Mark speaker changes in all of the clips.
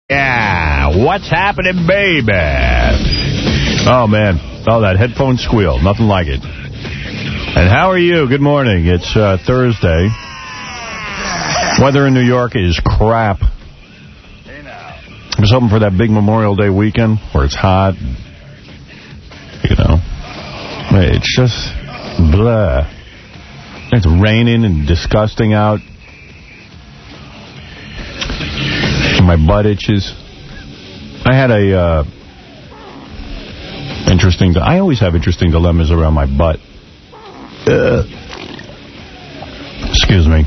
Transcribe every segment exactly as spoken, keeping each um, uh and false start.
Speaker 1: Yeah, what's happening, baby? Oh, man. Oh, that headphone squeal. Nothing like it. And how are you? Good morning. It's uh, Thursday. Weather in New York is crap. I was hoping for that big Memorial Day weekend where it's hot. You know. It's just blah. It's raining and disgusting out. My butt itches. I had a uh, interesting... I always have interesting dilemmas around my butt. Uh, excuse me.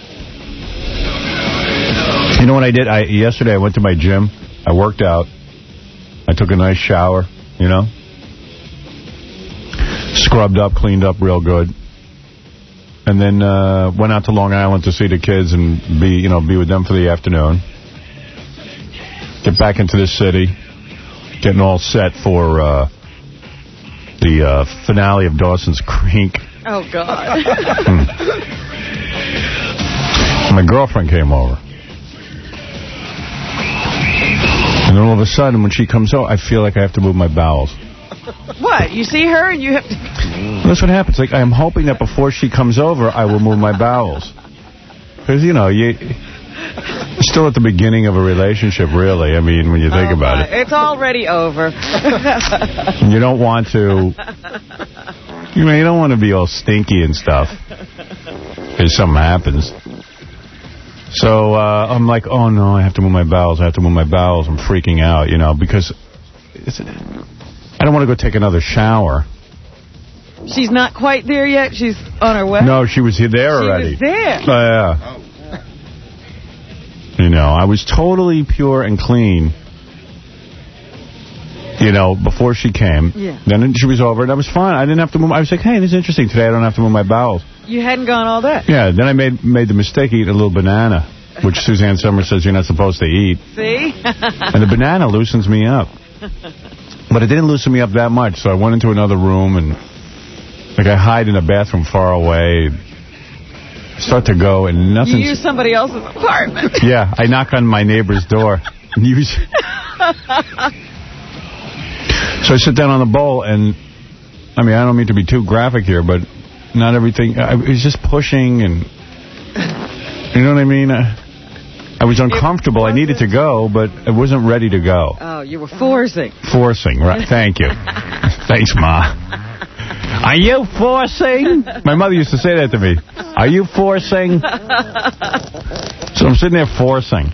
Speaker 1: You know what I did? I Yesterday I went to my gym. I worked out. I took a nice shower, you know. Scrubbed up, cleaned up real good. And then uh, went out to Long Island to see the kids and be, you know, be with them for the afternoon. Get back into this city, getting all set for uh, the uh, finale of Dawson's Creek.
Speaker 2: Oh, God.
Speaker 1: hmm. My girlfriend came over. And then all of a sudden, when she comes out, I feel like I have to move my bowels.
Speaker 2: What? You see her and you have to...
Speaker 1: That's what happens. Like, I'm hoping that before she comes over, I will move my bowels. Because, you know, you... Still at the beginning of a relationship, really. I mean, when you think
Speaker 2: oh
Speaker 1: about
Speaker 2: my.
Speaker 1: it.
Speaker 2: It's already over.
Speaker 1: You don't want to... You know, you don't want to be all stinky and stuff. If something happens. So, uh, I'm like, oh, no, I have to move my bowels. I have to move my bowels. I'm freaking out, you know, because... It's, I don't want to go take another shower.
Speaker 2: She's not quite there yet? She's on her way?
Speaker 1: No, she was there already.
Speaker 2: She was there.
Speaker 1: Oh, yeah. Oh. You know, I was totally pure and clean, you know, before she came.
Speaker 2: Yeah.
Speaker 1: Then she was over, and I was fine. I didn't have to move. I was like, hey, this is interesting. Today I don't have to move my bowels.
Speaker 2: You hadn't gone all day.
Speaker 1: Yeah, then I made made the mistake of eating a little banana, which Suzanne Summers says you're not supposed to eat.
Speaker 2: See?
Speaker 1: And the banana loosens me up. But it didn't loosen me up that much, so I went into another room, and like I hide in a bathroom far away. Start to go, and nothing.
Speaker 2: You use somebody else's apartment.
Speaker 1: Yeah, I knock on my neighbor's door. Use. So I sit down on the bowl, and I mean, I don't mean to be too graphic here, but not everything. I was just pushing, and you know what I mean. I, I was uncomfortable. I needed to go, but I wasn't ready to go.
Speaker 2: Oh, you were forcing.
Speaker 1: Forcing, right? Thank you. Thanks, Ma. Are you forcing? My mother used to say that to me. Are you forcing? So I'm sitting there forcing.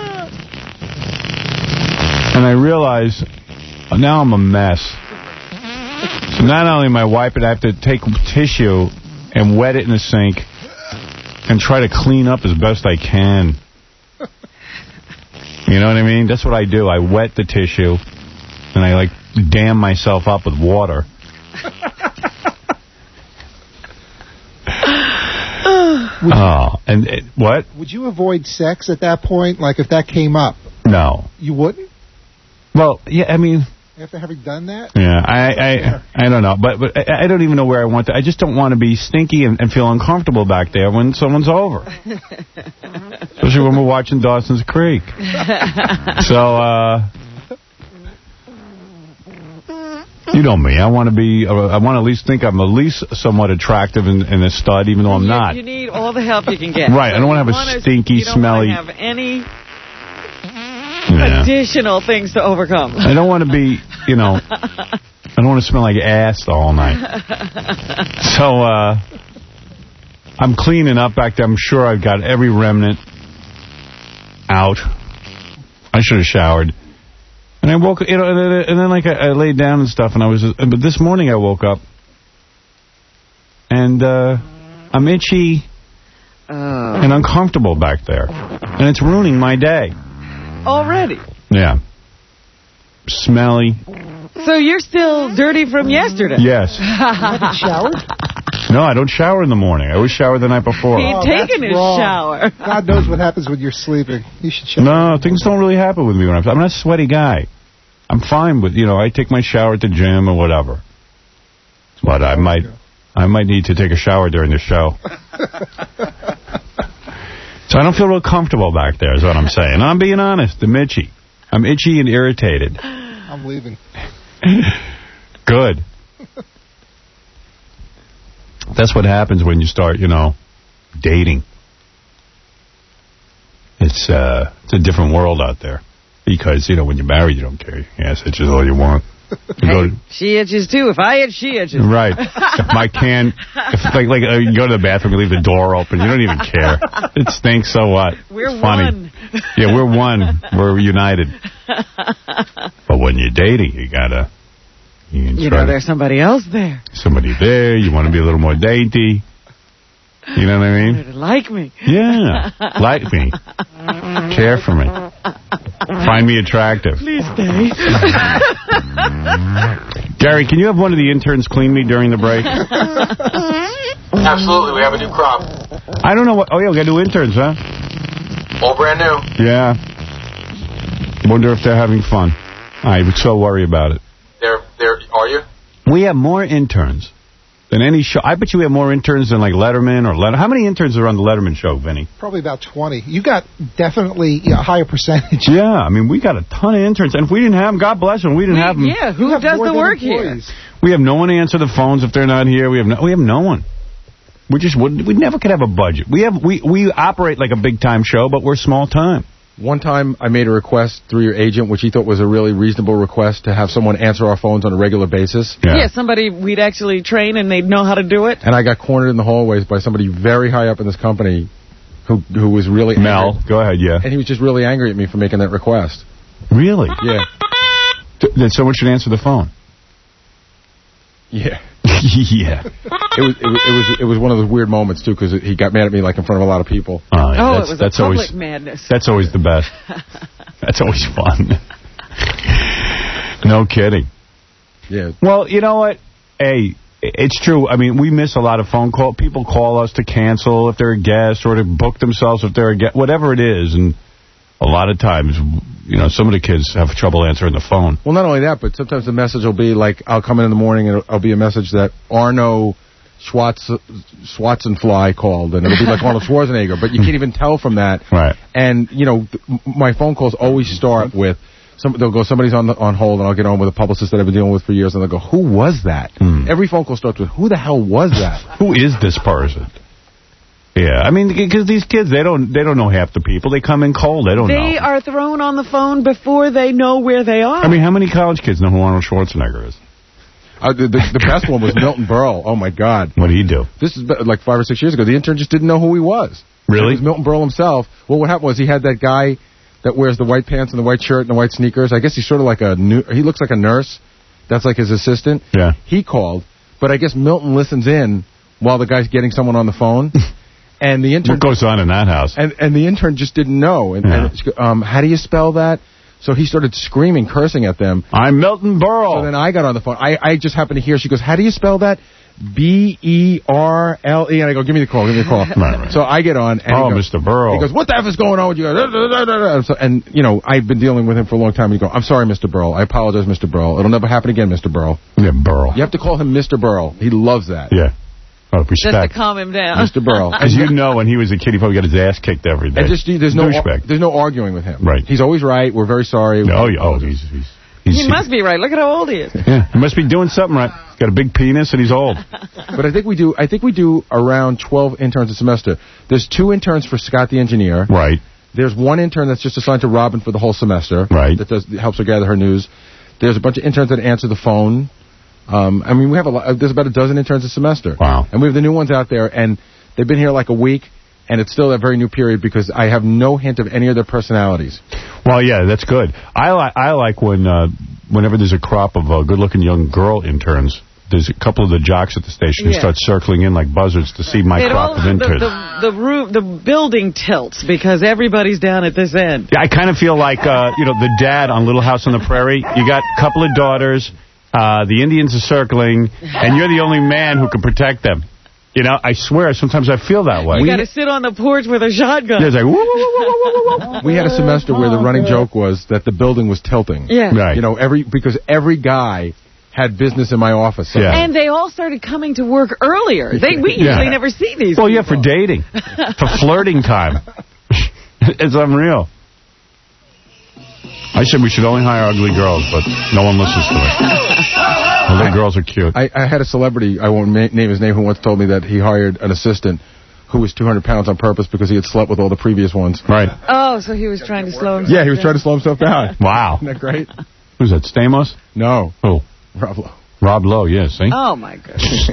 Speaker 1: And I realize now I'm a mess. So not only am I wiping, I have to take tissue and wet it in the sink and try to clean up as best I can. You know what I mean? That's what I do. I wet the tissue and I like dam myself up with water.
Speaker 3: Would
Speaker 1: oh, and it, what?
Speaker 3: Would you avoid sex at that point? Like, if that came up?
Speaker 1: No.
Speaker 3: You wouldn't?
Speaker 1: Well, yeah, I mean...
Speaker 3: After having done that?
Speaker 1: Yeah, I I, I don't know. But, but I, I don't even know where I want to... I just don't want to be stinky and, and feel uncomfortable back there when someone's over. Especially when we're watching Dawson's Creek. So, uh... You know me. I want to be, uh, I want to at least think I'm at least somewhat attractive in, in a stud, even though I'm
Speaker 2: you,
Speaker 1: not.
Speaker 2: You need all the help you can get.
Speaker 1: Right. So I don't want to have a stinky,
Speaker 2: you don't
Speaker 1: smelly...
Speaker 2: You don't want to have any
Speaker 1: yeah.
Speaker 2: additional things to overcome.
Speaker 1: I don't want to be, you know, I don't want to smell like ass the whole night. So, uh, I'm cleaning up back there. I'm sure I've got every remnant out. I should have showered. And I woke, you know, and then like I, I laid down and stuff, and I was, but this morning I woke up, and uh, I'm itchy
Speaker 2: uh.
Speaker 1: and uncomfortable back there, and it's ruining my day.
Speaker 2: Already?
Speaker 1: Yeah. Smelly.
Speaker 2: So you're still dirty from yesterday?
Speaker 1: Yes.
Speaker 3: You haven't showered?
Speaker 1: No, I don't shower in the morning. I always shower the night before.
Speaker 2: He'd
Speaker 3: oh,
Speaker 2: taken his
Speaker 3: wrong.
Speaker 2: shower.
Speaker 3: God knows what happens when you're sleeping. You should shower.
Speaker 1: No, things don't really happen with me when I'm... I'm not a sweaty guy. I'm fine with, you know, I take my shower at the gym or whatever. But I might... I might need to take a shower during the show. So I don't feel real comfortable back there, is what I'm saying. I'm being honest. I'm itchy. I'm itchy and irritated.
Speaker 3: I'm leaving.
Speaker 1: Good. That's what happens when you start, you know, dating. It's uh, it's a different world out there. Because, you know, when you're married, you don't care. Yes, it's just all you want. You
Speaker 2: Hey,
Speaker 1: go to,
Speaker 2: she itches too. If I itch, she itches.
Speaker 1: right. If my can, if like, like uh, you go to the bathroom, you leave the door open, you don't even care. It stinks, so what?
Speaker 2: We're
Speaker 1: it's funny.
Speaker 2: one.
Speaker 1: Yeah, we're one. We're united. But when you're dating, you gotta... You,
Speaker 2: You
Speaker 1: try
Speaker 2: know,
Speaker 1: to-
Speaker 2: there's somebody else there.
Speaker 1: somebody there, you want to be a little more dainty. You know what I mean?
Speaker 2: They like me.
Speaker 1: Yeah. Like me. Care for me. Find me attractive.
Speaker 2: Please stay.
Speaker 1: Gary, can you have one of the interns clean me during the break?
Speaker 4: Absolutely, we have a new crop.
Speaker 1: I don't know what... Oh, yeah, we got new interns, huh?
Speaker 4: All brand new.
Speaker 1: Yeah. Wonder if they're having fun. I would so worry about it.
Speaker 4: There, there. Are you?
Speaker 1: We have more interns than any show. I bet you we have more interns than like Letterman or Letter. How many interns are on the Letterman show, Vinny?
Speaker 3: Probably about twenty. You got definitely a higher percentage.
Speaker 1: Yeah, I mean, we got a ton of interns. And if we didn't have them, God bless them, we didn't have them.
Speaker 2: Yeah, who
Speaker 3: You have
Speaker 2: does
Speaker 3: more
Speaker 2: the
Speaker 3: than
Speaker 2: work here?
Speaker 3: employees.
Speaker 1: We have no one to answer the phones if they're not here. We have no, we have no one. We just wouldn't, we never could have a budget. We have we, we operate like a big-time show, but we're small-time.
Speaker 5: One time I made a request through your agent, which he thought was a really reasonable request, to have someone answer our phones on a regular basis.
Speaker 2: Yeah. somebody we'd actually train and they'd know how to do it.
Speaker 5: And I got cornered in the hallways by somebody very high up in this company who who was really
Speaker 1: Mel,
Speaker 5: angry.
Speaker 1: go ahead, yeah.
Speaker 5: And he was just really angry at me for making that request.
Speaker 1: Really?
Speaker 5: Yeah.
Speaker 1: That someone should answer the phone.
Speaker 5: Yeah.
Speaker 1: Yeah.
Speaker 5: It was, it was it was it was one of those weird moments too, because he got mad at me like in front of a lot of people.
Speaker 1: Oh, yeah,
Speaker 2: Oh,
Speaker 1: that's,
Speaker 2: it was
Speaker 1: that's
Speaker 2: a public
Speaker 1: always,
Speaker 2: madness.
Speaker 1: That's always the best. That's always fun. No kidding.
Speaker 5: Yeah.
Speaker 1: Well, you know what? Hey, it's true. I mean, we miss a lot of phone calls. People call us to cancel if they're a guest or to book themselves if they're a guest, whatever it is. And a lot of times, you know, some of the kids have trouble answering the phone.
Speaker 5: Well, not only that, but sometimes the message will be like, I'll come in in the morning and it'll, it'll be a message that Arno Schwartz, Schwarzenfly called, and it'll be like Arnold Schwarzenegger, but you can't even tell from that.
Speaker 1: Right.
Speaker 5: And, you know, th- my phone calls always start with, some, they'll go, somebody's on the, on hold, and I'll get on with a publicist that I've been dealing with for years, and they'll go, who was that?
Speaker 1: Hmm.
Speaker 5: Every phone call starts with, who the hell was that?
Speaker 1: Who is this person? Yeah, I mean, because these kids, they don't they don't know half the people. They come in cold. They don't
Speaker 2: They
Speaker 1: know.
Speaker 2: are thrown on the phone before they know where they are.
Speaker 1: I mean, how many college kids know who Arnold Schwarzenegger is?
Speaker 5: Uh, the, the, the best one was Milton Berle. Oh, my God.
Speaker 1: What did he do?
Speaker 5: This is be- like five or six years ago. The intern just didn't know who he was.
Speaker 1: Really?
Speaker 5: It was Milton Berle himself. Well, what happened was he had that guy that wears the white pants and the white shirt and the white sneakers. I guess he's sort of like a new, he looks like a nurse. That's like his assistant.
Speaker 1: Yeah.
Speaker 5: He called, but I guess Milton listens in while the guy's getting someone on the phone. And the intern
Speaker 1: What goes on in that house?
Speaker 5: and and the intern just didn't know. And,
Speaker 1: Yeah.
Speaker 5: and um, how do you spell that? So he started screaming, cursing at them.
Speaker 1: I'm Milton Berle.
Speaker 5: So then I got on the phone. I, I just happened to hear. She goes, how do you spell that? B E R L E. And I go, give me the call, give me the call.
Speaker 1: Right, right.
Speaker 5: So I get on. And
Speaker 1: Oh,
Speaker 5: he goes,
Speaker 1: Mister Burrow.
Speaker 5: He goes, what the F is going on with you? And, so, and, you know, I've been dealing with him for a long time. And he goes, I'm sorry, Mister Burrow. I apologize, Mister Burrow. It'll never happen again, Mister Burrow.
Speaker 1: Yeah, Burrow.
Speaker 5: You have to call him Mister Burrow. He loves that.
Speaker 1: Yeah. Oh,
Speaker 2: Just to
Speaker 1: respect.
Speaker 2: calm him down.
Speaker 5: Mister Burrow.
Speaker 1: Because you know when he was a kid, he probably got his ass kicked every day.
Speaker 5: And just, there's no,
Speaker 1: Douchebag.
Speaker 5: there's no arguing with him.
Speaker 1: Right.
Speaker 5: He's always right. We're very sorry.
Speaker 1: Oh, yeah. Oh, he's... he's He's,
Speaker 2: He must be right. Look at how old he is.
Speaker 1: Yeah, he must be doing something right. He's got a big penis and he's old.
Speaker 5: But I think we do. I think we do around twelve interns a semester. There's two interns for Scott the engineer.
Speaker 1: Right.
Speaker 5: There's one intern that's just assigned to Robin for the whole semester.
Speaker 1: Right.
Speaker 5: That does helps her gather her news. There's a bunch of interns that answer the phone. Um, I mean, we have a lot. There's about a dozen interns a semester.
Speaker 1: Wow.
Speaker 5: And we have the new ones out there, and they've been here like a week, and it's still a very new period because I have no hint of any of their personalities.
Speaker 1: Well, yeah, that's good. I like I like when uh, whenever there's a crop of uh, good-looking young girl interns, there's a couple of the jocks at the station who
Speaker 2: Yeah.
Speaker 1: start circling in like buzzards to see my
Speaker 2: It
Speaker 1: crop
Speaker 2: all,
Speaker 1: of
Speaker 2: the,
Speaker 1: interns.
Speaker 2: the, the, room, the building tilts because everybody's down at this end.
Speaker 1: Yeah, I kind of feel like, uh, you know, the dad on Little House on the Prairie. You got a couple of daughters, uh, the Indians are circling, and you're the only man who can protect them. You know, I swear, sometimes I feel that way.
Speaker 2: You got to sit on the porch with a shotgun.
Speaker 1: Yeah, it's like, woo, woo, woo, woo, woo, woo, woo.
Speaker 5: We had a semester where the running joke was that the building was tilting.
Speaker 2: Yeah.
Speaker 1: Right.
Speaker 5: You know, every because every guy had business in my office. So
Speaker 1: Yeah.
Speaker 2: And they all started coming to work earlier. They We usually
Speaker 1: Yeah.
Speaker 2: never see these
Speaker 1: Well, yeah,
Speaker 2: people.
Speaker 1: for dating. For flirting time. It's unreal. I said we should only hire ugly girls, but no one listens to it. Ugly girls are cute.
Speaker 5: I, I had a celebrity, I won't ma- name his name, who once told me that he hired an assistant who was two hundred pounds on purpose because he had slept with all the previous ones.
Speaker 1: Right.
Speaker 2: Oh, so he was trying to slow himself
Speaker 5: Yeah, he was
Speaker 2: down.
Speaker 5: trying to slow himself down.
Speaker 1: Wow.
Speaker 5: Isn't that great?
Speaker 1: Who's that, Stamos?
Speaker 5: No.
Speaker 1: Who?
Speaker 5: Rob Lowe.
Speaker 1: Rob Lowe, yeah, see?
Speaker 2: Oh, my goodness.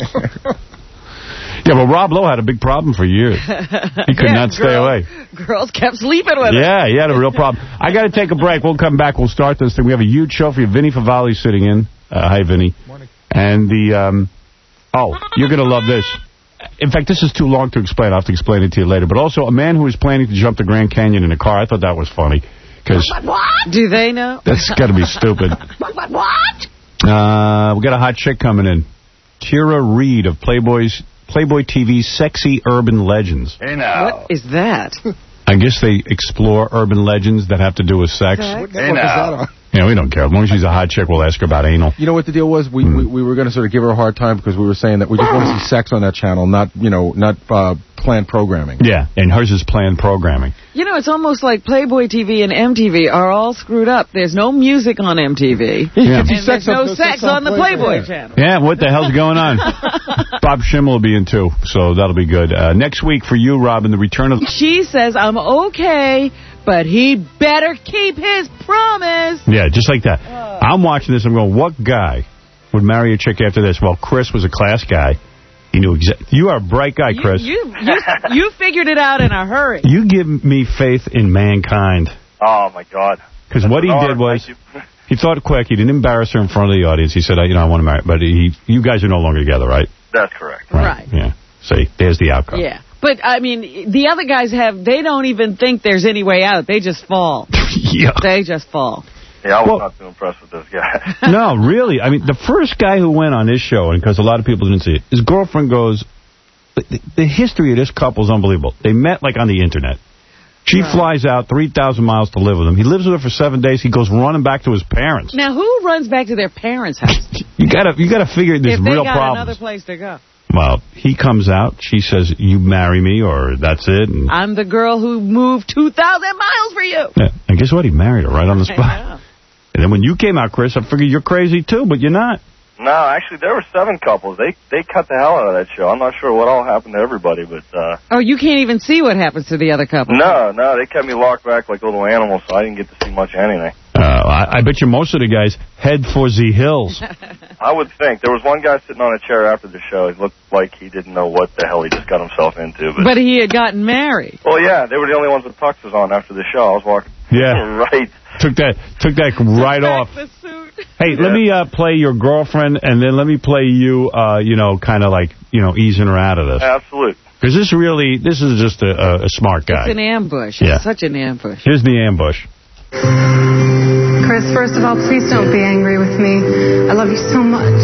Speaker 1: Yeah, but Rob Lowe had a big problem for years. He could
Speaker 2: Yeah,
Speaker 1: not stay
Speaker 2: girls,
Speaker 1: away.
Speaker 2: Girls kept sleeping with him.
Speaker 1: Yeah, he had a real problem. I got to take a break. We'll come back. We'll start this thing. We have a huge show for you. Vinny Favale sitting in. Uh, hi, Vinny.
Speaker 3: Morning.
Speaker 1: And the, um, oh, you're going to love this. In fact, this is too long to explain. I'll have to explain it to you later. But also, a man who is planning to jump the Grand Canyon in a car. I thought that was funny. Because
Speaker 2: Do they know?
Speaker 1: that's got to be stupid.
Speaker 2: What? What?
Speaker 1: Uh, we got a hot chick coming in. Tira Reid of Playboy's Playboy T V's Sexy Urban Legends.
Speaker 6: Hey now.
Speaker 2: What is that?
Speaker 1: I guess they explore urban legends that have to do with sex.
Speaker 2: Sex?
Speaker 3: What network is that on?
Speaker 1: Yeah, we don't care. As long as she's a hot chick, we'll ask her about anal.
Speaker 5: You know what the deal was? We
Speaker 1: Mm.
Speaker 5: we, we were going to sort of give her a hard time because we were saying that we just want to see sex on that channel, not, you know, not uh, planned programming.
Speaker 1: Yeah, and hers is planned programming.
Speaker 2: You know, it's almost like Playboy T V and M T V are all screwed up. There's no music on M T V.
Speaker 1: Yeah.
Speaker 2: And
Speaker 5: Sex
Speaker 2: there's no
Speaker 5: on-
Speaker 2: sex
Speaker 5: sex on
Speaker 2: on the
Speaker 5: Playboy.
Speaker 2: Playboy
Speaker 5: Yeah.
Speaker 2: channel.
Speaker 1: Yeah, what the hell's going on? Bob Schimmel will be in, too, so that'll be good. Uh, next week for you, Robin, the return of...
Speaker 2: She says, I'm okay, but he better keep his promise.
Speaker 1: Yeah, just like that. I'm watching this, I'm going, what guy would marry a chick after this? Well, Chris was a class guy. He knew exactly... You are a bright guy,
Speaker 2: You,
Speaker 1: Chris.
Speaker 2: you, you, you figured it out in a hurry.
Speaker 1: You give me faith in mankind.
Speaker 6: Oh, my God.
Speaker 1: Because what he
Speaker 6: Lord,
Speaker 1: did was,
Speaker 6: thank you.
Speaker 1: he thought quick. He didn't embarrass her in front of the audience. He said, you know, I want to marry. But he, you guys are no longer together, right?
Speaker 6: That's correct.
Speaker 2: Right.
Speaker 1: Yeah. See, there's the outcome.
Speaker 2: Yeah. But, I mean, the other guys have, they don't even think there's any way out. They just fall.
Speaker 1: Yeah.
Speaker 2: They just fall.
Speaker 6: Yeah, I was
Speaker 1: Well-
Speaker 6: not too impressed with this guy.
Speaker 1: No, really. I mean, the first guy who went on this show, and because a lot of people didn't see it, his girlfriend goes, the, the history of this couple is unbelievable. They met, like, on the Internet. She
Speaker 2: Right.
Speaker 1: flies out three thousand miles to live with him. He lives with her for seven days. He goes running back to his parents.
Speaker 2: Now, who runs back to their parents' house
Speaker 1: You gotta, you gotta figure there's
Speaker 2: if they
Speaker 1: real
Speaker 2: got
Speaker 1: problems.
Speaker 2: another place to go?
Speaker 1: Well, he comes out. She says, you marry me, or that's it. And,
Speaker 2: I'm the girl who moved two thousand miles for you.
Speaker 1: yeah, and guess what? He married her right on the
Speaker 2: I
Speaker 1: spot.
Speaker 2: know.
Speaker 1: And then when you came out, Chris, I figured you're crazy, too, but you're not.
Speaker 6: No, actually, there were seven couples. They they cut the hell out of that show. I'm not sure what all happened to everybody, but uh,
Speaker 2: Oh, you can't even see what happens to the other couple.
Speaker 6: no, no, they kept me locked back like little animals, so I didn't get to see much of anything.
Speaker 1: Uh, I, I bet you most of the guys head for the hills.
Speaker 6: I would think. There was one guy sitting on a chair after the show. He looked like he didn't know what the hell he just got himself into. But,
Speaker 2: But he had gotten married.
Speaker 6: well, yeah, they were the only ones with tuxes on after the show. I was walking.
Speaker 1: Yeah.
Speaker 6: Right.
Speaker 1: Took that took that right off.
Speaker 2: Back the suit.
Speaker 1: Hey, let me uh, play your girlfriend, and then let me play you, uh, you know, kind of like, you know, easing her out of this.
Speaker 6: Absolute.
Speaker 1: Because this really, this is just a, a, a smart guy.
Speaker 2: It's an ambush.
Speaker 1: Yeah.
Speaker 2: It's such an ambush.
Speaker 1: Here's the ambush.
Speaker 7: Chris, first of all, please don't be angry with me. I love you so much.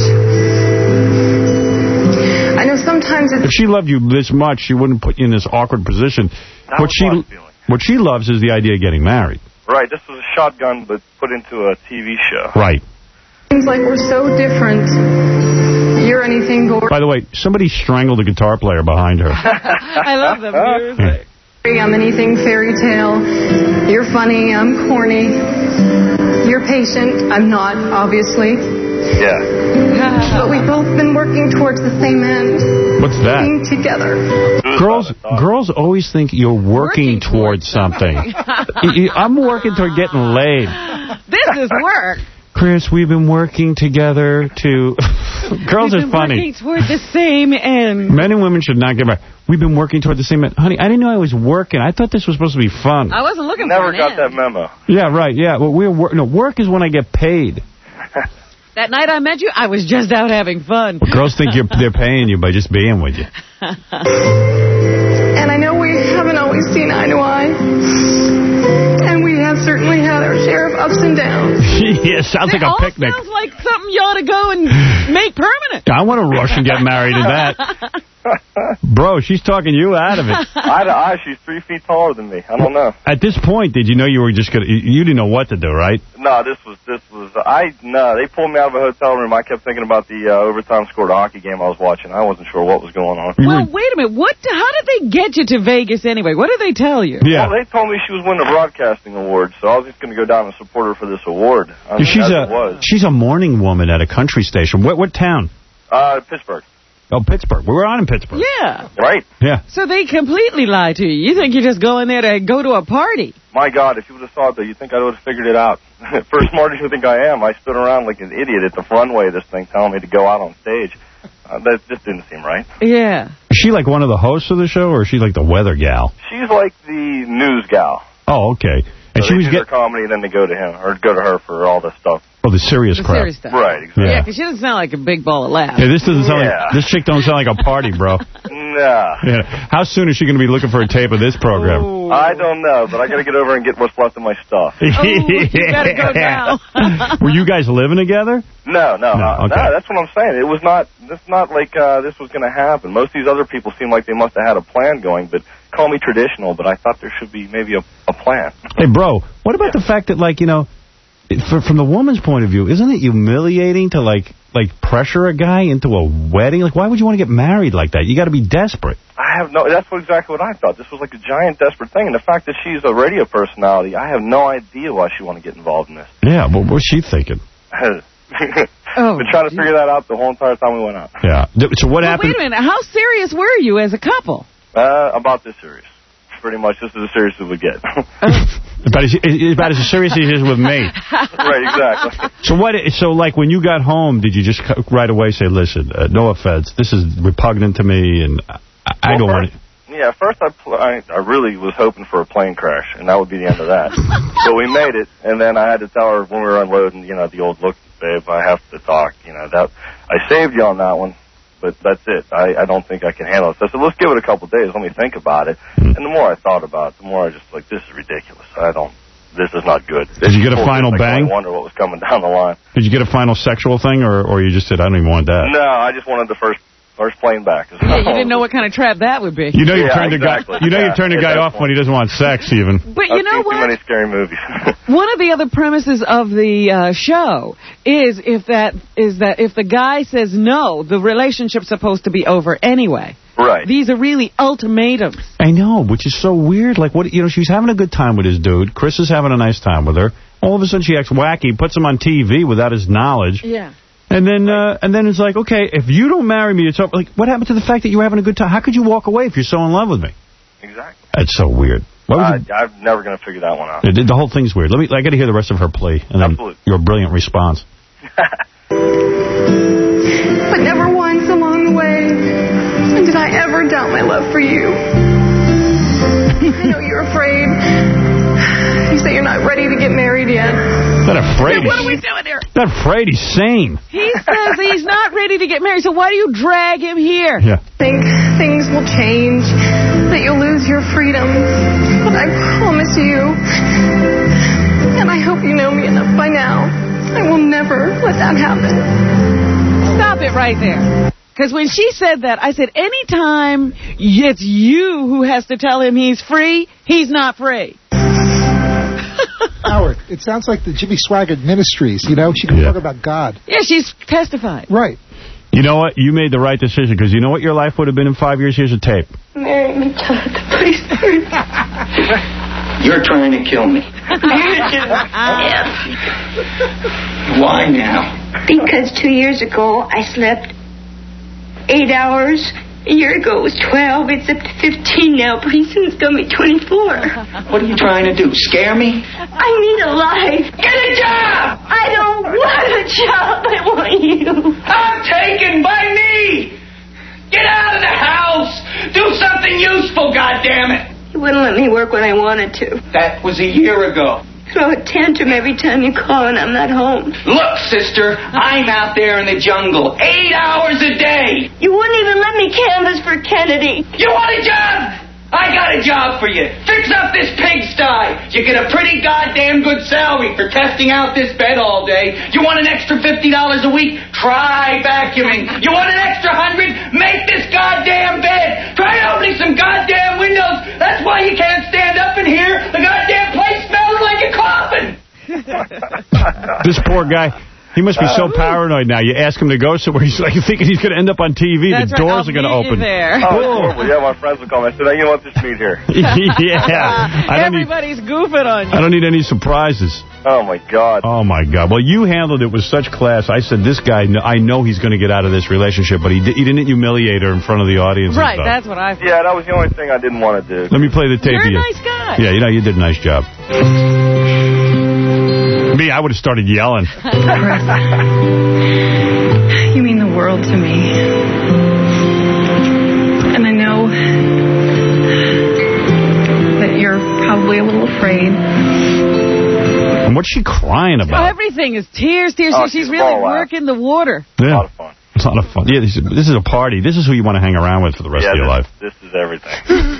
Speaker 7: I know sometimes
Speaker 1: If
Speaker 7: it's...
Speaker 1: she loved you this much, she wouldn't put you in this awkward position.
Speaker 6: That
Speaker 1: what
Speaker 6: was
Speaker 1: she
Speaker 6: my feeling.
Speaker 1: what she loves is the idea of getting married.
Speaker 6: Right. This was a shotgun, but put into a T V show.
Speaker 1: Right.
Speaker 7: Seems like we're so different. You're anything but...
Speaker 1: By the way, somebody strangled the guitar player behind her.
Speaker 2: I love the music.
Speaker 7: I'm anything fairy tale. You're funny. I'm corny. You're patient. I'm not, obviously.
Speaker 6: Yeah.
Speaker 7: But we've both been working towards the same end.
Speaker 1: What's that?
Speaker 7: Being together.
Speaker 1: Girls, girls always think you're working,
Speaker 2: Working
Speaker 1: towards,
Speaker 2: towards
Speaker 1: something. Y- y- I'm working toward getting laid.
Speaker 2: This is work.
Speaker 1: Chris, we've been working together to... Girls
Speaker 2: We've
Speaker 1: are
Speaker 2: been
Speaker 1: funny.
Speaker 2: working toward the same end.
Speaker 1: Men and women should not get married. We've been working toward the same... Honey, I didn't know I was working. I thought this was supposed to be fun.
Speaker 2: I wasn't looking
Speaker 6: Never
Speaker 2: for an
Speaker 6: got
Speaker 2: end.
Speaker 6: that memo.
Speaker 1: Yeah, right, yeah. Well, we're wor- no, work is when I get paid.
Speaker 2: That night I met you, I was just out having fun.
Speaker 1: Girls think you're they're paying you by just being with you.
Speaker 7: And I know we haven't always seen eye to eye. And we have certainly had our share of ups and downs.
Speaker 1: Yeah, sounds like
Speaker 2: It
Speaker 1: a
Speaker 2: all
Speaker 1: picnic.
Speaker 2: sounds like something you ought to go and make permanent.
Speaker 1: I want to rush and get married in that. Bro, she's talking you out of it.
Speaker 6: Eye to eye, she's three feet taller than me. I don't know.
Speaker 1: At this point, did you know you were just going to... You didn't know what to do, right?
Speaker 6: No, this was... this was. I No, they pulled me out of a hotel room. I kept thinking about the uh, overtime scored hockey game I was watching. I wasn't sure what was going on.
Speaker 2: Well, wait a minute. What? How did they get you to Vegas anyway? What did they tell you?
Speaker 1: Yeah.
Speaker 6: Well, they told me she was winning a broadcasting award, so I was just going to go down and support her for this award. I mean,
Speaker 1: she's,
Speaker 6: as
Speaker 1: a,
Speaker 6: it was.
Speaker 1: she's a morning woman at a country station. What, what town?
Speaker 6: Uh, Pittsburgh.
Speaker 1: Oh, Pittsburgh. We were on in Pittsburgh.
Speaker 2: Yeah.
Speaker 6: Right.
Speaker 1: Yeah.
Speaker 2: So they completely lied to you. You think you're just going there to go to a party.
Speaker 6: My God, if you would have saw it, though, you'd think I would have figured it out. For as smart as you think I am, I stood around like an idiot at the runway of this thing telling me to go out on stage. Uh, that just didn't seem right.
Speaker 2: Yeah.
Speaker 1: Is she like one of the hosts of the show, or is she like the weather gal?
Speaker 6: She's like the news gal.
Speaker 1: Oh, okay. And
Speaker 6: so
Speaker 1: she
Speaker 6: they
Speaker 1: was
Speaker 6: do
Speaker 1: getting...
Speaker 6: their comedy, and then they go to him, or go to her for all this stuff.
Speaker 1: Oh, the serious
Speaker 2: The
Speaker 1: crap.
Speaker 2: serious stuff.
Speaker 6: Right, exactly.
Speaker 2: Yeah, because she doesn't sound like a big ball of laughs.
Speaker 1: Hey, this doesn't sound
Speaker 6: Yeah.
Speaker 1: like... This chick don't sound like a party, bro.
Speaker 6: Nah.
Speaker 1: Yeah. How soon is she going to be looking for a tape of this program?
Speaker 2: Ooh.
Speaker 6: I don't know, but I got to get over and get what's left of my stuff.
Speaker 2: Oh, you better go now.
Speaker 1: Were you guys living together?
Speaker 6: No, no,
Speaker 1: No,
Speaker 6: uh,
Speaker 1: okay.
Speaker 6: no. That's what I'm saying. It was not. It's not like uh, this was going to happen. Most of these other people seem like they must have had a plan going, but call me traditional. But I thought there should be maybe a, a plan.
Speaker 1: Hey, bro, what about the fact that, like, you know, it- for, from the woman's point of view, isn't it humiliating to, like, like pressure a guy into a wedding? Like, why would you want to get married like that? You got to be desperate.
Speaker 6: I have no. That's what, exactly what I thought. This was like a giant, desperate thing, and the fact that she's a radio personality, I have no idea why she wanted to get involved in this.
Speaker 1: Yeah, well, what's she thinking?
Speaker 2: Oh,
Speaker 6: Been trying to figure that out the whole entire time we went out.
Speaker 1: Yeah. So what
Speaker 2: well,
Speaker 1: happened?
Speaker 2: wait a minute. How serious were you as a couple?
Speaker 6: Uh, about this serious. Pretty much, this is as serious as we get.
Speaker 1: About as, about as serious as it is with me.
Speaker 6: Right, exactly.
Speaker 1: So what? So like when you got home, did you just c- right away say, "Listen, uh, no offense, this is repugnant to me, and I, I
Speaker 6: Well,
Speaker 1: don't want
Speaker 6: first-
Speaker 1: it."
Speaker 6: Yeah, first I, pl- I I really was hoping for a plane crash, and that would be the end of that. But we made it, and then I had to tell her when we were unloading, you know, the old look, babe, I have to talk. You know, that I saved you on that one, but that's it. I, I don't think I can handle it. So I said, let's give it a couple of days. Let me think about it. And the more I thought about it, the more I just like, this is ridiculous. I don't. This is not good.
Speaker 1: Did you get a final
Speaker 6: like,
Speaker 1: bang?
Speaker 6: I wonder what was coming down the line.
Speaker 1: Did you get a final sexual thing, or or you just said, "I don't even want that"?
Speaker 6: No, I just wanted the first first plane back.
Speaker 2: Yeah, you didn't know what kind of trap that would be.
Speaker 1: You know you
Speaker 6: Yeah,
Speaker 1: turned
Speaker 6: exactly.
Speaker 1: a guy. You know
Speaker 6: Yeah,
Speaker 1: you turned a
Speaker 6: at
Speaker 1: guy
Speaker 6: that
Speaker 1: off
Speaker 6: point.
Speaker 1: when he doesn't want sex, even.
Speaker 2: But you
Speaker 6: I've
Speaker 2: know
Speaker 6: seen
Speaker 2: what?
Speaker 6: too many scary movies.
Speaker 2: One of the other premises of the uh, show is if that is that if the guy says no, the relationship's supposed to be over anyway.
Speaker 6: Right.
Speaker 2: These are really ultimatums.
Speaker 1: I know, which is so weird. Like, what, you know, she's having a good time with his dude. Chris is having a nice time with her. All of a sudden, she acts wacky, puts him on T V without his knowledge.
Speaker 2: Yeah.
Speaker 1: And then uh, and then it's like, okay, if you don't marry me, it's over. Like, what happened to the fact that you were having a good time? How could you walk away if you're so in love with me?
Speaker 6: Exactly.
Speaker 1: That's so weird. Why would
Speaker 6: I,
Speaker 1: you,
Speaker 6: I'm never going to figure that one out.
Speaker 1: the, the whole thing's weird. Let me. I got to hear the rest of her plea, and then
Speaker 6: Absolutely.
Speaker 1: your brilliant response.
Speaker 7: But never once along the way did I ever doubt my love for you. I know you're afraid. You say you're not ready to get married yet.
Speaker 1: Not afraid.
Speaker 2: What are we
Speaker 1: He's,
Speaker 2: doing here?
Speaker 1: not afraid. He's sane.
Speaker 2: He says he's not ready to get married, so why do you drag him here?
Speaker 1: Yeah.
Speaker 7: Think things will change, that you'll lose your freedom. But I promise you, and I hope you know me enough by now, I will never let that happen.
Speaker 2: Stop it right there. Because when she said that, I said, anytime it's you who has to tell him he's free, he's not free.
Speaker 3: Howard, it sounds like the Jimmy Swaggart Ministries, you know? She can
Speaker 1: Yeah.
Speaker 3: talk about God.
Speaker 2: Yeah, she's testified.
Speaker 3: Right.
Speaker 1: You know what? You made the right decision, because you know what your life would have been in five years? Here's a tape.
Speaker 7: Marry me, Jonathan, please.
Speaker 8: You're trying to kill me. Why now?
Speaker 9: Because two years ago I slept eight hours. A year ago it was twelve. It's up to fifteen now. Pretty soon it's going to be twenty-four.
Speaker 8: What are you trying to do? Scare me?
Speaker 9: I need a life.
Speaker 8: Get a job!
Speaker 9: I don't want a job. I want you.
Speaker 8: I'm taken by me! Get out of the house! Do something useful, goddammit!
Speaker 9: You wouldn't let me work when I wanted to.
Speaker 8: That was a year ago.
Speaker 9: Throw a tantrum every time you call and I'm not home.
Speaker 8: Look, sister, I'm out there in the jungle eight hours a day.
Speaker 9: You wouldn't even let me canvass for Kennedy.
Speaker 8: You want a job? I got a job for you. Fix up this pigsty. You get a pretty goddamn good salary for testing out this bed all day. You want an extra fifty dollars a week? Try vacuuming. You want an extra hundred? Make this goddamn bed. Try opening some goddamn windows. That's why you can't stand up in here. The goddamn place smells like a coffin.
Speaker 1: This poor guy. He must be so paranoid now. You ask him to go somewhere, he's like thinking he's going to end up on T V.
Speaker 2: That's
Speaker 1: the
Speaker 2: right.
Speaker 1: doors
Speaker 2: I'll
Speaker 1: are going to
Speaker 2: meet you
Speaker 1: open.
Speaker 2: there.
Speaker 6: Oh, it's horrible. Yeah, my friends would call me. I said, hey, you know what, just meet here.
Speaker 1: Yeah. I don't need,
Speaker 2: Everybody's goofing on you.
Speaker 1: I don't need any surprises.
Speaker 6: Oh, my God.
Speaker 1: Oh, my God. Well, you handled it with such class. I said, this guy, I know he's going to get out of this relationship, but he, di he didn't humiliate her in front of the audience.
Speaker 2: Right, that's what I thought.
Speaker 6: Yeah, that was the only thing I didn't want to do.
Speaker 1: Let me play the tape
Speaker 2: You're a
Speaker 1: of you.
Speaker 2: nice guy.
Speaker 1: Yeah, you know, you did a nice job. Me, I would have started yelling.
Speaker 7: You mean the world to me. And I know that you're probably a little afraid.
Speaker 1: And what's she crying
Speaker 2: Oh,
Speaker 1: about?
Speaker 2: everything is tears, tears,
Speaker 6: Oh,
Speaker 2: tears. She's
Speaker 6: she's
Speaker 2: really
Speaker 6: all laugh.
Speaker 2: working the water.
Speaker 1: Yeah.
Speaker 6: A lot of fun.
Speaker 1: It's a lot of fun. Yeah, this is, this is a party. This is who you want to hang around with for the rest
Speaker 6: Yeah,
Speaker 1: of your
Speaker 6: this,
Speaker 1: life.
Speaker 6: this is everything.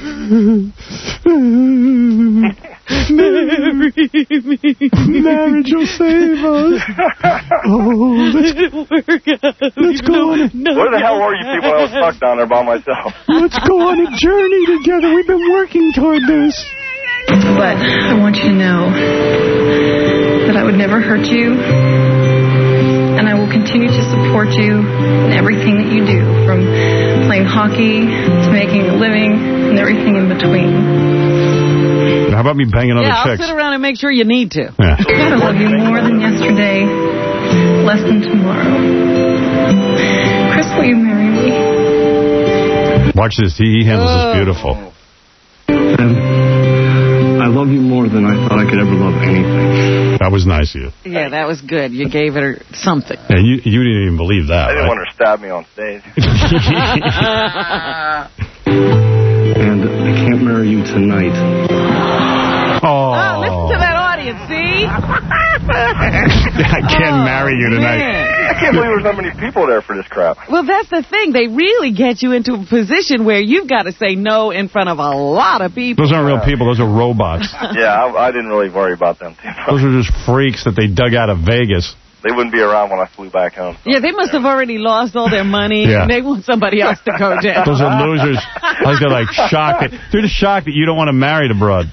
Speaker 1: Marry me. Marriage will save us. Oh, let's, let's go on a,
Speaker 6: Where the hell were you people? I was stuck down there by myself.
Speaker 1: let's go on a journey together. We've been working toward this.
Speaker 7: But I want you to know that I would never hurt you. And I will continue to support you in everything that you do, from playing hockey to making a living and everything in between.
Speaker 1: How about me banging other
Speaker 2: Yeah, I'll
Speaker 1: chicks?
Speaker 2: sit around and make sure you need to.
Speaker 1: Yeah.
Speaker 7: I love you more than yesterday, less than tomorrow. Chris, will you marry me?
Speaker 1: Watch this. He, he handles this beautiful.
Speaker 10: I love you more than I thought I could ever love anything.
Speaker 1: That was nice of you.
Speaker 2: Yeah, that was good. You gave her something.
Speaker 1: Yeah, you, you didn't even believe that,
Speaker 6: I didn't
Speaker 1: right?
Speaker 6: want her to stab me on stage.
Speaker 10: And I can't marry you tonight.
Speaker 1: Oh.
Speaker 2: Oh, listen to that audience, see?
Speaker 1: I can't marry you tonight.
Speaker 2: Man.
Speaker 6: I can't believe there's that many people there for this crap.
Speaker 2: Well, that's the thing. They really get you into a position where you've got to say no in front of a lot of people.
Speaker 1: Those aren't real people. Those are robots.
Speaker 6: Yeah, I, I didn't really worry about them too much.
Speaker 1: Those are just freaks that they dug out of Vegas.
Speaker 6: They wouldn't be around when I flew back home.
Speaker 2: Yeah, they must have already lost all their money.
Speaker 1: Yeah.
Speaker 2: They want somebody else to go down.
Speaker 1: Those are losers. Like they're like shocked. That, they're just shocked that you don't want to marry the broad.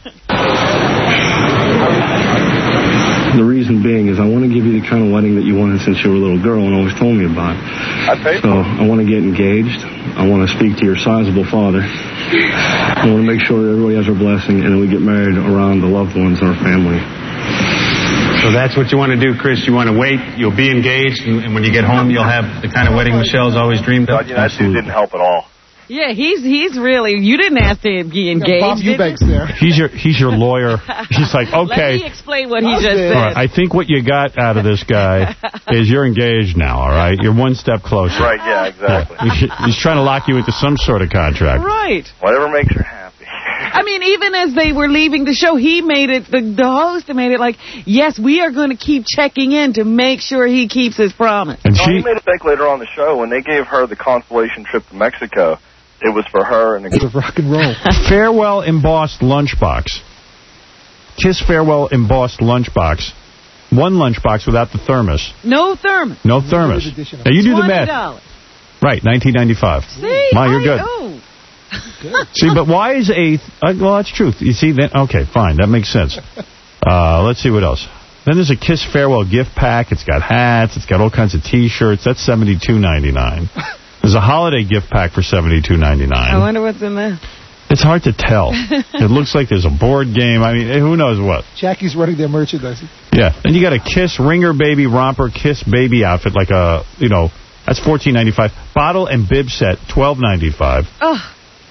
Speaker 10: The reason being is I want to give you the kind of wedding that you wanted since you were a little girl and always told me about.
Speaker 6: I paid
Speaker 10: So I want to get engaged. I want to speak to your sizable father. I want to make sure that everybody has our blessing, and then we get married around the loved ones in our family.
Speaker 11: So that's what you want to do, Chris. You want to wait. You'll be engaged, and, and when you get home, you'll have the kind of wedding Michelle's always dreamed of.
Speaker 6: God, you know, that dude didn't help at all.
Speaker 2: Yeah, he's he's really, you didn't ask to be engaged,
Speaker 3: Bob
Speaker 2: did you?
Speaker 3: Eubank's there.
Speaker 1: He's your he's your lawyer. He's like, okay.
Speaker 2: Let me explain what he just
Speaker 3: Okay.
Speaker 2: said.
Speaker 1: All right, I think what you got out of this guy is you're engaged now, all right? You're one step closer.
Speaker 6: Right, yeah, exactly.
Speaker 1: He's, he's trying to lock you into some sort of contract.
Speaker 2: Right.
Speaker 6: Whatever makes her happy.
Speaker 2: I mean, even as they were leaving the show, he made it, the, the host made it like, yes, we are going to keep checking in to make sure he keeps his promise.
Speaker 1: And
Speaker 6: Oh,
Speaker 1: she
Speaker 6: he made it back later on the show when they gave her the consolation trip to Mexico. It was for her and
Speaker 3: It's rock and roll.
Speaker 1: farewell embossed lunchbox. Kiss farewell embossed lunchbox. One lunchbox without the thermos.
Speaker 2: No thermos.
Speaker 1: No thermos. Now you do the math.
Speaker 2: twenty dollars.
Speaker 1: Right, nineteen ninety-five.
Speaker 2: See?
Speaker 1: Ma, you're
Speaker 2: I-
Speaker 1: good.
Speaker 2: Oh.
Speaker 1: See, but why is a... Uh, well, that's truth. You see, then okay, fine. That makes sense. Uh, let's see what else. Then there's a Kiss Farewell gift pack. It's got hats. It's got all kinds of T-shirts. That's seventy-two ninety-nine. There's a holiday gift pack for seventy-two ninety-nine.
Speaker 2: I wonder what's in there.
Speaker 1: It's hard to tell. It looks like there's a board game. I mean, who knows what.
Speaker 3: Jackie's running their merchandising.
Speaker 1: Yeah. Then you got a Kiss Ringer Baby Romper Kiss Baby outfit, like a, you know, that's fourteen ninety-five. Bottle and bib set, twelve ninety-five.
Speaker 2: Oh.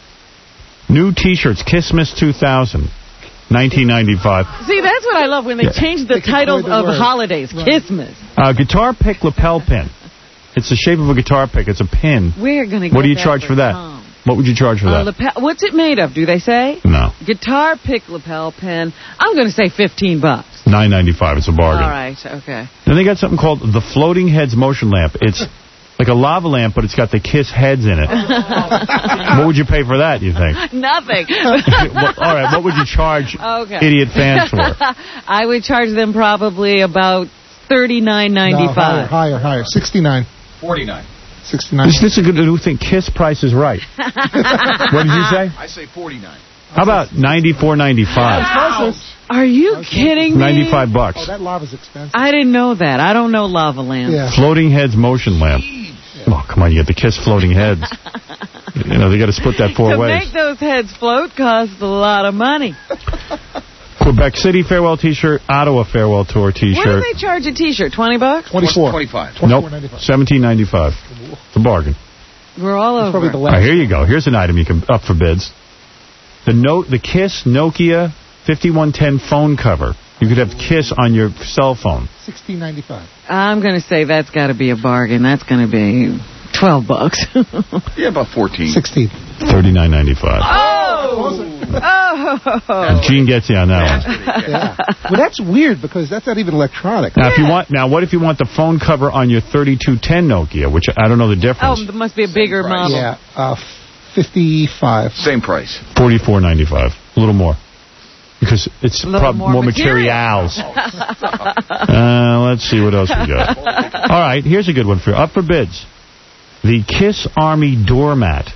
Speaker 1: New T-shirts, Kissmas two thousand, nineteen ninety-five.
Speaker 2: See, that's what I love when they
Speaker 1: Yeah.
Speaker 2: change the
Speaker 3: They can
Speaker 2: titles
Speaker 3: play the
Speaker 2: of
Speaker 3: word.
Speaker 2: holidays.
Speaker 3: Right.
Speaker 2: Christmas.
Speaker 1: Uh, guitar pick lapel pin. It's the shape of a guitar pick. It's a pin.
Speaker 2: We're going to get
Speaker 1: What do you
Speaker 2: that
Speaker 1: charge for that?
Speaker 2: Tom.
Speaker 1: What would you charge for
Speaker 2: Uh,
Speaker 1: that?
Speaker 2: lapel, what's it made of, do they say?
Speaker 1: No.
Speaker 2: Guitar pick lapel pin. I'm going to say fifteen bucks.
Speaker 1: nine ninety-five. It's a bargain.
Speaker 2: All right, okay.
Speaker 1: Then they got something called the Floating Heads Motion Lamp. It's Like a lava lamp, but it's got the Kiss heads in it. What would you pay for that, you think?
Speaker 2: Nothing.
Speaker 1: Well, all right, what would you charge
Speaker 2: okay.
Speaker 1: idiot fans for?
Speaker 2: I would charge them probably about thirty-nine ninety-five.
Speaker 3: No, higher, higher, higher. sixty-nine.
Speaker 12: forty-nine.
Speaker 3: sixty-nine.
Speaker 1: This, this is a good. Who think Kiss price is right? What did you say?
Speaker 12: I say forty-nine.
Speaker 1: How about ninety-four ninety-five?
Speaker 3: Wow.
Speaker 2: Are you kidding me?
Speaker 1: ninety-five bucks.
Speaker 3: Oh, that lava's expensive.
Speaker 2: I didn't know that. I don't know lava lamp.
Speaker 3: Yeah.
Speaker 1: Floating heads motion lamp. Oh, come on, you get the Kiss floating heads. You know, they got to split that four
Speaker 2: to
Speaker 1: ways.
Speaker 2: To make those heads float costs a lot of money.
Speaker 1: Quebec City farewell T-shirt, Ottawa farewell tour T-shirt.
Speaker 2: What do they charge a T-shirt? Twenty bucks?
Speaker 3: Twenty-four.
Speaker 12: Twenty-five.
Speaker 1: Nope. Seventeen ninety-five. It's a bargain.
Speaker 2: We're all over.
Speaker 3: Probably the
Speaker 1: All right, here you go. Here's an item you can up for bids. The note, the Kiss Nokia fifty-one ten phone cover. You could have Kiss on your cell phone.
Speaker 3: Sixteen ninety-five.
Speaker 2: I'm going to say that's got to be a bargain. That's going to be twelve bucks.
Speaker 12: Yeah, about fourteen.
Speaker 3: Sixteen.
Speaker 1: Thirty-nine ninety-five.
Speaker 2: Oh! Oh!
Speaker 1: Gene gets you on that one.
Speaker 3: Yeah. Well, that's weird because that's not even electronic.
Speaker 1: Now, if you want, now, what if you want the phone cover on your thirty-two ten Nokia, which I don't know the difference.
Speaker 2: Oh, there must be a bigger model.
Speaker 3: Yeah, uh, fifty-five.
Speaker 12: Same price.
Speaker 1: Forty-four ninety-five. A little more. Because it's prob-
Speaker 2: more
Speaker 1: more,
Speaker 2: material.
Speaker 1: materials. uh, let's see what else we got. All right, here's a good one for you. Up for bids. The Kiss Army doormat.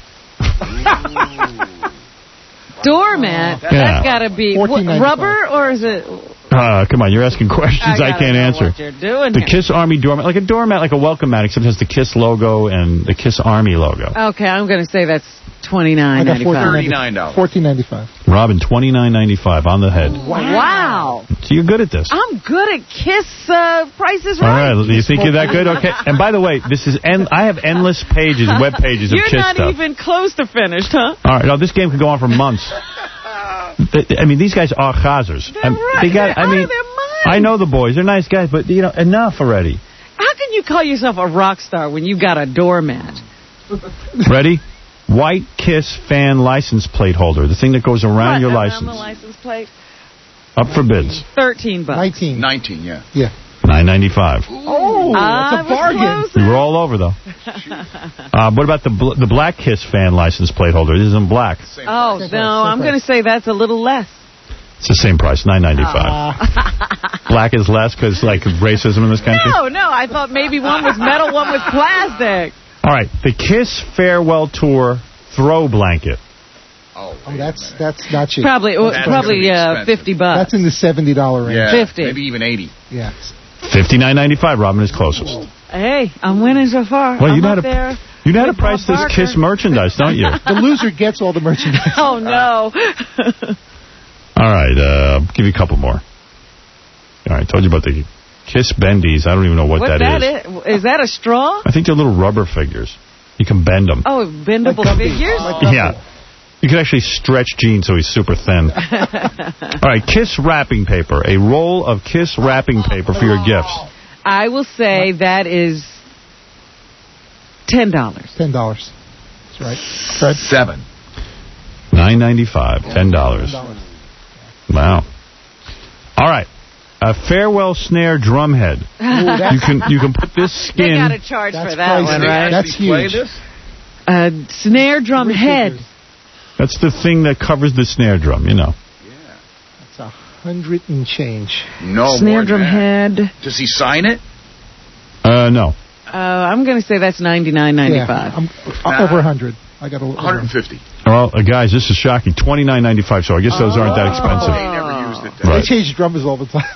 Speaker 2: Doormat?
Speaker 1: Yeah.
Speaker 2: That's got to be what, rubber or is it?
Speaker 1: Uh, come on, you're asking questions I,
Speaker 2: I
Speaker 1: can't
Speaker 2: know
Speaker 1: answer.
Speaker 2: What you're doing
Speaker 1: the
Speaker 2: here.
Speaker 1: Kiss Army doormat, like a doormat, like a welcome mat, except it has the Kiss logo and the Kiss Army logo.
Speaker 2: Okay, I'm going to say that's twenty-nine ninety-five.
Speaker 12: thirty-nine dollars.
Speaker 3: fourteen ninety-five.
Speaker 1: Robin, twenty-nine ninety-five on the head.
Speaker 2: Wow.
Speaker 1: So you're good at this.
Speaker 2: I'm good at Kiss uh, prices
Speaker 1: All
Speaker 2: right.
Speaker 1: right, do you think you're that good? Okay. And by the way, this is en- I have endless pages, web pages of
Speaker 2: You're
Speaker 1: Kiss
Speaker 2: not
Speaker 1: stuff.
Speaker 2: even close to finished, huh?
Speaker 1: All right, no, this game could go on for months. I mean, these guys are chazers.
Speaker 2: They're right.
Speaker 1: They got.
Speaker 2: They're
Speaker 1: I mean,
Speaker 2: out of their minds.
Speaker 1: I know the boys. They're nice guys, but you know, enough already.
Speaker 2: How can you call yourself a rock star when you got a doormat?
Speaker 1: Ready? White Kiss fan license plate holder. The thing that goes around
Speaker 2: What,
Speaker 1: your
Speaker 2: around
Speaker 1: license.
Speaker 2: the license plate?
Speaker 1: Up for bids.
Speaker 2: Thirteen bucks.
Speaker 3: Nineteen.
Speaker 12: Nineteen, yeah.
Speaker 3: Yeah.
Speaker 1: Nine ninety-five.
Speaker 3: Oh,
Speaker 2: I
Speaker 3: that's a bargain.
Speaker 1: We were all over though. Uh, what about the bl- the black Kiss fan license plate holder? This isn't black.
Speaker 12: Same
Speaker 2: Oh,
Speaker 12: price.
Speaker 2: no, I'm going to say that's a little less.
Speaker 1: It's the same price, nine ninety-five. Black is less because like racism in this country.
Speaker 2: No, no, I thought maybe one was metal, one was plastic.
Speaker 1: All right, the Kiss farewell tour throw blanket.
Speaker 12: Oh,
Speaker 3: Oh, that's that's not cheap.
Speaker 2: Probably, well,
Speaker 12: That's
Speaker 2: probably
Speaker 12: gonna be
Speaker 2: uh,
Speaker 12: expensive.
Speaker 2: fifty bucks.
Speaker 3: That's in the seventy dollar range.
Speaker 12: Yeah,
Speaker 2: fifty.
Speaker 12: maybe even eighty.
Speaker 3: Yeah.
Speaker 1: Fifty-nine ninety-five. Robin is closest.
Speaker 2: Hey, I'm winning so far.
Speaker 1: Well,
Speaker 2: I'm
Speaker 1: you know how
Speaker 2: up
Speaker 1: to
Speaker 2: there.
Speaker 1: you know how to
Speaker 2: with
Speaker 1: price
Speaker 2: Bob
Speaker 1: this
Speaker 2: Barker.
Speaker 1: Kiss merchandise, don't you?
Speaker 3: The loser gets all the merchandise.
Speaker 2: Oh, no.
Speaker 1: All right, uh, give you a couple more. All right, told you about the Kiss bendies. I don't even know what,
Speaker 2: What's
Speaker 1: that
Speaker 2: that
Speaker 1: is.
Speaker 2: is? Is that a straw?
Speaker 1: I think they're little rubber figures. You can bend them.
Speaker 2: Oh, bendable figures?
Speaker 1: Yeah. You can actually stretch Gene so he's super thin. All right, Kiss wrapping paper. A roll of Kiss wrapping paper for your gifts.
Speaker 2: I will say that is ten dollars.
Speaker 3: Ten dollars. That's right. Fred?
Speaker 12: Seven.
Speaker 1: nine ninety-five. Ten dollars. Wow. All right. A farewell snare drum head.
Speaker 3: Ooh,
Speaker 1: You can you can put this
Speaker 2: They
Speaker 1: skin.
Speaker 2: got to charge
Speaker 3: That's
Speaker 2: for that
Speaker 3: pricey.
Speaker 2: one,
Speaker 3: They
Speaker 2: right?
Speaker 3: That's
Speaker 12: Play
Speaker 3: huge.
Speaker 12: this?
Speaker 2: A snare drum head.
Speaker 1: That's the thing that covers the snare drum. You know.
Speaker 3: That's a hundred and change.
Speaker 12: No
Speaker 2: Snare
Speaker 12: more
Speaker 2: drum
Speaker 12: than that.
Speaker 2: head.
Speaker 12: Does he sign it?
Speaker 1: Uh, no.
Speaker 2: Uh, I'm going to say that's ninety-nine ninety-five.
Speaker 3: Yeah, I'm, I'm
Speaker 12: Nah.
Speaker 3: over a hundred. I got a
Speaker 12: one hundred fifty.
Speaker 1: Well, uh, guys, this is shocking. twenty-nine ninety-five. So I guess those aren't that expensive.
Speaker 12: They never used it.
Speaker 1: Right.
Speaker 3: They change drummers all the time.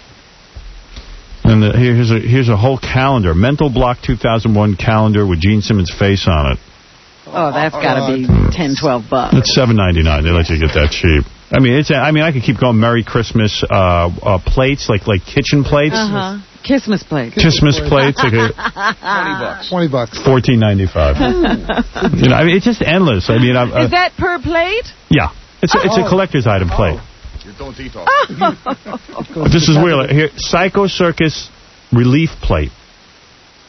Speaker 1: And the, here- here's a here's a whole calendar, Mental Block two thousand one calendar with Gene Simmons' face on it.
Speaker 2: Oh, that's got to be ten, twelve bucks.
Speaker 1: It's seven ninety-nine. They let you get that cheap. I mean, it's. I mean, I could keep going. Merry Christmas uh, uh, plates, like like kitchen plates,
Speaker 2: Uh-huh. Christmas plate.
Speaker 1: Christmas plates, like a
Speaker 12: Twenty bucks.
Speaker 3: Twenty bucks.
Speaker 1: fourteen ninety-five. You know, I mean, it's just endless. I mean, I, uh,
Speaker 2: Is that per plate?
Speaker 1: yeah, it's a, it's a
Speaker 3: Oh.
Speaker 1: collector's item plate.
Speaker 12: You don't eat all.
Speaker 1: This is weird. Here, Psycho Circus relief plate.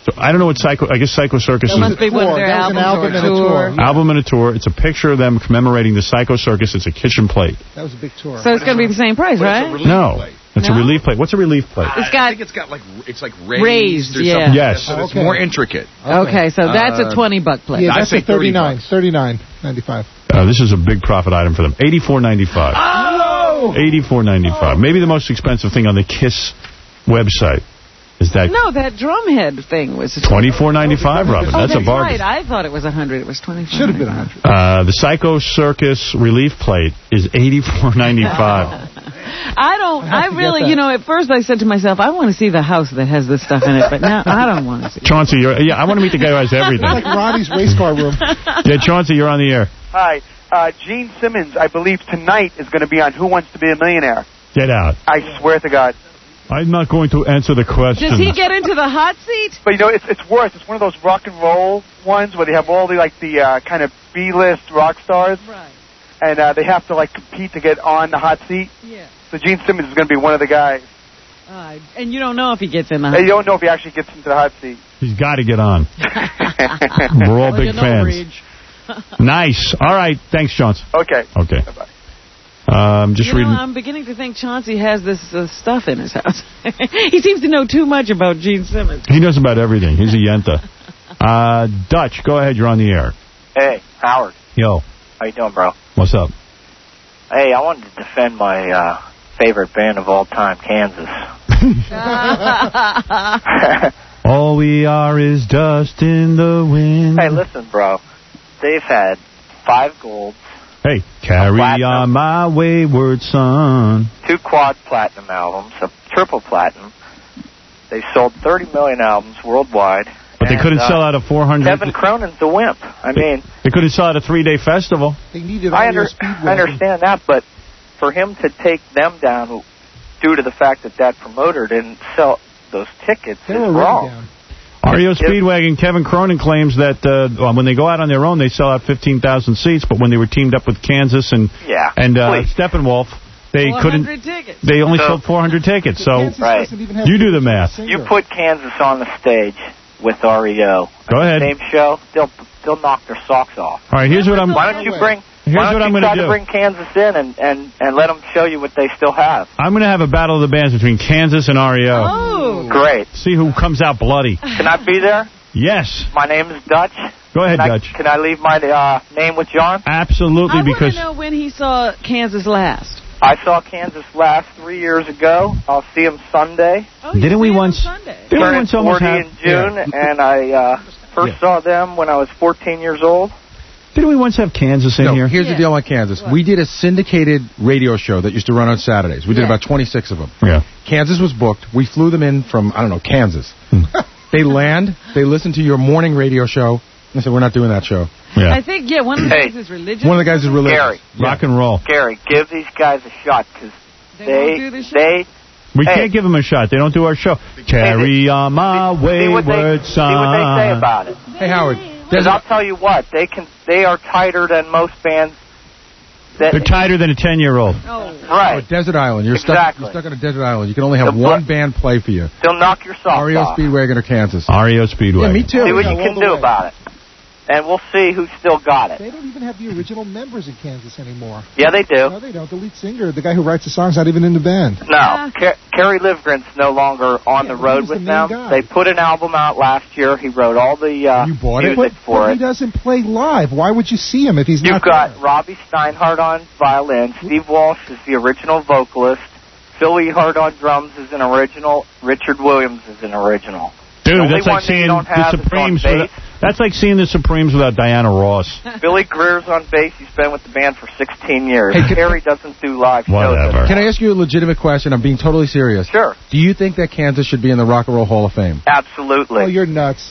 Speaker 1: So I don't know what Psycho... I guess Psycho Circus
Speaker 2: It
Speaker 1: is...
Speaker 2: must be one of their
Speaker 3: That was an
Speaker 2: albums
Speaker 3: album
Speaker 2: or
Speaker 3: and a
Speaker 2: tour.
Speaker 3: tour.
Speaker 1: Album and a tour. It's a picture of them commemorating the Psycho Circus. It's a kitchen plate.
Speaker 3: That was a big tour.
Speaker 2: So it's going to be the same price, right?
Speaker 1: No. It's
Speaker 2: No?
Speaker 1: a relief plate. What's a relief plate?
Speaker 2: It's
Speaker 12: I
Speaker 2: got
Speaker 12: think it's got like it's like raised.
Speaker 2: Raised,
Speaker 12: or
Speaker 2: yeah.
Speaker 12: something.
Speaker 1: Yes.
Speaker 12: So it's
Speaker 3: Okay.
Speaker 12: more intricate.
Speaker 2: Okay, so that's
Speaker 12: Uh,
Speaker 2: a twenty buck plate.
Speaker 3: Yeah,
Speaker 12: I
Speaker 3: that's
Speaker 12: say
Speaker 3: a thirty-nine.
Speaker 12: bucks.
Speaker 3: thirty-nine ninety-five.
Speaker 1: Uh, this is a big profit item for them. eighty-four ninety-five.
Speaker 12: Oh!
Speaker 1: eighty-four ninety-five. Maybe the most expensive thing on the KISS website is that
Speaker 2: No, that drumhead thing was
Speaker 1: twenty-four ninety-five, Robin.
Speaker 2: Oh,
Speaker 1: That's a bargain.
Speaker 2: right. I thought it was a hundred. It was twenty-five.
Speaker 3: Should have been a hundred.
Speaker 1: Uh, the Psycho Circus relief plate is eighty-four ninety-five.
Speaker 2: I don't.
Speaker 3: I have
Speaker 2: I
Speaker 3: to get
Speaker 2: really,
Speaker 3: that.
Speaker 2: you know, at first I said to myself, I want to see the house that has this stuff in it, but now I don't want to see it.
Speaker 1: Chauncey, you're, yeah, I want to meet the guy who has everything.
Speaker 3: It's like Ronnie's race car room.
Speaker 1: Yeah, Chauncey, you're on the air.
Speaker 13: Hi. Uh, Gene Simmons, I believe tonight is going to be on Who Wants to Be a Millionaire.
Speaker 1: Get out.
Speaker 13: I swear to God.
Speaker 1: I'm not going to answer the question.
Speaker 2: Does he get into the hot seat?
Speaker 13: But you know, it's it's worse. It's one of those rock and roll ones where they have all the like the uh, kind of B-list rock stars,
Speaker 2: Right.
Speaker 13: and uh, they have to like compete to get on the hot seat.
Speaker 2: Yeah.
Speaker 13: So Gene Simmons is going to be one of the guys.
Speaker 2: Uh, and you don't know if he gets in the hot
Speaker 13: And
Speaker 2: seat.
Speaker 13: you don't know if he actually gets into the hot seat.
Speaker 1: He's got to get on. We're all
Speaker 2: Well,
Speaker 1: big
Speaker 2: you know,
Speaker 1: fans.
Speaker 2: Rich.
Speaker 1: Nice. All right. Thanks, Chauncey.
Speaker 13: Okay.
Speaker 1: Okay.
Speaker 13: Bye-bye.
Speaker 1: Um, just
Speaker 2: You know,
Speaker 1: reading.
Speaker 2: I'm beginning to think Chauncey has this uh, stuff in his house. He seems to know too much about Gene Simmons.
Speaker 1: He knows about everything. He's a yenta. Uh, Dutch, go ahead. You're on the air.
Speaker 14: Hey, Howard.
Speaker 1: Yo,
Speaker 14: How you doing, bro?
Speaker 1: what's up?
Speaker 14: Hey, I wanted to defend my uh, favorite band of all time, Kansas.
Speaker 1: All we are is dust in the wind.
Speaker 14: Hey, listen, bro. They've had five golds,
Speaker 1: Hey, carry
Speaker 14: Platinum.
Speaker 1: on my wayward son.
Speaker 14: two quad platinum albums, a triple platinum. They've sold thirty million albums worldwide.
Speaker 1: But they
Speaker 14: and,
Speaker 1: couldn't
Speaker 14: uh,
Speaker 1: sell out a four hundred.
Speaker 14: Kevin Cronin's a wimp. I mean,
Speaker 1: They couldn't sell out a three-day festival.
Speaker 3: They needed
Speaker 14: I,
Speaker 3: all your
Speaker 14: under,
Speaker 3: speedway.
Speaker 14: I understand that, but for him to take them down due to the fact that that promoter didn't sell those tickets
Speaker 3: They
Speaker 14: is
Speaker 3: were already
Speaker 14: wrong.
Speaker 3: down.
Speaker 1: R E O
Speaker 14: If-
Speaker 1: Speedwagon, Kevin Cronin claims that uh, well, when they go out on their own, they sell out fifteen thousand seats, but when they were teamed up with Kansas and
Speaker 14: Yeah,
Speaker 1: and uh,
Speaker 14: please.
Speaker 1: Steppenwolf, they
Speaker 2: four
Speaker 1: couldn't.
Speaker 2: hundred tickets.
Speaker 1: They only
Speaker 14: So-
Speaker 1: sold four hundred tickets. So
Speaker 3: Kansas
Speaker 14: Right.
Speaker 3: doesn't even have
Speaker 1: you do
Speaker 3: the
Speaker 1: the math.
Speaker 3: singer.
Speaker 14: You put Kansas on the stage with R E O.
Speaker 1: Go ahead.
Speaker 14: Same show, they'll they'll knock their socks off.
Speaker 1: All right, here's what I'm.
Speaker 14: Why don't you bring?
Speaker 1: Here's
Speaker 14: why don't
Speaker 1: what I'm
Speaker 14: you
Speaker 1: gonna
Speaker 14: try
Speaker 1: do.
Speaker 14: to bring Kansas in and, and, and let them show you what they still have?
Speaker 1: I'm going to have a battle of the bands between Kansas and R E O.
Speaker 2: Oh.
Speaker 14: Great.
Speaker 1: See who comes out bloody.
Speaker 14: Can I be there?
Speaker 1: Yes.
Speaker 14: My name is Dutch.
Speaker 1: Go ahead,
Speaker 14: Can I,
Speaker 1: Dutch.
Speaker 14: can I leave my uh, name with John?
Speaker 1: Absolutely,
Speaker 2: I want
Speaker 1: because
Speaker 2: to know when he saw Kansas last.
Speaker 14: I saw Kansas last three years ago. I'll see him Sunday.
Speaker 2: Oh, you
Speaker 1: Didn't we
Speaker 2: see him
Speaker 1: once-
Speaker 2: Sunday.
Speaker 1: didn't we
Speaker 14: Turning
Speaker 1: once almost
Speaker 14: forty
Speaker 1: have
Speaker 14: in June,
Speaker 1: yeah.
Speaker 14: and I uh, first
Speaker 1: Yeah.
Speaker 14: saw them when I was fourteen years old.
Speaker 1: Didn't we once have Kansas in
Speaker 5: No,
Speaker 1: here?
Speaker 5: here's
Speaker 2: Yeah.
Speaker 5: the deal on Kansas.
Speaker 2: What?
Speaker 5: We did a syndicated radio show that used to run on Saturdays. We did
Speaker 2: Yeah.
Speaker 5: about twenty-six of them.
Speaker 1: Yeah.
Speaker 5: Kansas was booked. We flew them in from, I don't know, Kansas.
Speaker 1: Hmm.
Speaker 5: They land. They listen to your morning radio show. I said, we're not doing that show.
Speaker 1: Yeah.
Speaker 2: I think, yeah, one of the
Speaker 14: Hey.
Speaker 2: guys is religious.
Speaker 5: One of the guys is religious.
Speaker 14: Gary.
Speaker 1: Rock and roll.
Speaker 14: Gary, give these guys a shot because
Speaker 2: They
Speaker 14: they
Speaker 2: won't do the show?
Speaker 14: they
Speaker 1: We
Speaker 14: Hey.
Speaker 1: can't give them a shot. They don't do our show. Carry on my
Speaker 14: see what they
Speaker 1: wayward
Speaker 14: see
Speaker 1: son.
Speaker 14: what they say about it.
Speaker 5: Hey, Howard.
Speaker 14: Because I'll tell you what, they can they are tighter than most bands. That
Speaker 1: They're tighter than a ten-year-old.
Speaker 2: Oh.
Speaker 14: right.
Speaker 5: Oh, desert island. You're stuck.
Speaker 14: Exactly.
Speaker 5: You're stuck on a desert island. You can only have
Speaker 14: The
Speaker 5: one
Speaker 14: bl-
Speaker 5: band play for you.
Speaker 14: They'll knock your socks
Speaker 5: R E O
Speaker 14: off.
Speaker 5: Speedwagon or Kansas.
Speaker 1: R E O Speedway.
Speaker 5: Yeah, me too.
Speaker 14: See what
Speaker 3: Yeah,
Speaker 14: you
Speaker 3: all
Speaker 14: can
Speaker 3: the
Speaker 14: do
Speaker 3: way.
Speaker 14: about it, and we'll see who's still got it.
Speaker 3: They don't even have the original members in Kansas anymore.
Speaker 14: Yeah, they do.
Speaker 3: No, they don't. The lead singer, the guy who writes the songs, not even in the band.
Speaker 14: No, Car- Kerry Livgren's no longer on
Speaker 3: Yeah,
Speaker 14: the
Speaker 3: but
Speaker 14: road
Speaker 3: he's the
Speaker 14: with
Speaker 3: main
Speaker 14: them.
Speaker 3: guy.
Speaker 14: They put an album out last year. He wrote all the uh,
Speaker 5: You bought it?
Speaker 14: music
Speaker 3: But,
Speaker 14: for
Speaker 3: but
Speaker 14: it.
Speaker 3: he doesn't play live. Why would you see him if he's
Speaker 14: You've
Speaker 3: not
Speaker 14: got
Speaker 3: there?
Speaker 14: Robbie Steinhardt on violin. Steve Walsh is the original vocalist. Phil Ehart on drums is an original. Richard Williams is an original.
Speaker 1: Dude,
Speaker 14: The only
Speaker 1: that's like
Speaker 14: one that you
Speaker 1: seeing
Speaker 14: don't
Speaker 1: the
Speaker 14: have is on
Speaker 1: Supremes.
Speaker 14: bass.
Speaker 1: Without, that's like seeing the Supremes without Diana Ross.
Speaker 14: Billy Greer's on bass. He's been with the band for sixteen years.
Speaker 5: Hey, can-
Speaker 14: Kerry doesn't do live shows.
Speaker 1: Whatever.
Speaker 14: anymore.
Speaker 5: Can I ask you a legitimate question? I'm being totally serious.
Speaker 14: Sure.
Speaker 5: Do you think that Kansas should be in the Rock and Roll Hall of Fame?
Speaker 14: Absolutely.
Speaker 3: Oh, you're nuts.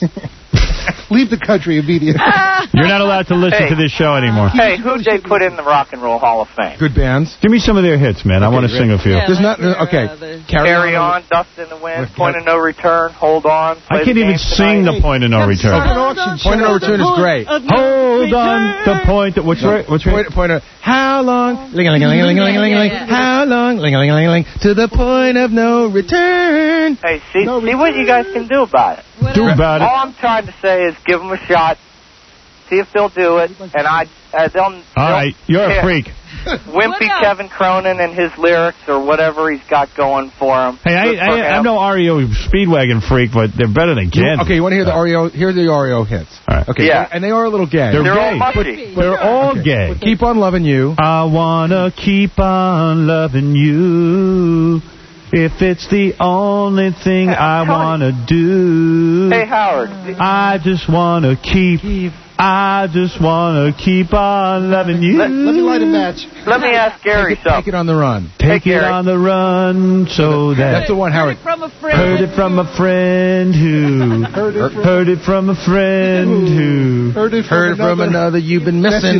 Speaker 3: Leave the country immediately.
Speaker 1: You're not allowed to listen
Speaker 14: Hey.
Speaker 1: to this show anymore.
Speaker 14: Hey, who'd they put in the Rock and Roll Hall of Fame?
Speaker 5: Good bands.
Speaker 1: Give me some of their hits, man. I
Speaker 5: Okay,
Speaker 1: want to
Speaker 5: ready?
Speaker 1: sing a few.
Speaker 2: Yeah,
Speaker 5: There's
Speaker 2: like
Speaker 5: not.
Speaker 2: your,
Speaker 5: Okay.
Speaker 2: uh, the-
Speaker 14: Carry on, Dust in the Wind, Point of No Return, Hold On. Play
Speaker 1: I can't
Speaker 14: the
Speaker 1: even
Speaker 14: Game
Speaker 1: sing
Speaker 14: Tonight.
Speaker 1: the Point of No
Speaker 3: Have
Speaker 1: Return.
Speaker 3: second auction.
Speaker 5: Point of No Return is great.
Speaker 1: Hold on, the point. That, what's right? What's right?
Speaker 5: Point, point of how long? Ling a ling a ling a ling a ling a ling a ling. How long? Ling a ling a ling a ling to the point of no return.
Speaker 14: Hey, see,
Speaker 3: No
Speaker 14: see what you guys can do about it.
Speaker 2: What
Speaker 1: Do about it.
Speaker 14: All I'm trying to say is give them a shot. See if they'll do it, and I uh, they'll.
Speaker 1: All right, you're a freak.
Speaker 14: Wimpy Kevin Cronin and his lyrics or whatever he's got going for him.
Speaker 1: Hey, I, I, I'm no R E O Speedwagon freak, but they're better than Kansas.
Speaker 5: Okay, you want to hear the R E O? Here's the R E O hits.
Speaker 1: All right.
Speaker 5: Okay,
Speaker 14: Yeah.
Speaker 5: and they are a little gay.
Speaker 1: They're,
Speaker 14: They're all
Speaker 1: gay.
Speaker 14: mushy.
Speaker 1: But they're all gay.
Speaker 5: Keep on loving you.
Speaker 1: I wanna keep on loving you. If it's the only thing I wanna do.
Speaker 14: Hey, Howard.
Speaker 1: I just wanna keep. I just wanna keep on loving you.
Speaker 3: Let, let me light a match.
Speaker 14: Let me ask Gary
Speaker 5: Take it,
Speaker 14: something.
Speaker 5: take it on the run.
Speaker 1: Take
Speaker 14: Hey,
Speaker 1: it
Speaker 14: Gary.
Speaker 1: on the run so that.
Speaker 5: That's the one, Howard.
Speaker 2: From a friend.
Speaker 1: Heard it from a friend who.
Speaker 3: Heard it from,
Speaker 1: Heard it from a friend who.
Speaker 3: heard it from
Speaker 5: Heard
Speaker 3: another.
Speaker 5: from another you've been messing
Speaker 3: messing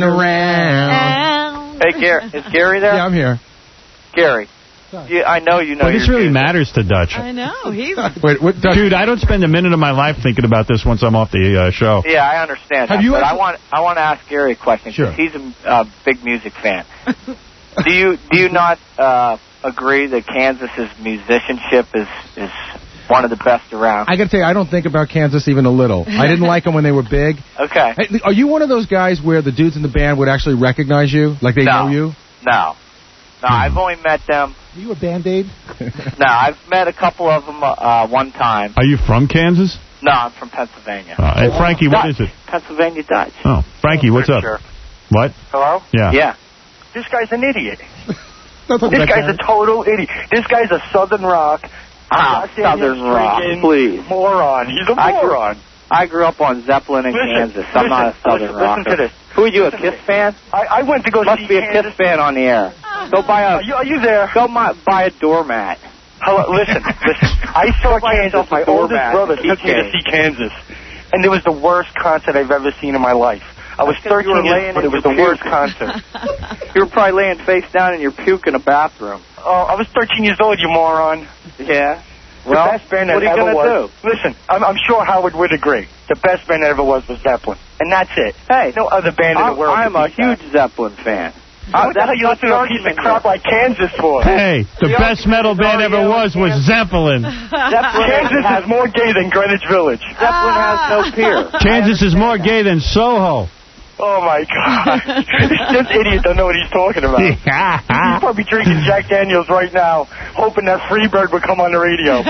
Speaker 5: around.
Speaker 14: Hey, Gary. Is Gary there?
Speaker 5: Yeah, I'm here.
Speaker 14: Gary. You, I know you know.
Speaker 1: Well, this
Speaker 14: your
Speaker 1: really
Speaker 14: music.
Speaker 1: matters to Dutch.
Speaker 2: I know. He's.
Speaker 5: Wait, what? Dutch,
Speaker 1: Dude, I don't spend a minute of my life thinking about this once I'm off the uh, show.
Speaker 14: Yeah, I understand.
Speaker 5: Have
Speaker 14: that,
Speaker 5: you
Speaker 14: but
Speaker 5: ever-
Speaker 14: I want I want to ask Gary a question
Speaker 5: Sure.
Speaker 14: because he's a uh, big music fan. do you do you not uh, agree that Kansas's musicianship is is one of the best around?
Speaker 5: I got to tell you, I don't think about Kansas even a little. I didn't like them when they were big.
Speaker 14: Okay.
Speaker 5: Hey, are you one of those guys where the dudes in the band would actually recognize you, like they
Speaker 14: No.
Speaker 5: know you?
Speaker 14: No. No, I've only met them.
Speaker 3: Are you a Band-Aid?
Speaker 14: No, I've met a couple of them uh, one time.
Speaker 1: Are you from Kansas?
Speaker 14: No, I'm from Pennsylvania.
Speaker 1: Uh, and Frankie, what
Speaker 14: Dutch.
Speaker 1: is it?
Speaker 14: Pennsylvania Dutch.
Speaker 1: Oh, Frankie, what's up?
Speaker 14: Sure.
Speaker 1: What?
Speaker 15: Hello?
Speaker 1: Yeah.
Speaker 14: Yeah.
Speaker 15: This guy's an idiot.
Speaker 3: Don't talk
Speaker 15: This
Speaker 3: about
Speaker 15: guy's a
Speaker 3: that.
Speaker 15: total idiot. This guy's a Southern rock.
Speaker 14: Ah,
Speaker 15: Los Angeles
Speaker 14: Southern rock,
Speaker 15: freaking
Speaker 14: please.
Speaker 15: Moron. He's a
Speaker 14: I grew-
Speaker 15: moron.
Speaker 14: I grew up on Zeppelin in
Speaker 15: Listen,
Speaker 14: Kansas. I'm not a
Speaker 15: listen,
Speaker 14: Southern
Speaker 15: listen,
Speaker 14: rocker.
Speaker 15: listen to this.
Speaker 14: Who are you, a Kiss fan?
Speaker 15: I, I went to go
Speaker 14: Must
Speaker 15: see
Speaker 14: be a
Speaker 15: Kansas.
Speaker 14: Kiss fan on the air. Go buy a.
Speaker 15: Are you, are you there?
Speaker 14: Go my, buy a doormat.
Speaker 15: Hello, listen, listen. I saw
Speaker 14: Buy
Speaker 15: Kansas.
Speaker 14: yourself a
Speaker 15: My oldest
Speaker 14: doormat.
Speaker 15: brother took me to
Speaker 14: Okay.
Speaker 15: see Kansas, and it was the worst concert I've ever seen in my life. I was
Speaker 14: Because you were
Speaker 15: thirteen years,
Speaker 14: laying
Speaker 15: but
Speaker 14: in
Speaker 15: it was
Speaker 14: your
Speaker 15: the worst
Speaker 14: puke.
Speaker 15: concert.
Speaker 14: You were probably laying face down in your puke in a bathroom.
Speaker 15: Oh, I was thirteen years old, you moron.
Speaker 14: Yeah.
Speaker 15: The
Speaker 14: Well,
Speaker 15: best band
Speaker 14: what
Speaker 15: that
Speaker 14: are you
Speaker 15: ever
Speaker 14: gonna
Speaker 15: was. Listen, I'm, I'm sure Howard would agree. The best band that ever was was Zeppelin, and that's it.
Speaker 14: Hey,
Speaker 15: No other band in
Speaker 14: I'm,
Speaker 15: the world.
Speaker 14: I'm
Speaker 15: could
Speaker 14: a
Speaker 15: beat that.
Speaker 14: huge Zeppelin fan.
Speaker 15: What the hell you listen to a piece of crap like Kansas for?
Speaker 1: Hey, the best metal band ever was was Zeppelin.
Speaker 15: Kansas is more gay than Greenwich Village.
Speaker 14: Zeppelin has no peer.
Speaker 1: Kansas is more gay than Soho.
Speaker 15: Oh my God! This idiot don't know what he's talking about. He's probably drinking Jack Daniels right now, hoping that Freebird would come on the radio.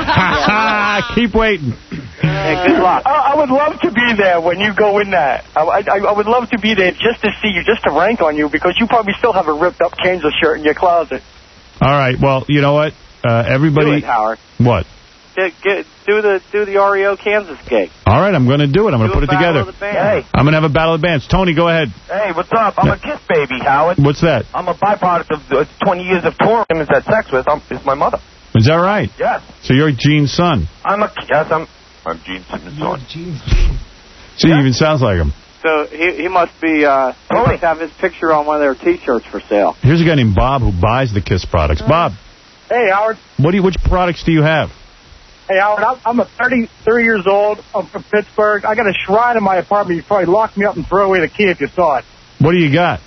Speaker 1: Keep waiting.
Speaker 14: Hey, good luck.
Speaker 15: I, I would love to be there when you go in that. I, I, I would love to be there just to see you, just to rank on you, because you probably still have a ripped up Kansas shirt in your closet.
Speaker 1: All right, well, you know what? Uh,
Speaker 14: Do
Speaker 1: everybody.
Speaker 14: it, Howard.
Speaker 1: What?
Speaker 14: Get, get, do the do the R E O Kansas gig.
Speaker 1: All right, I'm going to do it. I'm going to
Speaker 14: Do
Speaker 1: put
Speaker 14: a
Speaker 1: it
Speaker 14: battle
Speaker 1: together.
Speaker 14: of the bands.
Speaker 1: I'm going to have a battle of bands. Tony, go ahead.
Speaker 15: Hey, what's up? I'm a Kiss baby, Howard.
Speaker 1: What's that?
Speaker 15: I'm a byproduct of uh, twenty years of touring. Is that sex with? I'm, is my mother.
Speaker 1: Is that right?
Speaker 15: Yes.
Speaker 1: So you're Gene's son.
Speaker 15: I'm a yes. I'm. I'm Gene Simmons' son.
Speaker 1: See, he even sounds like him.
Speaker 14: So he he must be uh he must have his picture on one of their T-shirts for sale.
Speaker 1: Here's a guy named Bob who buys the Kiss products. Bob,
Speaker 13: Hey, Howard.
Speaker 1: what do you, which products do you have?
Speaker 13: Hey, Howard, I'm, I'm a thirty-three years old. I'm from Pittsburgh. I got a shrine in my apartment. You'd probably lock me up and throw away the key if you saw it.
Speaker 1: What do you got?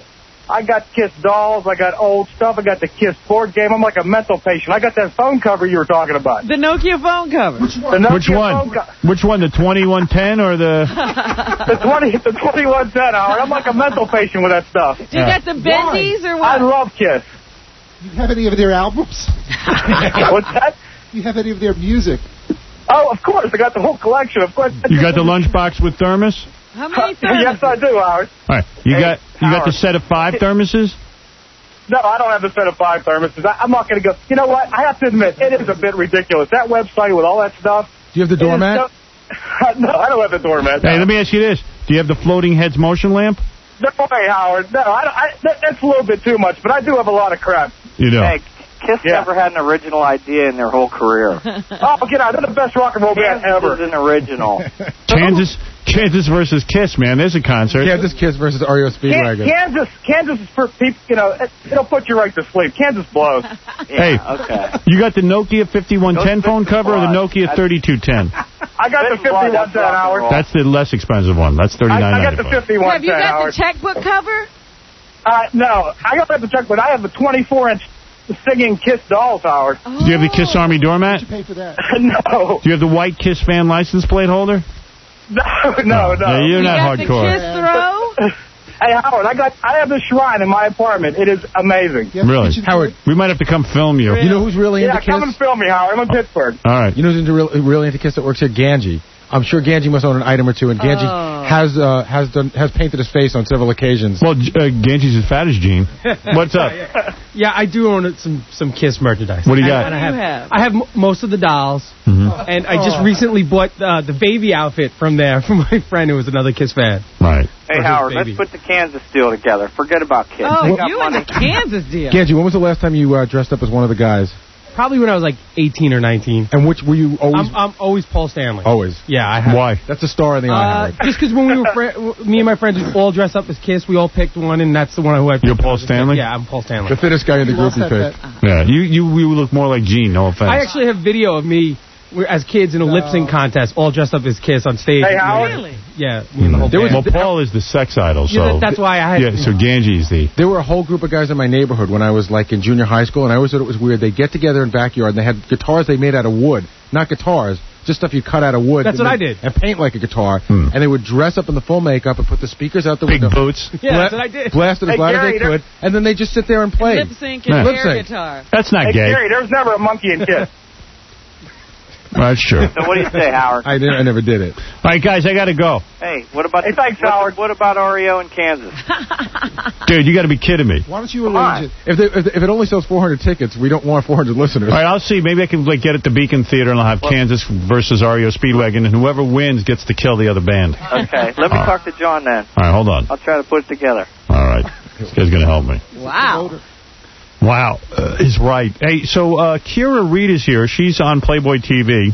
Speaker 13: I got Kiss dolls. I got old stuff. I got the Kiss board game. I'm like a mental patient. I got that phone cover you were talking about.
Speaker 2: The Nokia phone cover.
Speaker 13: The Nokia
Speaker 1: Which one?
Speaker 13: phone co-
Speaker 1: Which one? The twenty-one ten or the?
Speaker 13: the twenty, the twenty-one ten, Howard. I'm like a mental patient with that stuff.
Speaker 2: Do you got the bendies or
Speaker 13: I
Speaker 2: what?
Speaker 13: love Kiss.
Speaker 3: You have any of their albums?
Speaker 13: What's that?
Speaker 3: You have any of their music?
Speaker 13: Oh, of course. I got the whole collection. Of course.
Speaker 1: You got the lunchbox with thermos?
Speaker 2: How many
Speaker 13: Yes, I do, Howard.
Speaker 1: All right. You
Speaker 13: Hey,
Speaker 1: got you got the
Speaker 13: Howard.
Speaker 1: set of five thermoses?
Speaker 13: No, I don't have the set of five thermoses. I, I'm not going to go. You know what? I have to admit, it is a bit ridiculous. That website with all that stuff.
Speaker 5: Do you have the
Speaker 13: it is
Speaker 5: doormat?
Speaker 13: so- no, I don't have the doormat.
Speaker 1: Hey, let me ask you this: do you have the floating heads motion lamp?
Speaker 13: No way, Howard. No, I, don't- I, that, that's a little bit too much, but I do have a lot of crap.
Speaker 1: You know.
Speaker 14: Hey, Kiss
Speaker 13: Yeah.
Speaker 14: never had an original idea in their whole career.
Speaker 13: Oh, get out. They're the best rock and roll band
Speaker 14: Kansas
Speaker 13: ever.
Speaker 14: is an original.
Speaker 1: Kansas, Kansas versus Kiss, man. There's a concert.
Speaker 5: Kansas Kiss versus R E O
Speaker 13: Kan-
Speaker 5: Speedwagon.
Speaker 13: Kansas, Kansas is for people, you know, it, it'll put you right to sleep. Kansas blows.
Speaker 1: Hey,
Speaker 14: Okay.
Speaker 1: you got the Nokia fifty-one ten
Speaker 14: Those
Speaker 1: phone cover or the
Speaker 14: Blood.
Speaker 1: Nokia thirty-two ten?
Speaker 13: I got the
Speaker 14: Spit and blood,
Speaker 13: fifty-one
Speaker 14: that's
Speaker 13: ten,
Speaker 14: rock and
Speaker 13: Howard.
Speaker 14: roll.
Speaker 1: That's the less expensive one. That's
Speaker 13: I,
Speaker 1: thirty-nine
Speaker 13: I got the
Speaker 1: ninety-five.
Speaker 13: fifty-one
Speaker 2: Have you
Speaker 13: ten,
Speaker 2: got
Speaker 13: Howard.
Speaker 2: the checkbook cover?
Speaker 13: Uh, no, I got the check, but I have the twenty-four inch singing Kiss dolls, Howard.
Speaker 1: Do you have the Kiss Army doormat?
Speaker 3: Pay for that.
Speaker 13: No.
Speaker 1: Do you have the white Kiss fan license plate holder?
Speaker 13: No, no, no.
Speaker 1: Yeah, you're
Speaker 2: You
Speaker 1: not
Speaker 2: got
Speaker 1: hardcore.
Speaker 2: the kiss throw?
Speaker 13: Hey, Howard, I got I have the shrine in my apartment. It is amazing.
Speaker 1: Really? Howard, we might have to come film you.
Speaker 5: You know who's really
Speaker 13: Yeah,
Speaker 5: into
Speaker 13: come
Speaker 5: Kiss?
Speaker 13: and film me, Howard. I'm in Pittsburgh.
Speaker 1: All right.
Speaker 5: You know who's into real, really into Kiss that works here? Ganji. I'm sure Ganji must own an item or two, and Ganji
Speaker 2: Oh.
Speaker 5: has uh, has done has painted his face on several occasions.
Speaker 1: Well, uh, Ganji's as fat as Gene. What's up?
Speaker 16: Yeah, I do own some some Kiss merchandise.
Speaker 1: What do you got?
Speaker 16: And I
Speaker 2: What do you
Speaker 16: have,
Speaker 2: have?
Speaker 16: I have m- most of the dolls,
Speaker 1: Mhm.
Speaker 16: and I just
Speaker 13: Oh.
Speaker 16: recently bought uh, the baby outfit from there from my friend who was another Kiss fan.
Speaker 1: Right.
Speaker 14: Hey,
Speaker 16: For his
Speaker 14: Howard,
Speaker 16: baby.
Speaker 14: let's put the Kansas deal together. Forget about kids.
Speaker 2: Oh,
Speaker 14: They got
Speaker 2: you and
Speaker 14: money.
Speaker 2: the Kansas deal.
Speaker 5: Ganji, when was the last time you uh, dressed up as one of the guys?
Speaker 16: Probably when I was like eighteen or nineteen.
Speaker 5: And which were you always?
Speaker 16: I'm, I'm always Paul Stanley.
Speaker 5: Always.
Speaker 16: Yeah, I have.
Speaker 1: Why?
Speaker 5: That's a star in the
Speaker 16: Uh,
Speaker 5: eye, Howard.
Speaker 16: just because when we were fri- me and my friends all dressed up as Kiss, we all picked one, and that's the one who I picked.
Speaker 1: You're Paul Stanley?
Speaker 16: Yeah, I'm Paul Stanley.
Speaker 5: The fittest guy in the
Speaker 3: You
Speaker 5: group
Speaker 3: lost
Speaker 5: you
Speaker 3: that
Speaker 5: picked.
Speaker 3: bet.
Speaker 1: Yeah, you, you you look more like Gene, no offense.
Speaker 16: I actually have video of me we- as kids in a lip sync contest, all dressed up as Kiss on stage.
Speaker 13: Hey, Howard.
Speaker 2: Really?
Speaker 16: Yeah, me and the whole
Speaker 1: There was,
Speaker 16: band.
Speaker 1: well, Paul is the sex idol, so...
Speaker 16: Yeah, that- that's why I had-
Speaker 1: Yeah, so Ganji's the...
Speaker 5: There were a whole group of guys in my neighborhood when I was like in junior high school, and I always thought it was weird. They get together in backyard, and they had guitars they made out of wood. Not guitars, just stuff you cut out of wood.
Speaker 16: That's
Speaker 5: and
Speaker 16: what I
Speaker 5: then-
Speaker 16: did.
Speaker 5: And paint like a guitar.
Speaker 1: Hmm.
Speaker 5: And they would dress up in the full makeup and put the speakers out the
Speaker 1: Big
Speaker 5: window.
Speaker 1: boots.
Speaker 16: Yeah,
Speaker 5: Bla-
Speaker 16: that's what I did.
Speaker 5: Blast it as
Speaker 13: Hey,
Speaker 5: loud
Speaker 13: Gary,
Speaker 5: as they
Speaker 13: there-
Speaker 5: could, and then they just sit there and play.
Speaker 2: Lip sync and
Speaker 1: Yeah.
Speaker 2: air
Speaker 5: Lip sync.
Speaker 2: guitar.
Speaker 1: That's not
Speaker 13: Hey,
Speaker 1: gay.
Speaker 13: Gary, there's never a monkey in Kiss.
Speaker 1: That's true.
Speaker 14: So what do you say, Howard?
Speaker 5: I, didn't, I never did it.
Speaker 1: All right, guys, I got to go.
Speaker 14: Hey, what about
Speaker 13: Hey,
Speaker 14: the,
Speaker 13: thanks,
Speaker 14: what,
Speaker 13: Howard.
Speaker 14: what about R E O in Kansas?
Speaker 1: Dude, you got to be kidding me.
Speaker 3: Why don't you
Speaker 14: Come
Speaker 3: arrange
Speaker 14: on.
Speaker 3: it?
Speaker 5: If, they, if, if it only sells four hundred tickets, we don't want four hundred listeners.
Speaker 1: All right, I'll see. Maybe I can like get at the Beacon Theater and I'll have Kansas versus R E O Speedwagon, and whoever wins gets to kill the other band.
Speaker 14: Okay, let me talk to John then.
Speaker 1: All right, hold on.
Speaker 14: I'll try to put it together.
Speaker 1: All right. This guy's going to help me.
Speaker 2: Wow.
Speaker 1: Wow. Uh, he's right. Hey, so uh, Kira Reed is here. She's on Playboy T V.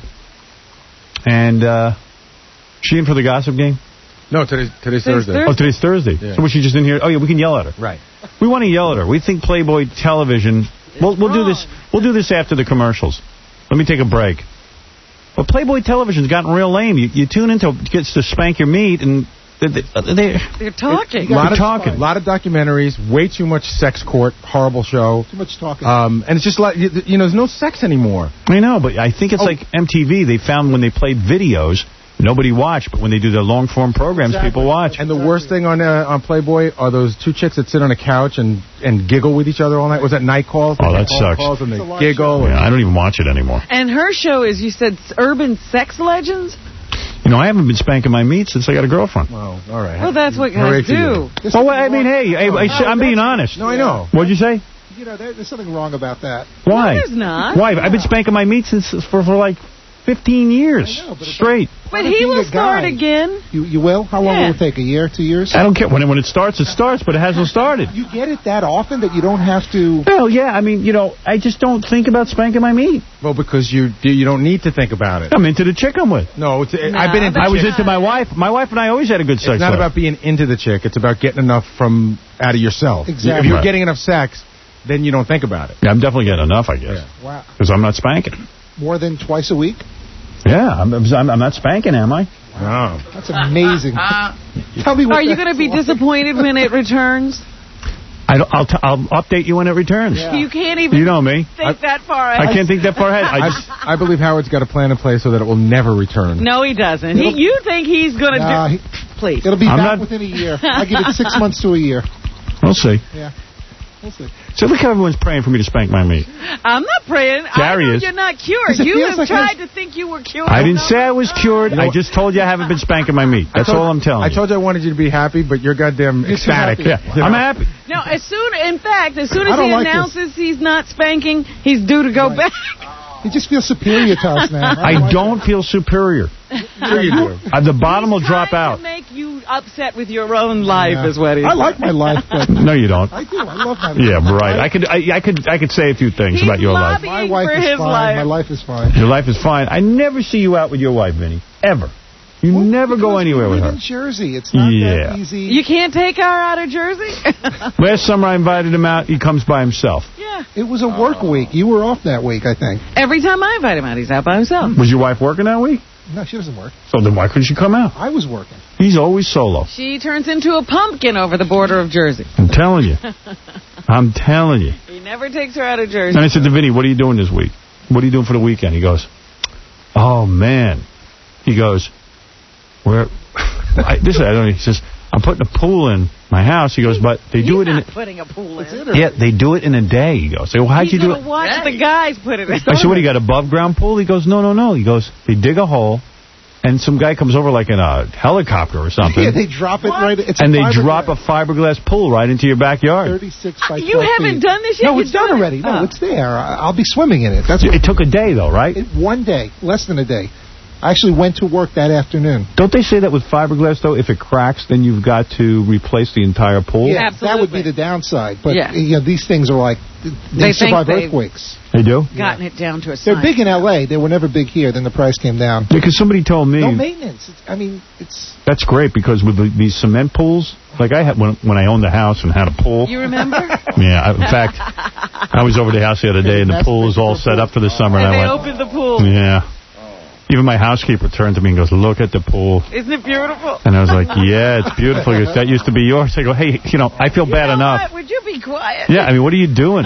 Speaker 1: And uh, she in for the gossip game?
Speaker 5: No, today's, today's
Speaker 2: Today's
Speaker 5: Thursday.
Speaker 2: Thursday.
Speaker 1: Oh, today's Thursday.
Speaker 5: Yeah.
Speaker 1: So was she just in here? Oh, yeah, we can yell at her.
Speaker 5: Right.
Speaker 1: We want to yell at her. We think Playboy Television... We'll, we'll do this We'll do this after the commercials. Let me take a break. But Playboy Television's gotten real lame. You, you tune into it gets to spank your meat, and they, they, they,
Speaker 2: They're talking.
Speaker 5: A lot of
Speaker 1: talking.
Speaker 5: A lot of documentaries, way too much sex court, horrible show.
Speaker 3: Too much talking.
Speaker 5: Um, and it's just like, you, you know, there's no sex anymore.
Speaker 1: I know, but I think it's
Speaker 5: Oh.
Speaker 1: like M T V. They found when they played videos, nobody watched, but when they do their long-form programs,
Speaker 3: Exactly.
Speaker 1: people watch.
Speaker 5: And the worst thing on uh, on Playboy are those two chicks that sit on a couch and, and giggle with each other all night. Was that night calls?
Speaker 1: Oh,
Speaker 5: They
Speaker 1: that
Speaker 5: call
Speaker 1: sucks.
Speaker 5: Calls and they
Speaker 3: It's a live
Speaker 5: giggle.
Speaker 1: Yeah, I don't even watch it anymore.
Speaker 2: And her show is, you said, Urban Sex Legends?
Speaker 1: You know, I haven't been spanking my meat since I got a girlfriend.
Speaker 5: Oh, all right.
Speaker 2: Well, that's what
Speaker 5: Hooray
Speaker 2: guys
Speaker 5: for you.
Speaker 2: do.
Speaker 3: There's
Speaker 1: Well,
Speaker 3: something
Speaker 1: I mean,
Speaker 3: wrong-
Speaker 1: hey, I, I,
Speaker 3: No,
Speaker 1: I'm being
Speaker 3: that's-
Speaker 1: honest.
Speaker 5: No, I know.
Speaker 1: What'd you say?
Speaker 3: You know, there, there's something wrong about that.
Speaker 1: Why?
Speaker 2: No, there's not.
Speaker 1: Why? I've been spanking my meat since for, for like fifteen years
Speaker 3: I know, but it's
Speaker 1: straight.
Speaker 2: But
Speaker 3: Well,
Speaker 2: he
Speaker 3: being
Speaker 2: will
Speaker 3: a
Speaker 2: start
Speaker 3: guy-
Speaker 2: again.
Speaker 3: You you will? How long
Speaker 2: Yeah.
Speaker 3: will it take? A year? Two years?
Speaker 1: I don't care. When it, when it starts, it starts, but it hasn't started.
Speaker 3: You get it that often that you don't have to...
Speaker 1: Well, yeah, I mean, you know, I just don't think about spanking my meat.
Speaker 5: Well, because you you don't need to think about it.
Speaker 1: I'm into the chick I'm with.
Speaker 5: No, it's,
Speaker 2: No,
Speaker 5: I've been into
Speaker 1: I was
Speaker 5: chicks.
Speaker 1: into my wife. My wife and I always had a good sex
Speaker 5: It's not
Speaker 1: life.
Speaker 5: about being into the chick. It's about getting enough from out of yourself.
Speaker 3: Exactly.
Speaker 5: If you're
Speaker 1: Right.
Speaker 5: getting enough sex, then you don't think about it.
Speaker 1: Yeah, I'm definitely getting enough, I guess,
Speaker 3: Wow.
Speaker 1: because I'm not spanking.
Speaker 3: More than twice a week?
Speaker 1: Yeah, I'm, I'm, I'm not spanking, am I?
Speaker 5: No.
Speaker 3: That's amazing. Tell me what
Speaker 2: Are you
Speaker 3: the
Speaker 2: going to be
Speaker 3: hell's
Speaker 2: disappointed when it returns?
Speaker 1: I don't, I'll, t- I'll update you when it returns.
Speaker 3: Yeah.
Speaker 2: You can't even
Speaker 1: You know me.
Speaker 2: think that far
Speaker 1: I
Speaker 2: ahead.
Speaker 1: can't think that far ahead. I
Speaker 5: I,
Speaker 1: just,
Speaker 5: I believe Howard's got a plan in place so that it will never return.
Speaker 2: No, he doesn't. He, you think he's going to
Speaker 3: Nah,
Speaker 2: do...
Speaker 3: he-
Speaker 2: Please.
Speaker 3: It'll be
Speaker 1: I'm
Speaker 3: back
Speaker 1: not-
Speaker 3: within a year. I give it six months to a year.
Speaker 1: we'll see.
Speaker 3: Yeah. We'll see.
Speaker 1: So look how everyone's praying for me to spank my meat.
Speaker 2: I'm not praying. I
Speaker 1: Gary
Speaker 2: know
Speaker 1: is.
Speaker 2: you're not cured.
Speaker 3: 'Cause it
Speaker 2: You
Speaker 3: feels
Speaker 2: have
Speaker 3: like
Speaker 2: tried
Speaker 3: there's-
Speaker 2: to think you were cured.
Speaker 1: I didn't say I was cured.
Speaker 5: You know
Speaker 1: I
Speaker 5: what?
Speaker 1: just told you I haven't been spanking my meat. That's
Speaker 5: I told-
Speaker 1: all I'm telling
Speaker 5: I
Speaker 1: you.
Speaker 5: told you I wanted you to be happy, but you're goddamn
Speaker 3: You're too
Speaker 5: ecstatic.
Speaker 3: happy.
Speaker 1: Yeah, I'm happy.
Speaker 2: No, as soon, in fact, as soon
Speaker 3: I
Speaker 2: as
Speaker 3: don't
Speaker 2: he
Speaker 3: like this.
Speaker 2: announces he's not spanking, he's due to go
Speaker 3: Right.
Speaker 2: back.
Speaker 3: He just feels superior to us now.
Speaker 1: I
Speaker 3: like
Speaker 1: don't feel superior.
Speaker 5: Sure you do.
Speaker 1: Uh, the bottom will
Speaker 2: He's
Speaker 1: drop
Speaker 2: trying
Speaker 1: out.
Speaker 2: to make you upset with your own life,
Speaker 3: Yeah.
Speaker 2: is what he's
Speaker 3: I like my life, but
Speaker 1: No, you don't.
Speaker 3: I do. I love my life.
Speaker 1: Yeah, right. I could, I, I could, I could say a few things
Speaker 2: He's
Speaker 1: about your life.
Speaker 2: lobbying
Speaker 3: My wife
Speaker 2: for
Speaker 3: is
Speaker 2: his
Speaker 3: fine.
Speaker 2: life.
Speaker 3: My life is fine.
Speaker 1: Your life is fine. I never see you out with your wife, Vinny. Ever. You
Speaker 3: Well,
Speaker 1: never go
Speaker 3: because
Speaker 1: anywhere
Speaker 3: we
Speaker 1: with
Speaker 3: live
Speaker 1: her.
Speaker 3: in Jersey. It's not
Speaker 1: Yeah.
Speaker 3: that easy.
Speaker 2: You can't take her out of Jersey?
Speaker 1: Last summer I invited him out. He comes by himself.
Speaker 2: Yeah.
Speaker 3: It was a work week. You were off that week, I think.
Speaker 2: Every time I invite him out, he's out by himself.
Speaker 1: Was your wife working that week?
Speaker 3: No, she doesn't work.
Speaker 1: So then why couldn't she come out?
Speaker 3: I was working.
Speaker 1: He's always solo.
Speaker 2: She turns into a pumpkin over the border of Jersey.
Speaker 1: I'm telling you. I'm telling you.
Speaker 2: He never takes her out of Jersey.
Speaker 1: And I said to Vinny, what are you doing this week? What are you doing for the weekend? He goes, oh, man. He goes, where? I, this I don't know. He says, I'm putting a pool in my house. He goes, but they do
Speaker 2: He's
Speaker 1: it in...
Speaker 2: not putting a pool in.
Speaker 1: Yeah, they do it in a day. He goes, well, how'd
Speaker 2: He's
Speaker 1: you do
Speaker 2: gonna
Speaker 1: it?
Speaker 2: watch the guys put it in.
Speaker 1: I said, what, you got an above-ground pool? He goes, no, no, no. He goes, they dig a hole, and some guy comes over like in a helicopter or something.
Speaker 3: Yeah, they drop it what? right... It's
Speaker 1: and they drop a fiberglass pool right into your backyard.
Speaker 3: thirty-six by twelve
Speaker 2: You haven't
Speaker 3: feet.
Speaker 2: done this yet?
Speaker 3: No, it's done already. No,
Speaker 2: oh.
Speaker 3: it's there. I- I'll be swimming in it. That's what
Speaker 1: It took a day, though, right?
Speaker 3: It, one day. Less than a day. I actually went to work that afternoon.
Speaker 1: Don't they say that with fiberglass, though, if it cracks, then you've got to replace the entire pool?
Speaker 3: Yeah,
Speaker 2: Absolutely.
Speaker 3: that would be the downside. But
Speaker 2: Yeah.
Speaker 3: you know, these things are like, they,
Speaker 2: They think
Speaker 3: survive
Speaker 2: they've-
Speaker 3: earthquakes.
Speaker 1: They do?
Speaker 2: Gotten it down to a
Speaker 3: They're
Speaker 2: science.
Speaker 3: big in L A. They were never big here. Then the price came down.
Speaker 1: Because somebody told me...
Speaker 3: No maintenance. It's, I mean, it's...
Speaker 1: That's great, because with the, these cement pools, like I had when, when I owned the house and had a pool...
Speaker 2: You remember?
Speaker 1: Yeah, I, in fact, I was over the house the other day, and the pool was all set up for the summer, and,
Speaker 2: And
Speaker 1: I
Speaker 2: they
Speaker 1: went...
Speaker 2: opened the pool.
Speaker 1: Yeah. Even my housekeeper turned to me and goes, look at the pool.
Speaker 2: Isn't it beautiful?
Speaker 1: And I was like, yeah, it's beautiful. He goes, that used to be yours. I go, hey, you know, I feel
Speaker 2: You
Speaker 1: bad
Speaker 2: know
Speaker 1: enough.
Speaker 2: what? Would you be quiet?
Speaker 1: Yeah, I mean, what are you doing?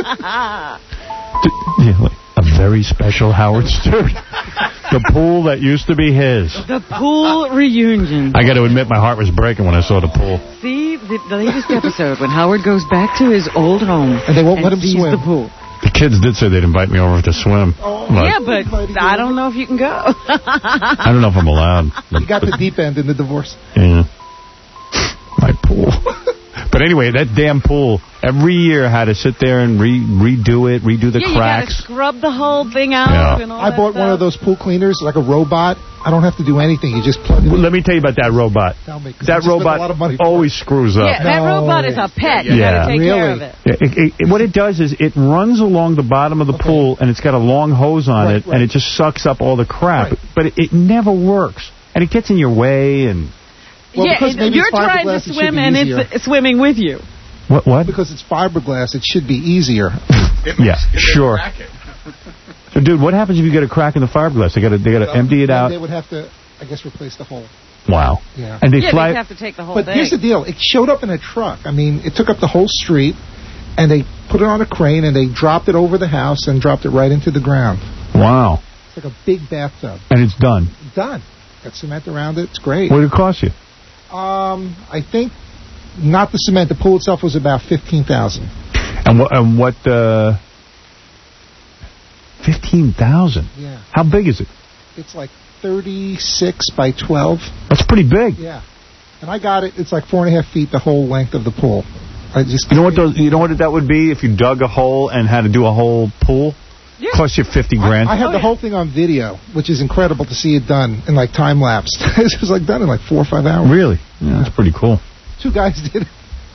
Speaker 1: Yeah, like, a very special Howard Stern. The pool that used to be his.
Speaker 2: The pool reunion.
Speaker 1: I got to admit, my heart was breaking when I saw the pool.
Speaker 2: See, the, the latest episode when Howard goes back to his old home.
Speaker 3: And they won't
Speaker 2: and
Speaker 3: let him
Speaker 2: sees
Speaker 3: swim.
Speaker 2: the pool.
Speaker 1: The kids did say they'd invite me over to swim.
Speaker 3: Oh,
Speaker 1: but
Speaker 2: Yeah, but I don't know if you can go.
Speaker 1: I don't know if I'm allowed.
Speaker 3: You got the deep end in the divorce.
Speaker 1: Yeah. My pool. But anyway, that damn pool, every year I had to sit there and re redo it, redo the
Speaker 2: yeah,
Speaker 1: cracks.
Speaker 2: you gotta scrub the whole thing out.
Speaker 1: Yeah.
Speaker 2: And all
Speaker 3: I
Speaker 2: that
Speaker 3: bought
Speaker 2: stuff.
Speaker 3: one of those pool cleaners, like a robot. I don't have to do anything. You just plug it in.
Speaker 1: Let me tell you about that robot.
Speaker 3: Tell me, 'cause
Speaker 1: That
Speaker 3: I just spent a lot of
Speaker 1: robot
Speaker 3: money for
Speaker 1: always screws up.
Speaker 2: Yeah, that
Speaker 3: No.
Speaker 2: robot is a pet. You
Speaker 1: Yeah.
Speaker 2: gotta take
Speaker 3: Really?
Speaker 2: care of it.
Speaker 1: Yeah, it, it, it, what it does is it runs along the bottom of the
Speaker 3: Okay.
Speaker 1: pool, and it's got a long hose on
Speaker 3: Right,
Speaker 1: it,
Speaker 3: right.
Speaker 1: and it just sucks up all the crap.
Speaker 3: Right.
Speaker 1: But it, it never works. And it gets in your way, and...
Speaker 3: Well,
Speaker 2: yeah,
Speaker 3: because
Speaker 2: and
Speaker 3: maybe
Speaker 2: you're
Speaker 3: it's
Speaker 2: trying to
Speaker 3: fiberglass, it should
Speaker 2: swim,
Speaker 3: be
Speaker 2: and
Speaker 3: easier.
Speaker 2: it's swimming with you.
Speaker 1: What? What?
Speaker 3: Because it's fiberglass, it should be easier.
Speaker 1: Yeah, sure. So, dude, what happens if you get a crack in the fiberglass? They got to they got to empty it
Speaker 3: Then
Speaker 1: out.
Speaker 3: They would have to, I guess, replace the hole.
Speaker 1: Wow.
Speaker 3: Yeah.
Speaker 1: And they
Speaker 2: yeah,
Speaker 1: fly.
Speaker 2: they have to take the whole
Speaker 3: But
Speaker 2: thing.
Speaker 3: here's the deal. It showed up in a truck. I mean, it took up the whole street, and they put it on a crane, and they dropped it over the house and dropped it right into the ground.
Speaker 1: Wow.
Speaker 3: It's like a big bathtub.
Speaker 1: And it's done.
Speaker 3: Done. Got cement around it. It's great.
Speaker 1: What did it cost you?
Speaker 3: Um, I think not the cement. The pool itself was about fifteen thousand.
Speaker 1: And what? And what? Uh, Fifteen thousand.
Speaker 3: Yeah.
Speaker 1: How big is it?
Speaker 3: It's like thirty-six by twelve.
Speaker 1: That's pretty big.
Speaker 3: Yeah. And I got it. It's like four and a half feet the whole length of the pool. I just.
Speaker 1: You know what? Those, you know what that would be if you dug a hole and had to do a whole pool.
Speaker 2: Yeah.
Speaker 1: Cost you fifty grand.
Speaker 3: I, I had
Speaker 2: Oh,
Speaker 3: the
Speaker 2: yeah.
Speaker 3: whole thing on video, which is incredible to see it done in like time lapse. It was like done in like four or five hours.
Speaker 1: Really? Yeah, that's pretty cool.
Speaker 3: Two guys did it.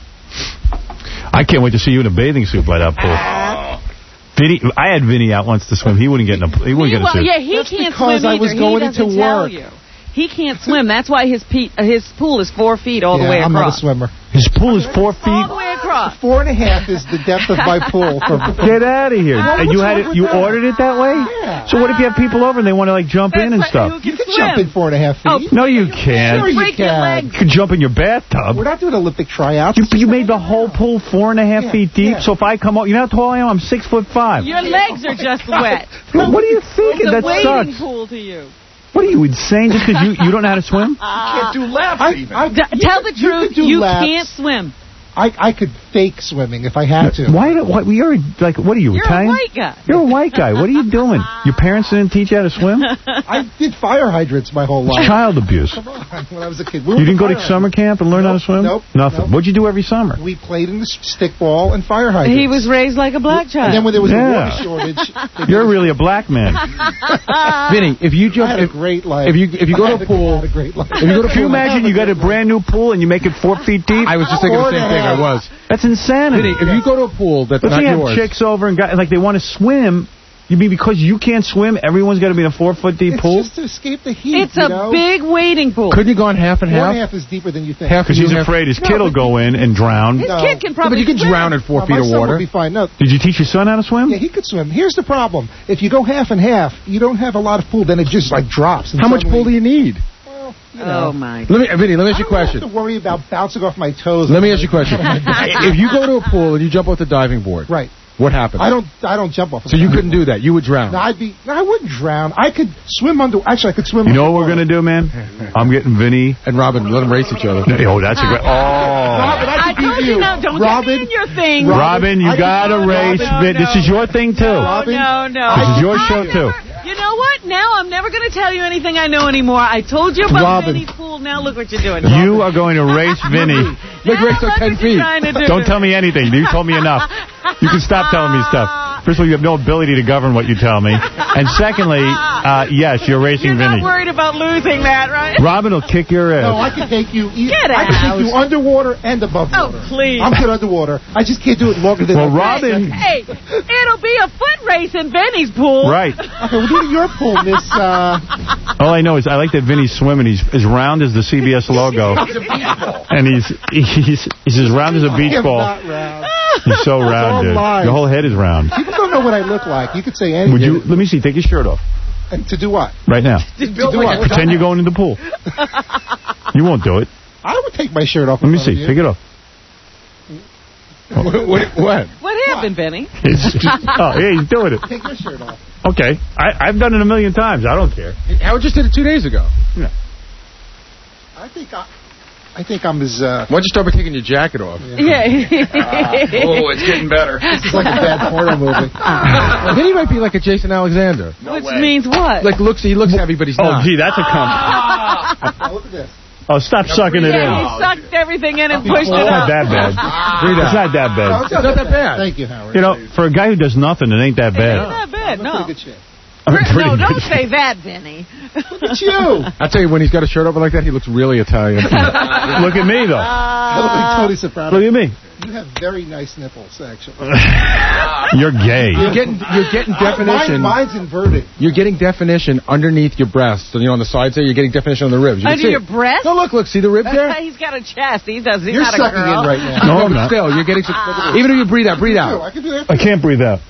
Speaker 1: I can't wait to see you in a bathing suit by that pool. Vinny, I had Vinny out once to swim. He wouldn't get in a he wouldn't get in a
Speaker 2: Well,
Speaker 1: suit.
Speaker 2: yeah, he
Speaker 3: That's
Speaker 2: can't
Speaker 3: because
Speaker 2: swim
Speaker 3: I was
Speaker 2: either.
Speaker 3: going
Speaker 2: he
Speaker 3: into
Speaker 2: doesn't tell
Speaker 3: work.
Speaker 2: you. He can't swim. That's why his pe- uh, his pool is four feet all the
Speaker 3: Yeah,
Speaker 2: way
Speaker 3: I'm not a
Speaker 2: across.
Speaker 3: swimmer.
Speaker 1: His pool is four
Speaker 2: All the
Speaker 1: feet.
Speaker 2: way across.
Speaker 3: Four and a half is the depth of my pool. From,
Speaker 1: Get out of here!
Speaker 3: Well,
Speaker 1: and you
Speaker 3: what's
Speaker 1: had
Speaker 3: wrong
Speaker 1: it.
Speaker 3: with
Speaker 1: You
Speaker 3: that?
Speaker 1: ordered it that way.
Speaker 3: Yeah.
Speaker 1: So what if you have people over and they want to like jump in and
Speaker 2: That's
Speaker 1: stuff?
Speaker 2: what- who
Speaker 3: You
Speaker 2: can
Speaker 3: can
Speaker 2: swim?
Speaker 3: jump in four and a half feet.
Speaker 2: Oh,
Speaker 1: No, you can't.
Speaker 3: Sure you
Speaker 2: Break your
Speaker 3: can.
Speaker 2: leg.
Speaker 1: You can jump in your bathtub.
Speaker 3: We're not doing Olympic tryouts.
Speaker 1: You, you made the whole pool four and a half
Speaker 3: Yeah,
Speaker 1: feet deep.
Speaker 3: yeah.
Speaker 1: So if I come up, you know how tall I am? I'm six foot five.
Speaker 2: Your legs are just wet.
Speaker 1: What, what are you thinking?
Speaker 2: It's a
Speaker 1: That
Speaker 2: wading
Speaker 1: sucks.
Speaker 2: pool to you.
Speaker 1: What are you insane? Just because you, you don't know how to swim?
Speaker 15: Can't do laps
Speaker 3: I,
Speaker 15: even.
Speaker 3: I,
Speaker 2: D- tell the
Speaker 3: you
Speaker 2: truth.
Speaker 3: could do
Speaker 2: You
Speaker 3: laps.
Speaker 2: can't swim.
Speaker 3: I, I could fake swimming if I had to.
Speaker 1: Why? do- What? You're like, what are you,
Speaker 2: You're
Speaker 1: Italian?
Speaker 2: a white guy.
Speaker 1: You're a white guy. What are you doing? Your parents didn't teach you how to swim?
Speaker 3: I did fire hydrants my whole life.
Speaker 1: Child abuse.
Speaker 3: Come on, when I was a kid. We
Speaker 1: You
Speaker 3: were
Speaker 1: didn't go to
Speaker 3: fire
Speaker 1: summer camp and learn how to swim?
Speaker 3: Nope.
Speaker 1: Nothing.
Speaker 3: Nope.
Speaker 1: What'd you do every summer?
Speaker 3: We played in the s- stickball and fire hydrants.
Speaker 2: He was raised like a black child.
Speaker 3: And then when there was
Speaker 1: Yeah.
Speaker 3: a water shortage, they
Speaker 1: You're
Speaker 3: did-
Speaker 1: really a black man.
Speaker 5: Vinny, if you
Speaker 3: I
Speaker 5: jump,
Speaker 3: had a
Speaker 5: if,
Speaker 3: great life.
Speaker 5: if you if you go
Speaker 3: I
Speaker 5: to a
Speaker 3: had
Speaker 5: pool,
Speaker 3: I had a great life.
Speaker 5: if you go to a
Speaker 1: Can you
Speaker 5: pool,
Speaker 1: imagine you got a brand new pool and you make it four feet deep?
Speaker 5: I was just thinking the same thing. I was.
Speaker 1: That's insanity.
Speaker 5: Vinny, if you go to a pool that's
Speaker 1: Let's
Speaker 5: not
Speaker 1: say you have
Speaker 5: yours,
Speaker 1: chicks over and guys, like they want to swim. You mean because you can't swim, everyone's got to be in a four foot deep
Speaker 3: It's
Speaker 1: pool?
Speaker 3: just to escape the heat.
Speaker 2: it's
Speaker 3: you
Speaker 2: a
Speaker 3: know?
Speaker 2: big wading pool.
Speaker 5: couldn't you go on half and
Speaker 3: Four
Speaker 5: half?
Speaker 3: and a half is deeper than you think.
Speaker 5: Half
Speaker 1: Because
Speaker 5: and
Speaker 1: he's
Speaker 5: half.
Speaker 1: afraid his
Speaker 3: No,
Speaker 1: kid will
Speaker 3: but-
Speaker 1: go in and drown.
Speaker 2: His
Speaker 3: No.
Speaker 2: kid can
Speaker 5: Yeah,
Speaker 2: probably
Speaker 5: but you can
Speaker 2: swim.
Speaker 5: drown at four
Speaker 3: No,
Speaker 5: feet
Speaker 3: my
Speaker 5: of
Speaker 3: son
Speaker 5: water.
Speaker 3: would be fine. No,
Speaker 1: Did you teach your son how to swim?
Speaker 3: yeah, he could swim. Here's the problem: if you go half and half, you don't have a lot of pool. Then it just like drops. And
Speaker 5: How much
Speaker 3: suddenly-
Speaker 5: pool do you need?
Speaker 3: Well, you know.
Speaker 2: Oh, my.
Speaker 5: Let me, Vinny, let me ask you a
Speaker 3: I don't
Speaker 5: question.
Speaker 3: have to worry about bouncing off my toes.
Speaker 5: Let me ask you a question. If you go to a pool and you jump off the diving board,
Speaker 3: Right.
Speaker 5: What happened?
Speaker 3: I don't. I don't jump off.
Speaker 5: So you couldn't do that. You would drown.
Speaker 3: No, I'd be. No, I wouldn't drown. I could swim under. Actually, I could swim.
Speaker 1: You know what we're gonna do, man? I'm getting Vinny
Speaker 5: and Robin. Let them race each other.
Speaker 1: Oh, that's a great. Oh.
Speaker 3: Robin, I,
Speaker 2: I told you, now, don't
Speaker 3: Robin,
Speaker 2: get me in your thing.
Speaker 1: Robin, you gotta race.
Speaker 2: no, no.
Speaker 1: This is your thing too.
Speaker 2: No, no, no.
Speaker 1: This is your show too.
Speaker 2: You know what? Now I'm never going to tell you anything I know anymore. I told you about
Speaker 1: Robin.
Speaker 2: Vinny's pool. Now look what you're doing.
Speaker 1: You are going to race Vinny.
Speaker 2: Look, race like ten feet. Do.
Speaker 1: Don't tell me anything. You told me enough. You can stop telling me stuff. First of all, you have no ability to govern what you tell me. And secondly, uh, yes, you're racing
Speaker 2: you're
Speaker 1: Vinny.
Speaker 2: You're not worried about losing that, right?
Speaker 1: Robin will kick your ass.
Speaker 3: No, I can take you. Either.
Speaker 2: Get
Speaker 3: I can
Speaker 2: out.
Speaker 3: take you underwater and above water.
Speaker 2: Oh, please.
Speaker 3: I'm good underwater. I just can't do it longer than.
Speaker 1: Well, Robin.
Speaker 2: Hey, it'll be a foot race in Vinny's pool.
Speaker 1: Right.
Speaker 3: Okay, we'll do it in your pool, Miss. Uh...
Speaker 1: All I know is I like that Vinny's swimming. He's as round as the C B S logo. And he's he's he's as round as a beach ball.
Speaker 3: Not round.
Speaker 1: He's so round, dude.
Speaker 3: lies.
Speaker 1: Your whole head is round.
Speaker 3: People don't know what I look like. You could say anything.
Speaker 1: Would you? Let me see. Take your shirt off.
Speaker 3: And to do what?
Speaker 1: Right now.
Speaker 3: To, to do what?
Speaker 1: Pretend you're going in the pool. You won't do it.
Speaker 3: I would take my shirt off.
Speaker 1: Let me see. Take it off.
Speaker 5: Oh. what, what? What?
Speaker 2: What happened, Vinny?
Speaker 1: Oh, yeah, he's doing it.
Speaker 3: Take your shirt off.
Speaker 1: Okay. I, I've done it a million times. I don't care.
Speaker 5: Howard just did it two days ago.
Speaker 1: Yeah.
Speaker 3: I think I, I think I'm as. Uh,
Speaker 5: Why don't you start by taking your jacket off?
Speaker 2: Yeah.
Speaker 12: uh, oh, it's getting better.
Speaker 3: This is like a bad porno movie.
Speaker 5: Then he might be like a Jason Alexander.
Speaker 12: No
Speaker 2: Which
Speaker 12: way.
Speaker 2: means what?
Speaker 5: Like looks, he looks heavy, but he's
Speaker 1: oh,
Speaker 5: not.
Speaker 1: Oh, gee, that's a compliment.
Speaker 3: Oh, look at this.
Speaker 1: Oh, stop sucking it
Speaker 2: yeah,
Speaker 1: in.
Speaker 2: he sucked everything in and pushed
Speaker 1: It's
Speaker 2: it
Speaker 1: not
Speaker 2: up.
Speaker 1: that bad. It's not that bad.
Speaker 3: No,
Speaker 5: It's not that bad.
Speaker 3: Thank you, Howard.
Speaker 1: You know, for a guy who does nothing, it ain't that
Speaker 2: It's
Speaker 1: bad.
Speaker 2: not bad, no.
Speaker 3: Pretty good shit.
Speaker 1: I mean, pretty
Speaker 2: No,
Speaker 1: good.
Speaker 2: don't say that, Vinny.
Speaker 3: Look at you.
Speaker 5: I'll tell you, when he's got a shirt over like that, he looks really Italian.
Speaker 1: Look at me, though.
Speaker 3: I look like Tony Soprano.
Speaker 1: Look at me.
Speaker 3: You have very nice nipples, actually.
Speaker 1: You're gay.
Speaker 5: You're getting, you're getting definition.
Speaker 3: Mine, mine's inverted.
Speaker 5: You're getting definition underneath your breasts. So, you know, on the sides there, you're getting definition on the ribs. You can
Speaker 2: Under
Speaker 5: see
Speaker 2: your
Speaker 5: it.
Speaker 2: breast?
Speaker 5: No, look, look, see the ribs there?
Speaker 2: He's got a chest. He does. He's
Speaker 3: You're
Speaker 2: not a
Speaker 3: sucking
Speaker 2: girl.
Speaker 3: in right now.
Speaker 1: No,
Speaker 5: No,
Speaker 1: I'm
Speaker 5: but
Speaker 1: not.
Speaker 5: still, you're getting. Even if you breathe out, breathe out.
Speaker 3: I can do that.
Speaker 1: I can't breathe out.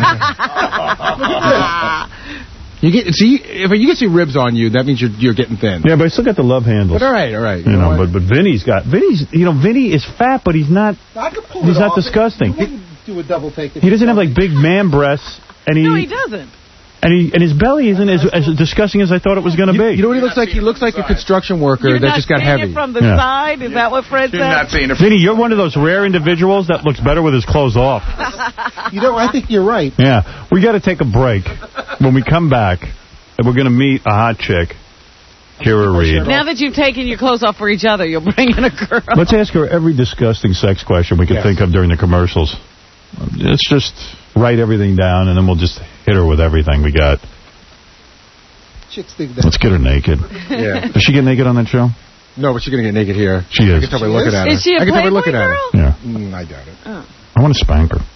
Speaker 5: You get see if you can see ribs on you, that means you're you're getting thin.
Speaker 1: Yeah, but I still got the love handles.
Speaker 5: But all right, all right.
Speaker 1: You, you know, know but but Vinny's got Vinny's. You know, Vinny is fat, but he's not.
Speaker 3: I could pull
Speaker 1: He's
Speaker 3: it
Speaker 1: not
Speaker 3: off.
Speaker 1: disgusting.
Speaker 3: You wouldn't do a double take. if
Speaker 1: He
Speaker 3: you
Speaker 1: doesn't have
Speaker 3: told
Speaker 1: like
Speaker 3: me.
Speaker 1: big man breasts, and he
Speaker 2: No, he doesn't.
Speaker 1: and he and his belly isn't as, as disgusting as I thought it was going to be.
Speaker 5: You know what he looks like? He looks like a construction worker
Speaker 2: You're
Speaker 5: that
Speaker 2: not
Speaker 5: just got
Speaker 2: seeing
Speaker 5: heavy.
Speaker 2: it from the
Speaker 1: Yeah.
Speaker 2: side? Is that what Fred
Speaker 12: You're
Speaker 2: said?
Speaker 12: not seeing it.
Speaker 1: Vinny, you're one of those rare individuals that looks better with his clothes off.
Speaker 3: You know, I think you're right.
Speaker 1: Yeah, we got to take a break. When we come back, we're going to meet a hot chick, Kira Reed.
Speaker 2: Now that you've taken your clothes off for each other, you'll bring in a girl.
Speaker 1: Let's ask her every disgusting sex question we can
Speaker 3: Yes.
Speaker 1: think of during the commercials. Let's just write everything down, and then we'll just hit her with everything we got.
Speaker 3: Chicks think that.
Speaker 1: Let's get her naked.
Speaker 5: Yeah.
Speaker 1: Does she get naked on that show?
Speaker 5: No, but she's gonna get naked here.
Speaker 1: She
Speaker 5: I
Speaker 1: is.
Speaker 5: can tell by
Speaker 3: She
Speaker 5: looking
Speaker 3: is?
Speaker 5: at her.
Speaker 2: Is she a
Speaker 5: I can tell by
Speaker 2: Playboy
Speaker 5: looking
Speaker 2: girl?
Speaker 5: at her.
Speaker 1: Yeah.
Speaker 5: Mm, I doubt it.
Speaker 2: Oh.
Speaker 1: I want to spank her.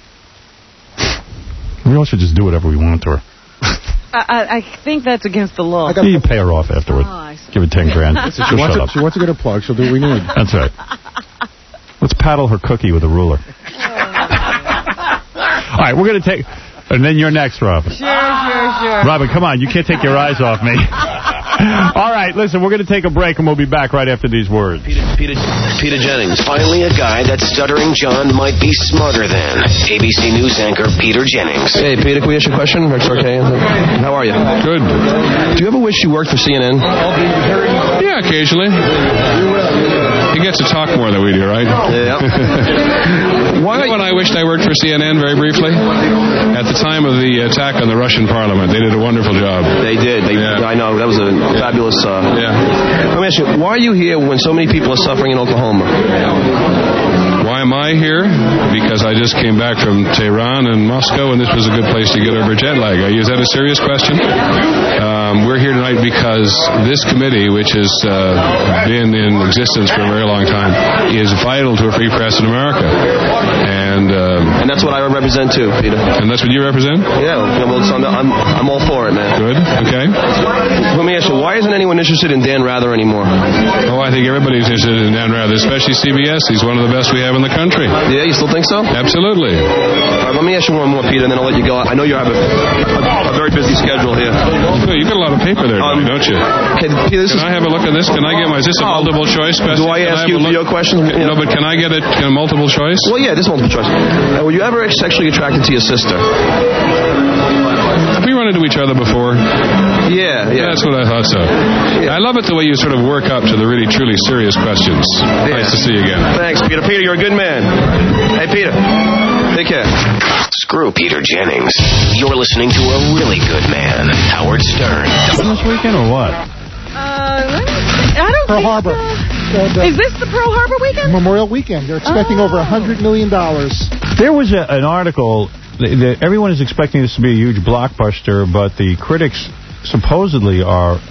Speaker 1: We all should just do whatever we want to her.
Speaker 2: I, I, I think that's against the law.
Speaker 1: You pay her off afterward.
Speaker 2: Oh, I see.
Speaker 1: Give her ten grand.
Speaker 5: She
Speaker 1: She'll
Speaker 5: wants,
Speaker 1: shut
Speaker 5: to,
Speaker 1: up.
Speaker 5: she wants to get a plug. She'll do what we need.
Speaker 1: That's right. Let's paddle her cookie with a ruler. All right, we're going to take... And then you're next, Robin.
Speaker 2: Sure, sure, sure.
Speaker 1: Robin, come on. You can't take your eyes off me. All right, listen, we're going to take a break, and we'll be back right after these words.
Speaker 17: Peter, Peter, Peter Jennings. Finally, a guy that Stuttering John might be smarter than. A B C News anchor Peter Jennings.
Speaker 18: Hey, Peter, can we ask you a question? Rex Arcade. How are you?
Speaker 19: Good.
Speaker 18: Do you ever wish you worked for C N N?
Speaker 19: Yeah, occasionally. He gets to talk more than we do, right?
Speaker 18: Yeah.
Speaker 19: Why? You know when I wished I worked for C N N, very briefly? At the time of the attack on the Russian parliament, they did a wonderful job.
Speaker 18: They did. They,
Speaker 19: Yeah.
Speaker 18: I know. That was a fabulous... Uh,
Speaker 19: Yeah.
Speaker 18: Let me ask you, why are you here when so many people are suffering in Oklahoma?
Speaker 19: Why am I here? Because I just came back from Tehran and Moscow, and this was a good place to get over jet lag. Is that a serious question? Um, we're here tonight because this committee, which has uh, been in existence for a very long time, is vital to a free press in America. And um,
Speaker 18: And that's what I represent too, Peter.
Speaker 19: and that's what you represent?
Speaker 18: Yeah, well, so I'm, I'm, I'm all for it, man.
Speaker 19: Good. Okay.
Speaker 18: Let me ask you, why isn't anyone interested in Dan Rather anymore?
Speaker 19: Oh, I think everybody's interested in Dan Rather, especially C B S. He's one of the best we have in the the country.
Speaker 18: Yeah, you still think so?
Speaker 19: Absolutely.
Speaker 18: All right, let me ask you one more, Peter, and then I'll let you go. I know you have a, a, a very busy schedule here.
Speaker 19: You got a lot of paper there,
Speaker 18: Um,
Speaker 19: buddy, don't you?
Speaker 18: Can, Peter, this
Speaker 19: Can
Speaker 18: is,
Speaker 19: I have a look at this? Can I get my... Is this a multiple choice question?
Speaker 18: do I
Speaker 19: Can
Speaker 18: ask
Speaker 19: have
Speaker 18: you
Speaker 19: a
Speaker 18: for
Speaker 19: look-
Speaker 18: your question?
Speaker 19: No, but can I get a, can a multiple choice?
Speaker 18: Well, yeah, this is multiple choice. Uh, were you ever sexually attracted to your sister?
Speaker 19: Have we run into each other before?
Speaker 18: Yeah, yeah.
Speaker 19: That's what I thought so. I love it the way you sort of work up to the really, truly serious questions. Nice to see you again.
Speaker 18: Thanks, Peter. Peter, you're a good man. Hey, Peter. Take care.
Speaker 17: Screw Peter Jennings. You're listening to a really good man, Howard Stern.
Speaker 1: This weekend or what?
Speaker 2: Uh, I don't
Speaker 3: Pearl
Speaker 2: think
Speaker 3: Harbor.
Speaker 2: so.
Speaker 3: The- the
Speaker 2: Is this the Pearl Harbor weekend?
Speaker 3: Memorial Weekend. They're expecting
Speaker 2: Oh.
Speaker 3: over one hundred million dollars.
Speaker 1: There was a, an article. The, the, everyone is expecting this to be a huge blockbuster, but the critics supposedly are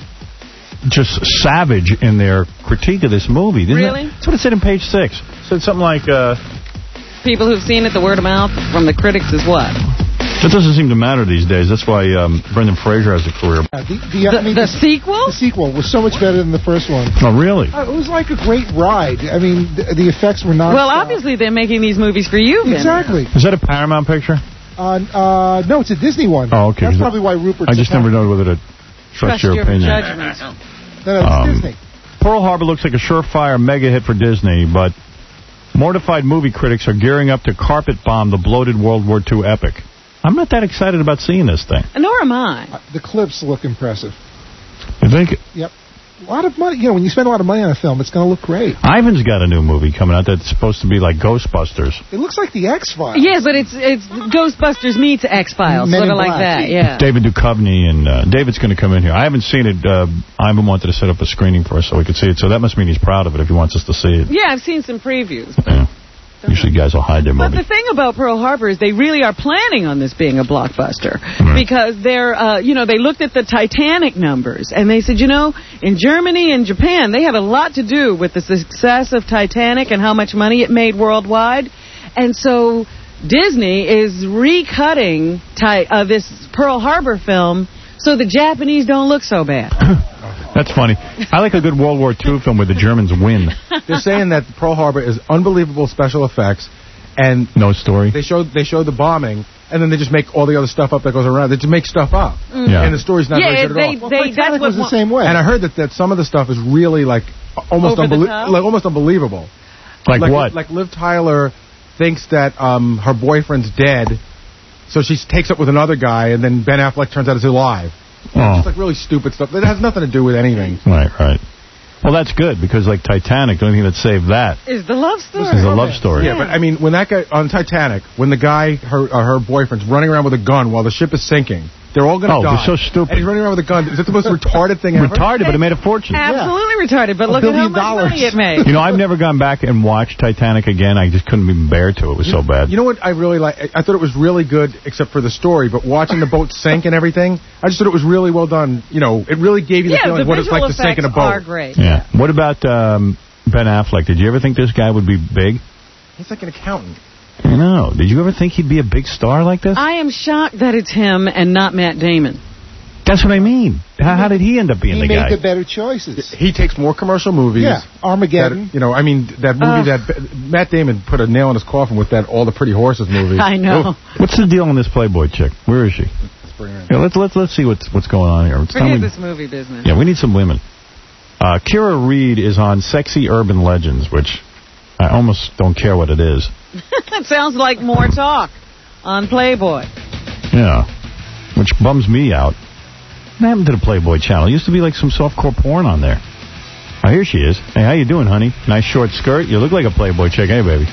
Speaker 1: just savage in their critique of this movie. Didn't
Speaker 2: Really?
Speaker 1: It? That's what it said in page six. It said something like... Uh,
Speaker 2: People who've seen it, the word of mouth from the critics is what?
Speaker 1: It doesn't seem to matter these days. That's why um, Brendan Fraser has a career.
Speaker 3: Uh, the, the, I mean,
Speaker 2: the sequel?
Speaker 3: The sequel was so much better than the first one.
Speaker 1: Oh, really?
Speaker 3: Uh, it was like a great ride. I mean, the, the effects were not.
Speaker 2: Well, obviously they're making these movies for you, Vinny.
Speaker 3: Exactly.
Speaker 1: Is that a Paramount picture?
Speaker 3: Uh, uh, no, it's a Disney one.
Speaker 1: Oh, okay.
Speaker 3: That's probably why Rupert.
Speaker 1: I just never know whether to trust,
Speaker 2: Trust
Speaker 1: your,
Speaker 2: your
Speaker 1: opinion.
Speaker 2: judgment.
Speaker 3: No, no, it's
Speaker 1: Um,
Speaker 3: Disney.
Speaker 1: Pearl Harbor looks like a surefire mega hit for Disney, but mortified movie critics are gearing up to carpet bomb the bloated World War Two epic. I'm not that excited about seeing this thing.
Speaker 2: Nor am I.
Speaker 3: Uh, the clips look impressive.
Speaker 1: You think?
Speaker 3: Yep. A lot of money. You know, when you spend a lot of money on a film, it's going to look great.
Speaker 1: Ivan's got a new movie coming out that's supposed to be like Ghostbusters.
Speaker 3: It looks like the X-Files.
Speaker 2: Yeah, but it's it's Ghostbusters meets X-Files,
Speaker 3: Men
Speaker 2: sort
Speaker 3: in
Speaker 2: of like
Speaker 3: Black.
Speaker 2: that, yeah.
Speaker 1: David Duchovny and uh, David's going to come in here. I haven't seen it. Uh, Ivan wanted to set up a screening for us so we could see it, so that must mean he's proud of it if he wants us to see it.
Speaker 2: Yeah, I've seen some previews.
Speaker 1: Yeah. Usually guys will hide their
Speaker 2: But
Speaker 1: movie.
Speaker 2: the thing about Pearl Harbor is they really are planning on this being a blockbuster because they're, uh, you know, they looked at the Titanic numbers and they said, you know, in Germany and Japan, they had a lot to do with the success of Titanic and how much money it made worldwide. And so Disney is recutting ti- uh, this Pearl Harbor film so the Japanese don't look so bad.
Speaker 1: That's funny. I like a good World War Two film where the Germans win.
Speaker 5: They're saying that Pearl Harbor is unbelievable special effects, and
Speaker 1: no story.
Speaker 5: They show they show the bombing, and then they just make all the other stuff up that goes around. They just make stuff up,
Speaker 2: Mm.
Speaker 1: Yeah.
Speaker 5: and the story's not
Speaker 2: Yeah,
Speaker 5: very good
Speaker 2: they-
Speaker 5: at all.
Speaker 2: they-
Speaker 3: Well, Titanic was the same way.
Speaker 5: And I heard that, that some of the stuff is really like almost
Speaker 2: Over the
Speaker 5: unbelie-
Speaker 2: top?
Speaker 5: like almost unbelievable.
Speaker 1: Like what?
Speaker 5: Like Liv Tyler thinks that um, her boyfriend's dead, so she takes up with another guy, and then Ben Affleck turns out he's alive.
Speaker 1: Oh.
Speaker 5: It's like really stupid stuff. It has nothing to do with anything.
Speaker 1: Right, right. Well, that's good, because like Titanic, the only thing that saved that
Speaker 2: Is the love story.
Speaker 1: is a love story.
Speaker 5: Yeah, but I mean, when that guy on Titanic, when the guy, her uh, her boyfriend's running around with a gun while the ship is sinking, they're all going to
Speaker 1: Oh,
Speaker 5: die.
Speaker 1: they're so stupid.
Speaker 5: And he's running around with a gun. Is that the most retarded thing ever?
Speaker 1: Retarded, but it made a fortune.
Speaker 2: Absolutely retarded, but
Speaker 5: A
Speaker 2: look at how
Speaker 5: billion
Speaker 2: much
Speaker 5: dollars.
Speaker 2: money it made.
Speaker 1: You know, I've never gone back and watched Titanic again. I just couldn't even bear to. It was so bad.
Speaker 5: You know what I really like? I I thought it was really good, except for the story. But watching the boat sink and everything, I just thought it was really well done. You know, it really gave you the
Speaker 2: Yeah,
Speaker 5: feeling
Speaker 2: the
Speaker 5: of what it's like to
Speaker 2: visual
Speaker 5: sink in a
Speaker 2: effects
Speaker 5: boat.
Speaker 2: are great.
Speaker 1: Yeah. What about um, Ben Affleck? Did you ever think this guy would be big?
Speaker 5: He's like an accountant.
Speaker 1: I know. Did you ever think he'd be a big star like this?
Speaker 2: I am shocked that it's him and not Matt Damon.
Speaker 1: That's what I mean. How, how did he end up being
Speaker 3: He
Speaker 1: the
Speaker 3: made
Speaker 1: guy?
Speaker 3: the better choices.
Speaker 5: He takes more commercial movies.
Speaker 3: Yeah, Armageddon.
Speaker 5: That, you know, I mean, that movie
Speaker 2: Ugh.
Speaker 5: that Matt Damon put a nail in his coffin with that All the Pretty Horses movie.
Speaker 2: I know.
Speaker 1: What's the deal on this Playboy chick? Where is she? Yeah, let's let's let's see what's what's going on here. It's time
Speaker 2: Forget
Speaker 1: we-
Speaker 2: this movie business.
Speaker 1: Yeah, we need some women. Uh, Kira Reed is on Sexy Urban Legends, which I almost don't care what it is.
Speaker 2: That sounds like more talk on Playboy.
Speaker 1: Yeah, which bums me out. What happened to the Playboy channel? It used to be like some softcore porn on there. Oh, here she is. Hey, how you doing, honey? Nice short skirt. You look like a Playboy chick. Hey, baby.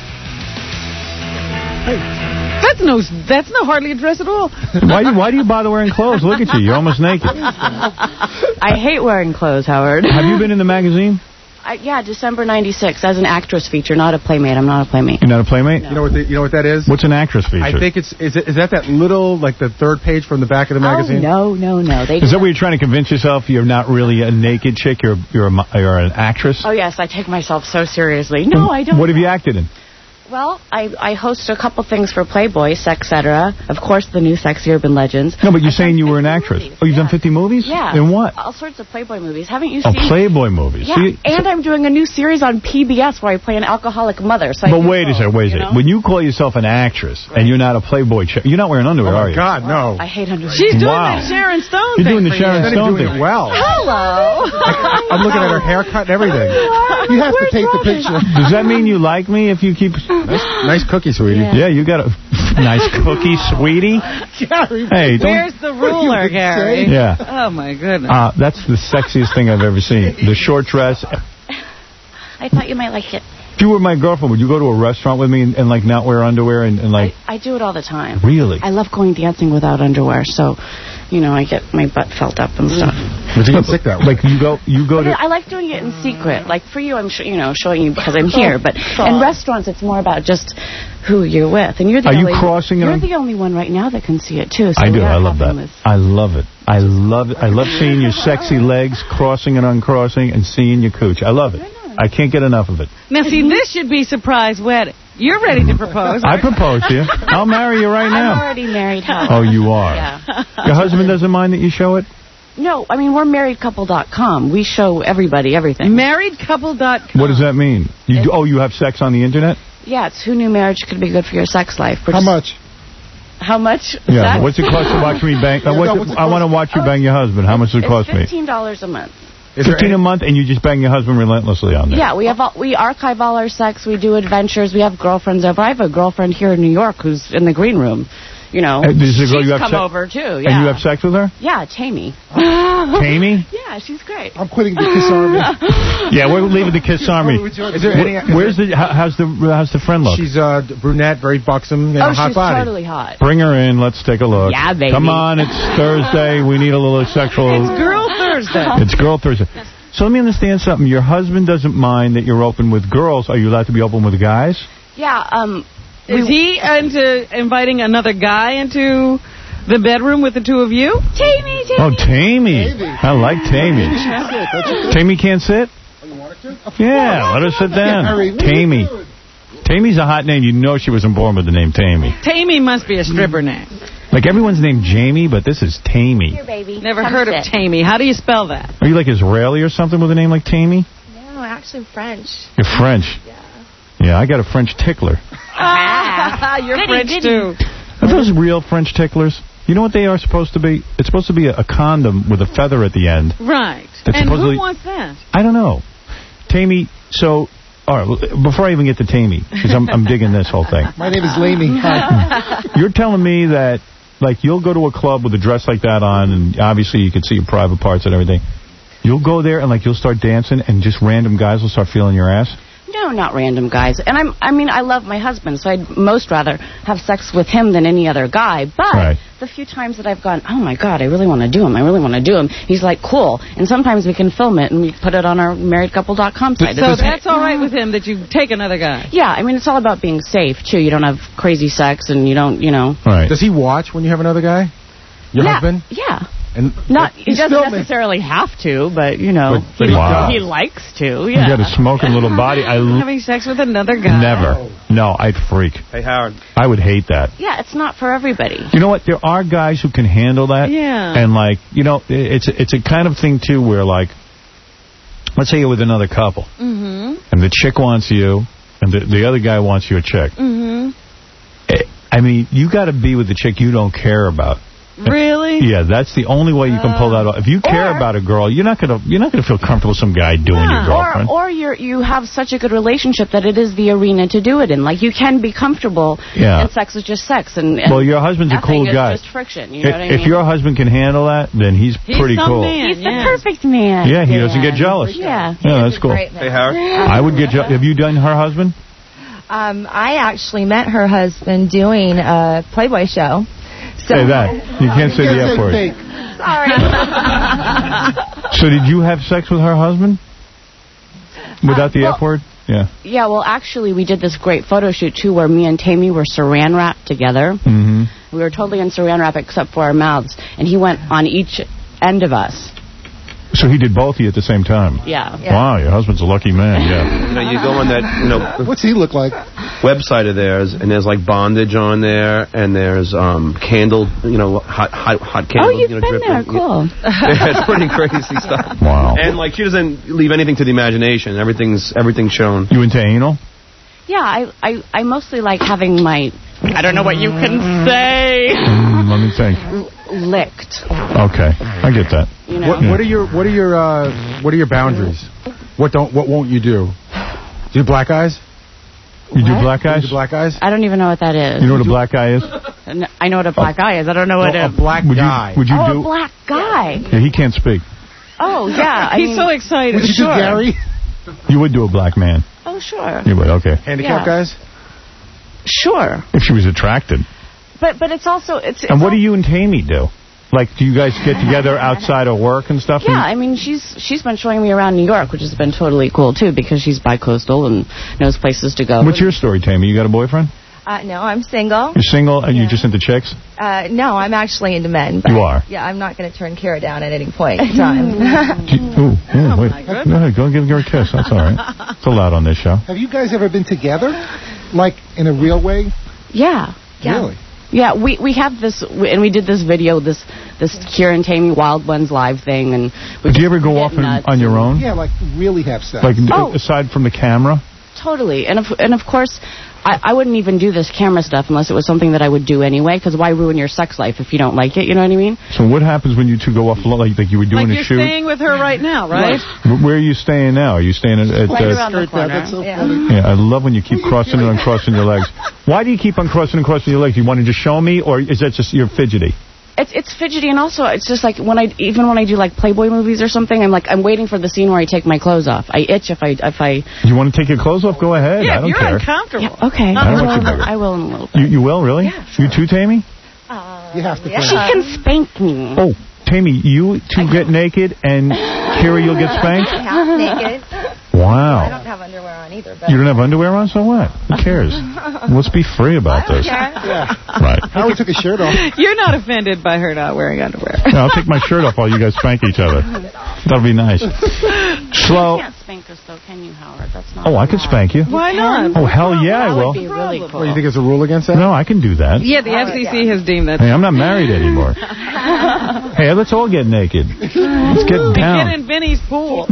Speaker 2: That's no, that's no hardly a dress at all.
Speaker 1: Why do, why do you bother wearing clothes? Look at you. You're almost naked.
Speaker 20: I hate wearing clothes, Howard.
Speaker 1: Have you been in the magazine?
Speaker 20: I, yeah, December ninety-six as an actress feature, not a playmate. I'm not a playmate.
Speaker 1: You're not a Playmate?
Speaker 20: No.
Speaker 5: You know what? The, you know what that is?
Speaker 1: What's an actress feature?
Speaker 5: I think it's is it is that that little like the third page from the back of the magazine?
Speaker 20: Oh, no, no, no. They
Speaker 1: Is that where you're trying to convince yourself you're not really a naked chick? You're you're a, mo- you're an actress?
Speaker 20: Oh, yes, I take myself so seriously. No, I don't.
Speaker 1: What have you acted in?
Speaker 20: Well, I, I host a couple things for Playboy, Sex Cetera. Of course, the new Sexy Urban Legends.
Speaker 1: No, but you're saying you were an actress.
Speaker 20: movies.
Speaker 1: Oh, you've
Speaker 20: Yeah.
Speaker 1: done fifty movies?
Speaker 20: Yeah.
Speaker 1: In what?
Speaker 20: All sorts of Playboy movies. Haven't you
Speaker 1: Oh,
Speaker 20: seen?
Speaker 1: Playboy movies.
Speaker 20: Yeah,
Speaker 1: See,
Speaker 20: and I'm doing a new series on P B S where I play an alcoholic mother. So I
Speaker 1: but
Speaker 20: do
Speaker 1: wait a
Speaker 20: both,
Speaker 1: second, wait a
Speaker 20: you
Speaker 1: second.
Speaker 20: know?
Speaker 1: When you call yourself an actress and you're not a Playboy chick, you're not wearing underwear,
Speaker 5: Oh,
Speaker 1: are
Speaker 5: my
Speaker 1: you?
Speaker 5: God, no.
Speaker 20: I hate underwear.
Speaker 2: She's doing
Speaker 1: Wow.
Speaker 2: that Sharon Stone
Speaker 1: You're
Speaker 2: thing
Speaker 1: doing the
Speaker 2: for
Speaker 1: Sharon
Speaker 2: you.
Speaker 1: Stone
Speaker 5: doing
Speaker 1: thing.
Speaker 5: it well.
Speaker 20: Hello.
Speaker 5: I'm looking at her haircut and everything.
Speaker 3: You have to take the picture.
Speaker 1: Does that mean you like me if you keep...
Speaker 5: Nice, nice cookie, sweetie.
Speaker 20: Yeah.
Speaker 1: Yeah, you got a nice cookie, sweetie.
Speaker 3: Gary,
Speaker 1: Hey, don't...
Speaker 2: Where's the ruler, Gary?
Speaker 1: Yeah.
Speaker 2: Oh, my goodness.
Speaker 1: Uh, that's the sexiest thing I've ever seen. The short dress.
Speaker 20: I thought you might like it.
Speaker 1: If you were my girlfriend, would you go to a restaurant with me and, and like, not wear underwear and, and like...
Speaker 20: I do it all the time.
Speaker 1: Really?
Speaker 20: I love going dancing without underwear, so, you know, I get my butt felt up and stuff.
Speaker 5: But you get sick that way.
Speaker 1: Like, you go, you go
Speaker 20: But
Speaker 1: to...
Speaker 20: I like doing it in secret. Like, for you, I'm sh- you know, showing you because I'm here. But in restaurants, it's more about just who you're with. And you're the
Speaker 1: Are you
Speaker 20: only,
Speaker 1: crossing it
Speaker 20: You're
Speaker 1: on-
Speaker 20: the only one right now that can see it, too. So
Speaker 1: I
Speaker 20: we
Speaker 1: do.
Speaker 20: are
Speaker 1: I love that.
Speaker 20: helping with-
Speaker 1: I love it. I love it. I love seeing your sexy legs crossing and uncrossing and seeing your cooch. I love it. I can't get enough of it.
Speaker 2: Now, see, this should be surprise wedding. You're ready to propose.
Speaker 1: I propose to you. I'll marry you right
Speaker 20: I'm
Speaker 1: now.
Speaker 20: already married. Huh?
Speaker 1: Oh, you are?
Speaker 20: Yeah.
Speaker 1: Your husband doesn't mind that you show it?
Speaker 20: No, I mean, we're married couple dot com. We show everybody everything.
Speaker 2: married couple dot com.
Speaker 1: What does that mean? You do, oh, you have sex on the internet?
Speaker 20: Yeah, it's who knew marriage could be good for your sex life. We're
Speaker 3: How
Speaker 20: just-
Speaker 3: much?
Speaker 20: How much?
Speaker 1: Yeah.
Speaker 20: sex?
Speaker 1: What's it cost to watch me bang? Uh,
Speaker 3: Yeah,
Speaker 1: what's
Speaker 3: no,
Speaker 1: it,
Speaker 3: what's it
Speaker 1: I want to
Speaker 3: cost?
Speaker 1: watch you bang your husband. How much does it cost
Speaker 20: It's
Speaker 1: me?
Speaker 20: fifteen dollars a month.
Speaker 5: Is there
Speaker 1: Fifteen
Speaker 5: any-
Speaker 1: a month, and you just bang your husband relentlessly on there.
Speaker 20: Yeah, we have all, we archive all our sex. We do adventures. We have girlfriends over. I have a girlfriend here in New York who's in the green room. You know,
Speaker 1: Uh, this is a
Speaker 20: she's
Speaker 1: girl you have
Speaker 20: come
Speaker 1: sex-
Speaker 20: over too.
Speaker 1: And
Speaker 20: Yeah,
Speaker 1: you have sex with her?
Speaker 20: yeah, Tammy.
Speaker 1: Tammy?
Speaker 20: Yeah, she's great.
Speaker 3: I'm quitting the Kiss Army.
Speaker 1: Yeah, we're leaving the Kiss Army.
Speaker 5: Is there any,
Speaker 1: Wh- Where's the? How, how's the? How's the friend look?
Speaker 5: She's uh, brunette, very buxom, and
Speaker 20: Oh,
Speaker 5: a hot
Speaker 20: she's
Speaker 5: body.
Speaker 20: totally hot.
Speaker 1: Bring her in. Let's take a look.
Speaker 20: Yeah, baby.
Speaker 1: Come on, it's Thursday. We need a little sexual.
Speaker 2: It's Girl Thursday.
Speaker 1: It's Girl Thursday. So let me understand something. Your husband doesn't mind that you're open with girls. Are you allowed to be open with guys?
Speaker 20: Yeah, um,
Speaker 2: Is he into inviting another guy into the bedroom with the two of you?
Speaker 20: Tammy, Tammy.
Speaker 1: Oh, Tammy. I like Tammy. Tammy can't sit? Yeah, let her sit down. Tammy. Tammy's a hot name. You know she wasn't born with the name Tammy.
Speaker 2: Tammy must be a stripper name.
Speaker 1: Like everyone's named Jamie, but this is Tammy.
Speaker 20: Here, baby.
Speaker 2: Never
Speaker 20: Come
Speaker 2: heard of
Speaker 20: sit.
Speaker 2: Tammy. How do you spell that?
Speaker 1: Are you like Israeli or something with a name like Tammy?
Speaker 7: No, actually French.
Speaker 1: You're French. Yeah, I got a French tickler.
Speaker 2: Ah, you're
Speaker 20: Goody,
Speaker 2: French,
Speaker 20: goody.
Speaker 2: too.
Speaker 1: Are those real French ticklers? You know what they are supposed to be? It's supposed to be a, a condom with a feather at the end.
Speaker 2: Right.
Speaker 1: That's
Speaker 2: And
Speaker 1: supposedly-
Speaker 2: who wants that?
Speaker 1: I don't know. Tammy, so... All right, well, before I even get to Tammy, because I'm, I'm digging this whole thing.
Speaker 3: My name is Laney. Hi.
Speaker 1: You're telling me that, like, you'll go to a club with a dress like that on, and obviously you can see your private parts and everything. You'll go there and, like, you'll start dancing, and just random guys will start feeling your ass?
Speaker 20: No, not random guys. And I'm, I mean, I love my husband, so I'd most rather have sex with him than any other guy. But
Speaker 1: Right.
Speaker 20: the few times that I've gone, oh, my God, I really want to do him. I really want to do him. He's like, cool. And sometimes we can film it and we put it on our married couple dot com site.
Speaker 2: So that's all right with him that you take another guy?
Speaker 20: Yeah, I mean, it's all about being safe, too. You don't have crazy sex and you don't, you know.
Speaker 1: Right.
Speaker 5: Does he watch when you have another guy? Your
Speaker 20: yeah,
Speaker 5: husband?
Speaker 20: Yeah.
Speaker 5: And
Speaker 20: Not, he
Speaker 3: He's
Speaker 20: doesn't
Speaker 3: filming.
Speaker 20: necessarily have to, but, you know,
Speaker 5: But- but
Speaker 20: he,
Speaker 5: he
Speaker 1: does.
Speaker 20: he likes to,
Speaker 1: You
Speaker 20: yeah.
Speaker 1: got a smoking little body. I l-
Speaker 2: Having sex with another guy?
Speaker 1: never. No, I'd freak.
Speaker 11: Hey, Howard.
Speaker 1: I would hate that.
Speaker 20: Yeah, it's not for everybody.
Speaker 1: You know what? There are guys who can handle that.
Speaker 2: Yeah.
Speaker 1: And, like, you know, it's it's a kind of thing, too, where, like, let's say you're with another couple,
Speaker 2: Mm-hmm.
Speaker 1: and the chick wants you, and the, the other guy wants your chick.
Speaker 2: Mm-hmm.
Speaker 1: I mean, you got to be with the chick you don't care about.
Speaker 2: Really?
Speaker 1: Yeah, that's the only way you can pull that off. If you care
Speaker 20: Or-
Speaker 1: about a girl, you're not gonna you're not gonna feel comfortable with some guy doing your girlfriend.
Speaker 20: Or, or you're, you have such a good relationship that it is the arena to do it in. Like, you can be comfortable,
Speaker 1: Yeah.
Speaker 20: and sex is just sex. And, and
Speaker 1: Well, your husband's a
Speaker 20: nothing
Speaker 1: cool
Speaker 20: is
Speaker 1: guy.
Speaker 20: just friction, you know
Speaker 1: if,
Speaker 20: what I
Speaker 1: if
Speaker 20: mean?
Speaker 1: your husband can handle that, then he's,
Speaker 2: He's
Speaker 1: pretty
Speaker 2: some
Speaker 1: cool.
Speaker 2: man,
Speaker 20: He's
Speaker 2: yeah.
Speaker 20: the perfect man.
Speaker 1: Yeah, he doesn't get jealous.
Speaker 20: Yeah.
Speaker 1: Yeah, that's cool.
Speaker 11: Hey, Howard.
Speaker 1: I would get jealous. Have you done her husband?
Speaker 7: Um, I actually met her husband doing a Playboy show. So
Speaker 1: Say that. You can't say the F word.
Speaker 7: Sorry.
Speaker 1: So did you have sex with her husband? Without the
Speaker 20: well-
Speaker 1: F word? Yeah.
Speaker 20: Yeah, well, actually, we did this great photo shoot, too, where me and Tammy were saran wrapped together.
Speaker 1: Mm-hmm.
Speaker 20: We were totally in saran wrap except for our mouths. And he went on each end of us.
Speaker 1: So he did both of you at the same time?
Speaker 20: Yeah.
Speaker 1: Wow, your husband's a lucky man, yeah.
Speaker 18: You know, you go on that, you know...
Speaker 3: What's he look like?
Speaker 18: website of theirs, and there's like bondage on there, and there's um, candle, you know, hot hot hot candles.
Speaker 20: Oh, you've
Speaker 18: you know,
Speaker 20: been
Speaker 18: dripping.
Speaker 20: there. Cool.
Speaker 18: Yeah, it's pretty crazy stuff.
Speaker 1: Wow.
Speaker 18: And like she doesn't leave anything to the imagination. Everything's everything's shown.
Speaker 1: You into anal?
Speaker 20: Yeah, I, I, I mostly like having my, I don't know what you can say.
Speaker 1: Mm, let me think.
Speaker 20: L- licked.
Speaker 1: Okay, I get that.
Speaker 20: You know?
Speaker 5: What, what are your What are your uh, What are your boundaries? What don't What won't you do? Do you do black eyes?
Speaker 1: You do black eyes?
Speaker 5: You do black eyes?
Speaker 20: I don't even know what that is.
Speaker 1: You know what a black eye is?
Speaker 20: N- I know what a black eye is. I don't know what
Speaker 5: No,
Speaker 20: a...
Speaker 5: a black
Speaker 1: would you,
Speaker 5: guy.
Speaker 1: Would you
Speaker 20: oh,
Speaker 1: do?
Speaker 20: a black guy.
Speaker 1: Yeah, he can't speak.
Speaker 20: Oh, yeah. I
Speaker 2: He's
Speaker 20: mean,
Speaker 2: so excited.
Speaker 3: Would you
Speaker 2: sure.
Speaker 3: do Gary?
Speaker 1: You would do a black man.
Speaker 20: Oh, sure.
Speaker 1: You would, okay.
Speaker 5: Handicap
Speaker 20: Yeah.
Speaker 5: guys?
Speaker 20: Sure.
Speaker 1: If she was attracted.
Speaker 20: But but it's also... it's. it's
Speaker 1: And what
Speaker 20: al-
Speaker 1: do you and Tammy do? Like, do you guys get together outside of work and stuff?
Speaker 20: Yeah, I mean, she's she's been showing me around New York, which has been totally cool, too, because she's bi-coastal and knows places to go.
Speaker 1: What's your story, Tammy? You got a boyfriend?
Speaker 21: Uh, no, I'm single.
Speaker 1: You're single and you're just into chicks?
Speaker 21: Uh, no, I'm actually into men. But
Speaker 1: You are?
Speaker 21: Yeah, I'm not going to turn Kara down at any point in time.
Speaker 1: Do you- ooh, ooh, wait. Go ahead, go give her a kiss. That's all right. It's allowed on this show.
Speaker 3: Have you guys ever been together? Like, in a real way?
Speaker 20: Yeah. Yeah.
Speaker 3: Really?
Speaker 20: Yeah, we we have this, and we did this video, this this Kira and Tammy Wild Ones live thing, and we
Speaker 1: Do you ever go
Speaker 20: get
Speaker 1: off in,
Speaker 20: nuts
Speaker 1: on your
Speaker 20: and-
Speaker 1: own?
Speaker 3: Yeah, like, really have sex.
Speaker 1: Like,
Speaker 20: Oh.
Speaker 1: aside from the camera?
Speaker 20: Totally, and of and of course, I, I wouldn't even do this camera stuff unless it was something that I would do anyway. Because why ruin your sex life if you don't like it? You know what I mean?
Speaker 1: So what happens when you two go off, like, like you were doing
Speaker 2: Like
Speaker 1: a
Speaker 2: you're
Speaker 1: shoot?
Speaker 2: staying with her right now, right?
Speaker 1: Wh- Where are you staying now? Are you staying at... at
Speaker 20: Right
Speaker 1: uh,
Speaker 20: around the corner.
Speaker 3: That's so
Speaker 20: Yeah.
Speaker 3: funny.
Speaker 1: yeah, I love when you keep crossing and uncrossing your legs. Why do you keep uncrossing and crossing your legs? You want to just show me, or is that just you're fidgety?
Speaker 20: It's it's fidgety, and also it's just like when I even when I do like Playboy movies or something, I'm like I'm waiting for the scene where I take my clothes off. I itch if I if I.
Speaker 1: You want to take your clothes off? Go ahead.
Speaker 2: Yeah,
Speaker 1: I
Speaker 2: if
Speaker 1: don't
Speaker 2: you're
Speaker 1: care.
Speaker 2: uncomfortable.
Speaker 20: Yeah, okay,
Speaker 1: I don't
Speaker 20: I
Speaker 1: want you
Speaker 20: will,
Speaker 1: to.
Speaker 20: I will in a little bit.
Speaker 1: You, you will, really?
Speaker 20: Yeah, sure.
Speaker 1: You too, Tammy?
Speaker 3: You have to.
Speaker 20: She can spank me.
Speaker 1: Oh, Tammy, you two get naked, and Kira, you'll get spanked?
Speaker 21: Half naked. I
Speaker 1: Wow.
Speaker 21: don't have underwear on either. But
Speaker 1: You don't have underwear on, so what? Who cares? Let's be free about this.
Speaker 3: Yeah.
Speaker 1: Right.
Speaker 3: Howard took his shirt off.
Speaker 2: You're not offended by her not wearing underwear.
Speaker 1: Yeah, I'll take my shirt off while you guys spank each other. That'll be nice. Slow.
Speaker 20: You can't spank us though, can you, Howard? That's not.
Speaker 1: Oh, I could spank you.
Speaker 2: Why not?
Speaker 1: Oh, hell yeah, I
Speaker 20: That
Speaker 1: will.
Speaker 20: would be really cool.
Speaker 5: Well, you think there's a rule against that?
Speaker 1: No, I can do that.
Speaker 2: Yeah, the F C C has deemed that.
Speaker 1: Hey, I'm not married anymore. Hey, let's all get naked. Let's get
Speaker 2: Get
Speaker 1: down.
Speaker 2: in Vinny's pool.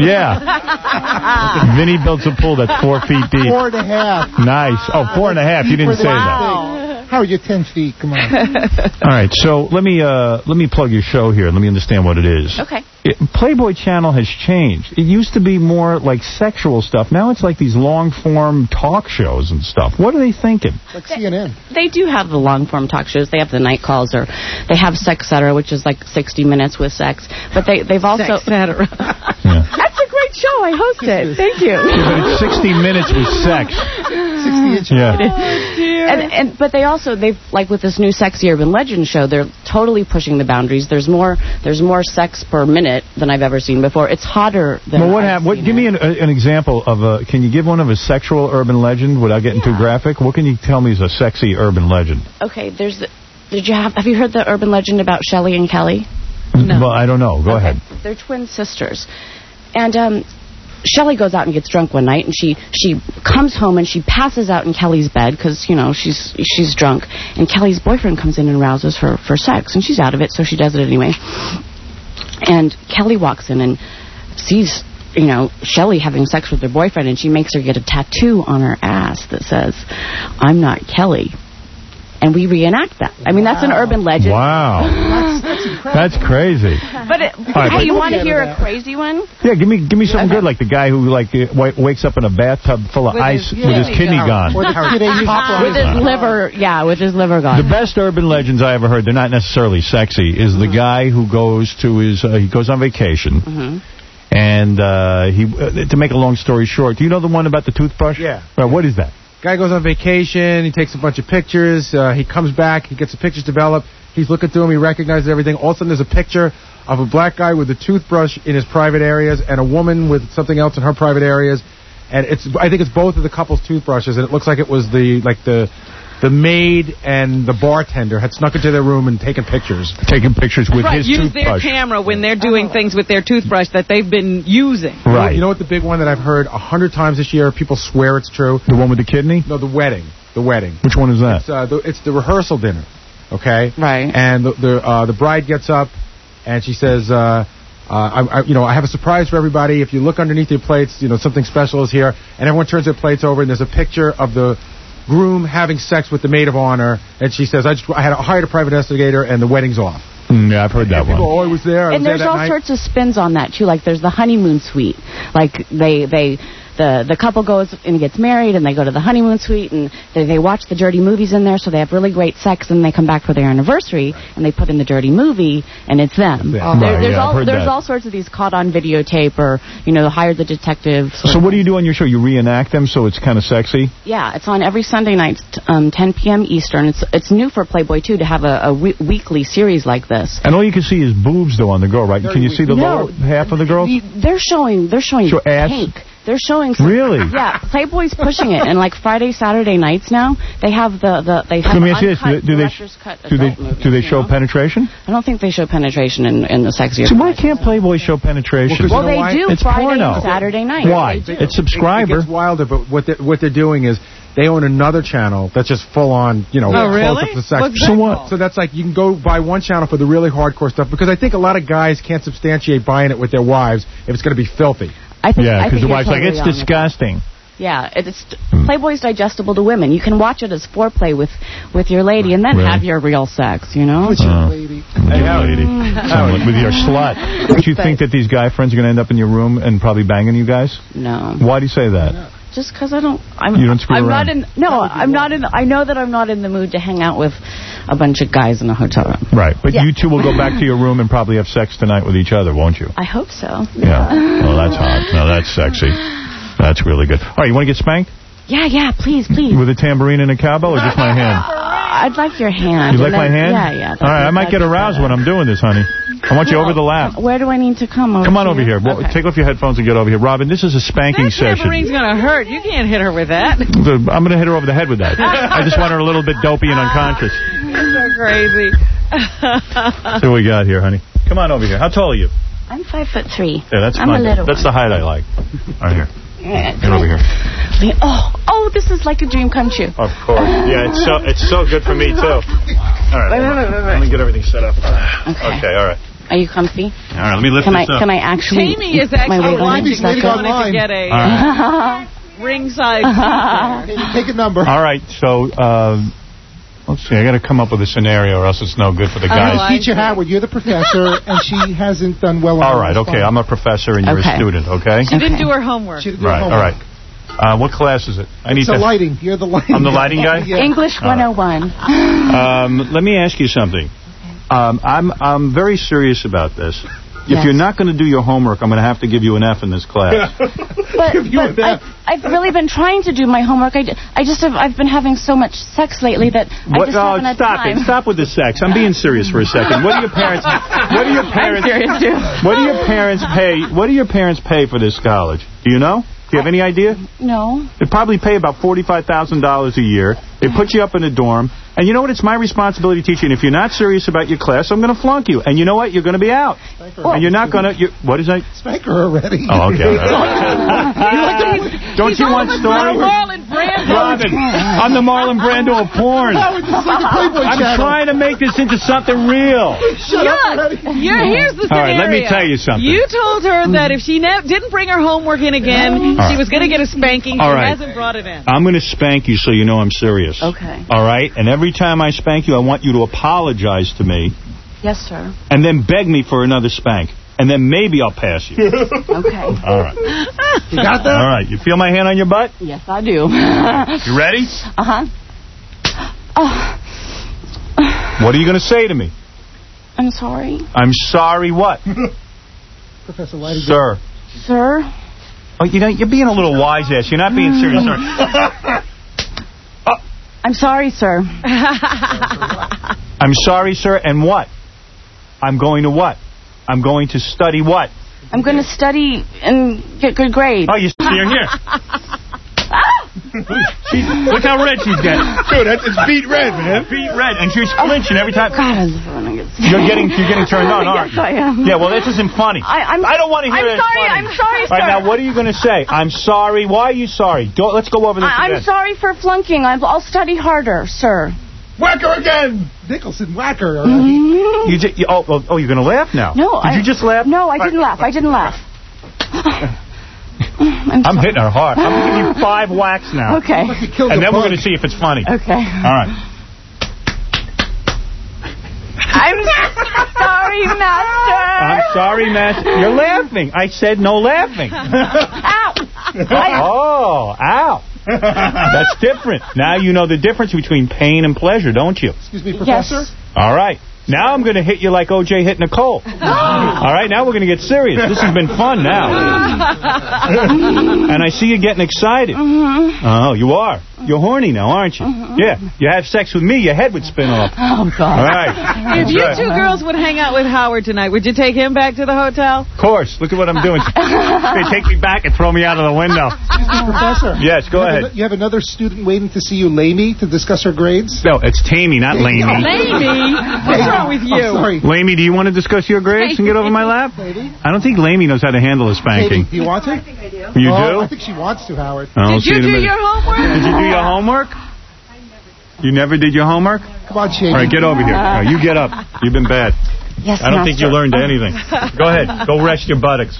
Speaker 1: Yeah. Vinny builds a pool that's four feet deep.
Speaker 3: Four and a half.
Speaker 1: Nice. Oh, four and a half. You didn't say that.
Speaker 3: Howard, you're ten feet. Come on.
Speaker 1: All right, so let me uh, let me plug your show here. Let me understand what it is.
Speaker 20: Okay.
Speaker 1: It, Playboy Channel has changed. It used to be more like sexual stuff. Now it's like these long-form talk shows and stuff. What are they thinking?
Speaker 3: Like C N N.
Speaker 20: They do have the long-form talk shows. They have the night calls, or they have Sex Cetera, which is like sixty minutes with sex. But they, they've also...
Speaker 2: Sex Cetera.
Speaker 1: Yeah.
Speaker 20: That's a great show. I host it. Thank you.
Speaker 1: Yeah, but it's sixty minutes with sex.
Speaker 3: sixty inches.
Speaker 1: Yeah.
Speaker 2: Oh, dear.
Speaker 20: And, and but they also they've like with this new Sexy Urban Legend show, they're totally pushing the boundaries. There's more there's more sex per minute than I've ever seen before. It's hotter than.
Speaker 1: Well, what
Speaker 20: I've
Speaker 1: happened? What,
Speaker 20: seen
Speaker 1: give
Speaker 20: it.
Speaker 1: me an, an example of a. Can you give one of a sexual urban legend without getting too graphic? What can you tell me is a sexy urban legend?
Speaker 20: Okay, there's. The, did you have have you heard the urban legend about Shelley and Kelly?
Speaker 1: No. Well, I don't know. Go
Speaker 20: Okay.
Speaker 1: ahead.
Speaker 20: They're twin sisters, and um. Shelley goes out and gets drunk one night, and she she comes home and she passes out in Kelly's bed because you know she's she's drunk, and Kelly's boyfriend comes in and rouses her for sex, and she's out of it, so she does it anyway. And Kelly walks in and sees you know Shelley having sex with her boyfriend, and she makes her get a tattoo on her ass that says, "I'm not Kelly." And we reenact that. I mean, that's an urban legend.
Speaker 1: Wow.
Speaker 3: That's, that's incredible.
Speaker 1: That's crazy.
Speaker 20: But it,
Speaker 1: right,
Speaker 20: hey,
Speaker 1: but-
Speaker 20: you want to hear a crazy one?
Speaker 1: Yeah, give me give me something good, like the guy who like uh, wa- wakes up in a bathtub full of
Speaker 2: With
Speaker 1: ice
Speaker 2: his
Speaker 1: with his
Speaker 2: kidney
Speaker 1: kidney gone.
Speaker 3: Or the kid ate popcorn.
Speaker 20: With his liver, yeah, with his liver gone.
Speaker 1: The best urban legends I ever heard, they're not necessarily sexy, is the guy who goes to his, uh, he goes on vacation,
Speaker 20: Mm-hmm.
Speaker 1: and uh, he, uh, to make a long story short, do you know the one about the toothbrush?
Speaker 5: Yeah.
Speaker 1: Right, what is that?
Speaker 5: Guy goes on vacation. He takes a bunch of pictures. Uh, he comes back. He gets the pictures developed. He's looking through them. He recognizes everything. All of a sudden, there's a picture of a black guy with a toothbrush in his private areas and a woman with something else in her private areas. And it's I think it's both of the couple's toothbrushes. And it looks like it was the like the the maid and the bartender had snuck into their room and taken pictures.
Speaker 1: Taking pictures with
Speaker 2: right,
Speaker 1: his
Speaker 2: use
Speaker 1: toothbrush.
Speaker 2: their camera when they're doing things with their toothbrush that they've been using.
Speaker 1: Right.
Speaker 5: You know what the big one that I've heard a hundred times this year? People swear it's true.
Speaker 1: The one with the kidney?
Speaker 5: No, the wedding. the wedding.
Speaker 1: Which one is that?
Speaker 5: It's, uh, the, it's the rehearsal dinner, okay?
Speaker 20: Right.
Speaker 5: And the the, uh, the bride gets up, and she says, uh, uh, I, I, you know, I have a surprise for everybody. If you look underneath your plates, you know, something special is here. And everyone turns their plates over, and there's a picture of the groom having sex with the maid of honor. And she says, I just I had hired a private investigator, and the wedding's off.
Speaker 1: Mm, yeah, I've heard that
Speaker 5: people,
Speaker 1: one.
Speaker 5: Oh, I was there. I
Speaker 20: and
Speaker 5: was
Speaker 20: there's
Speaker 5: there that
Speaker 20: all
Speaker 5: night.
Speaker 20: sorts of spins on that too. Like there's the honeymoon suite. Like they they the the couple goes and gets married, and they go to the honeymoon suite, and they, they watch the dirty movies in there, so they have really great sex, and they come back for their anniversary, and they put in the dirty movie, and it's them.
Speaker 1: Yeah.
Speaker 20: There,
Speaker 1: Right,
Speaker 20: there's
Speaker 1: yeah, I've
Speaker 20: all
Speaker 1: heard
Speaker 20: there's
Speaker 1: that.
Speaker 20: all sorts of these caught on videotape, or you know, hired the detective.
Speaker 1: So what do you do on your show? You reenact them so it's kind of sexy?
Speaker 20: Yeah, it's on every Sunday night, um, ten p.m. Eastern. It's it's new for Playboy too to have a, a we- weekly series like this.
Speaker 1: And all you can see is boobs, though, on the girl, right? Can you see the
Speaker 20: No.
Speaker 1: lower half of the girl?
Speaker 20: They're showing they're showing
Speaker 1: Show ass?
Speaker 20: pink. They're showing some,
Speaker 1: Really?
Speaker 20: Yeah, Playboy's pushing it, and like Friday, Saturday nights now, they have the the they have
Speaker 1: Let me ask you this:
Speaker 20: uncut
Speaker 1: do they
Speaker 20: director's cut
Speaker 1: do they
Speaker 20: adult movies,
Speaker 1: do they
Speaker 20: you
Speaker 1: show
Speaker 20: know?
Speaker 1: penetration?
Speaker 20: I don't think they show penetration in in the sexier.
Speaker 1: So why can't Playboy show penetration?
Speaker 20: Well, they do
Speaker 1: It's
Speaker 20: Friday
Speaker 1: porno.
Speaker 20: and Saturday night.
Speaker 1: Why?
Speaker 20: They do.
Speaker 1: It's subscriber.
Speaker 5: It, it gets wilder, but what they're, what they're doing is they own another channel that's just full on, you know,
Speaker 2: Oh,
Speaker 5: close
Speaker 2: really?
Speaker 5: up to sex.
Speaker 2: What's So that what? called?
Speaker 5: So that's like you can go buy one channel for the really hardcore stuff, because I think a lot of guys can't substantiate buying it with their wives if it's going to be filthy.
Speaker 20: I think,
Speaker 1: Yeah,
Speaker 20: I
Speaker 1: because
Speaker 20: think
Speaker 1: the
Speaker 20: you're
Speaker 1: wife's
Speaker 20: totally
Speaker 1: like, it's
Speaker 20: on with
Speaker 1: disgusting.
Speaker 20: that. Yeah, it's Playboy's digestible to women. You can watch it as foreplay with with your lady, and then
Speaker 1: Really?
Speaker 20: have your real sex. You know.
Speaker 1: Uh, Hey, lady. Sound like with your slut. Don't you think that these guy friends are going to end up in your room and probably banging you guys?
Speaker 20: No.
Speaker 1: Why do you say that?
Speaker 20: Just because I don't. I'm,
Speaker 1: You don't screw
Speaker 20: I'm
Speaker 1: around.
Speaker 20: not in. No, I'm not in. I know that I'm not in the mood to hang out with a bunch of guys in a hotel room.
Speaker 1: Right, but
Speaker 20: Yeah.
Speaker 1: you two will go back to your room and probably have sex tonight with each other, won't you?
Speaker 20: I hope so.
Speaker 1: Yeah. Well, that's hot. No, that's sexy. That's really good. All right, you want to get spanked?
Speaker 20: Yeah, yeah. Please, please.
Speaker 1: With a tambourine and a cowbell, or just my hand?
Speaker 20: I'd like your hand.
Speaker 1: You like
Speaker 20: And
Speaker 1: my
Speaker 20: then-
Speaker 1: hand?
Speaker 20: Yeah, yeah.
Speaker 1: All right, I might get aroused when I'm doing this, honey. I want you over the lap.
Speaker 20: Where do I need to come? Over
Speaker 1: Come on
Speaker 20: to
Speaker 1: over
Speaker 20: you?
Speaker 1: here. Well,
Speaker 20: Okay.
Speaker 1: take off your headphones and get over here. Robin, this is a spanking
Speaker 2: That
Speaker 1: session.
Speaker 2: tambourine's going to hurt. You can't hit her with that.
Speaker 1: The- I'm going to hit her over the head with that. I just want her a little bit dopey and unconscious.
Speaker 2: You're so crazy.
Speaker 1: See what we got here, honey. Come on over here. How tall are you?
Speaker 20: I'm five foot three.
Speaker 1: Yeah, that's
Speaker 20: I'm
Speaker 1: my,
Speaker 20: a little
Speaker 1: That's
Speaker 20: one.
Speaker 1: the height I like. Right here.
Speaker 20: Yeah.
Speaker 1: Get over here.
Speaker 20: Oh, oh, this is like a dream come true.
Speaker 1: Of course. Yeah, it's so it's so good for me, too. All right.
Speaker 20: Wait, wait, wait, wait,
Speaker 1: Let me get everything set up.
Speaker 20: Okay.
Speaker 1: Okay, all right.
Speaker 20: Are you comfy?
Speaker 1: All right, let me lift
Speaker 20: Can
Speaker 1: this
Speaker 20: I
Speaker 1: up.
Speaker 20: can I actually?
Speaker 2: Tammy is
Speaker 20: put my
Speaker 2: actually
Speaker 20: weight on
Speaker 2: watching.
Speaker 20: it?
Speaker 2: She
Speaker 20: Is that good?
Speaker 2: wanted to get a
Speaker 1: All right.
Speaker 2: uh, ringside.
Speaker 3: Take a number.
Speaker 1: All right, so um, let's see. I got to come up with a scenario, or else it's no good for the guys.
Speaker 3: Uh, Teacher Howard, you're the professor, and she hasn't done well on
Speaker 1: All
Speaker 3: her
Speaker 1: right, okay.
Speaker 3: response.
Speaker 1: I'm a professor, and you're
Speaker 20: Okay.
Speaker 1: a student, okay?
Speaker 2: She didn't do her homework.
Speaker 3: She didn't do
Speaker 1: Right.
Speaker 3: her
Speaker 1: All
Speaker 3: homework.
Speaker 1: right. Uh, what class is it? I need
Speaker 3: It's
Speaker 1: to.
Speaker 3: the lighting. You're the lighting.
Speaker 1: I'm the lighting guy?
Speaker 3: Yeah.
Speaker 20: English one oh one.
Speaker 1: Um, let me ask you something. Um, I'm I'm very serious about this. If
Speaker 20: Yes.
Speaker 1: you're not going to do your homework, I'm going to have to give you an F in this class.
Speaker 20: But, but I, I've really been trying to do my homework. I, I just have, I've been having so much sex lately that I
Speaker 1: What?
Speaker 20: just
Speaker 1: Oh,
Speaker 20: haven't had
Speaker 1: stop
Speaker 20: time.
Speaker 1: it! Stop with the sex. I'm being serious for a second. What do your parents? What do your parents?
Speaker 20: I'm serious too.
Speaker 1: What do your parents pay? What do your parents pay for this college? Do you know? Do you have any idea?
Speaker 20: No.
Speaker 1: They probably pay about forty-five thousand dollars a year. They put you up in a dorm. And you know what? It's my responsibility to teach you. And if you're not serious about your class, I'm going to flunk you. And you know what? You're going to be out. And you're not going to... What is that?
Speaker 3: Spank her already.
Speaker 1: Oh, okay. Don't you want stories?
Speaker 2: Marlon Brando.
Speaker 1: Robin, I'm the Marlon Brando of porn.
Speaker 3: No, it's just like a Playboy
Speaker 1: I'm
Speaker 3: channel.
Speaker 1: trying to make this into something real.
Speaker 3: Shut up already.
Speaker 2: You're, here's the
Speaker 1: All
Speaker 2: scenario.
Speaker 1: right, let me tell you something.
Speaker 2: You told her that if she ne- didn't bring her homework in again,
Speaker 1: All right.
Speaker 2: she was going to get a spanking.
Speaker 1: All
Speaker 2: She
Speaker 1: right.
Speaker 2: hasn't brought it in.
Speaker 1: I'm going to spank you so you know I'm serious.
Speaker 20: Okay.
Speaker 1: All right? And every time I spank you, I want you to apologize to me
Speaker 20: Yes, sir.
Speaker 1: and then beg me for another spank. And then maybe I'll pass you.
Speaker 20: Okay.
Speaker 1: All right.
Speaker 3: You got that?
Speaker 1: All right. You feel my hand on your butt?
Speaker 20: Yes, I do.
Speaker 1: You ready?
Speaker 20: Uh huh. Oh,
Speaker 1: What are you going to say to me?
Speaker 20: I'm sorry,
Speaker 1: I'm sorry what?
Speaker 3: Professor Lighting.
Speaker 1: Sir.
Speaker 20: sir.
Speaker 1: Oh, you know, you're being a little wise ass. You're not being serious. Sorry.
Speaker 20: I'm sorry, sir.
Speaker 1: I'm sorry, sir. And what? I'm going to what? I'm going to study what?
Speaker 20: I'm going to study and get good grades.
Speaker 1: Oh, you see, you're here. She's, look how red she's getting.
Speaker 4: Dude, that's, it's beat red, man.
Speaker 1: Beat red, and she's flinching every time.
Speaker 20: God,
Speaker 1: You're getting, you're getting turned on, aren't
Speaker 20: yes, I am.
Speaker 1: Yeah, well, this isn't funny.
Speaker 20: I, I'm,
Speaker 1: I don't want to hear
Speaker 20: I'm
Speaker 1: it.
Speaker 20: sorry,
Speaker 1: Funny.
Speaker 20: I'm sorry,
Speaker 1: All right,
Speaker 20: sir.
Speaker 1: now, what are you going to say? I'm sorry. Why are you sorry? Don't, let's go over this
Speaker 20: I,
Speaker 1: again.
Speaker 20: I'm sorry for flunking. I'll, I'll study harder, sir.
Speaker 3: Whacker again! Nicholson, whacker.
Speaker 20: Mm-hmm.
Speaker 1: You just, you, oh, oh, oh, you're going to laugh now?
Speaker 20: No,
Speaker 1: Did
Speaker 20: I,
Speaker 1: you just laugh?
Speaker 20: No, I didn't laugh. I didn't laugh. I'm,
Speaker 1: I'm hitting her hard. I'm going to give you five whacks now.
Speaker 20: Okay.
Speaker 1: And then we're going to see if it's funny.
Speaker 20: Okay.
Speaker 1: All right.
Speaker 20: I'm sorry, Master.
Speaker 1: I'm sorry, Master. You're laughing. I said no laughing.
Speaker 20: Ow.
Speaker 1: Oh, ow. That's different. Now you know the difference between pain and pleasure, don't you?
Speaker 3: Excuse me, Professor?
Speaker 20: Yes.
Speaker 1: All right. Now I'm going to hit you like O J hit Nicole. All right, now we're going to get serious. This has been fun now. And I see you getting excited.
Speaker 20: Mm-hmm.
Speaker 1: Oh, you are. You're horny now, aren't you? Mm-hmm. Yeah. You have sex with me, your head would spin off.
Speaker 20: Oh, God.
Speaker 1: All right.
Speaker 2: If you
Speaker 1: right.
Speaker 2: two girls would hang out with Howard tonight, would you take him back to the hotel?
Speaker 1: Of course. Look at what I'm doing. They take me back and throw me out of the window.
Speaker 3: Excuse me, Professor.
Speaker 1: Yes, go
Speaker 3: you
Speaker 1: ahead.
Speaker 3: Have, you have another student waiting to see you, Lamy, to discuss her grades?
Speaker 1: No, it's Tammy, not Lamy.
Speaker 2: Lamy? What's wrong with you?
Speaker 3: Oh, sorry.
Speaker 1: Lamy, do you want to discuss your grades and get over my lap?
Speaker 3: Maybe.
Speaker 1: I don't think Lamy knows how to handle a spanking.
Speaker 3: Maybe. Do you want to?
Speaker 1: I think I do. You
Speaker 3: oh,
Speaker 1: do?
Speaker 3: I think she wants to, Howard.
Speaker 1: Oh,
Speaker 2: Did you do your homework?
Speaker 1: Did you do your homework? You never did your homework?
Speaker 3: Come on, Shady.
Speaker 1: All right, get over here. All right, you get up. You've been bad.
Speaker 20: Yes,
Speaker 1: I don't
Speaker 20: master.
Speaker 1: think you learned anything. Go ahead. Go rest your buttocks.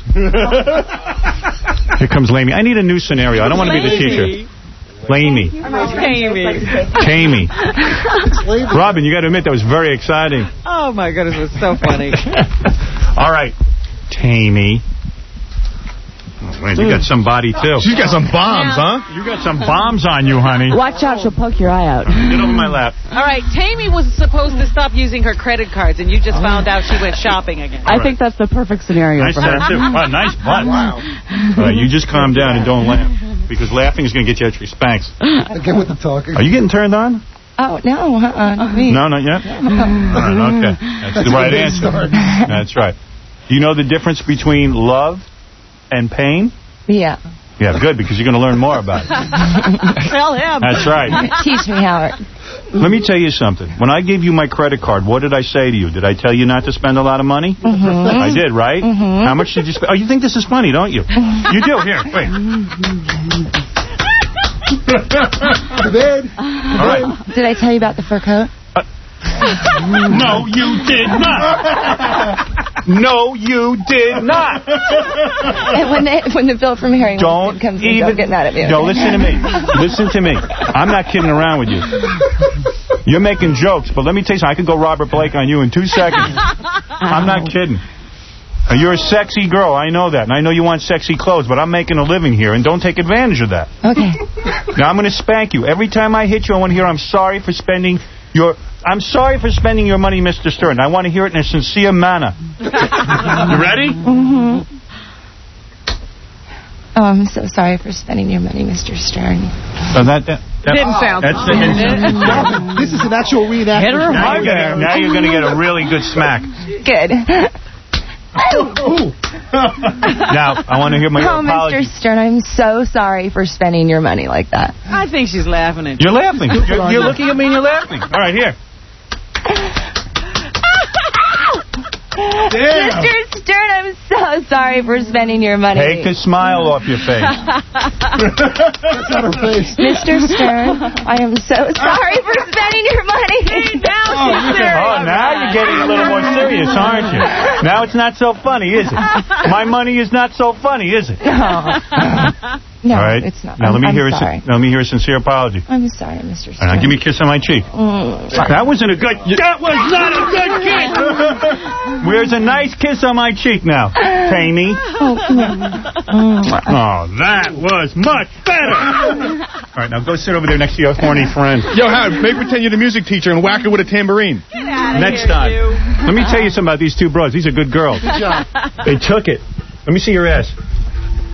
Speaker 1: Here comes Lamy. I need a new scenario. I don't want to be the teacher. Lamy.
Speaker 2: Tammy.
Speaker 1: Tammy. Robin, you got to admit, that was very exciting.
Speaker 2: Oh, my goodness, it was so funny.
Speaker 1: All right. Tammy. Oh, man, you got some body, too.
Speaker 4: She's got some bombs, huh?
Speaker 1: You got some bombs on you, honey.
Speaker 20: Watch out, she'll poke your eye out.
Speaker 1: Get over my lap.
Speaker 2: All right, Tammy was supposed to stop using her credit cards, and you just found out she went shopping again.
Speaker 20: I think that's the perfect scenario
Speaker 1: Nice
Speaker 20: for her.
Speaker 1: tattoo. Wow, nice butt. Wow. All right, you just calm down and don't laugh, because laughing is going to get you extra spanks.
Speaker 3: Get with the talking.
Speaker 1: Are you getting turned on?
Speaker 21: Oh, no, uh-uh, not me.
Speaker 1: No, not yet? All right, okay. That's, That's the right answer. That's right. Do you know the difference between love and pain?
Speaker 21: Yeah.
Speaker 1: Yeah, good, because you're going to learn more about it.
Speaker 2: Tell him.
Speaker 1: That's right.
Speaker 21: Teach me, Howard.
Speaker 1: Let me tell you something. When I gave you my credit card, what did I say to you? Did I tell you not to spend a lot of money?
Speaker 21: Mm-hmm.
Speaker 1: I did, right?
Speaker 21: Mm-hmm.
Speaker 1: How much did you spend? Oh, you think this is funny, don't you? You do. Here, wait. All right.
Speaker 21: Did I tell you about the fur coat?
Speaker 1: No, you did not. No, you did not.
Speaker 21: And when they, when the bill from Harry
Speaker 1: don't
Speaker 21: comes in,
Speaker 1: even,
Speaker 21: don't get mad at me.
Speaker 1: No, listen to me. Listen to me. I'm not kidding around with you. You're making jokes, but let me tell you something. I could go Robert Blake on you in two seconds. I'm not kidding. You're a sexy girl. I know that. And I know you want sexy clothes, but I'm making a living here, and don't take advantage of that.
Speaker 21: Okay.
Speaker 1: Now, I'm going to spank you. Every time I hit you, I want to hear, I'm sorry for spending your... I'm sorry for spending your money, Mister Stern. I want to hear it in a sincere manner. You ready?
Speaker 21: Mm-hmm. Oh, I'm so sorry for spending your money, Mister Stern.
Speaker 1: So that, that, that
Speaker 2: Didn't sound
Speaker 1: that's
Speaker 2: fun.
Speaker 1: the,
Speaker 3: This is an actual reenactment.
Speaker 2: Hit her
Speaker 1: now, you're gonna, now you're going to get a really good smack.
Speaker 21: Good.
Speaker 1: Now, I want to hear my
Speaker 21: Oh,
Speaker 1: apology.
Speaker 21: Mister Stern, I'm so sorry for spending your money like that.
Speaker 2: I think she's laughing at you.
Speaker 1: You're laughing. You're, you're looking at me and you're laughing. All right, here. Damn.
Speaker 21: Mister Stern, I'm so sorry for spending your money.
Speaker 1: Take the smile off your face.
Speaker 3: That's not her face.
Speaker 21: Mister Stern, I am so sorry for spending your money.
Speaker 2: Hey, now
Speaker 1: Oh,
Speaker 2: she's serious.
Speaker 1: oh, now you're getting a little more serious, aren't you? Now it's not so funny, is it? My money is not so funny, is it?
Speaker 21: No,
Speaker 1: All right.
Speaker 21: it's not.
Speaker 1: Now
Speaker 21: I'm,
Speaker 1: let me
Speaker 21: I'm
Speaker 1: hear
Speaker 21: sorry.
Speaker 1: a let me hear a sincere apology.
Speaker 21: I'm sorry, Mister
Speaker 1: All
Speaker 21: Stern.
Speaker 1: right, now give me a kiss on my cheek.
Speaker 21: Mm.
Speaker 1: That wasn't a good. That was not a good kiss. Where's a nice kiss on my cheek now, Tammy?
Speaker 21: Oh,
Speaker 1: Oh, that was much better. All right, now go sit over there next to your horny friend.
Speaker 4: Yo, Howard, make pretend you're the music teacher and whack her with a tambourine.
Speaker 2: Get out of
Speaker 1: Next
Speaker 2: here,
Speaker 1: time.
Speaker 2: you.
Speaker 1: Let me tell you something about these two bros. These are good girls.
Speaker 3: Good job.
Speaker 1: They took it. Let me see your ass.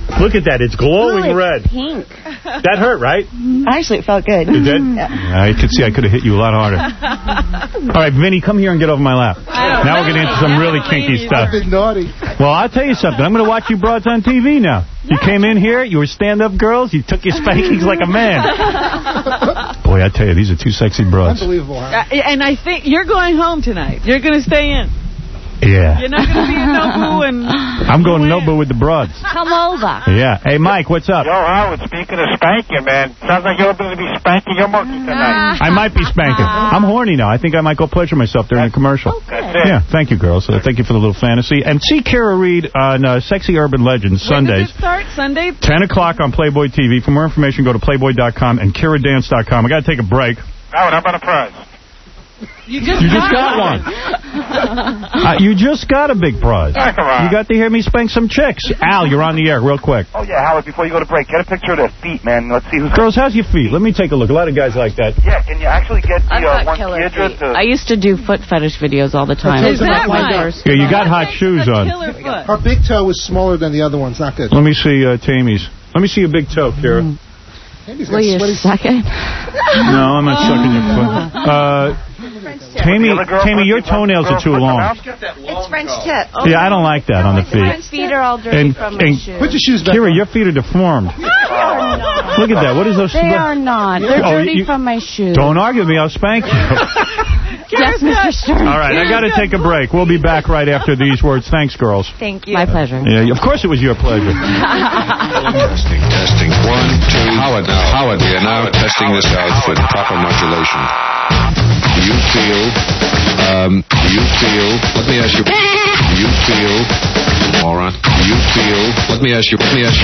Speaker 1: Look at that. It's glowing
Speaker 21: Ooh, it's
Speaker 1: red.
Speaker 21: pink.
Speaker 1: That hurt, right?
Speaker 21: Actually, it felt good.
Speaker 1: It did?
Speaker 21: Yeah.
Speaker 1: I could see I could have hit you a lot harder. All right, Vinny, come here and get over my lap. Now we're getting into some really kinky stuff.
Speaker 3: I've been naughty.
Speaker 1: Well, I'll tell you something. I'm going to watch you broads on T V now. You came in here, you were stand-up girls, you took your spankings like a man. Boy, I tell you, these are two sexy broads.
Speaker 3: Unbelievable, huh?
Speaker 2: Uh, and I think you're going home tonight. You're going to stay in.
Speaker 1: Yeah.
Speaker 2: You're not going to be in Nobu and...
Speaker 1: I'm going Nobu with the broads.
Speaker 21: Come over.
Speaker 1: Yeah. Hey, Mike, what's up?
Speaker 15: Yo, Howard, speaking of spanking, man, sounds like you're going to be spanking your monkey tonight.
Speaker 1: I might be spanking. I'm horny now. I think I might go pleasure myself during a commercial.
Speaker 15: That's it.
Speaker 1: Yeah, thank you, girls. Uh, thank you for the little fantasy. And see Kara Reed on uh, Sexy Urban Legends Sundays.
Speaker 2: When does it start? Sunday?
Speaker 1: ten o'clock on Playboy T V. For more information, go to playboy dot com and kara dance dot com. I got to take a break.
Speaker 15: Howard, how about a prize?
Speaker 2: You just,
Speaker 1: You just got one. Uh, you just got a big prize.
Speaker 15: Oh, come on.
Speaker 1: You got to hear me spank some chicks. Al, you're on the air real quick.
Speaker 15: Oh, yeah, Howard, before you go to break, get a picture of their feet, man. Let's see who's...
Speaker 1: Girls, how's your feet? Let me take a look. A lot of guys like that.
Speaker 15: Yeah, can you actually get the
Speaker 20: I've
Speaker 15: uh,
Speaker 20: got
Speaker 15: one
Speaker 20: killer
Speaker 15: Kiedra
Speaker 20: feet.
Speaker 15: to...
Speaker 20: I used to do foot fetish videos all the time.
Speaker 2: Is that right?
Speaker 1: Yeah, you got hot shoes on.
Speaker 2: Killer foot.
Speaker 3: Her big toe is smaller than the other ones. Not good.
Speaker 1: Let me see uh, Tammy's. Let me see your big toe, Kara.
Speaker 20: Mm.
Speaker 3: Tammy's
Speaker 20: Will
Speaker 3: got
Speaker 20: you
Speaker 3: sweaty
Speaker 20: suck it?
Speaker 1: No, I'm not sucking your foot. Uh, Tammy, Tammy, your toenails are too long.
Speaker 21: It's French tip.
Speaker 1: Yeah, I don't like that on the feet.
Speaker 21: My feet are all dirty
Speaker 1: And,
Speaker 21: from my
Speaker 1: and
Speaker 21: shoes.
Speaker 3: Put your shoes back
Speaker 1: Kira,
Speaker 3: on.
Speaker 1: your feet are deformed. Look at that. What is those?
Speaker 20: They are not. They're
Speaker 1: Oh,
Speaker 20: dirty
Speaker 1: you-
Speaker 20: from my shoes.
Speaker 1: Don't argue with me. I'll spank you.
Speaker 20: Yes, Mister Stern.
Speaker 1: All right, I got to take a break. We'll be back right after these words. Thanks, girls.
Speaker 21: Thank you.
Speaker 20: My pleasure.
Speaker 1: Yeah, of course it was your pleasure.
Speaker 19: Testing, testing. One, two. Howard, now. Howard, we are now testing this out for proper modulation. Do you feel, um, do you feel, let me ask you, do you feel, moron, do you feel, let me ask you, let me ask you.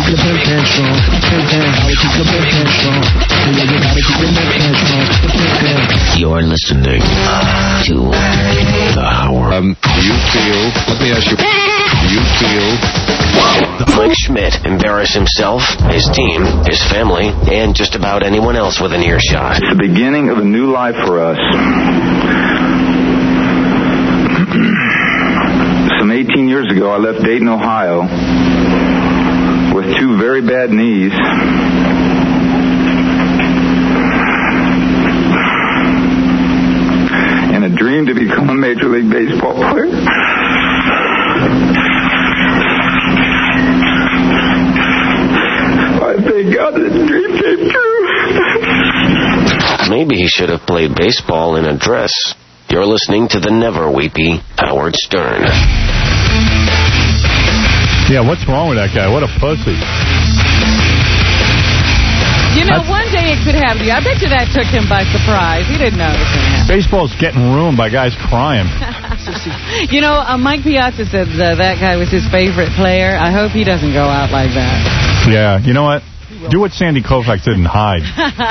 Speaker 17: You're listening to The Howard.
Speaker 19: Um, do you feel, let me ask you, do you feel,
Speaker 17: Mike Schmidt embarrass himself, his team, his family, and just about anyone else with an earshot.
Speaker 9: It's the beginning of a new life for us. Some eighteen years ago, I left Dayton, Ohio, with two very bad knees. And a dream to become a Major League Baseball player. I thank God that the dream came true.
Speaker 17: Maybe he should have played baseball in a dress. You're listening to the never weepy Howard Stern.
Speaker 1: Yeah, what's wrong with that guy? What a pussy.
Speaker 2: You know, one day it could happen to you. I bet you that took him by surprise. He didn't know it was going to happen.
Speaker 1: Baseball's getting ruined by guys crying.
Speaker 2: You know, uh, Mike Piazza said uh, that guy was his favorite player. I hope he doesn't go out like that.
Speaker 1: Yeah, you know what? Do what Sandy Koufax did and hide.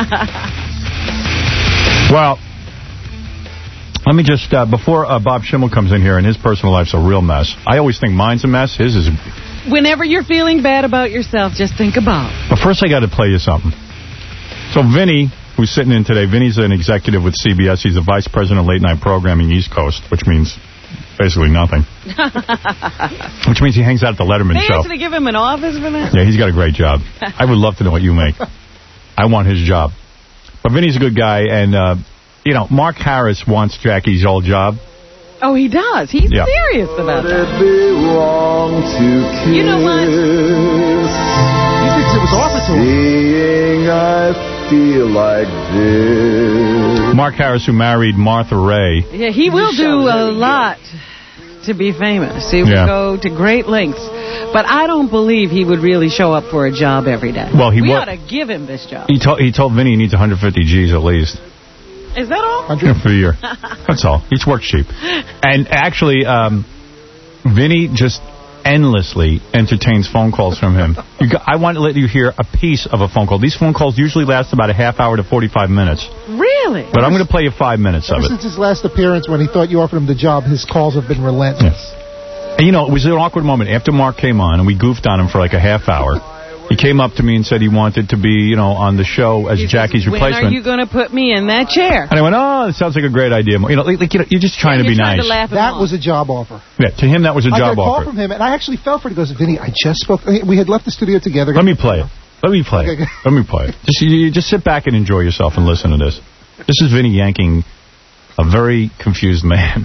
Speaker 1: Well, let me just, uh, before uh, Bob Schimmel comes in here, and his personal life's a real mess. I always think mine's a mess. His is...
Speaker 2: Whenever you're feeling bad about yourself, just think about.
Speaker 1: But first I got to play you something. So Vinny, who's sitting in today, Vinny's an executive with C B S. He's the vice president of late night programming East Coast, which means basically nothing. Which means he hangs out at the Letterman
Speaker 2: They
Speaker 1: show.
Speaker 2: actually give him an office for that?
Speaker 1: Yeah, he's got a great job. I would love to know what you make. I want his job. But Vinny's a good guy, and, uh, you know, Mark Harris wants Jackie's old job.
Speaker 2: Oh, he does. He's
Speaker 1: Yeah.
Speaker 2: serious about that.
Speaker 22: You
Speaker 2: know what?
Speaker 3: He thinks it was offered to him.
Speaker 22: Seeing I feel like this.
Speaker 1: Mark Harris, who married Martha Ray.
Speaker 2: Yeah, he will do a lot to be famous. He will
Speaker 1: Yeah.
Speaker 2: go to great lengths. But I don't believe he would really show up for a job every day.
Speaker 1: Well, he
Speaker 2: we
Speaker 1: wa-
Speaker 2: ought to give him this job.
Speaker 1: He, to- he told Vinny he needs one hundred fifty G's at least.
Speaker 2: Is that all?
Speaker 1: Yeah, for the year. That's all. He's worked cheap. And actually, um, Vinny just endlessly entertains phone calls from him. You got, I want to let you hear a piece of a phone call. These phone calls usually last about a half hour to forty-five minutes.
Speaker 2: Really?
Speaker 1: But I'm going to play you five minutes of
Speaker 3: Ever
Speaker 1: it.
Speaker 3: since his last appearance, when he thought you offered him the job, his calls have been relentless.
Speaker 1: And, you know, it was an awkward moment. After Mark came on and we goofed on him for like a half hour, He came up to me and said he wanted to be, you know, on the show as
Speaker 2: He
Speaker 1: Jackie's
Speaker 2: says,
Speaker 1: replacement.
Speaker 2: When are you going to put me in that chair?
Speaker 1: And I went, oh, that sounds like a great idea. You know, like, like you know, you're just trying
Speaker 2: Yeah,
Speaker 1: to be
Speaker 2: you're trying
Speaker 1: nice.
Speaker 2: to laugh him
Speaker 3: That
Speaker 2: off.
Speaker 3: was a job offer.
Speaker 1: Yeah, to him that was a
Speaker 3: I
Speaker 1: job
Speaker 3: got a call
Speaker 1: offer.
Speaker 3: from him, and I actually fell for it. He goes, Vinny, I just spoke. We had left the studio together.
Speaker 1: Let me play it. Let me play it.
Speaker 3: Okay.
Speaker 1: Let me play it. Just, you, just sit back and enjoy yourself and listen to this. This is Vinny yanking a very confused man.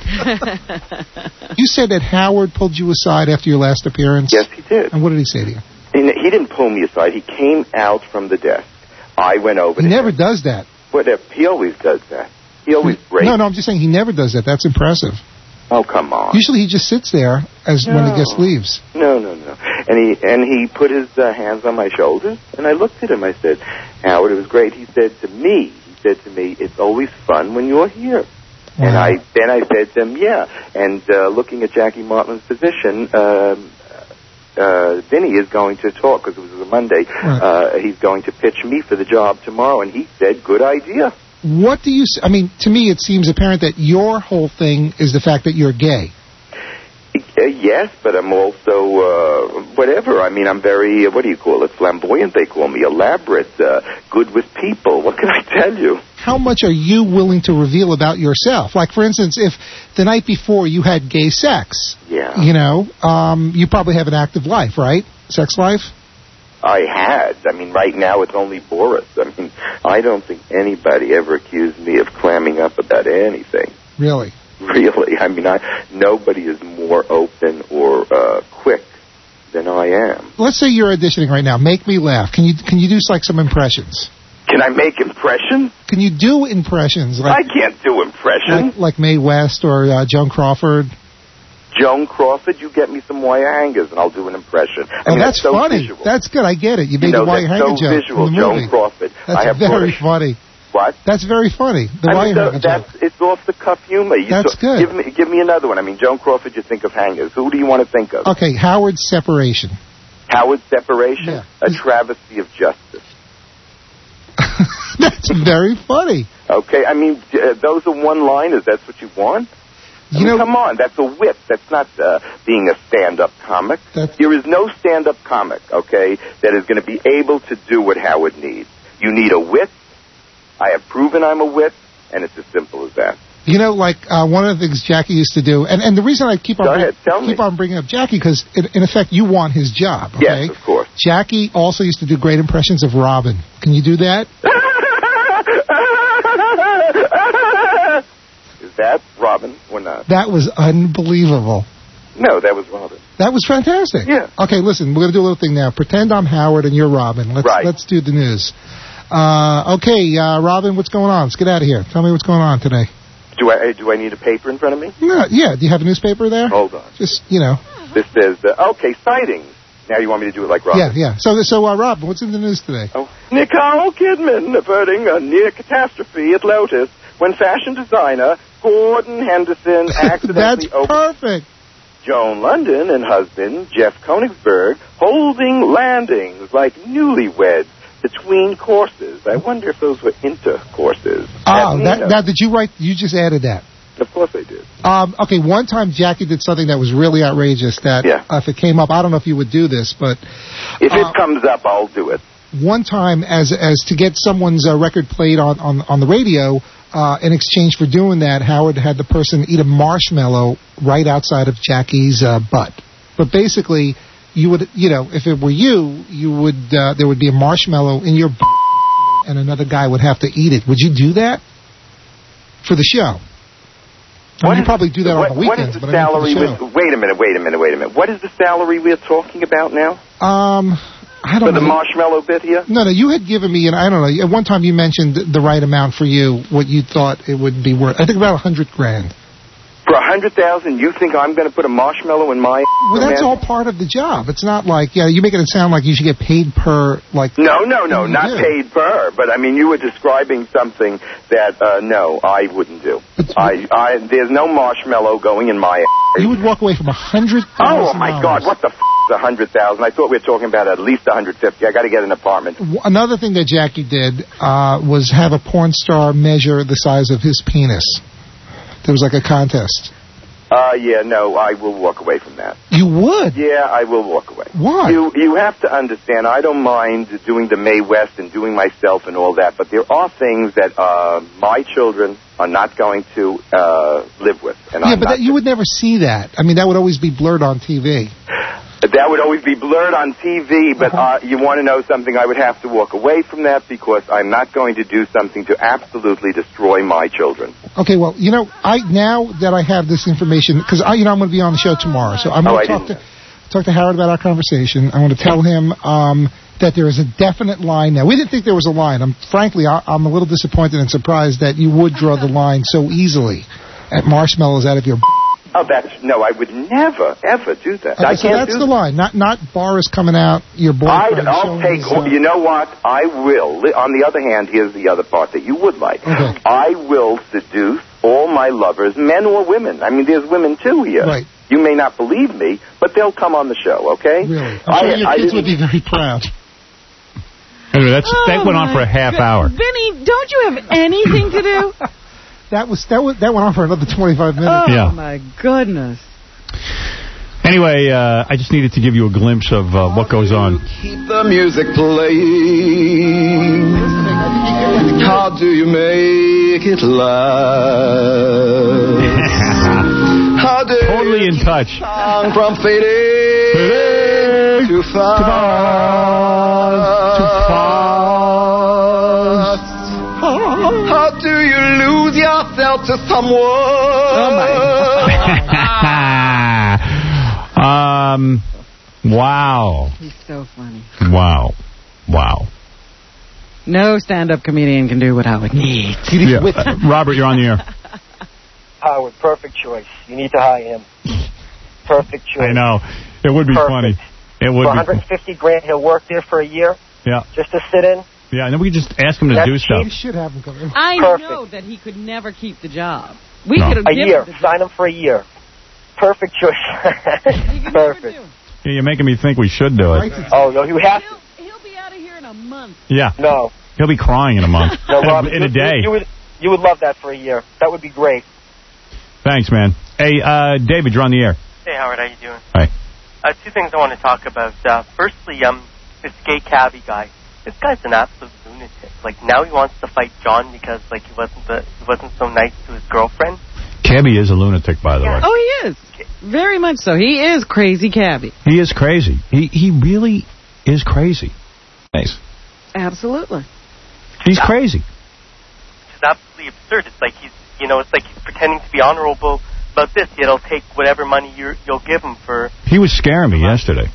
Speaker 3: You said that Howard pulled you aside after your last appearance?
Speaker 8: Yes, he did.
Speaker 3: And what did he say to you?
Speaker 8: And he didn't pull me aside. He came out from the desk. I went over
Speaker 3: He
Speaker 8: to
Speaker 3: never
Speaker 8: him.
Speaker 3: does that.
Speaker 8: Whatever. He always does that. He always breaks.
Speaker 3: No, no, I'm just saying he never does that. That's impressive.
Speaker 8: Oh, come on.
Speaker 3: Usually he just sits there as when the
Speaker 8: No.
Speaker 3: guest leaves.
Speaker 8: No, no, no. And he and he put his uh, hands on my shoulders, and I looked at him. I said, Howard, it was great. He said to me, he said to me, it's always fun when you're here. And I then I said to him, yeah. And uh, looking at Jackie Martlin's position, um, uh, Vinny is going to talk, because it was a Monday, uh, he's going to pitch me for the job tomorrow. And he said, good idea.
Speaker 3: What do you... s- I mean, to me it seems apparent that your whole thing is the fact that you're gay.
Speaker 8: Uh, yes, but I'm also, uh, whatever. I mean, I'm very, uh, what do you call it, flamboyant, they call me, elaborate, uh, good with people. What can I tell you?
Speaker 3: How much are you willing to reveal about yourself? Like, for instance, if the night before you had gay sex,
Speaker 8: Yeah.
Speaker 3: you know, um, you probably have an active life, right? Sex life?
Speaker 8: I had. I mean, right now it's only Boris. I mean, I don't think anybody ever accused me of clamming up about anything.
Speaker 3: Really?
Speaker 8: Really. I mean, I nobody is more open or uh, quick than I am.
Speaker 3: Let's say you're auditioning right now. Make me laugh. Can you can you do like some impressions?
Speaker 8: Can I make impressions?
Speaker 3: Can you do impressions?
Speaker 8: I can't do impressions.
Speaker 3: Like, like Mae West or uh, Joan Crawford?
Speaker 8: Joan Crawford, you get me some wire hangers and I'll do an impression. I
Speaker 3: Oh,
Speaker 8: mean,
Speaker 3: that's
Speaker 8: so
Speaker 3: funny.
Speaker 8: visual.
Speaker 3: That's good. I get it. You
Speaker 8: You
Speaker 3: made
Speaker 8: know,
Speaker 3: the wire
Speaker 8: that's
Speaker 3: hanger
Speaker 8: so
Speaker 3: joke
Speaker 8: visual,
Speaker 3: from the
Speaker 8: Joan
Speaker 3: movie.
Speaker 8: Crawford.
Speaker 3: That's
Speaker 8: I have
Speaker 3: very
Speaker 8: British-
Speaker 3: funny.
Speaker 8: What?
Speaker 3: That's very funny. The
Speaker 8: I
Speaker 3: wire
Speaker 8: mean,
Speaker 3: hanger
Speaker 8: tha-
Speaker 3: joke.
Speaker 8: that's, it's off the cuff humor. You
Speaker 3: That's
Speaker 8: so-
Speaker 3: good.
Speaker 8: Give me, give me another one. I mean, Joan Crawford, you think of hangers. Who do you want to think of?
Speaker 3: Okay, Howard's separation.
Speaker 8: Howard's separation, a travesty of justice.
Speaker 3: That's very funny.
Speaker 8: Okay, I mean, uh, those are one-liners. That's what you want? I
Speaker 3: You
Speaker 8: mean,
Speaker 3: know-
Speaker 8: come on, that's a wit. That's not uh, being a stand-up comic. There is no stand-up comic, okay, that is going to be able to do what Howard needs. You need a wit. I have proven I'm a wit, and it's as simple as that.
Speaker 3: You know, like uh, one of the things Jackie used to do, and, and the reason I keep on
Speaker 8: Go
Speaker 3: bring-
Speaker 8: ahead, tell
Speaker 3: keep
Speaker 8: me.
Speaker 3: on bringing up Jackie because in, in effect you want his job. Okay?
Speaker 8: Yes, of course.
Speaker 3: Jackie also used to do great impressions of Robin. Can you do that?
Speaker 8: Is that Robin or not?
Speaker 3: That was unbelievable.
Speaker 8: No, that was Robin.
Speaker 3: That was fantastic.
Speaker 8: Yeah.
Speaker 3: Okay, listen, we're gonna do a little thing now. Pretend I'm Howard and you're Robin. Let's
Speaker 8: Right.
Speaker 3: let's do the news. Uh, okay, uh, Robin, what's going on? Let's get out of here. Tell me what's going on today.
Speaker 8: Do I do I need a paper in front of me?
Speaker 3: No, yeah. Do you have a newspaper there?
Speaker 8: Hold on.
Speaker 3: Just you know.
Speaker 8: This says, uh, okay, sightings. Now you want me to do it like Robin?
Speaker 3: Yeah, yeah. So so uh, Robin, what's in the news today?
Speaker 8: Oh. Nicole Kidman averting a near catastrophe at Lotus when fashion designer Gordon Henderson accidentally
Speaker 3: That's
Speaker 8: opened
Speaker 3: perfect.
Speaker 8: Joan London and husband Jeff Konigsberg holding landings like newlyweds between courses. I wonder if those were intercourses.
Speaker 3: Oh,
Speaker 8: At
Speaker 3: that,
Speaker 8: Nina.
Speaker 3: that did you write? You just added that.
Speaker 8: Of course I did.
Speaker 3: Um, okay, one time Jackie did something that was really outrageous. That
Speaker 8: Yeah.
Speaker 3: uh, if it came up, I don't know if you would do this, but
Speaker 8: If
Speaker 3: uh,
Speaker 8: it comes up, I'll do it.
Speaker 3: one time, as as to get someone's uh, record played on on, on the radio, uh, in exchange for doing that, Howard had the person eat a marshmallow right outside of Jackie's uh, butt. But basically, you would, you know, if it were you, you would uh, there would be a marshmallow in your butt, and another guy would have to eat it. Would you do that for the show? I mean, you probably do that
Speaker 8: what,
Speaker 3: on the
Speaker 8: what
Speaker 3: weekends,
Speaker 8: is the
Speaker 3: but I mean for
Speaker 8: salary?
Speaker 3: the show.
Speaker 8: With, wait a minute, wait a minute, wait a minute. What is the salary we're talking about now?
Speaker 3: Um, I don't
Speaker 8: For the
Speaker 3: know.
Speaker 8: marshmallow bit here?
Speaker 3: No, no, you had given me, and I don't know, at one time you mentioned the right amount for you, what you thought it would be worth. I think about a hundred grand.
Speaker 8: For a hundred thousand, you think I'm going to put a marshmallow in my?
Speaker 3: Well, that's
Speaker 8: man?
Speaker 3: all part of the job. It's not like, yeah, you make it sound like you should get paid per, like...
Speaker 8: No, no, no,
Speaker 3: you
Speaker 8: not
Speaker 3: do.
Speaker 8: paid per. But I mean, you were describing something that uh, no, I wouldn't do. I, I, there's no marshmallow going in my.
Speaker 3: You would walk away from a hundred
Speaker 8: Oh my God! What the f is a hundred thousand? I thought we were talking about at least a hundred fifty. I got to get an apartment.
Speaker 3: Another thing that Jackie did uh, was have a porn star measure the size of his penis. There was like a contest.
Speaker 8: Uh, yeah, no, I will walk away from that.
Speaker 3: You would?
Speaker 8: Yeah, I will walk away.
Speaker 3: Why?
Speaker 8: You you have to understand, I don't mind doing the Mae West and doing myself and all that, but there are things that uh, my children are not going to uh, live with. And
Speaker 3: yeah,
Speaker 8: I'm
Speaker 3: but
Speaker 8: not
Speaker 3: that, you would never see that. I mean, that would always be blurred on T V.
Speaker 8: That would always be blurred on T V, but uh, you want to know something, I would have to walk away from that because I'm not going to do something to absolutely destroy my children.
Speaker 3: Okay, well, you know, I now that I have this information, because I, you know, I'm going to be on the show tomorrow, so I'm
Speaker 8: Oh,
Speaker 3: going to
Speaker 8: I
Speaker 3: talk to talk to Howard about our conversation. I want to tell him um, that there is a definite line now. We didn't think there was a line. I'm frankly, I, I'm a little disappointed and surprised that you would draw the line so easily at marshmallows out of your.
Speaker 8: Oh, that's, no, I would never, ever do that.
Speaker 3: Okay,
Speaker 8: I
Speaker 3: so
Speaker 8: can't
Speaker 3: that's
Speaker 8: do
Speaker 3: the line, not not Boris coming out, your boyfriend.
Speaker 8: I'd, I'll
Speaker 3: showing
Speaker 8: take,
Speaker 3: his, uh,
Speaker 8: you know what, I will. Li- On the other hand, here's the other part that you would like.
Speaker 3: Okay.
Speaker 8: I will seduce all my lovers, men or women. I mean, there's women too here.
Speaker 3: Right.
Speaker 8: You may not believe me, but they'll come on the show, okay?
Speaker 3: Really? I'm sure
Speaker 8: I,
Speaker 3: your
Speaker 8: I
Speaker 3: kids would
Speaker 8: didn't-
Speaker 3: be very proud.
Speaker 1: Anyway, that's, that
Speaker 2: Oh,
Speaker 1: went on for a half
Speaker 2: God.
Speaker 1: hour.
Speaker 2: Vinny, don't you have anything to do?
Speaker 3: That was that was that went on for another twenty-five minutes.
Speaker 2: Oh,
Speaker 1: Yeah.
Speaker 2: my goodness.
Speaker 1: Anyway, uh, I just needed to give you a glimpse of uh, what goes on.
Speaker 22: Keep the music playing. How do you make it last? How do
Speaker 1: Totally in touch.
Speaker 22: song from fading too fast? Too fast. How do you lose yourself to someone?
Speaker 1: um, wow.
Speaker 2: He's so funny.
Speaker 1: Wow. Wow.
Speaker 2: No stand-up comedian can do what Howard needs.
Speaker 1: Yeah. Uh, Robert, you're on the air.
Speaker 15: Howard, perfect choice. You need to hire him. Perfect choice.
Speaker 1: I know. It would be
Speaker 15: Perfect.
Speaker 1: funny. It would
Speaker 15: For
Speaker 1: be.
Speaker 15: one hundred fifty grand, he'll work there for a year
Speaker 1: Yeah.
Speaker 15: just to sit in.
Speaker 1: Yeah, and then we could just ask him to
Speaker 15: That's
Speaker 1: do stuff.
Speaker 3: You should have him come in.
Speaker 2: I
Speaker 15: Perfect.
Speaker 2: know that he could never keep the job. We
Speaker 1: No.
Speaker 2: could have
Speaker 15: A
Speaker 2: given
Speaker 15: year.
Speaker 2: him the
Speaker 15: Sign him for a year. Perfect choice. Perfect.
Speaker 1: Yeah, you're making me think we should do it.
Speaker 15: Oh, no, you have to.
Speaker 2: He'll be out of here in a month.
Speaker 1: Yeah.
Speaker 15: No.
Speaker 1: He'll be crying in a month.
Speaker 15: No, Robert,
Speaker 1: in a
Speaker 15: you-
Speaker 1: day.
Speaker 15: You would, you would love that for a year. That would be great.
Speaker 1: Thanks, man. Hey, uh, David, you're on the air.
Speaker 6: Hey, Howard, how you doing?
Speaker 1: Hi.
Speaker 6: Uh, two things I want to talk about. Uh, firstly, um, this gay cabbie guy. This guy's an absolute lunatic. Like, now he wants to fight John because, like, he wasn't the, he wasn't so nice to his girlfriend.
Speaker 1: Cabby is a lunatic, by the way.
Speaker 2: Oh, he is. Very much so. He is crazy cabbie.
Speaker 1: He is crazy. He he really is crazy. Nice.
Speaker 2: Absolutely.
Speaker 1: He's crazy.
Speaker 6: It's absolutely absurd. It's like he's, you know, it's like he's pretending to be honorable about this, yet he'll take whatever money you're, you'll give him for.
Speaker 1: He was scaring me yesterday.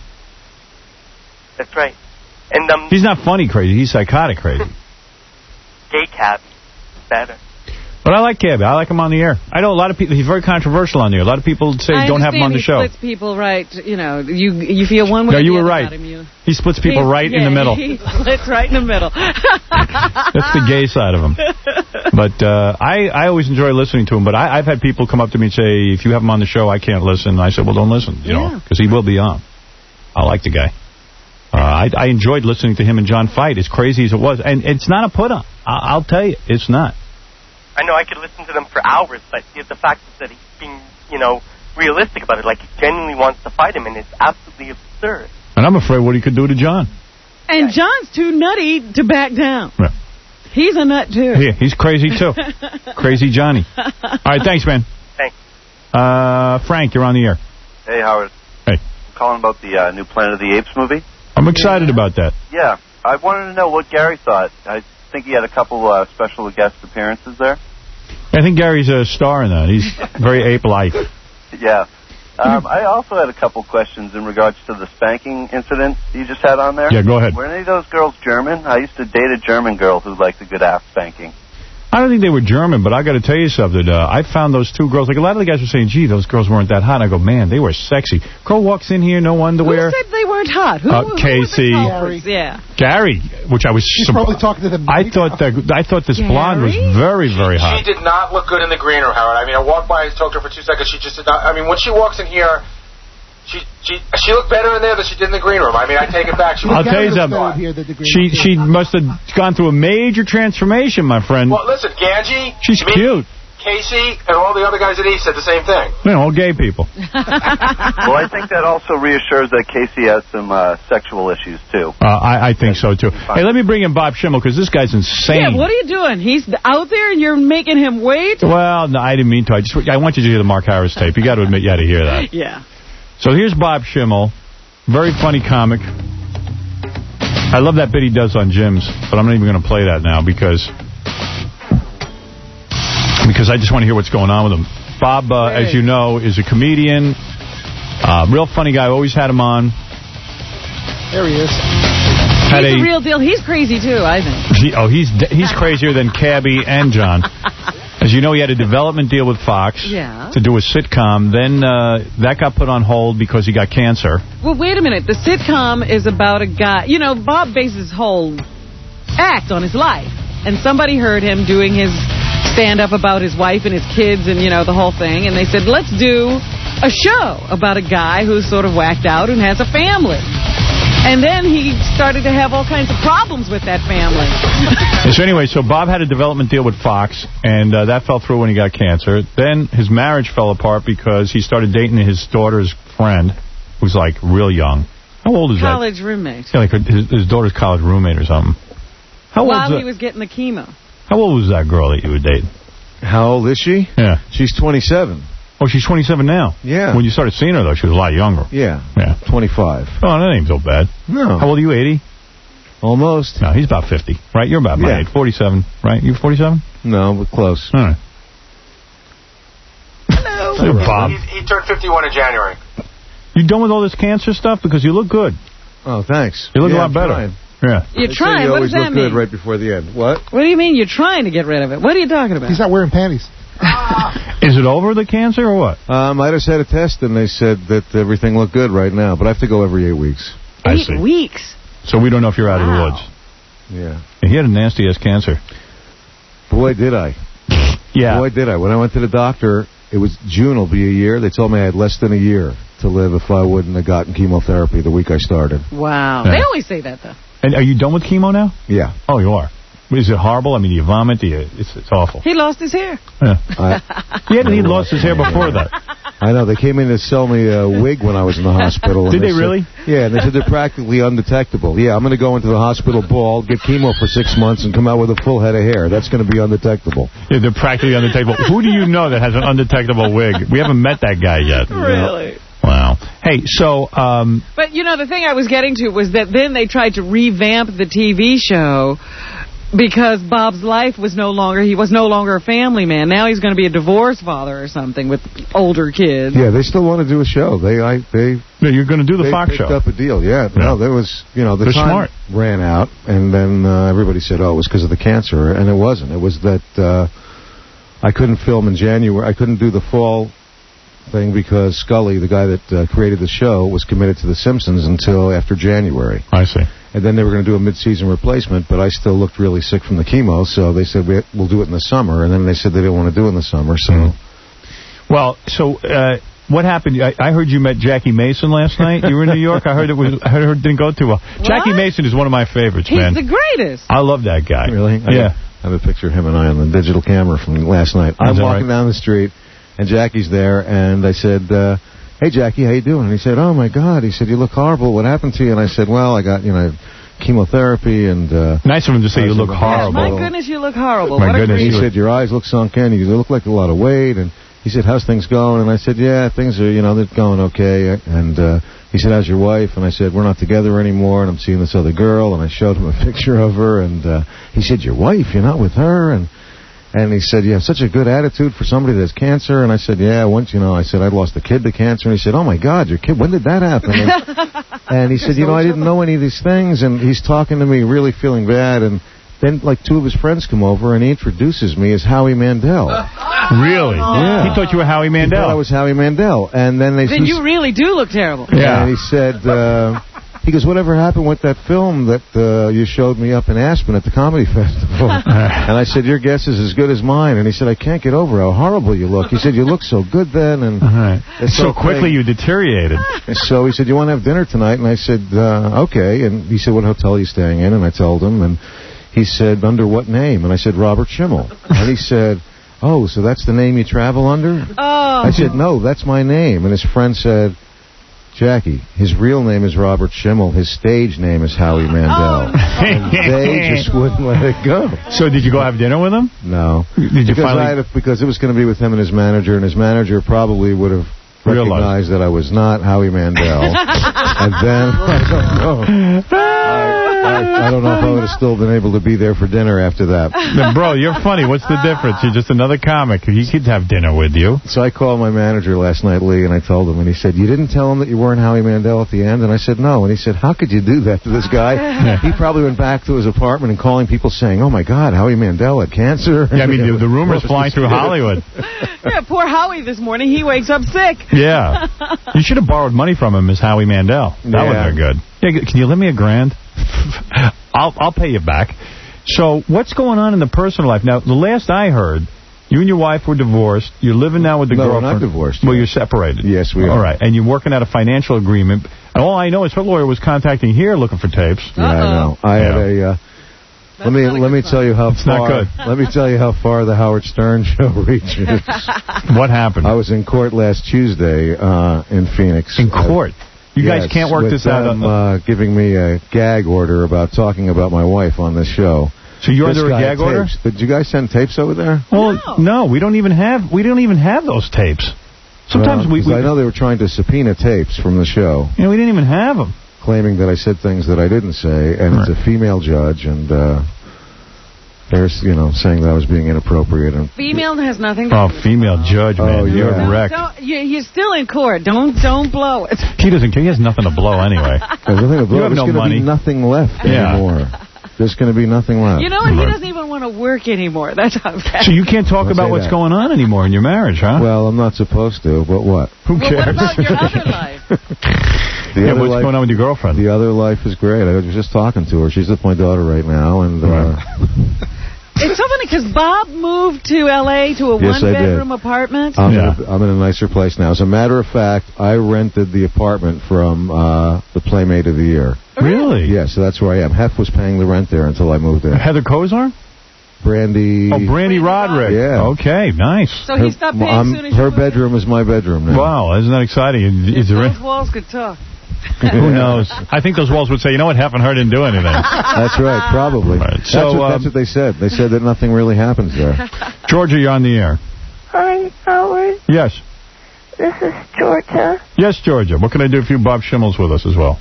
Speaker 6: That's right. And um,
Speaker 1: He's not funny crazy. He's psychotic crazy.
Speaker 6: gay cabbie, better.
Speaker 1: But I like Cabby. I like him on the air. I know a lot of people. He's very controversial on the air. A lot of people say
Speaker 2: I
Speaker 1: don't have him on the show.
Speaker 2: He splits people right. You know, you you feel one way.
Speaker 1: No,
Speaker 2: or
Speaker 1: you
Speaker 2: the
Speaker 1: were
Speaker 2: other
Speaker 1: right.
Speaker 2: about him, you-
Speaker 1: He splits people
Speaker 2: He's-
Speaker 1: right in
Speaker 2: yeah,
Speaker 1: the middle.
Speaker 2: He splits right in the middle.
Speaker 1: That's the gay side of him. But uh, I, I always enjoy listening to him. But I, I've had people come up to me and say, if you have him on the show, I can't listen. And I said, well, don't listen, you know,
Speaker 2: Yeah.
Speaker 1: because he will be on. I like the guy. Uh, I, I enjoyed listening to him and John fight, as crazy as it was. And it's not a put-on. I- I'll tell you, it's not.
Speaker 6: I know I could listen to them for hours, but the the fact is that he's being, you know, realistic about it. Like, he genuinely wants to fight him, and it's absolutely absurd.
Speaker 1: And I'm afraid what he could do to John.
Speaker 2: And John's too nutty to back down.
Speaker 1: Yeah.
Speaker 2: He's a nut, too.
Speaker 1: Yeah, he's crazy, too. Crazy Johnny. All right, thanks, man.
Speaker 6: Thanks.
Speaker 1: Uh, Frank, you're on the air.
Speaker 10: Hey, Howard.
Speaker 1: Hey.
Speaker 10: I'm calling about the uh, new Planet of the Apes movie.
Speaker 1: I'm excited about that.
Speaker 10: Yeah. I wanted to know what Gary thought. I think he had a couple uh, special guest appearances there.
Speaker 1: I think Gary's a star in that. He's very ape-like.
Speaker 10: Yeah. Um, I also had a couple questions in regards to the spanking incident you just had on there.
Speaker 1: Yeah, go ahead.
Speaker 10: Were any of those girls German? I used to date a German girl who liked a good ass spanking.
Speaker 1: I don't think they were German, but I got to tell you something. Uh, I found those two girls, like a lot of the guys were saying, gee, those girls weren't that hot. I go, man, they were sexy. Girl walks in here, no underwear.
Speaker 2: Who said they weren't hot? Who,
Speaker 1: Uh,
Speaker 2: who
Speaker 1: Casey.
Speaker 2: were the culprits? Yeah.
Speaker 1: Gary, which I was
Speaker 3: She's
Speaker 1: surp-
Speaker 3: probably talking to them.
Speaker 1: I thought that I thought this blonde was very, very
Speaker 5: She
Speaker 1: hot.
Speaker 5: did not look good in the green room, Howard. I mean, I walked by and talked to her for two seconds. She just did not. I mean, when she walks in here, she she she looked better in there than she did in the green room. I mean, I take it back. She
Speaker 1: I'll tell you something. She she must have gone through a major transformation, my friend.
Speaker 5: Well, listen, Ganji.
Speaker 1: She's
Speaker 5: me,
Speaker 1: cute.
Speaker 5: Casey and all the other guys at E said the same thing.
Speaker 1: You know, all gay people.
Speaker 10: Well, I think that also reassures that Casey has some uh, sexual issues, too.
Speaker 1: Uh, I, I think so, too. Hey, let me bring in Bob Schimmel, because this guy's insane.
Speaker 2: Yeah, what are you doing? He's out there and you're making him wait?
Speaker 1: Well, no, I didn't mean to. I just I want you to hear the Mark Harris tape. You got to admit you had to hear that.
Speaker 2: Yeah.
Speaker 1: So here's Bob Schimmel. Very funny comic. I love that bit he does on gyms, but I'm not even going to play that now because because I just want to hear what's going on with him. Bob, uh,
Speaker 2: Right.
Speaker 1: as you know, is a comedian. Uh, real funny guy. Always had him on.
Speaker 3: There he is.
Speaker 1: Had
Speaker 2: He's
Speaker 1: a,
Speaker 2: the real deal. He's crazy, too, I think.
Speaker 1: he, oh, he's he's crazier than Cabby and John. As you know, he had a development deal with Fox
Speaker 2: Yeah.
Speaker 1: to do a sitcom. Then uh, that got put on hold because he got cancer.
Speaker 2: Well, wait a minute. The sitcom is about a guy. You know, Bob bases his whole act on his life. And somebody heard him doing his stand-up about his wife and his kids and, you know, the whole thing. And they said, let's do a show about a guy who's sort of whacked out and has a family. And then he started to have all kinds of problems with that family.
Speaker 1: So anyway, so Bob had a development deal with Fox, and uh, that fell through when he got cancer. Then his marriage fell apart because he started dating his daughter's friend, who's like real young. How old is that?
Speaker 2: College roommate.
Speaker 1: Yeah, like his, his daughter's college roommate or something. How
Speaker 2: While
Speaker 1: old
Speaker 2: he was getting the chemo.
Speaker 1: How old was that girl that you were dating?
Speaker 13: How old is she?
Speaker 1: Yeah.
Speaker 13: She's twenty-seven.
Speaker 1: Oh, she's twenty-seven now?
Speaker 13: Yeah.
Speaker 1: When you started seeing her, though, she was a lot younger.
Speaker 13: Yeah.
Speaker 1: Yeah.
Speaker 13: twenty-five.
Speaker 1: Oh, that ain't so bad.
Speaker 13: No.
Speaker 1: How old are you, eighty?
Speaker 13: Almost.
Speaker 1: No, he's about fifty, right? You're about my
Speaker 13: Yeah.
Speaker 1: age, forty-seven, right? You forty-seven?
Speaker 13: No, we're close.
Speaker 1: All right. Hello. Bob.
Speaker 5: He, he turned fifty-one in January.
Speaker 1: You done with all this cancer stuff? Because you look good.
Speaker 13: Oh, thanks.
Speaker 1: You look
Speaker 13: Yeah,
Speaker 1: a lot
Speaker 13: I'm
Speaker 1: better.
Speaker 13: trying.
Speaker 1: Yeah.
Speaker 2: You're
Speaker 13: They say
Speaker 2: trying?
Speaker 13: You
Speaker 2: What
Speaker 13: always
Speaker 2: does that
Speaker 13: look
Speaker 2: mean?
Speaker 13: good right before the end. What?
Speaker 2: What do you mean you're trying to get rid of it? What are you talking about?
Speaker 3: He's not wearing panties.
Speaker 1: Is it over, the cancer, or what?
Speaker 13: Um, I just had a test, and they said that everything looked good right now, but I have to go every eight weeks.
Speaker 1: I
Speaker 2: Eight
Speaker 1: see.
Speaker 2: weeks.
Speaker 1: So we don't know if you're out of the
Speaker 2: Wow.
Speaker 1: woods.
Speaker 13: Yeah.
Speaker 1: He had a nasty-ass cancer.
Speaker 13: Boy, did I.
Speaker 1: Yeah.
Speaker 13: Boy, did I. When I went to the doctor, it was June will be a year. They told me I had less than a year to live if I wouldn't have gotten chemotherapy the week I started.
Speaker 2: Wow.
Speaker 1: Yeah.
Speaker 2: They always say that, though.
Speaker 1: And are you done with chemo now?
Speaker 13: Yeah.
Speaker 1: Oh, you are. Is it horrible? I mean, do you vomit? Do you, it's, it's awful.
Speaker 2: He lost his hair.
Speaker 1: Yeah.
Speaker 13: I,
Speaker 1: He hadn't even lost his hair before that.
Speaker 13: I know. They came in to sell me a wig when I was in the hospital. and
Speaker 1: Did they
Speaker 13: said-
Speaker 1: really?
Speaker 13: Yeah, and they said they're practically undetectable. Yeah, I'm going to go into the hospital bald, get chemo for six months, and come out with a full head of hair. That's going to be undetectable.
Speaker 1: Yeah, they're practically undetectable. Who do you know that has an undetectable wig? We haven't met that guy yet.
Speaker 2: Really?
Speaker 1: Wow. Hey, so... Um,
Speaker 2: But, you know, the thing I was getting to was that then they tried to revamp the T V show because Bob's life was no longer, he was no longer a family man. Now he's going to be a divorced father or something with older kids.
Speaker 13: Yeah, they still want to do a show. They, I, they.
Speaker 1: Yeah, you're going to do the
Speaker 13: they
Speaker 1: Fox
Speaker 13: picked
Speaker 1: show.
Speaker 13: up a deal. Yeah,
Speaker 1: Yeah.
Speaker 13: no, there was, you know, the
Speaker 1: They're
Speaker 13: time
Speaker 1: smart.
Speaker 13: ran out, and then uh, everybody said, "Oh, it was because of the cancer," and it wasn't. It was that uh, I couldn't film in January. I couldn't do the fall thing because Scully, the guy that uh, created the show, was committed to The Simpsons until after January.
Speaker 1: I see.
Speaker 13: And then they were going to do a mid-season replacement, but I still looked really sick from the chemo, so they said, we, we'll do it in the summer. And then they said they didn't want to do it in the summer, so...
Speaker 1: Mm-hmm. Well, so uh, what happened? I, I heard you met Jackie Mason last night. You were in New York. I heard it was. I heard it didn't go too well.
Speaker 2: What?
Speaker 1: Jackie Mason is one of my favorites,
Speaker 2: He's
Speaker 1: man.
Speaker 2: the greatest.
Speaker 1: I love that guy.
Speaker 13: Really? I
Speaker 1: Yeah.
Speaker 13: have a picture of him and I on the digital camera from last night. I'm
Speaker 1: that
Speaker 13: walking
Speaker 1: right?
Speaker 13: down the street, and Jackie's there, and I said, uh, hey, Jackie, how you doing? And he said, oh, my God. He said, you look horrible. What happened to you? And I said, well, I got, you know, chemotherapy and... Uh,
Speaker 1: Nice of him to say
Speaker 13: I
Speaker 1: you
Speaker 13: was
Speaker 1: look
Speaker 13: in the
Speaker 1: horrible.
Speaker 2: My
Speaker 13: hospital.
Speaker 2: goodness, you look horrible.
Speaker 1: My
Speaker 2: what
Speaker 1: goodness,
Speaker 2: a
Speaker 13: He
Speaker 2: grief.
Speaker 13: said, your eyes look sunken. You look like a lot of weight. And he said, how's things going? And I said, yeah, things are, you know, they're going okay. And uh, he said, how's your wife? And I said, we're not together anymore, and I'm seeing this other girl. And I showed him a picture of her. And uh, he said, your wife? You're not with her? And and he said, you have such a good attitude for somebody that has cancer. And I said, yeah, once, you know, I said, I lost a kid to cancer. And he said, oh, my God, your kid, when did that happen? And, and he said, you know, I didn't know any of these things. And he's talking to me really feeling bad. And then, like, two of his friends come over, and he introduces me as Howie Mandel.
Speaker 1: Really?
Speaker 13: Yeah.
Speaker 1: He thought you were Howie
Speaker 13: He
Speaker 1: Mandel.
Speaker 13: thought I was Howie Mandel. And then they
Speaker 2: Then you really do look terrible.
Speaker 1: Yeah.
Speaker 13: And he said, uh, he goes, whatever happened with that film that uh, you showed me up in Aspen at the Comedy Festival? And I said, your guess is as good as mine. And he said, I can't get over how horrible you look. He said, you look so good then. And
Speaker 1: Right.
Speaker 13: it's
Speaker 1: So
Speaker 13: okay.
Speaker 1: quickly you deteriorated.
Speaker 13: And so he said, you want to have dinner tonight? And I said, uh, okay. And he said, what hotel are you staying in? And I told him. And he said, under what name? And I said, Robert Schimmel. And he said, oh, so that's the name you travel under?
Speaker 2: Oh.
Speaker 13: I said, no, that's my name. And his friend said, Jackie, his real name is Robert Schimmel. His stage name is Howie Mandel.
Speaker 2: Oh, no.
Speaker 13: And they just wouldn't let it go.
Speaker 1: So did you go have dinner with him?
Speaker 13: No.
Speaker 1: Did you
Speaker 13: because,
Speaker 1: finally...
Speaker 13: I had a, because it was going to be with him and his manager, and his manager probably would have recognized that I was not Howie Mandel. And then, I don't know. I, I, I don't know if I would have still been able to be there for dinner after that.
Speaker 1: Then, bro, you're funny. What's the difference? You're just another comic. He could have dinner with you.
Speaker 13: So I called my manager last night, Lee, and I told him, and he said, you didn't tell him that you weren't Howie Mandel at the end? And I said, no. And he said, how could you do that to this guy? He probably went back to his apartment and calling people saying, oh, my God, Howie Mandel had cancer.
Speaker 1: Yeah, I mean, the, the rumors flying through Hollywood.
Speaker 2: Yeah, poor Howie this morning. He wakes up sick.
Speaker 1: Yeah. You should have borrowed money from him as Howie Mandel. That
Speaker 13: Yeah.
Speaker 1: would have been good. Yeah, can you lend me a grand? I'll I'll pay you back. So what's going on in the personal life? Now, the last I heard, you and your wife were divorced. You're living now with the
Speaker 13: no,
Speaker 1: girlfriend.
Speaker 13: we're not divorced.
Speaker 1: Well, you're separated.
Speaker 13: Yes, we are.
Speaker 1: All right. And you're working out a financial agreement. And all I know is her lawyer was contacting here looking for tapes.
Speaker 13: Yeah, I know. I
Speaker 1: Yeah.
Speaker 13: had a... Uh, let me let me tell you how
Speaker 1: It's
Speaker 13: far.
Speaker 1: not good.
Speaker 13: Let me tell you how far the Howard Stern show reaches.
Speaker 1: What happened?
Speaker 13: I was in court last Tuesday uh, in Phoenix.
Speaker 1: In court? You
Speaker 13: yes,
Speaker 1: guys can't work
Speaker 13: with
Speaker 1: this out on
Speaker 13: them, uh, giving me a gag order about talking about my wife on this show.
Speaker 1: So you're
Speaker 13: This
Speaker 1: under a
Speaker 13: guy
Speaker 1: gag
Speaker 13: had
Speaker 1: order?
Speaker 13: tapes. Did you guys send tapes over there?
Speaker 1: Well, no. no, we don't even have we don't even have those tapes. Sometimes
Speaker 13: Well,
Speaker 1: we,
Speaker 13: 'cause
Speaker 1: we
Speaker 13: I know they were trying to subpoena tapes from the show.
Speaker 1: You know, we didn't even have them.
Speaker 13: Claiming that I said things that I didn't say, and
Speaker 1: Right.
Speaker 13: it's a female judge, and uh, they're, you know, saying that I was being inappropriate. And
Speaker 2: Female has nothing to
Speaker 1: Oh,
Speaker 2: do with
Speaker 1: female judge, man.
Speaker 13: Oh,
Speaker 1: You're
Speaker 13: yeah.
Speaker 1: a wreck.
Speaker 2: Don't, you, you're still in court. Don't don't blow it.
Speaker 1: He doesn't care. He has nothing to blow anyway.
Speaker 13: There's nothing to blow.
Speaker 1: You have
Speaker 13: There's
Speaker 1: no
Speaker 13: gonna
Speaker 1: money.
Speaker 13: be nothing left
Speaker 1: Yeah.
Speaker 13: anymore. There's going to be nothing left.
Speaker 2: You know what? He doesn't even want to work anymore. That's how bad.
Speaker 1: So you can't talk
Speaker 13: Don't
Speaker 1: about
Speaker 13: say
Speaker 1: what's
Speaker 13: that.
Speaker 1: going on anymore in your marriage, huh?
Speaker 13: Well, I'm not supposed to, but what?
Speaker 1: Who
Speaker 2: Well,
Speaker 1: cares?
Speaker 2: what about your other life?
Speaker 13: The
Speaker 1: Yeah,
Speaker 13: other
Speaker 1: what's
Speaker 13: life,
Speaker 1: going on with your girlfriend?
Speaker 13: The other life is great. I was just talking to her. She's with my daughter right now, and uh,
Speaker 2: It's so funny because Bob moved to L A to a
Speaker 13: Yes, I did.
Speaker 2: one-bedroom apartment.
Speaker 13: I'm,
Speaker 1: Yeah.
Speaker 13: in a, I'm in a nicer place now. As a matter of fact, I rented the apartment from uh, the Playmate of the Year.
Speaker 1: Really?
Speaker 13: Yeah, so that's where I am. Hef was paying the rent there until I moved there.
Speaker 1: Heather Kozar?
Speaker 13: Brandy.
Speaker 1: Oh, Brandy Roderick.
Speaker 13: Yeah.
Speaker 1: Okay, nice.
Speaker 2: So he stopped paying
Speaker 13: I'm-
Speaker 2: as soon as you
Speaker 13: her
Speaker 2: moved in?
Speaker 13: bedroom is my bedroom now.
Speaker 1: Wow, isn't that exciting? Is, is there
Speaker 2: Those walls could talk.
Speaker 1: Who knows? I think those walls would say, you know what, Hef and her didn't do anything.
Speaker 13: That's right, probably.
Speaker 1: Right,
Speaker 13: That's,
Speaker 1: so,
Speaker 13: what, that's
Speaker 1: um,
Speaker 13: what they said. They said that nothing really happens there.
Speaker 1: Georgia, you're on the air.
Speaker 7: Hi, Howard.
Speaker 1: Yes.
Speaker 7: This is Georgia.
Speaker 1: Yes, Georgia. What can I do for you? Bob Schimmel's with us as well.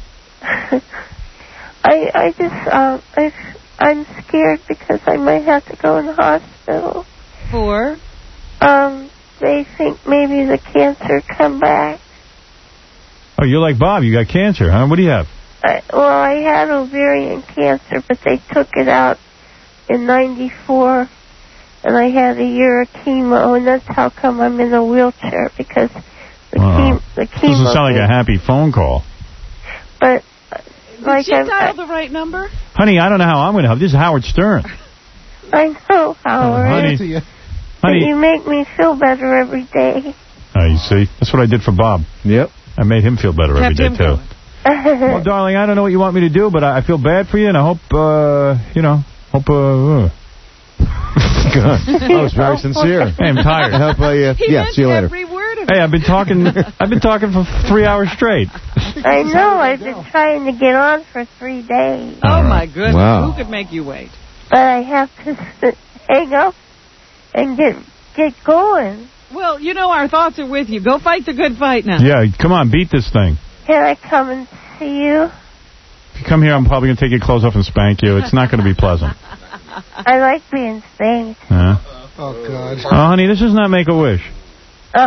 Speaker 7: I I just um I I'm scared because I might have to go in the hospital.
Speaker 2: For?
Speaker 7: Um, they think maybe the cancer come back.
Speaker 1: Oh, you're like Bob. You got cancer, huh? What do you have?
Speaker 7: I, well, I had ovarian cancer, but they took it out in ninety-four, and I had a year of chemo, and that's how come I'm in a wheelchair, because the,
Speaker 1: Wow.
Speaker 7: chem- the chemo...
Speaker 1: Doesn't sound like a happy phone call.
Speaker 7: But, uh,
Speaker 2: Did
Speaker 7: like
Speaker 2: she
Speaker 7: I'm,
Speaker 2: dial the right number?
Speaker 1: Honey, I don't know how I'm going to help. This is Howard Stern.
Speaker 7: I know, Howard.
Speaker 1: honey.
Speaker 7: But
Speaker 1: Honey.
Speaker 7: you make me feel better every day.
Speaker 1: Oh, you see? That's what I did for Bob.
Speaker 13: Yep.
Speaker 1: I made him feel better every
Speaker 2: Kept
Speaker 1: day,
Speaker 2: him
Speaker 1: too.
Speaker 2: going.
Speaker 1: Well, darling, I don't know what you want me to do, but I, I feel bad for you, and I hope, uh, you know, hope, uh... uh.
Speaker 13: God. That was very sincere.
Speaker 1: Hey, I'm tired.
Speaker 13: How about you?
Speaker 2: He
Speaker 13: Yeah,
Speaker 2: meant
Speaker 13: see you later.
Speaker 2: every word of
Speaker 1: Hey,
Speaker 2: it.
Speaker 1: I've been talking. I've been talking for three hours straight.
Speaker 7: I know, I've been trying to get on for three days.
Speaker 2: Oh, my goodness.
Speaker 13: Wow.
Speaker 2: Who could make you wait?
Speaker 7: But I have to hang up and get get going.
Speaker 2: Well, you know our thoughts are with you. Go fight the good fight now.
Speaker 1: Yeah, come on, beat this thing.
Speaker 7: Can I come and see you?
Speaker 1: If you come here, I'm probably going to take your clothes off and spank you. It's not going to be pleasant.
Speaker 7: I like being spanked.
Speaker 1: Huh?
Speaker 3: Oh, God.
Speaker 1: Oh, honey, this is not Make-A-Wish.
Speaker 7: Uh,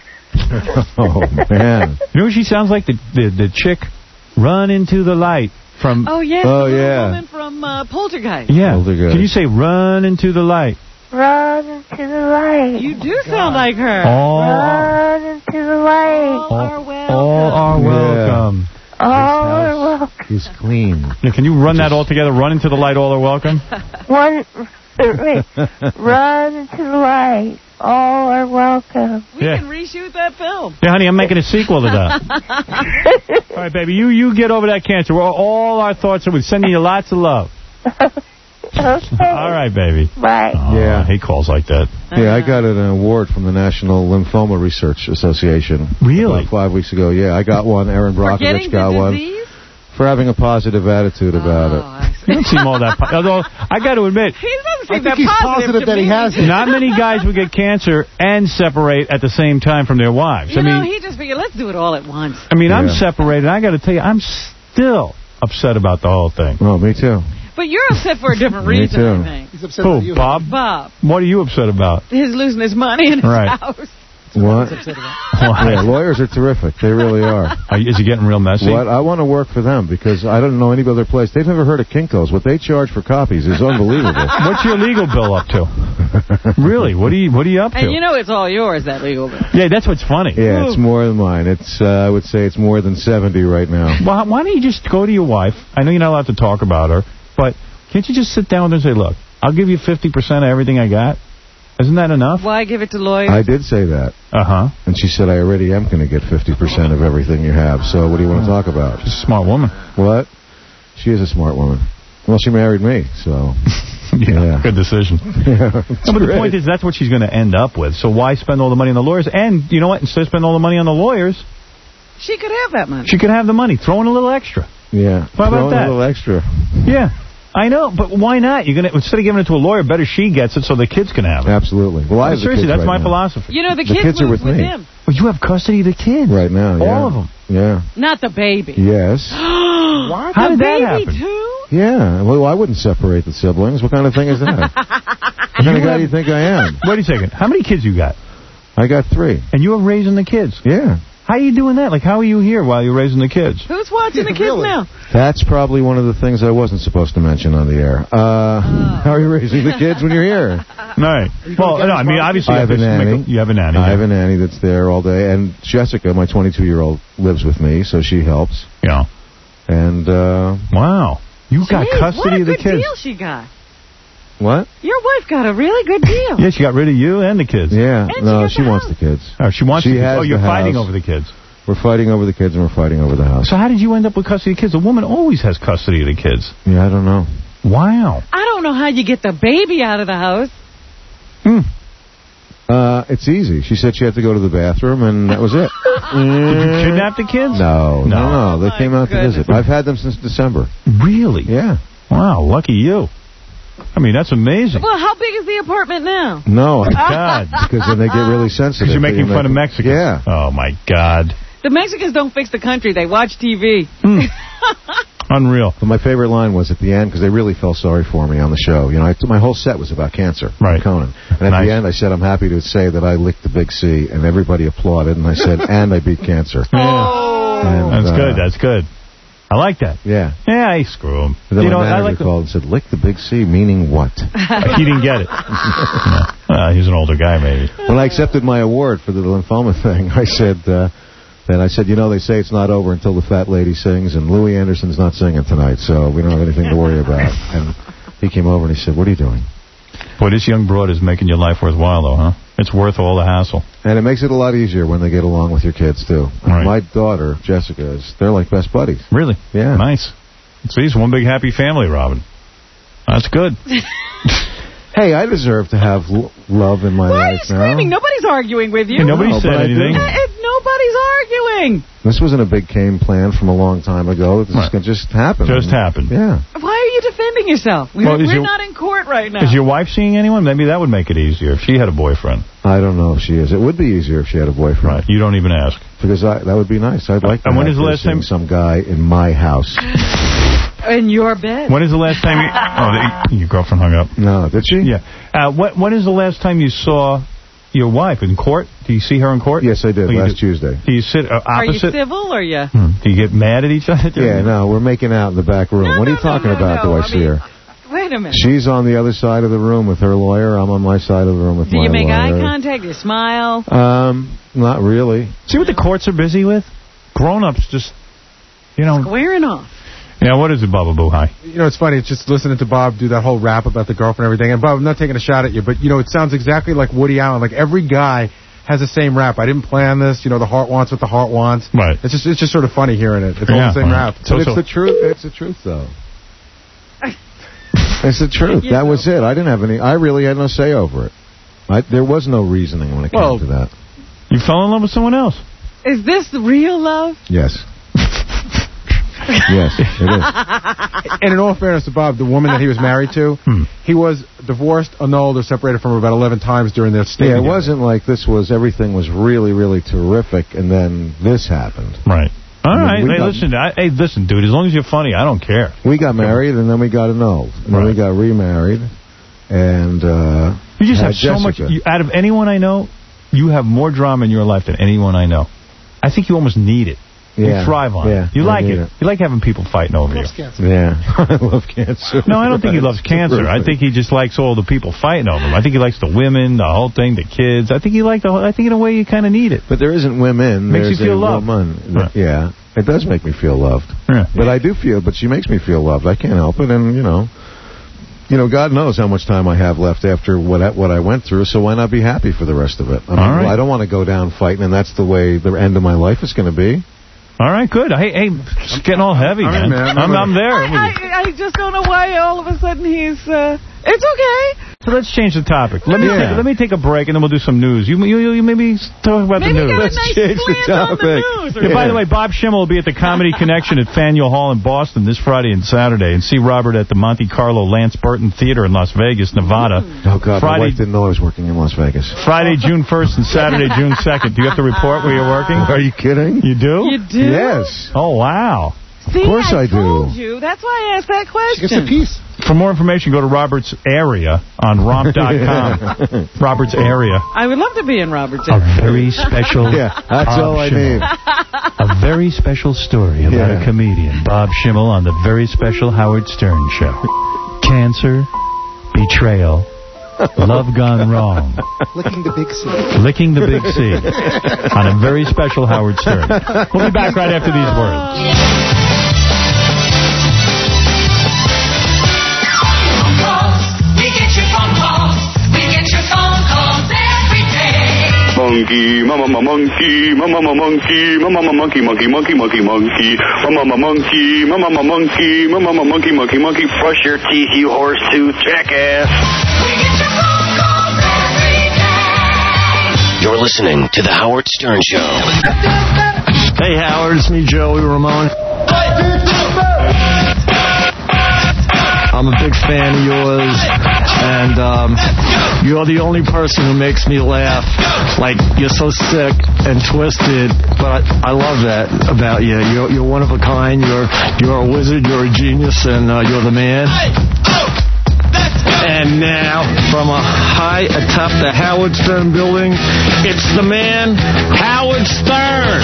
Speaker 13: Oh, man.
Speaker 1: You know what she sounds like? The, the, the chick, Run Into the Light from...
Speaker 2: Oh, yes.
Speaker 13: Oh,
Speaker 2: the little
Speaker 13: yeah.
Speaker 2: woman from uh, Poltergeist.
Speaker 1: Yeah.
Speaker 13: Poltergeist.
Speaker 1: Can you say Run Into the Light?
Speaker 7: run into the light.
Speaker 2: You do sound like her.
Speaker 1: All,
Speaker 7: Run into the light.
Speaker 2: All are welcome.
Speaker 1: all are welcome.
Speaker 7: All are welcome.
Speaker 13: He's clean.
Speaker 1: Yeah, can you run that all together? Run into the light, all are welcome?
Speaker 7: One, wait. Run into the light. All are welcome.
Speaker 2: We
Speaker 1: Yeah.
Speaker 2: can reshoot that film.
Speaker 1: Yeah, honey, I'm making a sequel to that. All right, baby, you you get over that cancer. We're, all our thoughts are with sending you lots of love. All right, baby.
Speaker 21: Bye.
Speaker 1: Oh,
Speaker 13: Yeah.
Speaker 1: He calls like that.
Speaker 13: Yeah, I got an award from the National Lymphoma Research Association.
Speaker 1: Really?
Speaker 13: About five weeks ago. Yeah, I got one. Aaron Brockovich got one. For having a positive attitude about it.
Speaker 1: You don't seem all that... Po- Although, I got to admit...
Speaker 2: He doesn't seem
Speaker 3: I think
Speaker 2: that
Speaker 3: he's
Speaker 2: positive,
Speaker 3: positive
Speaker 2: to
Speaker 3: that
Speaker 2: me.
Speaker 3: he has it.
Speaker 1: Not many guys would get cancer and separate at the same time from their wives.
Speaker 2: You
Speaker 1: I
Speaker 2: know,
Speaker 1: mean,
Speaker 2: he just figured, let's do it all at once.
Speaker 1: I mean, I'm
Speaker 13: Yeah.
Speaker 1: separated. I got to tell you, I'm still upset about the whole thing.
Speaker 13: Oh, me too.
Speaker 2: But you're upset for a different
Speaker 13: Me
Speaker 2: reason,
Speaker 13: too.
Speaker 2: I think.
Speaker 3: He's upset
Speaker 1: Who,
Speaker 3: with you.
Speaker 1: Bob?
Speaker 2: Bob,
Speaker 1: What are you upset about?
Speaker 2: his losing his money in his
Speaker 1: Right.
Speaker 2: house.
Speaker 13: What?
Speaker 3: He's upset about.
Speaker 13: Yeah, lawyers are terrific. They really are.
Speaker 1: Are you, is he getting real messy?
Speaker 13: What? I want to work for them because I don't know any other place. They've never heard of Kinko's. What they charge for copies is unbelievable.
Speaker 1: What's your legal bill up to? Really? What are you What are you up to?
Speaker 2: And you know it's all yours, that legal bill.
Speaker 1: Yeah, that's what's funny.
Speaker 13: Yeah, it's more than mine. It's uh, I would say it's more than seventy right now.
Speaker 1: Well, why don't you just go to your wife? I know you're not allowed to talk about her, but can't you just sit down with her and say, look, I'll give you fifty percent of everything I got? Isn't that enough?
Speaker 2: Why give it to lawyers?
Speaker 13: I did say that.
Speaker 1: Uh-huh.
Speaker 13: And she said, I already am going to get fifty percent of everything you have. So what do you want to talk about?
Speaker 1: She's a smart woman.
Speaker 13: What? She is a smart woman. Well, she married me, so...
Speaker 1: yeah, yeah, good decision.
Speaker 13: Yeah,
Speaker 1: no, but the point is, that's what she's going to end up with. So why spend all the money on the lawyers? And, you know what? Instead of spending all the money on the lawyers,
Speaker 2: She could have that money.
Speaker 1: she could have the money. Throw in a little extra.
Speaker 13: Yeah.
Speaker 1: How about
Speaker 13: Throw in
Speaker 1: that?
Speaker 13: a little extra.
Speaker 1: Yeah. I know, but why not? You're gonna Instead of giving it to a lawyer, better she gets it so the kids can have it.
Speaker 13: Absolutely. Well, I have the
Speaker 1: Seriously,
Speaker 13: kids
Speaker 1: that's
Speaker 13: right
Speaker 1: my
Speaker 13: now.
Speaker 1: philosophy.
Speaker 2: You know, the
Speaker 13: The
Speaker 2: kids,
Speaker 13: kids are
Speaker 2: moved
Speaker 13: with me.
Speaker 2: him.
Speaker 1: Well, you have custody of the kids.
Speaker 13: Right now, yeah.
Speaker 1: All of them.
Speaker 13: Yeah.
Speaker 2: Not the baby.
Speaker 13: Yes.
Speaker 2: What?
Speaker 1: How
Speaker 2: the
Speaker 1: did that
Speaker 2: baby,
Speaker 1: happen?
Speaker 2: too?
Speaker 13: Yeah. Well, I wouldn't separate the siblings. What kind of thing is that? What kind of guy do you think I am?
Speaker 1: Wait a second. How many kids you got?
Speaker 13: I got three.
Speaker 1: And you were raising the kids?
Speaker 13: Yeah.
Speaker 1: How are you doing that? Like, how are you here while you're raising the kids?
Speaker 2: Who's watching the kids
Speaker 3: Really?
Speaker 2: now?
Speaker 13: That's probably one of the things I wasn't supposed to mention on the air. Uh, How are you raising the kids when you're here?
Speaker 1: Right. Well, no, I mean, obviously
Speaker 13: I have
Speaker 1: you
Speaker 13: a
Speaker 1: have to
Speaker 13: nanny.
Speaker 1: make a- you have a nanny.
Speaker 13: I
Speaker 1: yeah.
Speaker 13: have a nanny that's there all day. And Jessica, my twenty-two-year-old, lives with me, so she helps.
Speaker 1: Yeah.
Speaker 13: And, uh...
Speaker 1: Wow. You got
Speaker 2: Jeez,
Speaker 1: custody
Speaker 2: what a
Speaker 1: of the
Speaker 2: good
Speaker 1: kids.
Speaker 2: deal she got.
Speaker 13: What?
Speaker 2: Your wife got a really good deal.
Speaker 1: Yeah, she got rid of you and the kids.
Speaker 13: Yeah.
Speaker 2: And
Speaker 13: no,
Speaker 2: she
Speaker 13: she
Speaker 2: got
Speaker 13: wants
Speaker 2: the
Speaker 13: the kids.
Speaker 1: Oh, she wants
Speaker 13: She
Speaker 1: the kids.
Speaker 13: has
Speaker 1: Oh, you're
Speaker 13: the
Speaker 1: fighting
Speaker 13: house.
Speaker 1: over the kids.
Speaker 13: We're fighting over the kids and we're fighting over the house.
Speaker 1: So how did you end up with custody of the kids? A woman always has custody of the kids.
Speaker 13: Yeah, I don't know.
Speaker 1: Wow.
Speaker 2: I don't know how you get the baby out of the house.
Speaker 1: Hmm.
Speaker 13: Uh, it's easy. She said she had to go to the bathroom, and that was it.
Speaker 1: Did you kidnap the kids?
Speaker 13: No, no,
Speaker 1: No.
Speaker 13: no. They came out to visit. I've had them since December.
Speaker 1: Really?
Speaker 13: Yeah.
Speaker 1: Wow, lucky you. I mean, that's amazing.
Speaker 2: Well, how big is the apartment now?
Speaker 13: No, I-
Speaker 1: God.
Speaker 13: because then they get really sensitive.
Speaker 1: Because you're making
Speaker 13: They
Speaker 1: fun of
Speaker 13: make-
Speaker 1: Mexicans.
Speaker 13: Yeah.
Speaker 1: Oh, my God.
Speaker 2: The Mexicans don't fix the country. They watch T V.
Speaker 1: Unreal.
Speaker 13: But my favorite line was at the end, because they really felt sorry for me on the show. You know, I, my whole set was about cancer.
Speaker 1: Right.
Speaker 13: Conan. And at
Speaker 1: Nice.
Speaker 13: the end, I said, I'm happy to say that I licked the big C, and everybody applauded. And I said, and I beat cancer.
Speaker 1: Yeah.
Speaker 13: And,
Speaker 1: That's
Speaker 13: uh,
Speaker 1: good. That's good. I like that.
Speaker 13: Yeah.
Speaker 1: Yeah, I screw him.
Speaker 13: And then
Speaker 1: You
Speaker 13: my
Speaker 1: know, I
Speaker 13: manager
Speaker 1: like the-
Speaker 13: called and said, lick the big C, meaning what?
Speaker 1: He didn't get it. No. Uh, he's an older guy, maybe.
Speaker 13: When I accepted my award for the lymphoma thing, I said, uh, then I said, you know, they say it's not over until the fat lady sings, and Louis Anderson's not singing tonight, so we don't have anything to worry about. And he came over and he said, what are you doing?
Speaker 1: Boy, this young broad is making your life worthwhile, though, huh? It's worth all the hassle.
Speaker 13: And it makes it a lot easier when they get along with your kids, too.
Speaker 1: Right.
Speaker 13: My daughter, Jessica, is they're like best buddies.
Speaker 1: Really?
Speaker 13: Yeah.
Speaker 1: Nice. See, it's one big happy family, Robin. That's good.
Speaker 13: Hey, I deserve to have l- love in my
Speaker 2: Why are you
Speaker 13: life
Speaker 2: screaming?
Speaker 13: now.
Speaker 2: Nobody's arguing with you.
Speaker 1: Hey, nobody
Speaker 13: No,
Speaker 1: said
Speaker 13: but I
Speaker 1: anything.
Speaker 13: do.
Speaker 2: Eh, Nobody's arguing.
Speaker 13: This wasn't a big game plan from a long time ago. This
Speaker 1: Right.
Speaker 13: just happened.
Speaker 1: Just happened.
Speaker 13: Yeah.
Speaker 2: Why are you defending yourself? We,
Speaker 1: Well, is
Speaker 2: we're
Speaker 1: your-
Speaker 2: not in court right now.
Speaker 1: Is your wife seeing anyone? Maybe that would make it easier if she had a boyfriend.
Speaker 13: I don't know if she is. It would be easier if she had a boyfriend.
Speaker 1: Right. You don't even ask.
Speaker 13: Because I, that would be nice. I'd like to
Speaker 1: And when
Speaker 13: have
Speaker 1: is the
Speaker 13: her
Speaker 1: last
Speaker 13: seeing
Speaker 1: time-
Speaker 13: some guy in my house.
Speaker 2: In your bed.
Speaker 1: When is the last time you... Oh, the, your girlfriend hung up.
Speaker 13: No, did she?
Speaker 1: Yeah. Uh, what, when is the last time you saw your wife in court? Do you see her in court?
Speaker 13: Yes, I did,
Speaker 1: Oh, you
Speaker 13: last
Speaker 1: do.
Speaker 13: Tuesday.
Speaker 1: Do you sit uh,
Speaker 2: Are you
Speaker 1: opposite?
Speaker 2: civil or you?
Speaker 1: Hmm. Do you get mad at each other?
Speaker 13: Yeah, no, we're making out in the back room.
Speaker 2: No,
Speaker 13: what are
Speaker 2: no,
Speaker 13: you talking
Speaker 2: no, no,
Speaker 13: about,
Speaker 2: no.
Speaker 13: do I,
Speaker 2: I
Speaker 13: see
Speaker 2: mean,
Speaker 13: her?
Speaker 2: Wait a minute.
Speaker 13: She's on the other side of the room with her lawyer. I'm on my side of the room with
Speaker 2: Do
Speaker 13: my
Speaker 2: you make eye
Speaker 13: lawyer.
Speaker 2: contact? Do you smile?
Speaker 13: Um, not really.
Speaker 1: See what the courts are busy with? Grown-ups just, you know...
Speaker 2: Squaring off.
Speaker 1: Yeah, what is it, Bubba Boo? Hi.
Speaker 5: You know, it's funny. It's just listening to Bob do that whole rap about the girlfriend and everything. And, Bob, I'm not taking a shot at you, but, you know, it sounds exactly like Woody Allen. Like, every guy has the same rap. I didn't plan this. You know, the heart wants what the heart wants.
Speaker 1: Right.
Speaker 5: It's just it's just sort of funny hearing it. It's all
Speaker 1: Yeah,
Speaker 5: the same
Speaker 1: right.
Speaker 5: rap.
Speaker 1: So-
Speaker 13: But it's
Speaker 1: so-
Speaker 13: the truth. It's the truth, though. It's the truth.
Speaker 2: You
Speaker 13: that
Speaker 2: know.
Speaker 13: was it. I didn't have any. I really had no say over it. I, there was no reasoning when it came
Speaker 1: Well,
Speaker 13: to that.
Speaker 1: You fell in love with someone else.
Speaker 2: Is this the real love?
Speaker 13: Yes. Yes, it is.
Speaker 5: And in all fairness to Bob, the woman that he was married to,
Speaker 1: Hmm.
Speaker 5: he was divorced, annulled, or separated from her about eleven times during their stay
Speaker 13: Yeah, it
Speaker 5: together.
Speaker 13: wasn't like this was, everything was really, really terrific, and then this happened.
Speaker 1: Right. All
Speaker 13: I mean,
Speaker 1: right.
Speaker 13: we
Speaker 1: Hey,
Speaker 13: got-
Speaker 1: listen, I, hey, listen, dude. As long as you're funny, I don't care.
Speaker 13: We got married, and then we got annulled. And then we got remarried, and uh,
Speaker 1: You just
Speaker 13: had
Speaker 1: have so much.
Speaker 13: Jessica.
Speaker 1: You, out of anyone I know, you have more drama in your life than anyone I know. I think you almost need it.
Speaker 13: Yeah.
Speaker 1: You thrive on
Speaker 13: Yeah,
Speaker 1: it. You
Speaker 13: I
Speaker 1: like
Speaker 13: need
Speaker 1: it.
Speaker 13: it.
Speaker 1: You like having people fighting over you.
Speaker 13: Yeah, I love cancer.
Speaker 1: No, I don't think he loves cancer. I think he just likes all the people fighting over him. I think he likes the women, the whole thing, the kids. I think he liked the whole, I think in a way you kind of need it.
Speaker 13: But there isn't women.
Speaker 1: Makes you
Speaker 13: There's
Speaker 1: feel
Speaker 13: a
Speaker 1: loved.
Speaker 13: woman.
Speaker 1: Right.
Speaker 13: Yeah, it does make me feel loved.
Speaker 1: Yeah.
Speaker 13: But I do feel, but she makes me feel loved. I can't help it, and you know, you know, God knows how much time I have left after what I, what I went through. So why not be happy for the rest of it? I mean,
Speaker 1: All right.
Speaker 13: I don't want to go down fighting, and that's the way the end of my life is going to be.
Speaker 1: All right, good. Hey, hey, it's getting all heavy,
Speaker 5: All right,
Speaker 1: man.
Speaker 5: man.
Speaker 1: I'm, I'm there.
Speaker 2: I, I, I just don't know why all of a sudden he's... Uh, it's okay.
Speaker 1: So let's change the topic. Let me
Speaker 13: Yeah.
Speaker 1: take, let me take a break, and then we'll do some news. You you, you maybe talk about
Speaker 2: Maybe
Speaker 1: the news.
Speaker 2: get a
Speaker 13: Let's
Speaker 2: nice
Speaker 13: change the
Speaker 2: slant on the
Speaker 13: topic.
Speaker 2: news.
Speaker 1: Yeah, by the way, Bob Schimmel will be at the Comedy Connection at Faneuil Hall in Boston this Friday and Saturday, and see Robert at the Monte Carlo Lance Burton Theater in Las Vegas, Nevada.
Speaker 13: Oh God, my
Speaker 1: Friday,
Speaker 13: wife didn't know I was working in Las Vegas.
Speaker 1: Friday, June first, and Saturday, June second. Do you have to report where you're working?
Speaker 13: Are you kidding?
Speaker 1: You do?
Speaker 2: You do?
Speaker 13: Yes.
Speaker 1: Oh, wow.
Speaker 2: See,
Speaker 13: Of course I,
Speaker 2: told
Speaker 13: do.
Speaker 2: you. That's why I asked that
Speaker 3: She gets a
Speaker 2: question.
Speaker 3: piece.
Speaker 1: For more information, go to Robert's Area on romp dot com. Robert's Area.
Speaker 2: I would love to be in Robert's
Speaker 1: A
Speaker 2: area.
Speaker 1: very special
Speaker 13: Yeah, that's
Speaker 1: Bob
Speaker 13: all I
Speaker 1: Schimmel.
Speaker 13: need.
Speaker 1: A very special story about
Speaker 13: Yeah.
Speaker 1: a comedian, Bob Schimmel, on the very special Howard Stern Show. Cancer, betrayal, love gone wrong,
Speaker 3: Licking the big C.
Speaker 1: licking the big C, on a very special Howard Stern. We'll be back right after these words.
Speaker 22: Monkey, mama, ma monkey, mama, ma monkey, mama, ma monkey, monkey, monkey, monkey, monkey, mama, ma monkey, mama, ma monkey, mama, ma monkey, monkey, monkey. Brush your teeth, you horse tooth jackass.
Speaker 17: You're listening to The Howard Stern Show.
Speaker 14: Hey, Howard, it's me, Joey Ramone. I'm a big fan of yours, and um, you're the only person who makes me laugh. Like, you're so sick and twisted, but I, I love that about you. You're, you're one of a kind. You're you're a wizard. You're a genius, and uh, you're the man. And now, from a high atop the Howard Stern building, it's the man, Howard Stern.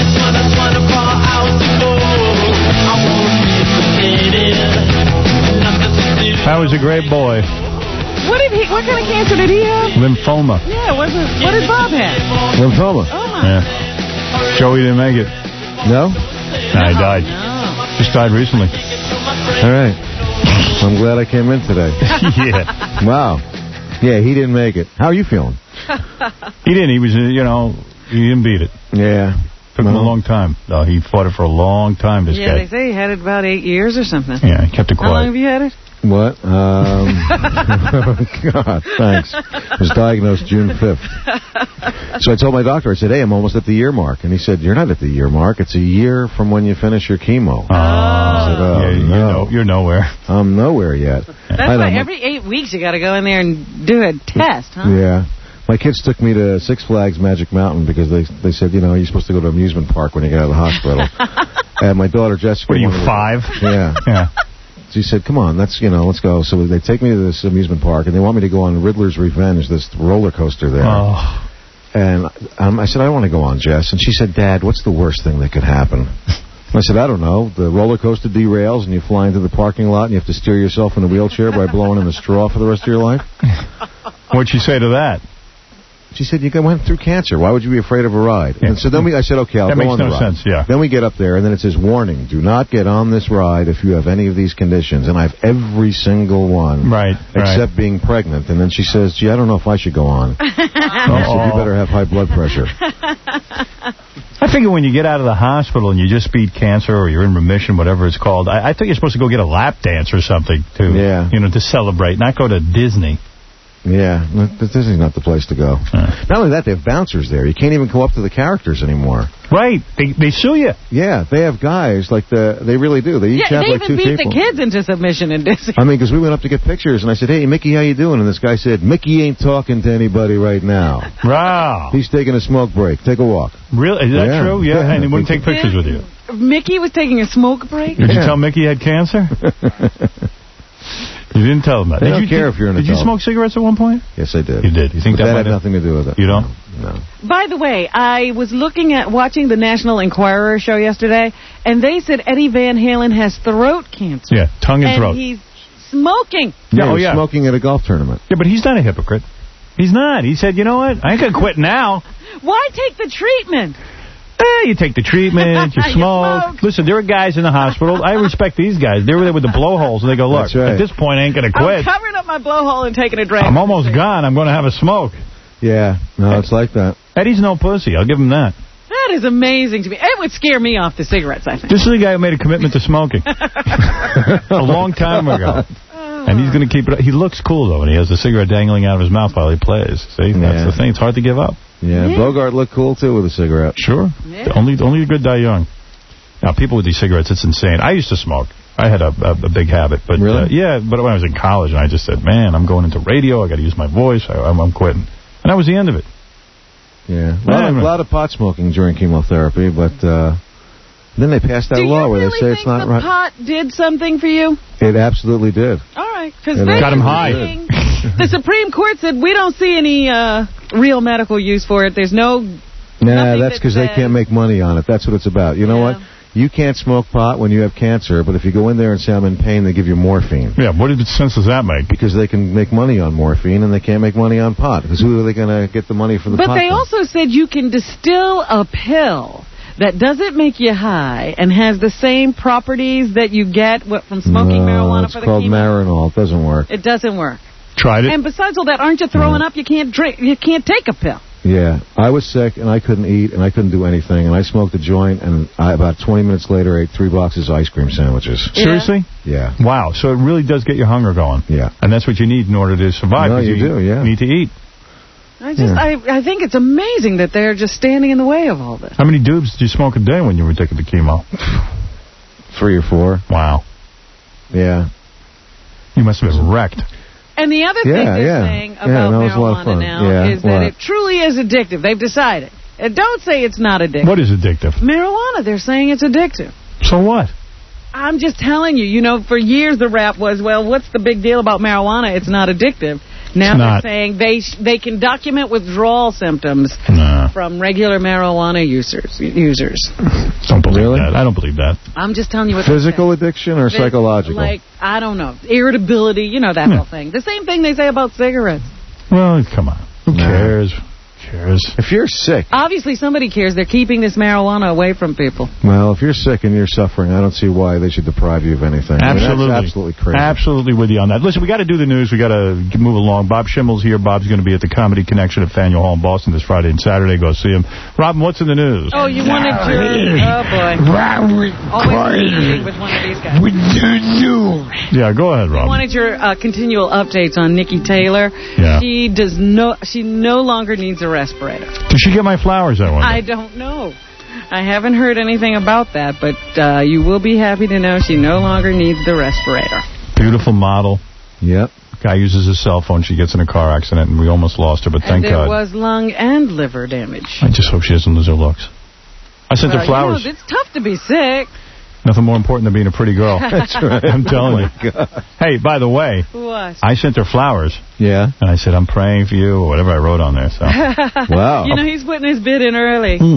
Speaker 1: Howard's a great boy.
Speaker 2: What did he? What kind of cancer did he have?
Speaker 1: Lymphoma.
Speaker 2: Yeah, what, was, what did Bob have?
Speaker 13: Lymphoma.
Speaker 2: Oh, my.
Speaker 1: Yeah. Joey didn't make it.
Speaker 13: No?
Speaker 1: Nah, he died. Just died recently.
Speaker 13: All right. I'm glad I came in today.
Speaker 1: Yeah.
Speaker 13: Wow. Yeah, he didn't make it. How are you feeling?
Speaker 1: He didn't. He was, uh, you know, he didn't beat it.
Speaker 13: Yeah.
Speaker 1: Took him a
Speaker 13: Well.
Speaker 1: long time. No, he fought it for a long time, this
Speaker 2: Yeah,
Speaker 1: guy.
Speaker 2: they say he had it about eight years or something.
Speaker 1: Yeah, he kept it
Speaker 2: How long
Speaker 1: quiet.
Speaker 2: have you had it?
Speaker 13: What? Um, God, thanks. I was diagnosed June fifth. So I told my doctor, I said, hey, I'm almost at the year mark. And he said, you're not at the year mark. It's a year from when you finish your chemo.
Speaker 1: Oh,
Speaker 13: I said, oh,
Speaker 1: yeah, you're,
Speaker 13: no.
Speaker 1: no, you're nowhere.
Speaker 13: I'm nowhere yet.
Speaker 2: That's
Speaker 13: I
Speaker 2: why
Speaker 13: don't know.
Speaker 2: every eight weeks you got to go in there and do a test, huh?
Speaker 13: Yeah. My kids took me to Six Flags Magic Mountain because they they said, you know, you're supposed to go to an amusement park when you get out of the hospital. And my daughter Jessica...
Speaker 1: What are you,
Speaker 13: wanted to-
Speaker 1: five?
Speaker 13: Yeah.
Speaker 1: Yeah.
Speaker 13: She said, come on, let's, you know, let's go. So they take me to this amusement park, and they want me to go on Riddler's Revenge, this roller coaster there.
Speaker 1: Oh.
Speaker 13: And um, I said, I don't want to go on, Jess. And she said, Dad, what's the worst thing that could happen? And I said, I don't know. The roller coaster derails, and you fly into the parking lot, and you have to steer yourself in a wheelchair by blowing in the straw for the rest of your life.
Speaker 1: What'd she say to that?
Speaker 13: She said, you went through cancer. Why would you be afraid of a ride?
Speaker 1: Yeah.
Speaker 13: And so then we, I said, okay, I'll
Speaker 1: that
Speaker 13: go
Speaker 1: makes
Speaker 13: on
Speaker 1: no
Speaker 13: the ride.
Speaker 1: sense, yeah.
Speaker 13: Then we get up there, and then it says, warning, do not get on this ride if you have any of these conditions. And I have every single one.
Speaker 1: Right,
Speaker 13: Except
Speaker 1: right.
Speaker 13: being pregnant. And then she says, gee, I don't know if I should go on. And I said, you better have high blood pressure.
Speaker 1: I figure when you get out of the hospital and you just beat cancer or you're in remission, whatever it's called, I, I thought you're supposed to go get a lap dance or something to,
Speaker 13: yeah.
Speaker 1: you know, to celebrate, not go to Disney.
Speaker 13: Yeah, Disney's not the place to go. Uh. Not only that, they have bouncers there. You can't even go up to the characters anymore.
Speaker 1: Right. They they sue you.
Speaker 13: Yeah, they have guys, like, the they really do. They each
Speaker 2: yeah,
Speaker 13: have,
Speaker 2: they
Speaker 13: like,
Speaker 2: even
Speaker 13: two
Speaker 2: beat
Speaker 13: people.
Speaker 2: the kids into submission in Disney.
Speaker 13: I mean, because we went up to get pictures, and I said, hey, Mickey, how you doing? And this guy said, Mickey ain't talking to anybody right now.
Speaker 1: Wow.
Speaker 13: He's taking a smoke break. Take a walk.
Speaker 1: Really? Is that
Speaker 13: yeah.
Speaker 1: true? Yeah,
Speaker 13: yeah.
Speaker 1: and he wouldn't take pictures with you.
Speaker 2: Mickey was taking a smoke break?
Speaker 1: Did
Speaker 13: yeah.
Speaker 1: you tell Mickey he had cancer? You didn't tell him that.
Speaker 13: They
Speaker 1: did
Speaker 13: don't
Speaker 1: you,
Speaker 13: care
Speaker 1: did,
Speaker 13: if you're an
Speaker 1: Did
Speaker 13: adult.
Speaker 1: you smoke cigarettes at one point?
Speaker 13: Yes, I did.
Speaker 1: You did. You think
Speaker 13: but
Speaker 1: that,
Speaker 13: that had
Speaker 1: have...
Speaker 13: nothing to do with it?
Speaker 1: You don't?
Speaker 13: No. no.
Speaker 2: By the way, I was looking at, watching the National Enquirer show yesterday, and they said Eddie Van Halen has throat cancer.
Speaker 1: Yeah, tongue and,
Speaker 2: and
Speaker 1: throat.
Speaker 2: he's smoking.
Speaker 13: Yeah,
Speaker 1: oh,
Speaker 13: he was
Speaker 1: yeah.
Speaker 13: smoking at a golf tournament.
Speaker 1: Yeah, but he's not a hypocrite. He's not. He said, you know what? I ain't going to quit now.
Speaker 2: Why take the treatment?
Speaker 1: Eh, you take the treatment, you smoke.
Speaker 2: you smoke.
Speaker 1: Listen, there are guys in the hospital. I respect these guys. They were there with the blowholes, and they go, look,
Speaker 13: right.
Speaker 1: at this point, I ain't going to quit.
Speaker 2: I'm covering up my blowhole and taking a drink.
Speaker 1: I'm almost gone. I'm going to have a smoke.
Speaker 13: Yeah, no, it's like that.
Speaker 1: Eddie's no pussy. I'll give him that.
Speaker 2: That is amazing to me. It would scare me off the cigarettes, I think.
Speaker 1: This is the guy who made a commitment to smoking. A long time ago. And he's going to keep it. He looks cool, though, and he has the cigarette dangling out of his mouth while he plays. See,
Speaker 13: yeah.
Speaker 1: that's the thing. It's hard to give up.
Speaker 13: Yeah, yeah. Bogart looked cool, too, with a cigarette.
Speaker 1: Sure.
Speaker 2: Yeah.
Speaker 1: Only only a good die young. Now, people with these cigarettes, it's insane. I used to smoke. I had a, a, a big habit. But
Speaker 13: Really?
Speaker 1: Uh, yeah, but when I was in college, and I just said, man, I'm going into radio. I got to use my voice. I, I'm, I'm quitting. And that was the end of it.
Speaker 13: Yeah, a lot, of, a lot of pot smoking during chemotherapy, but uh, then they passed that
Speaker 2: Do
Speaker 13: law where
Speaker 2: really
Speaker 13: they say it's not
Speaker 2: the
Speaker 13: right.
Speaker 2: pot did something for you?
Speaker 13: It absolutely did.
Speaker 2: All right, because
Speaker 13: It
Speaker 2: they
Speaker 1: got him high.
Speaker 2: The Supreme Court said we don't see any uh, real medical use for it. There's no.
Speaker 13: Nah, that's because they can't make money on it. That's what it's about. You know
Speaker 2: Yeah.
Speaker 13: what? You can't smoke pot when you have cancer, but if you go in there and say I'm in pain, they give you morphine.
Speaker 1: Yeah, what sense does that make?
Speaker 13: Because they can make money on morphine and they can't make money on pot. Because who are they going to get the money for the
Speaker 2: But
Speaker 13: pot
Speaker 2: they
Speaker 13: from?
Speaker 2: also said you can distill a pill that doesn't make you high and has the same properties that you get what, from smoking
Speaker 13: no,
Speaker 2: marijuana
Speaker 13: it's
Speaker 2: for the
Speaker 13: called
Speaker 2: chemo.
Speaker 13: Marinol. It doesn't work.
Speaker 2: It doesn't work.
Speaker 1: Tried it.
Speaker 2: And besides all that, aren't you throwing up? You can't drink. You can't take a pill.
Speaker 13: Yeah, I was sick and I couldn't eat and I couldn't do anything and I smoked a joint and I, about twenty minutes later ate three boxes of ice cream sandwiches.
Speaker 2: Yeah.
Speaker 1: Seriously?
Speaker 13: Yeah.
Speaker 1: Wow, so it really does get your hunger going.
Speaker 13: Yeah.
Speaker 1: And that's what you need in order to survive.
Speaker 13: No,
Speaker 1: 'cause
Speaker 13: you do, yeah.
Speaker 1: need to eat.
Speaker 2: I just,
Speaker 13: Yeah.
Speaker 2: I, I think it's amazing that they're just standing in the way of all this.
Speaker 1: How many dubs did you smoke a day when you were taking the chemo?
Speaker 13: Three or four.
Speaker 1: Wow.
Speaker 13: Yeah.
Speaker 1: You must have been wrecked.
Speaker 2: And the other thing
Speaker 13: Yeah,
Speaker 2: they're
Speaker 13: yeah.
Speaker 2: saying
Speaker 13: Yeah,
Speaker 2: about
Speaker 13: that was a lot of
Speaker 2: marijuana
Speaker 13: fun.
Speaker 2: now
Speaker 13: Yeah,
Speaker 2: is that
Speaker 13: what?
Speaker 2: it truly is addictive. They've decided. And don't say it's not addictive.
Speaker 1: What is addictive?
Speaker 2: Marijuana, they're saying it's addictive.
Speaker 1: So what?
Speaker 2: I'm just telling you, you know, for years the rap was, well, what's the big deal about marijuana? It's not addictive. Now
Speaker 1: It's
Speaker 2: they're
Speaker 1: not.
Speaker 2: saying they sh they can document withdrawal symptoms
Speaker 1: Nah.
Speaker 2: from regular marijuana users. users.
Speaker 1: Don't believe
Speaker 13: Really?
Speaker 1: that. I don't believe that.
Speaker 2: I'm just telling you what they're
Speaker 13: Physical addiction or
Speaker 2: saying.
Speaker 13: psychological?
Speaker 2: Like, I don't know, irritability, you know, that
Speaker 1: Yeah.
Speaker 2: whole thing. The same thing they say about cigarettes.
Speaker 1: Well, come on. Who
Speaker 13: Nah.
Speaker 1: cares? Cares.
Speaker 13: If you're sick,
Speaker 2: Obviously, somebody cares. They're keeping this marijuana away from people.
Speaker 13: well, if you're sick and you're suffering, I don't see why they should deprive you of anything. I mean,
Speaker 1: Absolutely.
Speaker 13: that's absolutely crazy.
Speaker 1: Absolutely with you on that. Listen, we got to do the news. We got to move along. Bob Schimmel's here. Bob's going to be at the Comedy Connection at Faneuil Hall in Boston this Friday and Saturday. Go see him. Robin, what's in the news?
Speaker 2: Oh, you wanted your... Oh, boy. Always meeting with one of these guys.
Speaker 1: Yeah, go ahead,
Speaker 2: You
Speaker 1: Robin.
Speaker 2: wanted your uh, continual updates on Nikki Taylor.
Speaker 1: Yeah.
Speaker 2: She does no. She no longer needs a respirator.
Speaker 1: Did she get my flowers, I wonder?
Speaker 2: I don't know. I haven't heard anything about that, but uh, you will be happy to know she no longer needs the respirator.
Speaker 1: Beautiful model.
Speaker 13: Yep.
Speaker 1: Guy uses his cell phone. She gets in a car accident, and we almost lost her, but
Speaker 2: And
Speaker 1: thank
Speaker 2: there
Speaker 1: God.
Speaker 2: was lung and liver damage.
Speaker 1: I just hope she doesn't lose her looks. I sent
Speaker 2: Well,
Speaker 1: her flowers.
Speaker 2: You know, it's tough to be sick.
Speaker 1: Nothing more important than being a pretty girl.
Speaker 13: That's right.
Speaker 1: I'm telling
Speaker 13: Oh, my
Speaker 1: you.
Speaker 13: God.
Speaker 1: Hey, by the way,
Speaker 2: What?
Speaker 1: I sent her flowers.
Speaker 13: Yeah.
Speaker 1: And I said, I'm praying for you, or whatever I wrote on there. So
Speaker 13: Wow.
Speaker 2: You know, he's putting his bid in early.
Speaker 1: Hmm.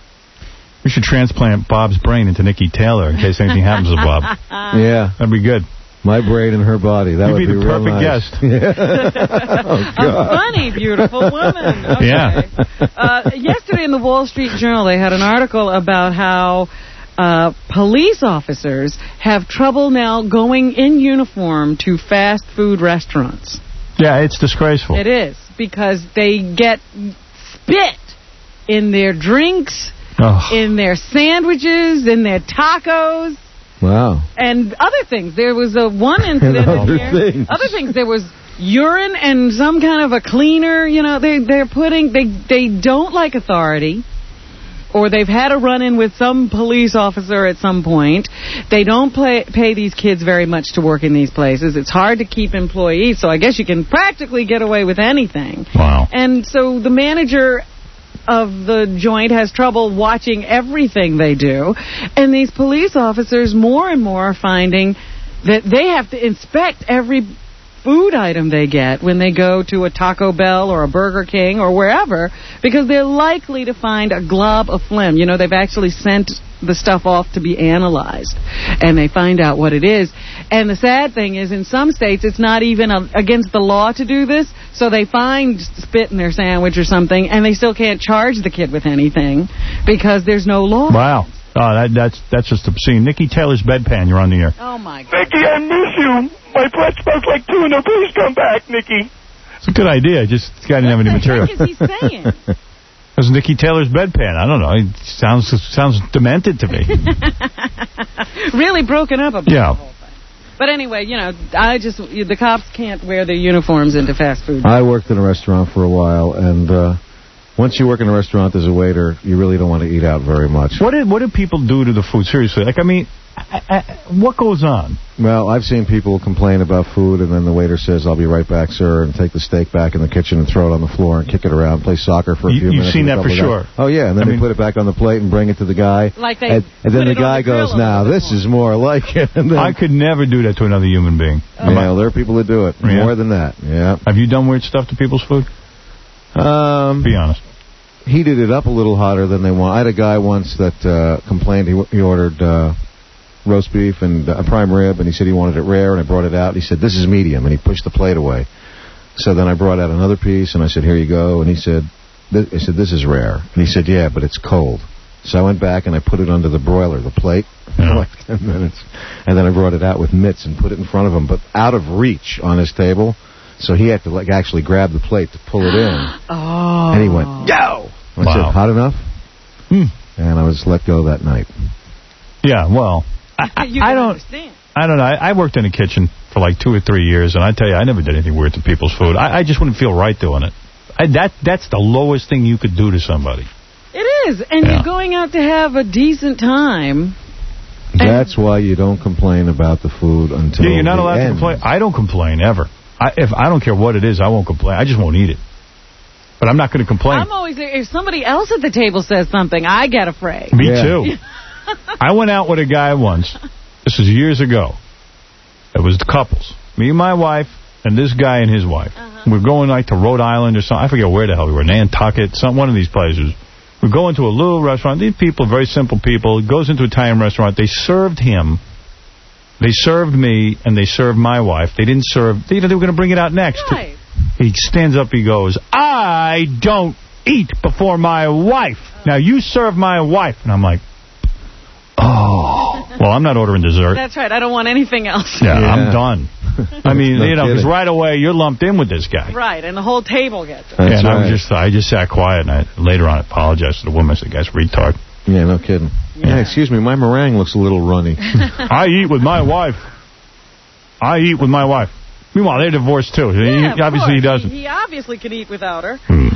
Speaker 1: We should transplant Bob's brain into Nikki Taylor in case anything happens to Bob.
Speaker 13: Yeah.
Speaker 1: That'd be good.
Speaker 13: My brain in her body. That
Speaker 1: You'd
Speaker 13: would
Speaker 1: be,
Speaker 13: be
Speaker 1: the
Speaker 13: real
Speaker 1: perfect
Speaker 13: nice.
Speaker 1: guest.
Speaker 13: Yeah. Oh,
Speaker 2: A
Speaker 13: God.
Speaker 2: funny, beautiful woman. Okay.
Speaker 1: Yeah.
Speaker 2: Uh, yesterday in the Wall Street Journal, they had an article about how uh, police officers have trouble now going in uniform to fast food restaurants.
Speaker 1: Yeah, it's disgraceful.
Speaker 2: It is, because they get spit in their drinks,
Speaker 1: Ugh.
Speaker 2: in their sandwiches, in their tacos.
Speaker 13: Wow.
Speaker 2: And other things. There was a one incident
Speaker 13: And other
Speaker 2: in here.
Speaker 13: things.
Speaker 2: Other things. There was urine and some kind of a cleaner. You know, they they're putting they they don't like authority, or they've had a run-in with some police officer at some point. They don't play, pay these kids very much to work in these places. It's hard to keep employees, so I guess you can practically get away with anything.
Speaker 1: Wow.
Speaker 2: And so the manager of the joint has trouble watching everything they do, and these police officers more and more are finding that they have to inspect every food item they get when they go to a Taco Bell or a Burger King or wherever, because they're likely to find a glob of phlegm. You know, they've actually sent the stuff off to be analyzed, and they find out what it is. And the sad thing is, in some states, it's not even a, against the law to do this, so they find spit in their sandwich or something, and they still can't charge the kid with anything because there's no law.
Speaker 1: Wow. Oh, that, that's that's just obscene. Nikki Taylor's bedpan, you're on the air.
Speaker 2: Oh, my God.
Speaker 15: Nikki, I miss you. My breath smells like tuna. Please come back, Nikki.
Speaker 1: It's a good idea. Just the guy didn't have any material.
Speaker 2: What the heck is he saying?
Speaker 1: It was Nikki Taylor's bedpan. I don't know. It sounds sounds demented to me.
Speaker 2: Really broken up about
Speaker 1: Yeah.
Speaker 2: the whole thing. But anyway, you know, I just the cops can't wear their uniforms into fast food.
Speaker 13: I worked in a restaurant for a while, and uh, once you work in a restaurant as a waiter, you really don't want to eat out very much.
Speaker 1: What did what do people do to the food? Seriously, like I mean, I, I, what goes on?
Speaker 13: Well, I've seen people complain about food, and then the waiter says, "I'll be right back, sir," and take the steak back in the kitchen and throw it on the floor and kick it around, play soccer for a
Speaker 1: You-
Speaker 13: few
Speaker 1: you've
Speaker 13: minutes.
Speaker 1: seen
Speaker 13: with a
Speaker 1: that for
Speaker 13: couple of
Speaker 1: sure.
Speaker 13: guys. Oh, yeah, and then
Speaker 1: I
Speaker 13: they
Speaker 1: mean-
Speaker 13: put it back on the plate and bring it to the guy.
Speaker 2: Like they
Speaker 13: and, and then
Speaker 2: put
Speaker 13: the
Speaker 2: it on
Speaker 13: guy
Speaker 2: the grill
Speaker 13: goes,
Speaker 2: a
Speaker 13: now,
Speaker 2: little
Speaker 13: this is more like it. And then,
Speaker 1: I could never do that to another human being.
Speaker 13: yeah, well, there are people that do it.
Speaker 1: Yeah.
Speaker 13: More than that, yeah.
Speaker 1: Have you done weird stuff to people's food?
Speaker 13: Um,
Speaker 1: Be honest.
Speaker 13: heated it up a little hotter than they want. I had a guy once that uh, complained he, he ordered uh, roast beef and a prime rib, and he said he wanted it rare, and I brought it out. He said, this is medium, and he pushed the plate away. So then I brought out another piece, and I said, here you go. And he said, th- I said, this is rare. And he said, yeah, but it's cold. So I went back and I put it under the broiler, the plate, for like ten minutes. And then I brought it out with mitts and put it in front of him, but out of reach on his table. So he had to like actually grab the plate to pull it in.
Speaker 2: Oh.
Speaker 13: And he went, yo! I
Speaker 1: Wow.
Speaker 13: said, hot enough?
Speaker 1: Hmm.
Speaker 13: And I was let go that night.
Speaker 1: Yeah, well, I, I,
Speaker 2: You
Speaker 1: I
Speaker 2: can
Speaker 1: don't.
Speaker 2: understand.
Speaker 1: I don't know. I, I worked in a kitchen for like two or three years, and I tell you, I never did anything weird to people's food. I, I just wouldn't feel right doing it. I, that That's the lowest thing you could do to somebody.
Speaker 2: It is, and
Speaker 1: Yeah.
Speaker 2: you're going out to have a decent time.
Speaker 13: That's why you don't complain about the food until
Speaker 1: Yeah, you're not
Speaker 13: the
Speaker 1: allowed
Speaker 13: end.
Speaker 1: to complain. I don't complain ever. I, if I don't care what it is, I won't complain. I just won't eat it. But I'm not going to complain.
Speaker 2: I'm always, if somebody else at the table says something, I get afraid.
Speaker 1: Me
Speaker 13: Yeah.
Speaker 1: too. I went out with a guy once. This was years ago. It was the couples. Me and my wife and this guy and his wife.
Speaker 2: Uh-huh.
Speaker 1: We're going like to Rhode Island or something. I forget where the hell we were. Nantucket, some one of these places. We go into a little restaurant. These people are very simple people. He goes into an Italian restaurant. They served him. They served me, and they served my wife. They didn't serve... They, they were going to bring it out next.
Speaker 2: Right.
Speaker 1: He stands up, he goes, I don't eat before my wife. Now, you serve my wife. And I'm like, oh. Well, I'm not ordering dessert.
Speaker 2: That's right. I don't want anything else.
Speaker 1: Yeah,
Speaker 13: Yeah.
Speaker 1: I'm done. I mean,
Speaker 13: No
Speaker 1: you know, because
Speaker 13: kidding.
Speaker 1: right away, you're lumped in with this guy.
Speaker 2: Right, and the whole table gets it.
Speaker 13: That's
Speaker 1: and I
Speaker 13: right.
Speaker 1: was just, I just sat quiet, and I later on apologized to the woman. I said, guy's a retard.
Speaker 13: Yeah, no kidding.
Speaker 2: Yeah.
Speaker 13: Yeah, excuse me, my meringue looks a little runny.
Speaker 1: I eat with my wife. I eat with my wife. Meanwhile, they're divorced, too. He-
Speaker 2: Yeah, of
Speaker 1: obviously, he
Speaker 2: course.
Speaker 1: doesn't.
Speaker 2: He, he obviously can eat without her.
Speaker 1: Hmm.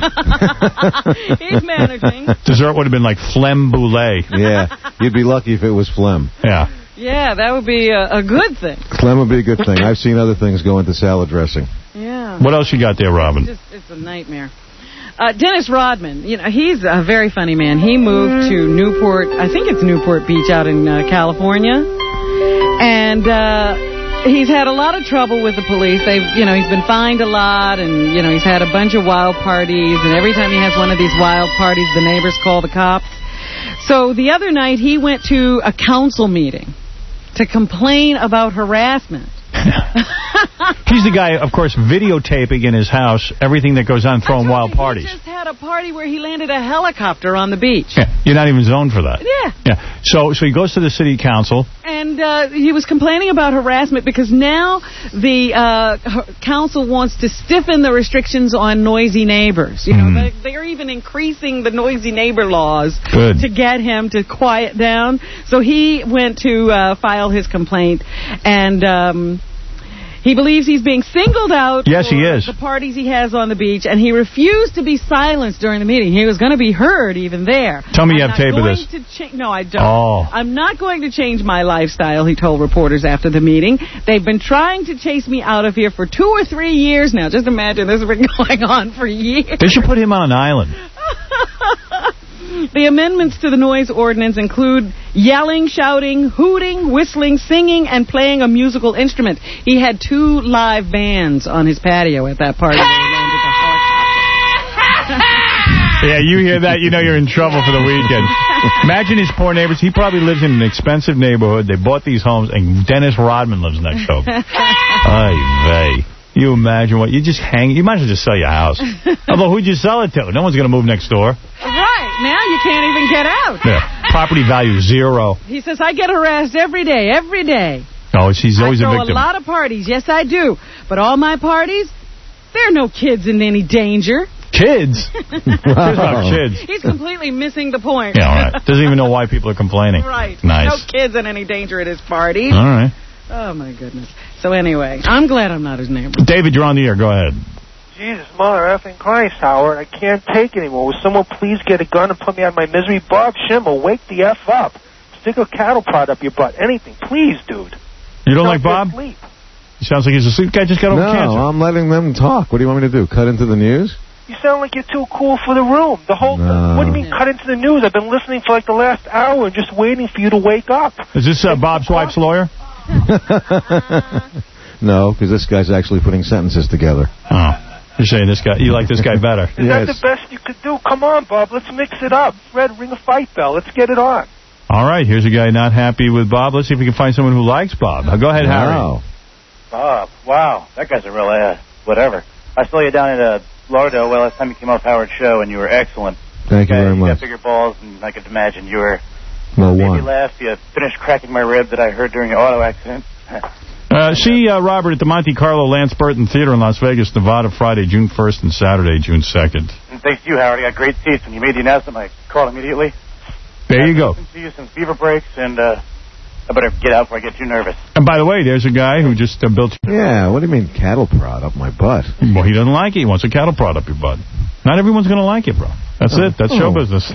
Speaker 2: He's managing.
Speaker 1: Dessert would have been like flemme boulet.
Speaker 13: Yeah, you'd be lucky if it was phlegm.
Speaker 1: Yeah.
Speaker 2: Yeah, that would be a, a good thing.
Speaker 13: Phlegm would be a good thing. I've seen other things go into salad dressing.
Speaker 2: Yeah.
Speaker 1: What else you got there, Robin?
Speaker 2: It's, just, it's a nightmare. Uh, Dennis Rodman, you know, he's a very funny man. He moved to Newport, I think it's Newport Beach out in uh, California. And uh, he's had a lot of trouble with the police. They've, you know, he's been fined a lot, and, you know, he's had a bunch of wild parties. And every time he has one of these wild parties, the neighbors call the cops. So the other night, he went to a council meeting to complain about harassment.
Speaker 1: He's the guy, of course, videotaping in his house everything that goes on, throwing wild parties.
Speaker 2: He just had a party where he landed a helicopter on the beach.
Speaker 1: Yeah, you're not even zoned for that.
Speaker 2: Yeah.
Speaker 1: Yeah. So, so he goes to the city council.
Speaker 2: And uh, he was complaining about harassment because now the uh, council wants to stiffen the restrictions on noisy neighbors. You know,
Speaker 1: Mm.
Speaker 2: they, they're even increasing the noisy neighbor laws
Speaker 1: Good.
Speaker 2: to get him to quiet down. So he went to uh, file his complaint, and um, he believes he's being singled out
Speaker 1: Yes,
Speaker 2: for
Speaker 1: he is.
Speaker 2: the parties he has on the beach, and he refused to be silenced during the meeting. He was going to be heard even there.
Speaker 1: Tell me
Speaker 2: I'm
Speaker 1: you have
Speaker 2: not
Speaker 1: tape of
Speaker 2: going
Speaker 1: this.
Speaker 2: To cha- no, I don't.
Speaker 1: Oh.
Speaker 2: I'm not going to change my lifestyle, he told reporters after the meeting. They've been trying to chase me out of here for two or three years now. Just imagine, this has been going on for years.
Speaker 1: They should put him on an island.
Speaker 2: The amendments to the noise ordinance include yelling, shouting, hooting, whistling, singing, and playing a musical instrument. He had two live bands on his patio at that party where he landed the helicopter.
Speaker 1: Yeah, you hear that, you know you're in trouble for the weekend. Imagine his poor neighbors. He probably lives in an expensive neighborhood. They bought these homes, and Dennis Rodman lives next door. Ay vey. You imagine what, you just hang, you might as well just sell your house. Although, who'd you sell it to? No one's going to move next door.
Speaker 2: Right, now you can't even get out.
Speaker 1: Yeah, property value zero.
Speaker 2: He says, I get harassed every day, every day.
Speaker 1: Oh, she's always
Speaker 2: I
Speaker 1: a
Speaker 2: throw
Speaker 1: victim.
Speaker 2: a lot of parties. Yes, I do. But all my parties, there are no kids in any danger.
Speaker 1: Kids? Who's about kids?
Speaker 2: He's completely missing the point.
Speaker 1: Yeah, all right. Doesn't even know why people are complaining.
Speaker 2: Right.
Speaker 1: Nice.
Speaker 2: No kids in any danger at his parties.
Speaker 1: All right.
Speaker 2: Oh, my goodness. So anyway, I'm glad I'm not his neighbor.
Speaker 1: David, you're on the air. Go ahead.
Speaker 12: Jesus, mother effing Christ, Howard. I can't take it anymore. Will someone please get a gun and put me out of my misery? Bob Schimmel, wake the F up. Stick a cattle prod up your butt. Anything. Please, dude.
Speaker 1: You don't
Speaker 12: Don't
Speaker 1: like Bob?
Speaker 12: Sleep.
Speaker 1: He sounds like he's asleep. Guy just got over
Speaker 13: No,
Speaker 1: cancer.
Speaker 13: I'm letting them talk. What do you want me to do? Cut into the news?
Speaker 12: You sound like you're too cool for the room. The whole.
Speaker 13: No.
Speaker 12: What do you mean cut into the news? I've been listening for like the last hour and just waiting for you to wake up.
Speaker 1: Is this uh, Bob's wife's lawyer?
Speaker 13: No, because this guy's actually putting sentences together.
Speaker 1: Oh. You're saying this guy, you like this guy better.
Speaker 12: Is that the best you could do? Come on, Bob. Let's mix it up. Fred, ring a fight bell. Let's get it on.
Speaker 1: All right, here's a guy not happy with Bob. Let's see if we can find someone who likes Bob. Go ahead,
Speaker 13: Wow.
Speaker 16: Bob, wow, that guy's a real, uh, whatever. I saw you down at uh, Lauderdale well, last time you came off Howard's show, and you were excellent.
Speaker 13: Thank you
Speaker 16: Uh,
Speaker 13: very
Speaker 16: you
Speaker 13: much.
Speaker 16: got bigger balls than I could imagine. You were
Speaker 13: Well,
Speaker 16: made me
Speaker 13: one.
Speaker 16: laugh. You finished cracking my rib that I heard during your auto accident.
Speaker 1: Harry. Uh, see uh, Robert at the Monte Carlo Lance Burton Theater in Las Vegas, Nevada, Friday, June first and Saturday, June second.
Speaker 16: And thanks to you, Howard, I got great seats. When you made the announcement, I called immediately.
Speaker 1: There you go.
Speaker 16: I can see you since fever breaks, and uh, I better get out before I get too nervous.
Speaker 1: And by the way, there's a guy who just uh, built...
Speaker 13: Yeah, what do you mean cattle prod up my butt?
Speaker 1: Well, he doesn't like it. He wants a cattle prod up your butt. Not everyone's going to like it, bro. That's
Speaker 13: Oh.
Speaker 1: it. That's show
Speaker 13: Oh.
Speaker 1: business.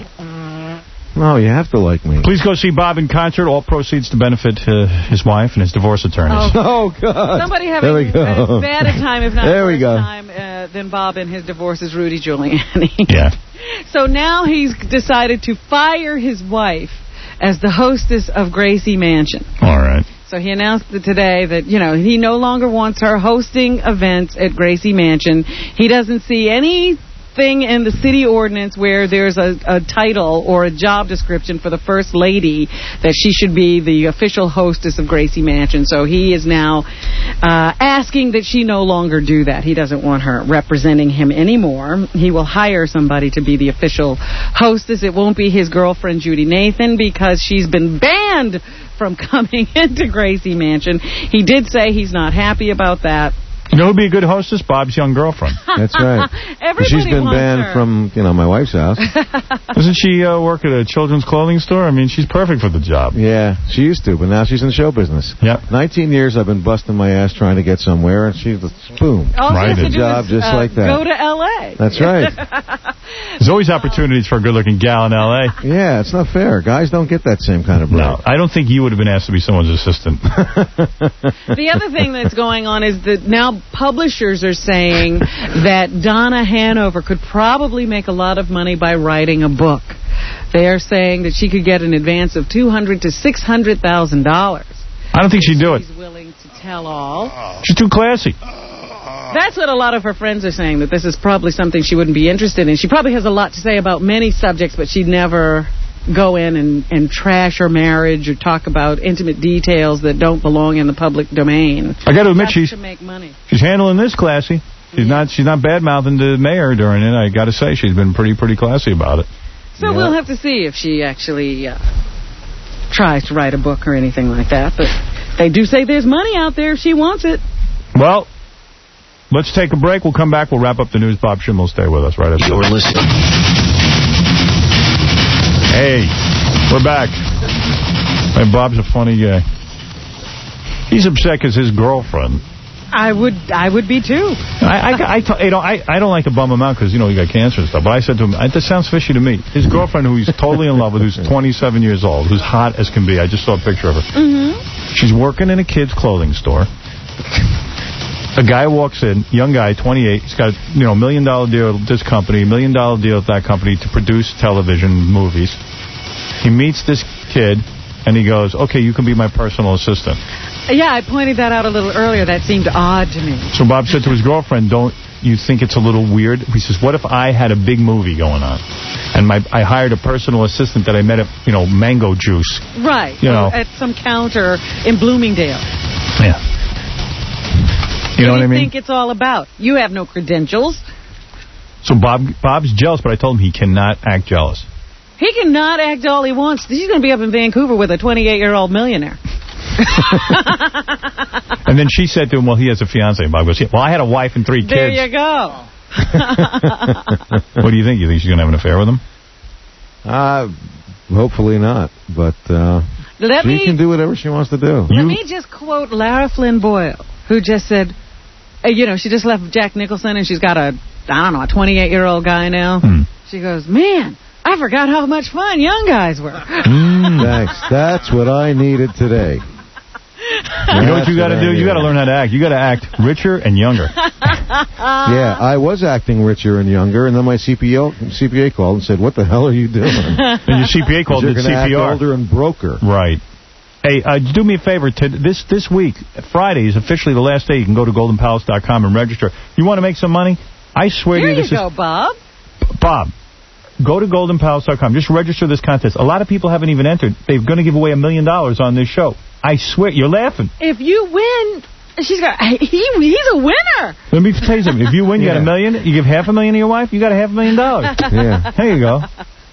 Speaker 13: No, you have to like me.
Speaker 1: Please go see Bob in concert. All proceeds to benefit uh, his wife and his divorce attorneys.
Speaker 13: Oh, God.
Speaker 2: Somebody
Speaker 13: There
Speaker 2: having
Speaker 13: we go.
Speaker 2: as bad a time, if not
Speaker 13: There we
Speaker 2: worse
Speaker 13: go.
Speaker 2: time, uh, than Bob and his divorce is Rudy Giuliani.
Speaker 1: Yeah.
Speaker 2: So now he's decided to fire his wife as the hostess of Gracie Mansion.
Speaker 1: All right.
Speaker 2: So he announced today that, you know, he no longer wants her hosting events at Gracie Mansion. He doesn't see anything in the city ordinance where there's a, a title or a job description for the First Lady that she should be the official hostess of Gracie Mansion. So he is now uh, asking that she no longer do that. He doesn't want her representing him anymore. He will hire somebody to be the official hostess. It won't be his girlfriend, Judy Nathan, because she's been banned from coming into Gracie Mansion. He did say he's not happy about that.
Speaker 1: You know who'd be a good hostess? Bob's young girlfriend.
Speaker 13: That's right.
Speaker 2: Everybody
Speaker 13: She's been
Speaker 2: wants
Speaker 13: banned
Speaker 2: her.
Speaker 13: from, you know, my wife's house.
Speaker 1: Doesn't she uh, work at a children's clothing store? I mean, she's perfect for the job.
Speaker 13: Yeah, she used to, but now she's in show business.
Speaker 1: Yep.
Speaker 13: nineteen years I've been busting my ass trying to get somewhere, and she's, boom,
Speaker 2: All
Speaker 1: Right.
Speaker 2: she has to do
Speaker 13: job
Speaker 2: is,
Speaker 13: just
Speaker 2: uh,
Speaker 13: like that.
Speaker 2: Go to L A
Speaker 13: That's right.
Speaker 1: There's always opportunities for a good-looking gal in L A
Speaker 13: Yeah, it's not fair. Guys don't get that same kind of break.
Speaker 1: No, I don't think you would have been asked to be someone's assistant.
Speaker 2: The other thing that's going on is that now publishers are saying that Donna Hanover could probably make a lot of money by writing a book. They are saying that she could get an advance of two hundred to six hundred thousand dollars.
Speaker 1: I don't think she'd do it.
Speaker 2: She's willing to tell all.
Speaker 1: She's too classy.
Speaker 2: That's what a lot of her friends are saying, that this is probably something she wouldn't be interested in. She probably has a lot to say about many subjects, but she'd never go in and, and trash her marriage or talk about intimate details that don't belong in the public domain.
Speaker 1: I got to admit, she's
Speaker 2: to make money.
Speaker 1: She's handling this classy. She's yeah. not she's not bad-mouthing the mayor during it. I got to say, she's been pretty pretty classy about it.
Speaker 2: So yeah. we'll have to see if she actually uh, tries to write a book or anything like that. But they do say there's money out there if she wants it.
Speaker 1: Well, let's take a break. We'll come back. We'll wrap up the news. Bob Schimmel will stay with us right after.
Speaker 17: You're listening.
Speaker 1: Hey, we're back. Hey, Bob's a funny guy. He's upset because his girlfriend.
Speaker 2: I would I would be, too.
Speaker 1: I, I, I, t- you know, I, I don't like to bum him out because, you know, he got cancer and stuff. But I said to him, this sounds fishy to me. His girlfriend, who he's totally in love with, who's twenty-seven years old, who's hot as can be. I just saw a picture of her.
Speaker 2: Mm-hmm.
Speaker 1: She's working in a kid's clothing store. A guy walks in, young guy, twenty-eight. He's got, you know, a million dollar deal with this company, a million dollar deal with that company to produce television movies. He meets this kid, and he goes, okay, you can be my personal assistant.
Speaker 2: Yeah, I pointed that out a little earlier. That seemed odd to me.
Speaker 1: So Bob said to his girlfriend, don't you think it's a little weird? He says, what if I had a big movie going on, and my I hired a personal assistant that I met at, you know, Mango Juice.
Speaker 2: Right.
Speaker 1: You know.
Speaker 2: At some counter in Bloomingdale.
Speaker 1: Yeah. You know
Speaker 2: what,
Speaker 1: what I mean?
Speaker 2: What do you think it's all about? You have no credentials.
Speaker 1: So Bob Bob's jealous, but I told him he cannot act jealous.
Speaker 2: He cannot act all he wants. He's going to be up in Vancouver with a twenty-eight-year-old millionaire.
Speaker 1: And then she said to him, well, he has a fiancé. And Bob goes, yeah, well, I had a wife and three kids.
Speaker 2: There you go.
Speaker 1: What do you think? You think she's going to have an affair with him?
Speaker 13: Uh, hopefully not. But uh,
Speaker 2: Let
Speaker 13: she
Speaker 2: me,
Speaker 13: can do whatever she wants to do.
Speaker 2: Let you, me just quote Lara Flynn Boyle, who just said, uh, you know, she just left Jack Nicholson, and she's got a, I don't know, a twenty-eight-year-old guy now.
Speaker 1: Hmm.
Speaker 2: She goes, man, I forgot how much fun young guys were.
Speaker 13: Mm, thanks. That's what I needed today.
Speaker 1: You know what you got to do? You got to learn how to act. You got to act richer and younger.
Speaker 13: Yeah, I was acting richer and younger, and then my C P A C P A called and said, "What the hell are you doing?"
Speaker 1: And your C P A called
Speaker 13: you're
Speaker 1: did
Speaker 13: gonna
Speaker 1: C P R.
Speaker 13: Act older and broker.
Speaker 1: Right. Hey, uh, do me a favor. To this this week, Friday is officially the last day. You can go to golden palace dot com and register. You want to make some money? I swear
Speaker 2: Here
Speaker 1: to you, this
Speaker 2: you go,
Speaker 1: is
Speaker 2: Bob.
Speaker 1: Bob. Go to golden palace dot com. Just register this contest. A lot of people haven't even entered. They're going to give away a million dollars on this show. I swear. You're laughing.
Speaker 2: If you win, she's got. He, he's a winner.
Speaker 1: Let me tell you something. If you win, you yeah. got a million. You give half a million to your wife, you got a half a million dollars.
Speaker 13: Yeah.
Speaker 1: There you go.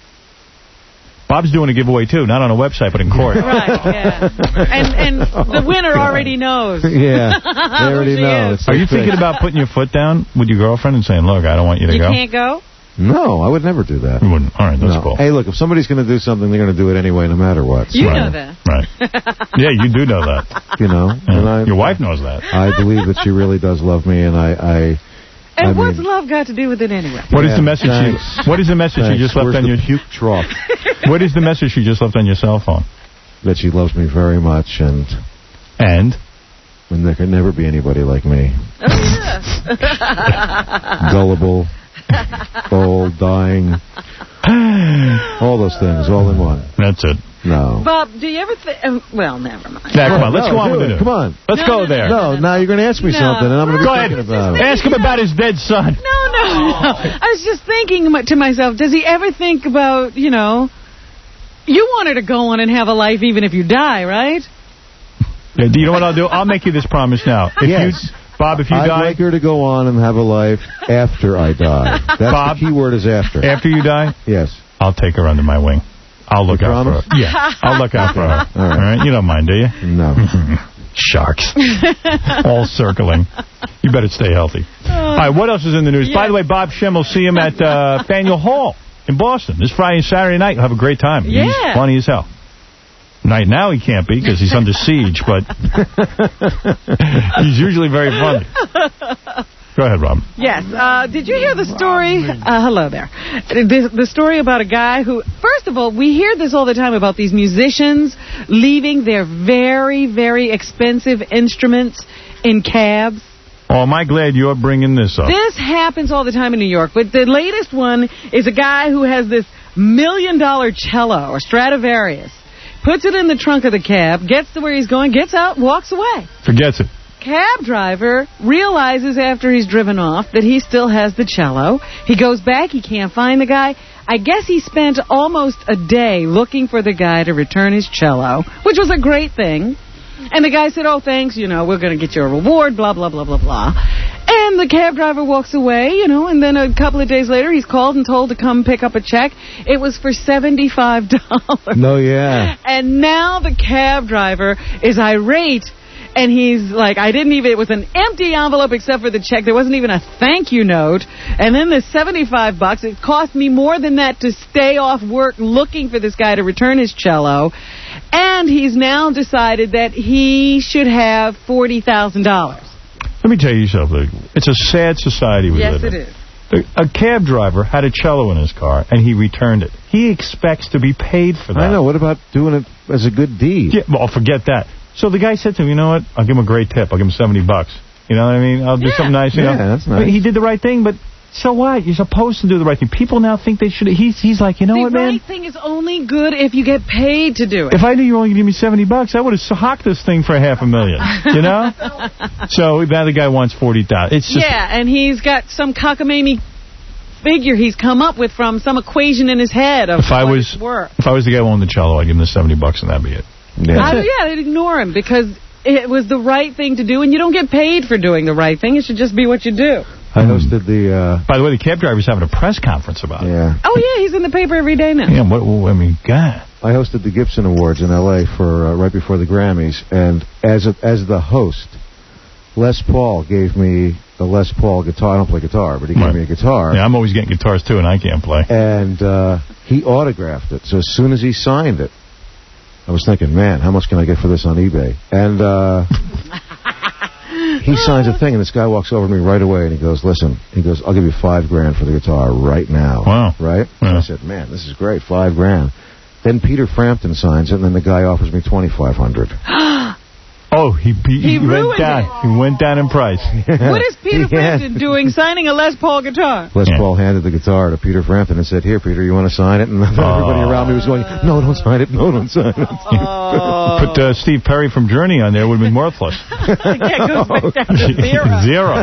Speaker 1: Bob's doing a giveaway, too. Not on a website, but in court.
Speaker 2: Right, yeah. And, and the winner oh, already knows.
Speaker 13: Yeah. They already know.
Speaker 1: Are you thinking about putting your foot down with your girlfriend and saying, look, I don't want you to
Speaker 2: you
Speaker 1: go?
Speaker 2: You can't go?
Speaker 13: No, I would never do that.
Speaker 1: You wouldn't. All right, that's
Speaker 13: no.
Speaker 1: cool.
Speaker 13: Hey, look, if somebody's going to do something, they're going to do it anyway, no matter what.
Speaker 2: You
Speaker 1: right.
Speaker 2: know that.
Speaker 1: Right. Yeah, you do know that.
Speaker 13: You know.
Speaker 1: Yeah.
Speaker 13: And I,
Speaker 1: your wife knows that.
Speaker 13: I believe that she really does love me, and I... I
Speaker 2: and
Speaker 13: I
Speaker 2: what's
Speaker 13: mean,
Speaker 2: love got to do with it anyway?
Speaker 1: What
Speaker 13: yeah,
Speaker 1: is the message? You, what is the message
Speaker 13: thanks.
Speaker 1: you just left
Speaker 13: Where's
Speaker 1: on
Speaker 13: the
Speaker 1: your
Speaker 13: puke trough?
Speaker 1: What is the message you just left on your cell phone?
Speaker 13: That she loves me very much, and
Speaker 1: and
Speaker 13: and there can never be anybody like me.
Speaker 2: Oh yeah.
Speaker 13: Gullible, old, dying, all those things, all in one.
Speaker 1: That's it.
Speaker 13: No.
Speaker 2: Bob, do you ever think... Uh, well, never mind.
Speaker 1: Yeah, come on, let's
Speaker 13: no,
Speaker 1: go on with it.
Speaker 13: Come on.
Speaker 1: Let's
Speaker 2: no,
Speaker 1: go
Speaker 2: no,
Speaker 1: there.
Speaker 2: No,
Speaker 13: no,
Speaker 2: no,
Speaker 13: now you're going to ask me
Speaker 2: no.
Speaker 13: something, and I'm going to be
Speaker 1: go
Speaker 13: thinking
Speaker 1: ahead.
Speaker 13: about it.
Speaker 1: Ask him about his dead son.
Speaker 2: No, no, no. I was just thinking to myself, does he ever think about, you know... You want her to go on and have a life even if you die, right?
Speaker 1: Yeah, do you know what I'll do? I'll make you this promise now. If
Speaker 13: yes.
Speaker 1: you, Bob, if you
Speaker 13: I'd
Speaker 1: die...
Speaker 13: like her to go on and have a life after I die. That's
Speaker 1: Bob,
Speaker 13: the key word is after.
Speaker 1: After you die?
Speaker 13: Yes.
Speaker 1: I'll take her under my wing. I'll look
Speaker 13: you
Speaker 1: out
Speaker 13: promise?
Speaker 1: for her. Yeah, I'll look out for her.
Speaker 13: All right.
Speaker 1: All right. You don't mind, do you?
Speaker 13: No.
Speaker 1: Sharks. All circling. You better stay healthy. All right, what else is in the news? Yeah. By the way, Bob Schimmel, see him at uh, Faneuil Hall in Boston this Friday and Saturday night. You'll have a great time.
Speaker 2: Yeah.
Speaker 1: He's funny as hell. Right now he can't be because he's under siege, but he's usually very funny. Go ahead, Rob.
Speaker 2: Yes. Uh, did you hear the story? Uh, hello there. The, the story about a guy who, first of all, we hear this all the time about these musicians leaving their very, very expensive instruments in cabs.
Speaker 1: Oh, am I glad you're bringing this up.
Speaker 2: This happens all the time in New York, but the latest one is a guy who has this million-dollar cello or Stradivarius, puts it in the trunk of the cab, gets to where he's going, gets out, walks away.
Speaker 1: Forgets it.
Speaker 2: cab driver realizes after he's driven off that he still has the cello. He goes back. He can't find the guy. I guess he spent almost a day looking for the guy to return his cello, which was a great thing. And the guy said, oh, thanks, you know, we're going to get you a reward, blah, blah, blah, blah, blah. And the cab driver walks away, you know, and then a couple of days later he's called and told to come pick up a check. It was for seventy-five dollars.
Speaker 13: No, yeah.
Speaker 2: And now the cab driver is irate. And he's like, I didn't even, it was an empty envelope except for the check. There wasn't even a thank you note. And then the seventy-five bucks, it cost me more than that to stay off work looking for this guy to return his cello. And he's now decided that he should have forty thousand dollars.
Speaker 11: Let me tell you something. It's a sad society we
Speaker 2: yes,
Speaker 11: live in.
Speaker 2: Yes, it is.
Speaker 11: A cab driver had a cello in his car, and he returned it. He expects to be paid for that.
Speaker 13: I know. What about doing it as a good deed?
Speaker 11: Yeah, well, forget that. So the guy said to him, you know what? I'll give him a great tip. I'll give him seventy bucks. You know what I mean? I'll do
Speaker 2: yeah.
Speaker 11: something nice. You
Speaker 13: yeah,
Speaker 11: know?
Speaker 13: that's nice.
Speaker 11: But he did the right thing, but so what? You're supposed to do the right thing. People now think they should. He's he's like, you know
Speaker 2: the
Speaker 11: what, man?
Speaker 2: The right thing is only good if you get paid to do it.
Speaker 11: If I knew you were only going to give me seventy bucks, I would have hocked this thing for half a million. You know? So now the guy wants forty thousand. It's just
Speaker 2: yeah, and he's got some cockamamie figure he's come up with from some equation in his head of
Speaker 11: if I
Speaker 2: what
Speaker 11: was,
Speaker 2: it's worth.
Speaker 11: If I was the guy who owned the cello, I'd give him the seventy bucks and that'd be it.
Speaker 13: Yeah,
Speaker 2: I, yeah I'd ignore him because it was the right thing to do, and you don't get paid for doing the right thing. It should just be what you do.
Speaker 13: I hosted the... Uh,
Speaker 11: By the way, the cab driver's having a press conference about it.
Speaker 13: Yeah.
Speaker 2: Oh, yeah, he's in the paper every day now.
Speaker 11: Yeah, what, I mean, God.
Speaker 13: I hosted the Gibson Awards in L A for uh, right before the Grammys, and as a, as the host, Les Paul gave me the Les Paul guitar. I don't play guitar, but he
Speaker 11: right.
Speaker 13: gave me a guitar.
Speaker 11: Yeah, I'm always getting guitars, too, and I can't play.
Speaker 13: And uh, he autographed it. So as soon as he signed it, I was thinking, man, how much can I get for this on eBay? And uh, he signs a thing, and this guy walks over to me right away, and he goes, listen, he goes, I'll give you five grand for the guitar right now.
Speaker 11: Wow.
Speaker 13: Right?
Speaker 11: Yeah.
Speaker 13: And I said, man, this is great, five grand. Then Peter Frampton signs it, and then the guy offers me twenty-five hundred dollars.
Speaker 11: Oh, he he,
Speaker 2: he,
Speaker 11: he went down.
Speaker 2: It.
Speaker 11: He went down in price.
Speaker 13: Yeah.
Speaker 2: What is Peter
Speaker 13: yeah.
Speaker 2: Frampton doing signing a Les Paul guitar?
Speaker 13: Les
Speaker 11: yeah.
Speaker 13: Paul handed the guitar to Peter Frampton and said, here, Peter, you want to sign it? And oh. everybody around me was going, no, don't sign it. No, don't sign it.
Speaker 2: Oh.
Speaker 11: Put uh, Steve Perry from Journey on there. It would have been worthless.
Speaker 2: Yeah, goes back down to zero.
Speaker 11: Zero.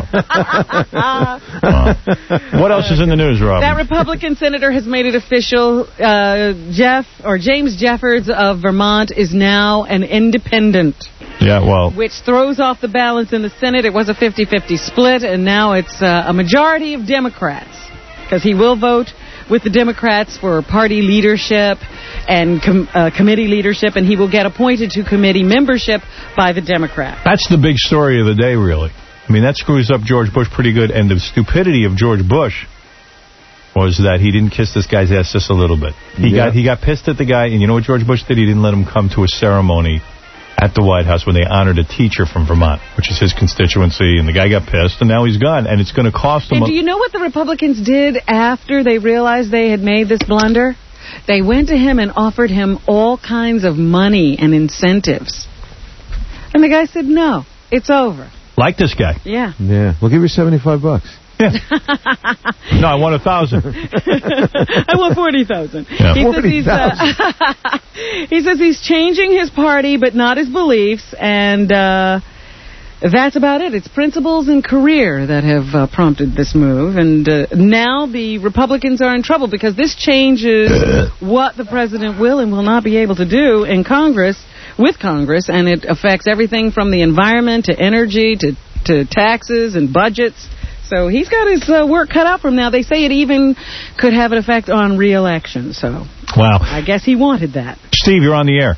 Speaker 11: uh, what else is in the news, Rob?
Speaker 2: That Republican senator has made it official. Uh, Jeff, or James Jeffords of Vermont is now an independent.
Speaker 11: Yeah, well.
Speaker 2: Which throws off the balance in the Senate. It was a fifty fifty split, and now it's uh, a majority of Democrats. Because he will vote with the Democrats for party leadership and com uh, committee leadership, and he will get appointed to committee membership by the Democrats.
Speaker 11: That's the big story of the day, really. I mean, that screws up George Bush pretty good, and the stupidity of George Bush was that he didn't kiss this guy's ass just a little bit. He yeah. got he got pissed at the guy, and you know what George Bush did? He didn't let him come to a ceremony at the White House when they honored a teacher from Vermont, which is his constituency, and the guy got pissed, and now he's gone, and it's going to cost him...
Speaker 2: And do you know what the Republicans did after they realized they had made this blunder? They went to him and offered him all kinds of money and incentives. And the guy said, no, it's over.
Speaker 11: Like this guy?
Speaker 2: Yeah.
Speaker 13: Yeah. We'll give you seventy-five bucks.
Speaker 11: Yeah. No, I want a thousand.
Speaker 2: I want forty thousand.
Speaker 11: Yeah.
Speaker 2: He says he's uh, he says he's changing his party, but not his beliefs, and uh, that's about it. It's principles and career that have uh, prompted this move, and uh, now the Republicans are in trouble because this changes what the president will and will not be able to do in Congress with Congress, and it affects everything from the environment to energy to to taxes and budgets. So he's got his uh, work cut out from now. They say it even could have an effect on re-election. So,
Speaker 11: wow.
Speaker 2: I guess he wanted that.
Speaker 11: Steve, you're on the air.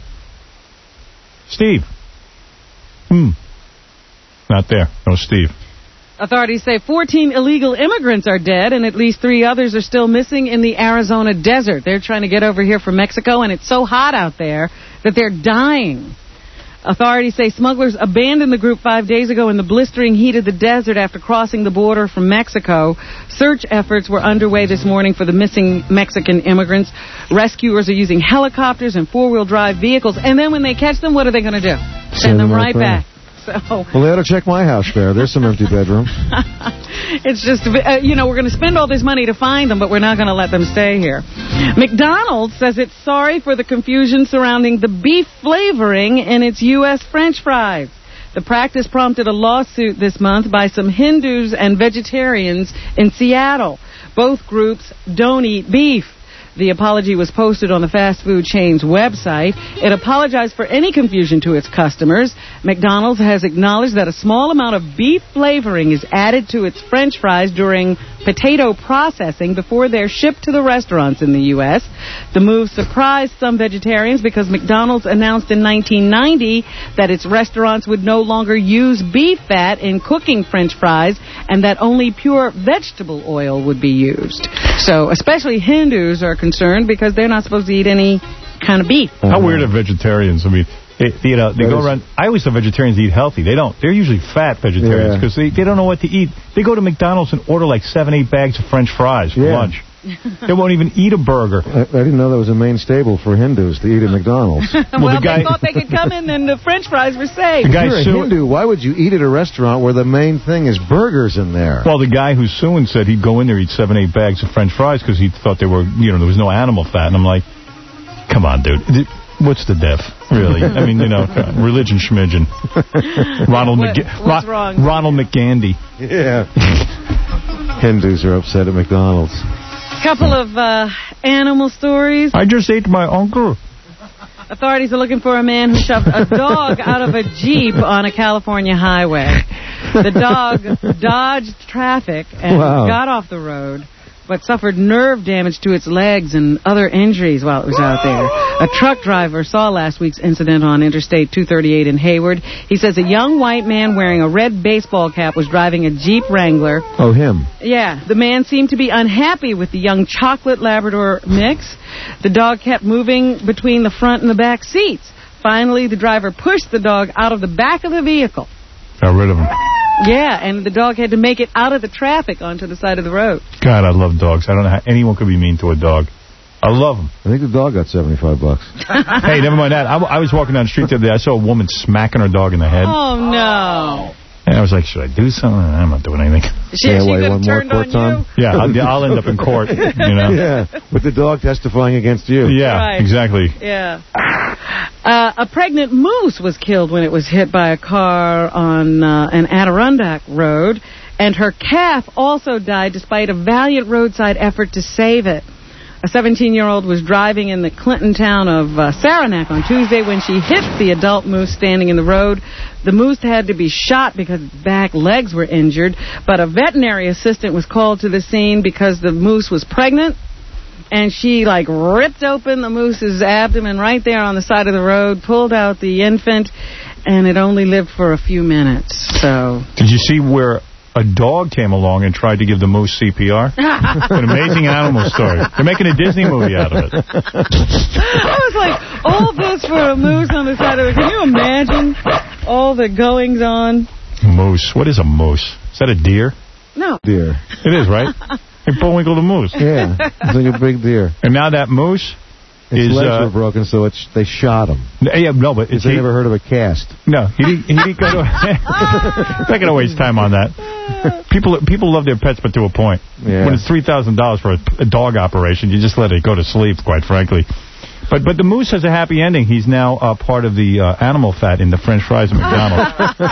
Speaker 11: Steve. Hmm. Not there. No Steve.
Speaker 2: Authorities say fourteen illegal immigrants are dead, and at least three others are still missing in the Arizona desert. They're trying to get over here from Mexico, and it's so hot out there that they're dying. Authorities say smugglers abandoned the group five days ago in the blistering heat of the desert after crossing the border from Mexico. Search efforts were underway this morning for the missing Mexican immigrants. Rescuers are using helicopters and four-wheel drive vehicles. And then when they catch them, what are they going to do? Send, Send them, them right back. So,
Speaker 13: well, they ought to check my house there. There's some empty bedrooms.
Speaker 2: It's just, uh, you know, we're going to spend all this money to find them, but we're not going to let them stay here. McDonald's says it's sorry for the confusion surrounding the beef flavoring in its U S French fries. The practice prompted a lawsuit this month by some Hindus and vegetarians in Seattle. Both groups don't eat beef. The apology was posted on the fast food chain's website. It apologized for any confusion to its customers. McDonald's has acknowledged that a small amount of beef flavoring is added to its French fries during potato processing before they're shipped to the restaurants in the U S The move surprised some vegetarians because McDonald's announced in nineteen ninety that its restaurants would no longer use beef fat in cooking French fries and that only pure vegetable oil would be used. So especially Hindus are concerned because they're not supposed to eat any kind of beef.
Speaker 11: How weird are vegetarians? I mean, they, you know, they
Speaker 13: That
Speaker 11: go
Speaker 13: is-
Speaker 11: around. I always thought vegetarians eat healthy. They don't. They're usually fat vegetarians
Speaker 13: Yeah.
Speaker 11: because they, they don't know what to eat. They go to McDonald's and order like seven, eight bags of French fries for
Speaker 13: Yeah.
Speaker 11: lunch. They won't even eat a burger.
Speaker 13: I, I didn't know that was a main staple for Hindus to eat at McDonald's.
Speaker 2: well, they thought they could come in and the French fries were safe.
Speaker 13: If you're a Hindu, why would you eat at a restaurant where the main thing is burgers in there?
Speaker 11: Well, the guy who's suing said he'd go in there, eat seven, eight bags of French fries because he thought they were, you know, there was no animal fat. And I'm like, come on, dude. What's the diff, really? I mean, you know, religion schmidgen. Ronald
Speaker 2: What-
Speaker 11: McG-
Speaker 2: what's
Speaker 11: Ro-
Speaker 2: wrong?
Speaker 11: Ronald McGandy.
Speaker 13: Yeah. Hindus are upset at McDonald's.
Speaker 2: Couple of uh, animal stories.
Speaker 11: I just ate my uncle.
Speaker 2: Authorities are looking for a man who shoved a dog out of a Jeep on a California highway. The dog dodged traffic and
Speaker 4: Wow.
Speaker 2: got off the road, but suffered nerve damage to its legs and other injuries while it was out there. A truck driver saw last week's incident on Interstate two thirty-eight in Hayward. He says a young white man wearing a red baseball cap was driving a Jeep Wrangler.
Speaker 13: Oh, him.
Speaker 2: Yeah, the man seemed to be unhappy with the young chocolate Labrador mix. The dog kept moving between the front and the back seats. Finally, the driver pushed the dog out of the back of the vehicle.
Speaker 11: Got rid of him.
Speaker 2: Yeah, and the dog had to make it out of the traffic onto the side of the road.
Speaker 11: God, I love dogs. I don't know how anyone could be mean to a dog. I love them.
Speaker 13: I think the dog got seventy-five bucks.
Speaker 11: Hey, never mind that. I, I was walking down the street the other day. I saw a woman smacking her dog in the head.
Speaker 2: Oh, no.
Speaker 11: And I was like, should I do something? I'm not doing anything.
Speaker 2: She,
Speaker 13: Yeah,
Speaker 2: she
Speaker 13: why, you
Speaker 2: could have
Speaker 13: want more
Speaker 2: turned on
Speaker 13: court time?
Speaker 2: you.
Speaker 11: Yeah, I'll, I'll end up in court, you know.
Speaker 13: Yeah, with the dog testifying against you.
Speaker 11: Yeah,
Speaker 2: Right.
Speaker 11: exactly.
Speaker 2: Yeah. Uh, a pregnant moose was killed when it was hit by a car on uh, an Adirondack road, and her calf also died despite a valiant roadside effort to save it. A seventeen-year-old was driving in the Clinton town of uh, Saranac on Tuesday when she hit the adult moose standing in the road. The moose had to be shot because its back legs were injured, but a veterinary assistant was called to the scene because the moose was pregnant. And she, like, ripped open the moose's abdomen right there on the side of the road, pulled out the infant, and it only lived for a few minutes. So.
Speaker 11: Did you see where a dog came along and tried to give the moose C P R? An amazing animal story. They're making a Disney movie out of it.
Speaker 2: I was like, all this for a moose on the side of the... Can you imagine all the goings-on?
Speaker 11: Moose. What is a moose? Is that a deer?
Speaker 2: No.
Speaker 13: Deer.
Speaker 11: It is, right? Hey, Bullwinkle the moose.
Speaker 13: Yeah, it's like a big deer.
Speaker 11: And now that moose
Speaker 13: His
Speaker 11: is...
Speaker 13: legs
Speaker 11: uh,
Speaker 13: were broken, so it's, they shot him.
Speaker 11: Yeah, no, but...
Speaker 13: Because they never heard of a cast.
Speaker 11: No, he didn't, he didn't go to... I'm not going to waste time on that. People people love their pets, but to a point.
Speaker 13: Yeah.
Speaker 11: When it's three thousand dollars for a, a dog operation, you just let it go to sleep, quite frankly. But but the moose has a happy ending. He's now uh, part of the uh, animal fat in the French fries at McDonald's.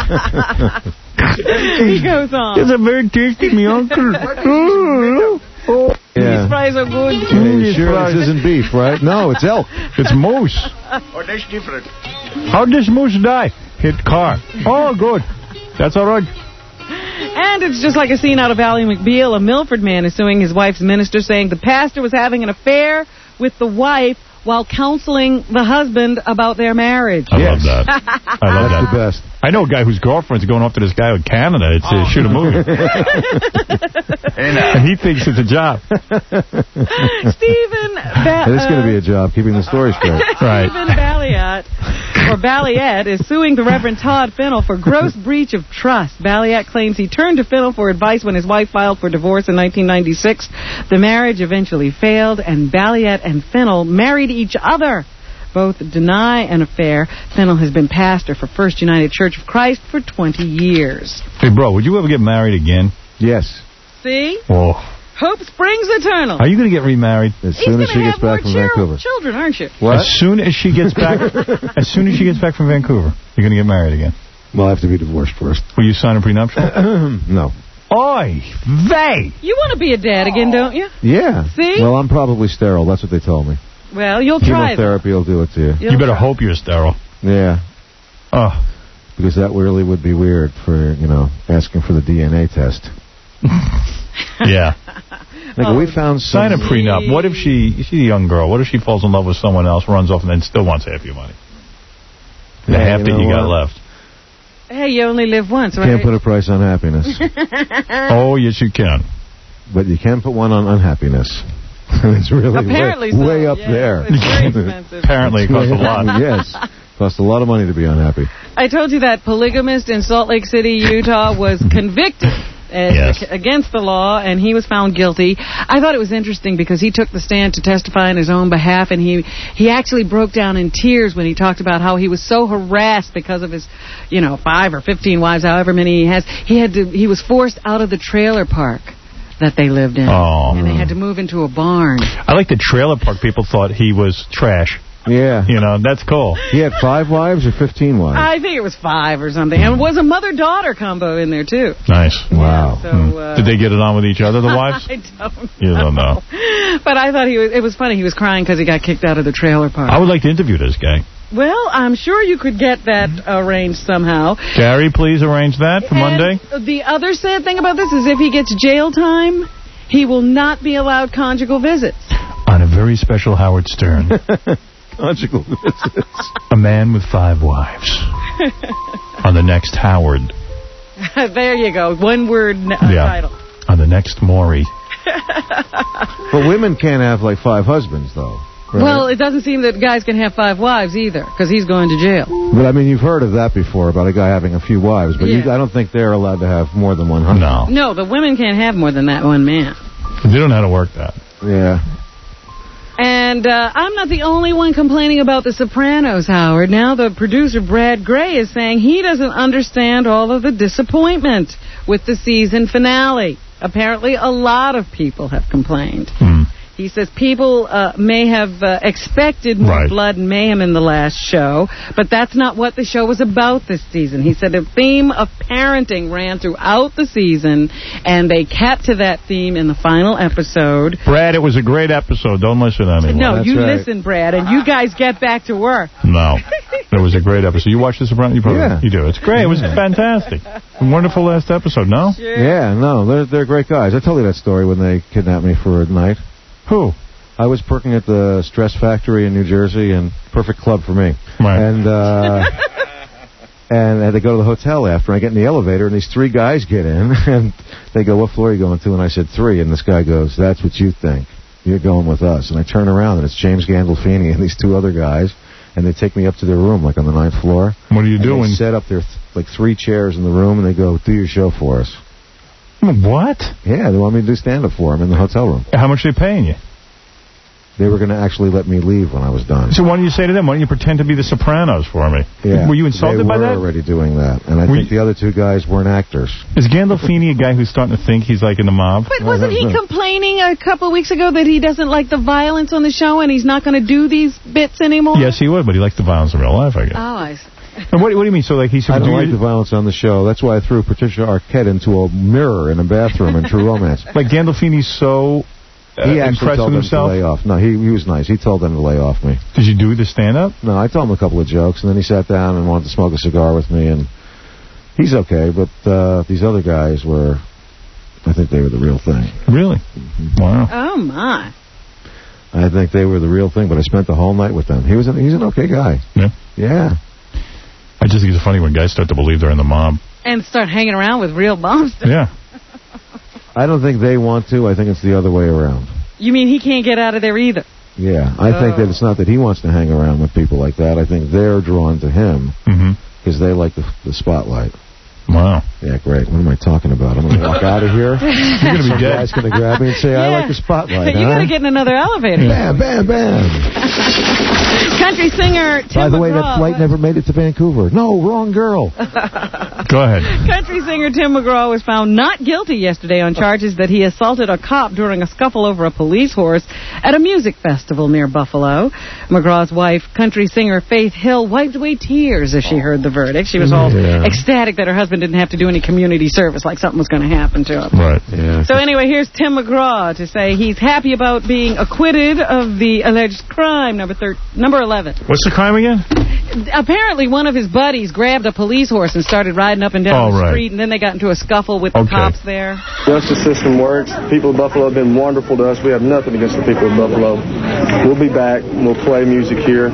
Speaker 2: He goes on.
Speaker 11: It's a very tasty, me uncle. Oh,
Speaker 13: Yeah.
Speaker 2: These fries are good.
Speaker 13: Yeah, you sure this isn't beef, right? No, it's elk.
Speaker 11: It's moose.
Speaker 15: Oh, that's different.
Speaker 11: How did this moose die? Hit car. Oh, good. That's all right.
Speaker 2: And it's just like a scene out of Ally McBeal. A Milford man is suing his wife's minister, saying the pastor was having an affair with the wife while counseling the husband about their marriage.
Speaker 11: I love that. I love
Speaker 13: That's
Speaker 11: that.
Speaker 13: the best.
Speaker 11: I know a guy whose girlfriend's going off to this guy in Canada. It's
Speaker 2: Oh.
Speaker 11: uh, shoot a movie. And he thinks it's a job.
Speaker 2: Stephen ba-
Speaker 13: It's going to be a job, keeping the story straight.
Speaker 11: Right.
Speaker 2: Stephen Balliot, or Balliet, is suing the Reverend Todd Fennell for gross breach of trust. Balliot claims he turned to Fennell for advice when his wife filed for divorce in nineteen ninety-six. The marriage eventually failed, and Balliot and Fennell married each other. Both deny an affair. Fennell has been pastor for First United Church of Christ for twenty years.
Speaker 11: Hey, bro, would you ever get married again?
Speaker 13: Yes.
Speaker 2: See?
Speaker 11: Oh.
Speaker 2: Hope springs eternal.
Speaker 11: Are you going to get remarried?
Speaker 13: As
Speaker 2: He's
Speaker 13: soon as
Speaker 2: gonna
Speaker 13: she
Speaker 2: have
Speaker 13: gets back
Speaker 2: more
Speaker 13: from
Speaker 2: chil-
Speaker 13: Vancouver.
Speaker 2: children, aren't you?
Speaker 13: What?
Speaker 11: As soon as she gets back, as soon as she gets back from Vancouver, you're going to get married again.
Speaker 13: Well, I have to be divorced first.
Speaker 11: Will you sign a prenuptial?
Speaker 13: No.
Speaker 11: Oy vey!
Speaker 2: You want to be a dad again, don't you?
Speaker 13: Yeah.
Speaker 2: See?
Speaker 13: Well, I'm probably sterile. That's what they told me.
Speaker 2: Well, you'll try.
Speaker 13: Chemotherapy will do it to you.
Speaker 2: You'll
Speaker 11: you better
Speaker 2: try.
Speaker 11: hope you're sterile.
Speaker 13: Yeah.
Speaker 11: Oh.
Speaker 13: Because that really would be weird for, you know, asking for the D N A test.
Speaker 11: Yeah.
Speaker 13: Like,
Speaker 2: Oh,
Speaker 13: we found some...
Speaker 11: Sign a prenup. What if she, she's a young girl, what if she falls in love with someone else, runs off, and then still wants half your money? The
Speaker 13: Yeah,
Speaker 11: half
Speaker 13: you
Speaker 11: that
Speaker 13: know
Speaker 11: you got
Speaker 13: what?
Speaker 11: left.
Speaker 2: Hey, you only live once, right?
Speaker 13: Can't put a price on happiness.
Speaker 11: Oh, yes, you can.
Speaker 13: But you can put one on unhappiness. It's really
Speaker 2: Apparently
Speaker 13: way,
Speaker 2: so,
Speaker 13: way up
Speaker 2: yes,
Speaker 13: there.
Speaker 2: it's very expensive.
Speaker 11: Apparently it costs a lot.
Speaker 13: Yes. Costs a lot of money to be unhappy.
Speaker 2: I told you that polygamist in Salt Lake City, Utah, was convicted as
Speaker 11: Yes.
Speaker 2: against the law, and he was found guilty. I thought it was interesting because he took the stand to testify on his own behalf, and he he actually broke down in tears when he talked about how he was so harassed because of his, you know, five or fifteen wives, however many he has. He had to. He was forced out of the trailer park that they lived in,
Speaker 11: Oh.
Speaker 2: and they had to move into a barn.
Speaker 11: I like the trailer park people thought he was trash.
Speaker 13: Yeah.
Speaker 11: You know, that's cool.
Speaker 13: He had five wives or fifteen wives?
Speaker 2: I think it was five or something, and it was a mother-daughter combo in there too.
Speaker 11: Nice.
Speaker 13: Wow.
Speaker 2: So,
Speaker 11: Hmm.
Speaker 2: uh,
Speaker 11: Did they get it on with each other, the wives?
Speaker 2: I don't
Speaker 11: You don't know.
Speaker 2: But I thought he was. It was funny. He was crying because he got kicked out of the trailer park.
Speaker 11: I would like to interview this guy.
Speaker 2: Well, I'm sure you could get that arranged somehow.
Speaker 11: Gary, please arrange that for Monday.
Speaker 2: And the other sad thing about this is if he gets jail time, he will not be allowed conjugal visits.
Speaker 11: On a very special Howard Stern.
Speaker 13: Conjugal visits.
Speaker 11: A man with five wives. On the next Howard.
Speaker 2: There you go. One word uh,
Speaker 11: Yeah.
Speaker 2: title.
Speaker 11: On the next Maury.
Speaker 13: But women can't have, like, five husbands, though. Right?
Speaker 2: Well, it doesn't seem that guys can have five wives either, because he's going to jail.
Speaker 13: But, I mean, you've heard of that before, about a guy having a few wives. But you,
Speaker 2: Yeah.
Speaker 13: I don't think they're allowed to have more than one husband.
Speaker 11: No.
Speaker 2: No, the women can't have more than that one man.
Speaker 11: They don't know how to work that.
Speaker 13: Yeah.
Speaker 2: And uh, I'm not the only one complaining about The Sopranos, Howard. Now the producer, Brad Gray, is saying he doesn't understand all of the disappointment with the season finale. Apparently, a lot of people have complained.
Speaker 11: Hmm.
Speaker 2: He says people uh, may have uh, expected more
Speaker 11: Right.
Speaker 2: blood and mayhem in the last show, but that's not what the show was about this season. He said the theme of parenting ran throughout the season, and they kept to that theme in the final episode.
Speaker 11: Brad, it was a great episode. Don't listen anymore.
Speaker 2: No,
Speaker 13: That's
Speaker 2: you
Speaker 13: right.
Speaker 2: listen, Brad, and you guys get back to work.
Speaker 11: No. It was a great episode. You watch The Sopranos? You probably
Speaker 13: Yeah.
Speaker 11: you do. It's great. It was fantastic. A wonderful last episode, no?
Speaker 13: Yeah, no, they're, they're great guys. I told you that story when they kidnapped me for a night.
Speaker 11: Who?
Speaker 13: I was working at the Stress Factory in New Jersey, and perfect club for me.
Speaker 11: Right.
Speaker 13: And uh, and I had to go to the hotel after. And I get in the elevator, and these three guys get in, and they go, "What floor are you going to?" And I said, three. And this guy goes, "That's what you think. You're going with us." And I turn around, and it's James Gandolfini and these two other guys, and they take me up to their room, like on the ninth floor.
Speaker 11: What are you
Speaker 13: and
Speaker 11: doing?
Speaker 13: They set up their th- like three chairs in the room, and they go, "Do your show for us."
Speaker 11: What?
Speaker 13: Yeah, they want me to do stand-up for them in the hotel room.
Speaker 11: How much are they paying you?
Speaker 13: They were going to actually let me leave when I was done.
Speaker 11: So why don't you say to them, why don't you pretend to be the Sopranos for me?
Speaker 13: Yeah.
Speaker 11: Were you insulted
Speaker 13: they
Speaker 11: by
Speaker 13: were
Speaker 11: that?
Speaker 13: already doing that. And I
Speaker 11: Were
Speaker 13: think
Speaker 11: you-
Speaker 13: the other two guys weren't actors.
Speaker 11: Is Gandolfini a guy who's starting to think he's like in the mob?
Speaker 2: But wasn't he complaining a couple of weeks ago that he doesn't like the violence on the show and he's not going to do these bits anymore?
Speaker 11: Yes, he would, but he likes the violence in real life, I guess.
Speaker 2: Oh, I see.
Speaker 11: And what, what do you mean? So, like, he should
Speaker 13: I don't
Speaker 11: do
Speaker 13: like the violence on the show. That's why I threw Patricia Arquette into a mirror in a bathroom in True Romance.
Speaker 11: Like, Gandolfini's so uh,
Speaker 13: He actually
Speaker 11: impressed
Speaker 13: told
Speaker 11: with
Speaker 13: them to
Speaker 11: himself?
Speaker 13: lay off. No, he, he was nice. He told them to lay off me.
Speaker 11: Did you do the stand-up?
Speaker 13: No, I told him a couple of jokes, and then he sat down and wanted to smoke a cigar with me, and he's okay, but uh, these other guys were, I think they were the real thing.
Speaker 11: Really? Wow.
Speaker 2: Oh, my.
Speaker 13: I think they were the real thing, but I spent the whole night with them. He was an, he's an okay guy.
Speaker 11: Yeah?
Speaker 13: Yeah.
Speaker 11: I just think it's funny when guys start to believe they're in the mob.
Speaker 2: And start hanging around with real mobsters.
Speaker 11: Yeah.
Speaker 13: I don't think they want to. I think it's the other way around.
Speaker 2: You mean he can't get out of there either?
Speaker 13: Yeah. I think
Speaker 2: Oh.
Speaker 13: that it's not that he wants to hang around with people like that. I think they're drawn to him because they like the, the spotlight.
Speaker 11: Wow.
Speaker 13: Yeah, great. What am I talking about? I'm going to walk out of here.
Speaker 11: You're going to be
Speaker 13: Some
Speaker 11: dead.
Speaker 13: guy's going to grab me and say, I
Speaker 2: Yeah.
Speaker 13: like the spotlight.
Speaker 2: You
Speaker 13: huh?
Speaker 2: got to get in another elevator.
Speaker 13: Bam, bam, bam.
Speaker 2: Country singer Tim
Speaker 13: By the way,
Speaker 2: McGraw.
Speaker 13: that flight never made it to Vancouver. No, wrong girl.
Speaker 11: Go ahead.
Speaker 2: Country singer Tim McGraw was found not guilty yesterday on charges that he assaulted a cop during a scuffle over a police horse at a music festival near Buffalo. McGraw's wife, country singer Faith Hill, wiped away tears as she heard the verdict. She was all
Speaker 11: Yeah.
Speaker 2: ecstatic that her husband didn't have to do any community service, like something was going to happen to him.
Speaker 11: Right. Yeah.
Speaker 2: So anyway, here's Tim McGraw to say he's happy about being acquitted of the alleged crime, number thir- number eleven.
Speaker 11: What's the crime again?
Speaker 2: Apparently, one of his buddies grabbed a police horse and started riding up and down
Speaker 11: Oh,
Speaker 2: the
Speaker 11: right.
Speaker 2: street, and then they got into a scuffle with the
Speaker 11: Okay.
Speaker 2: cops there.
Speaker 4: Justice system works. The people of Buffalo have been wonderful to us. We have nothing against the people of Buffalo. We'll be back. We'll play music here.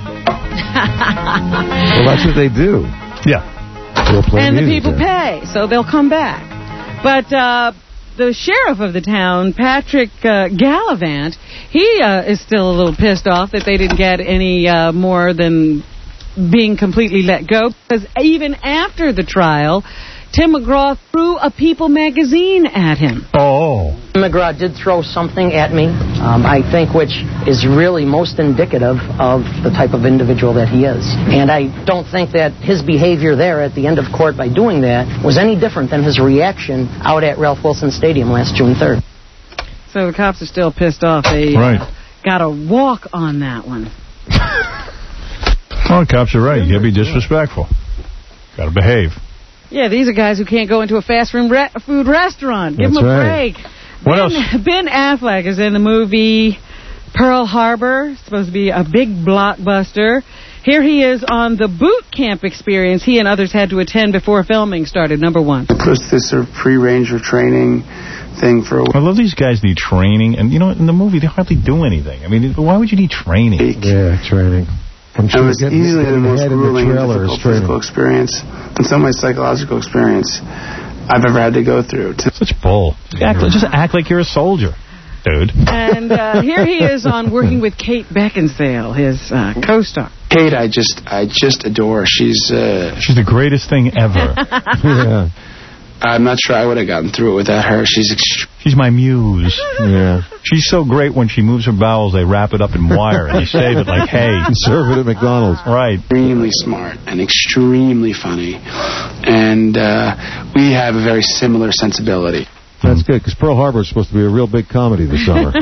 Speaker 13: Well, that's what they do.
Speaker 11: Yeah.
Speaker 13: They'll play
Speaker 2: And the
Speaker 13: music
Speaker 2: people
Speaker 13: there.
Speaker 2: pay, so they'll come back. But uh, the sheriff of the town, Patrick uh, Gallivant, he uh, is still a little pissed off that they didn't get any uh, more than being completely let go. Because even after the trial, Tim McGraw threw a People magazine at him.
Speaker 11: Oh.
Speaker 18: McGraw did throw something at me, um, I think, which is really most indicative of the type of individual that he is. And I don't think that his behavior there at the end of court by doing that was any different than his reaction out at Ralph Wilson Stadium last June third.
Speaker 2: So the cops are still pissed off. They
Speaker 11: Right.
Speaker 2: uh, got a walk on that one.
Speaker 11: Well, the cops are right. You gotta be disrespectful. Gotta behave.
Speaker 2: Yeah, these are guys who can't go into a fast food re- food restaurant. Give
Speaker 11: That's
Speaker 2: them a
Speaker 11: right.
Speaker 2: break.
Speaker 11: What
Speaker 2: ben,
Speaker 11: else?
Speaker 2: Ben Affleck is in the movie Pearl Harbor. It's supposed to be a big blockbuster. Here he is on the boot camp experience he and others had to attend before filming started, number one.
Speaker 23: Plus this sort of pre-ranger training thing for a
Speaker 11: I love these guys need training. And, you know, in the movie, they hardly do anything. I mean, why would you need training?
Speaker 13: Yeah, training. I'm
Speaker 23: It was
Speaker 13: getting-
Speaker 23: easily the
Speaker 13: getting
Speaker 23: most
Speaker 13: ahead in the
Speaker 23: grueling and
Speaker 13: trailer is
Speaker 23: difficult physical experience, and some way psychological experience I've ever had to go through.
Speaker 11: Such bull. Just act, just act like you're a soldier, dude.
Speaker 2: And uh, here he is on working with Kate Beckinsale, his uh, co-star.
Speaker 23: Kate, I just, I just adore. She's, uh,
Speaker 11: she's the greatest thing ever.
Speaker 13: Yeah.
Speaker 23: I'm not sure I would have gotten through it without her. She's ext-
Speaker 11: She's my muse.
Speaker 13: Yeah.
Speaker 11: She's so great when she moves her bowels, they wrap it up in wire and you save it like, hey.
Speaker 13: Serve it at McDonald's.
Speaker 11: Right.
Speaker 23: extremely smart and extremely funny, and uh, we have a very similar sensibility.
Speaker 13: That's good, because Pearl Harbor is supposed to be a real big comedy this summer.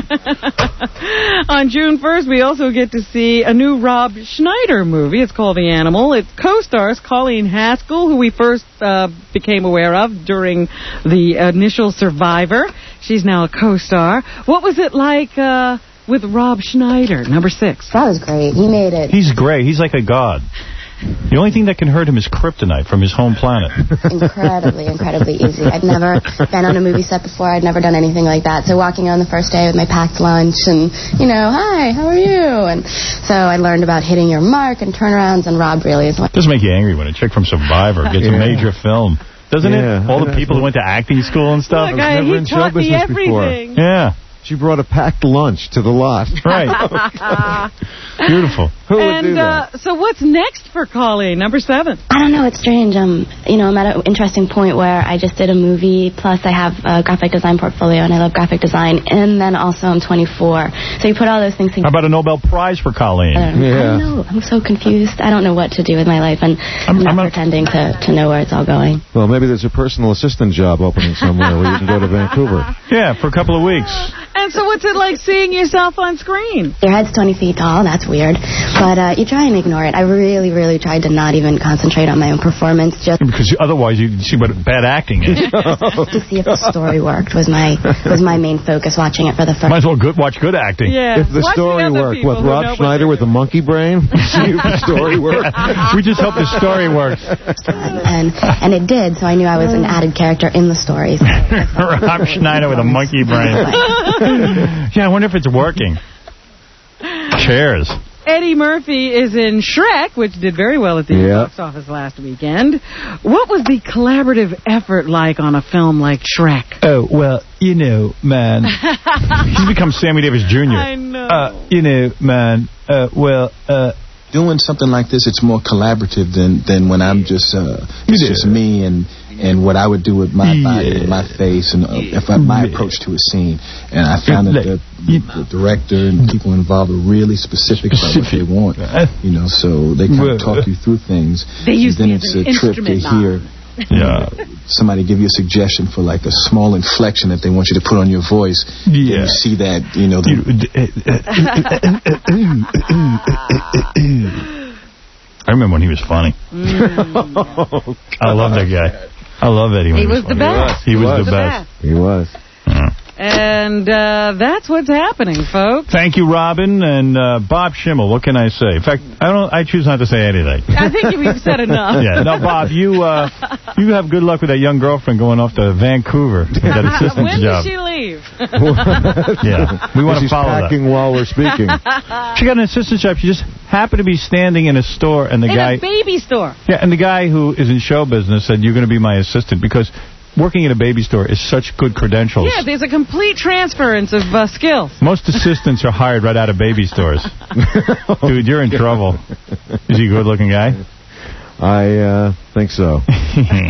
Speaker 2: On June first, we also get to see a new Rob Schneider movie. It's called The Animal. It co-stars Colleen Haskell, who we first uh, became aware of during the initial Survivor. She's now a co-star. What was it like uh, with Rob Schneider, number six?
Speaker 24: That was great. He made it
Speaker 11: He's great. He's like a god. The only thing that can hurt him is kryptonite from his home planet.
Speaker 24: incredibly, incredibly easy. I'd never been on a movie set before. I'd never done anything like that. So walking on the first day with my packed lunch and, you know, hi, how are you? And so I learned about hitting your mark and turnarounds, and Rob really is one.
Speaker 11: It does make you angry when a chick from Survivor gets
Speaker 13: Yeah.
Speaker 11: a major film. Doesn't
Speaker 13: Yeah,
Speaker 11: it? All the
Speaker 13: I know.
Speaker 11: people who went to acting school and stuff.
Speaker 2: Look, I, he taught me everything.
Speaker 11: Yeah.
Speaker 13: She brought a packed lunch to the lot.
Speaker 11: Right. Beautiful.
Speaker 13: Who would
Speaker 2: and
Speaker 13: do that?
Speaker 2: uh, so what's next for Colleen, number seven?
Speaker 21: I don't know. It's strange. Um, you know, I'm at an interesting point where I just did a movie, plus I have a graphic design portfolio, and I love graphic design, and then also I'm twenty-four. So you put all those things
Speaker 11: How
Speaker 21: together.
Speaker 11: about a Nobel Prize for Colleen?
Speaker 21: I don't, I don't know. I'm so confused. I don't know what to do with my life, and I'm, I'm not pretending to, to know where it's all going.
Speaker 13: Well, maybe there's a personal assistant job opening somewhere where you can go to Vancouver.
Speaker 11: Yeah, for a couple of weeks.
Speaker 2: And so what's it like seeing yourself on screen?
Speaker 21: Your head's twenty feet tall. That's weird. But uh, you try and ignore it. I really, really tried to not even concentrate on my own performance, just
Speaker 11: Because otherwise you'd see what bad acting is.
Speaker 21: to see if the story worked was my was my main focus watching it for the first
Speaker 11: Might as well good, watch good acting.
Speaker 2: Yeah.
Speaker 13: If the
Speaker 2: Watch
Speaker 13: story
Speaker 2: the other
Speaker 13: worked,
Speaker 2: people
Speaker 13: what,
Speaker 2: who know
Speaker 13: Rob
Speaker 2: what
Speaker 13: Schneider with the monkey brain? See if the story worked.
Speaker 11: We just hope the story works.
Speaker 21: and and it did, so I knew I was an added character in the story. So
Speaker 11: Rob Schneider with a monkey brain. Yeah, I wonder if it's working. Cheers.
Speaker 2: Eddie Murphy is in Shrek, which did very well at the
Speaker 11: Yeah.
Speaker 2: box office last weekend. What was the collaborative effort like on a film like Shrek?
Speaker 11: Oh, well, you know, man. He's become Sammy Davis Junior
Speaker 2: I know.
Speaker 11: Uh, you know, man. Uh, well, uh...
Speaker 25: Doing something like this, it's more collaborative than, than when I'm just, uh, it's just me and, and what I would do with my body and my face and uh, if I, my approach to a scene. And I found that the, the director and people involved are really specific about what they want. You know, so they kind of talk you through things.
Speaker 2: They use
Speaker 25: and then
Speaker 2: me as
Speaker 25: it's
Speaker 2: an
Speaker 25: a trip to
Speaker 2: instrument
Speaker 25: hear
Speaker 1: Yeah.
Speaker 25: Somebody give you a suggestion for like a small inflection that they want you to put on your voice.
Speaker 1: Yeah.
Speaker 25: And you see that, you know. The
Speaker 11: I remember when he was funny.
Speaker 2: Mm.
Speaker 11: I love that guy. I love Eddie.
Speaker 2: He was the best.
Speaker 11: He was the best.
Speaker 13: He was.
Speaker 11: Yeah.
Speaker 2: And uh, that's what's happening, folks.
Speaker 11: Thank you, Robin. And uh, Bob Schimmel, what can I say? In fact, I don't. I choose not to say anything.
Speaker 2: I think we've said enough.
Speaker 11: Yeah. No, Bob, you uh, you have good luck with that young girlfriend going off to Vancouver to that assistant
Speaker 2: when
Speaker 11: job.
Speaker 2: did she leave?
Speaker 11: Yeah. We want to
Speaker 13: She's
Speaker 11: follow
Speaker 13: packing
Speaker 11: that.
Speaker 13: while we're speaking.
Speaker 11: She got an assistant job. She just happened to be standing in a store, and the
Speaker 2: in
Speaker 11: guy.
Speaker 2: a baby store.
Speaker 11: Yeah, and the guy who is in show business said, "You're going to be my assistant," because working in a baby store is such good credentials.
Speaker 2: Yeah, there's a complete transference of uh, skills.
Speaker 11: Most assistants are hired right out of baby stores. Dude, you're in trouble. Is he a good-looking guy?
Speaker 13: I uh, think so.
Speaker 11: Hey,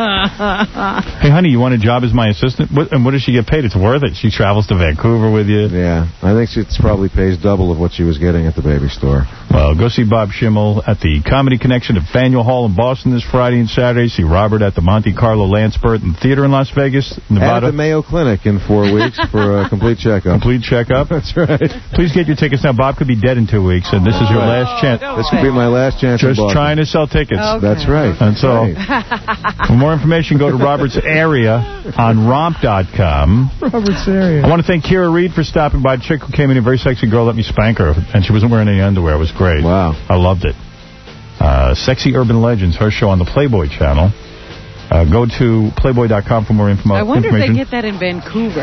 Speaker 11: honey, you want a job as my assistant? What, and what does she get paid? It's worth it. She travels to Vancouver with you.
Speaker 13: Yeah, I think she probably pays double of what she was getting at the baby store.
Speaker 11: Well, go see Bob Schimmel at the Comedy Connection at Faneuil Hall in Boston this Friday and Saturday. See Robert at the Monte Carlo Lance Burton Theater in Las Vegas, Nevada.
Speaker 13: At the Mayo Clinic in four weeks for a complete checkup.
Speaker 11: Complete checkup.
Speaker 13: That's right.
Speaker 11: Please get your tickets now. Bob could be dead in two weeks, and this is your
Speaker 13: right.
Speaker 11: last chance.
Speaker 13: This could be my last chance.
Speaker 11: Just trying to sell tickets.
Speaker 2: Okay.
Speaker 13: That's right.
Speaker 11: That's all. For more information, go to Robert's Area on romp dot com.
Speaker 13: Robert's Area.
Speaker 11: I want to thank Kira Reed for stopping by. A chick who came in, a very sexy girl, let me spank her, and she wasn't wearing any underwear. It was great.
Speaker 13: Wow.
Speaker 11: I loved it. Uh, Sexy Urban Legends, her show on the Playboy channel. Uh, go to playboy dot com for more info
Speaker 2: I wonder
Speaker 11: information.
Speaker 2: if they get that in Vancouver.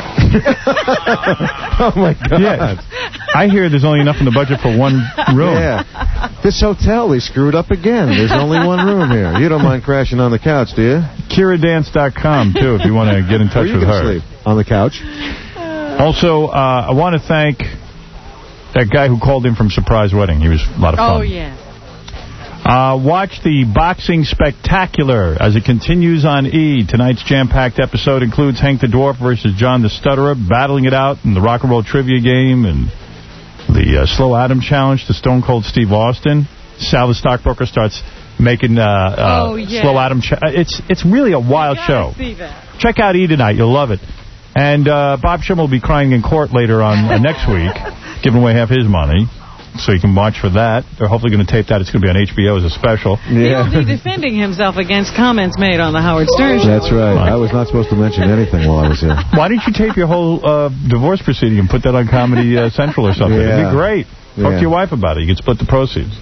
Speaker 13: Oh, my God.
Speaker 11: Yeah. I hear there's only enough in the budget for one room.
Speaker 13: Yeah. This hotel, they screwed up again. There's only one room here. You don't mind crashing on the couch, do you?
Speaker 11: Kira Dance dot com, too, if you want to get in touch
Speaker 13: or you
Speaker 11: with
Speaker 13: can
Speaker 11: her.
Speaker 13: Sleep on the couch.
Speaker 11: Also, uh, I want to thank that guy who called in from Surprise Wedding. He was a lot of fun.
Speaker 2: Oh, yeah.
Speaker 11: Uh, watch the Boxing Spectacular as it continues on E! Tonight's jam-packed episode includes Hank the Dwarf versus John the Stutterer, battling it out in the Rock and Roll Trivia Game, and the uh, Slow Adam Challenge to Stone Cold Steve Austin. Sal the Stockbroker starts making uh, uh,
Speaker 2: oh, yeah.
Speaker 11: Slow Adam... Cha it's it's really a wild show.
Speaker 2: See that.
Speaker 11: Check out E! tonight. You'll love it. And uh, Bob Schimmel will be crying in court later on uh, next week, giving away half his money. So you can watch for that. They're hopefully going to tape that. It's going to be on H B O as a special.
Speaker 2: Yeah. He'll be defending himself against comments made on the Howard Stern show.
Speaker 13: That's right. I was not supposed to mention anything while I was here.
Speaker 11: Why didn't you tape your whole uh, divorce proceeding and put that on Comedy uh, Central or something?
Speaker 13: Yeah.
Speaker 11: It'd be great. Talk
Speaker 13: Yeah.
Speaker 11: to your wife about it. You can split the proceeds.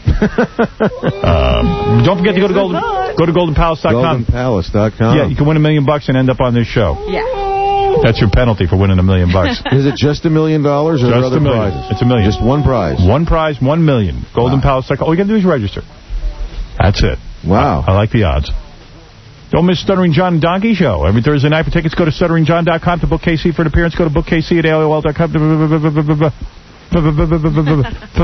Speaker 11: um, don't forget to go to Golden go to golden palace dot com.
Speaker 13: golden palace dot com.
Speaker 11: Yeah, you can win a million bucks and end up on this show.
Speaker 2: Yeah.
Speaker 11: That's your penalty for winning a million bucks.
Speaker 13: Is it just a million dollars or
Speaker 11: Just
Speaker 13: other
Speaker 11: a million.
Speaker 13: prizes?
Speaker 11: It's a million.
Speaker 13: Just one prize.
Speaker 11: One prize, one million. Golden
Speaker 13: Wow.
Speaker 11: Palace dot com. All you got to do is register. That's it.
Speaker 13: Wow.
Speaker 11: I, I like the odds. Don't miss Stuttering John and Donkey Show. Every Thursday night for tickets, go to stuttering john dot com. To book K C for an appearance, go to book K C at A O L dot com.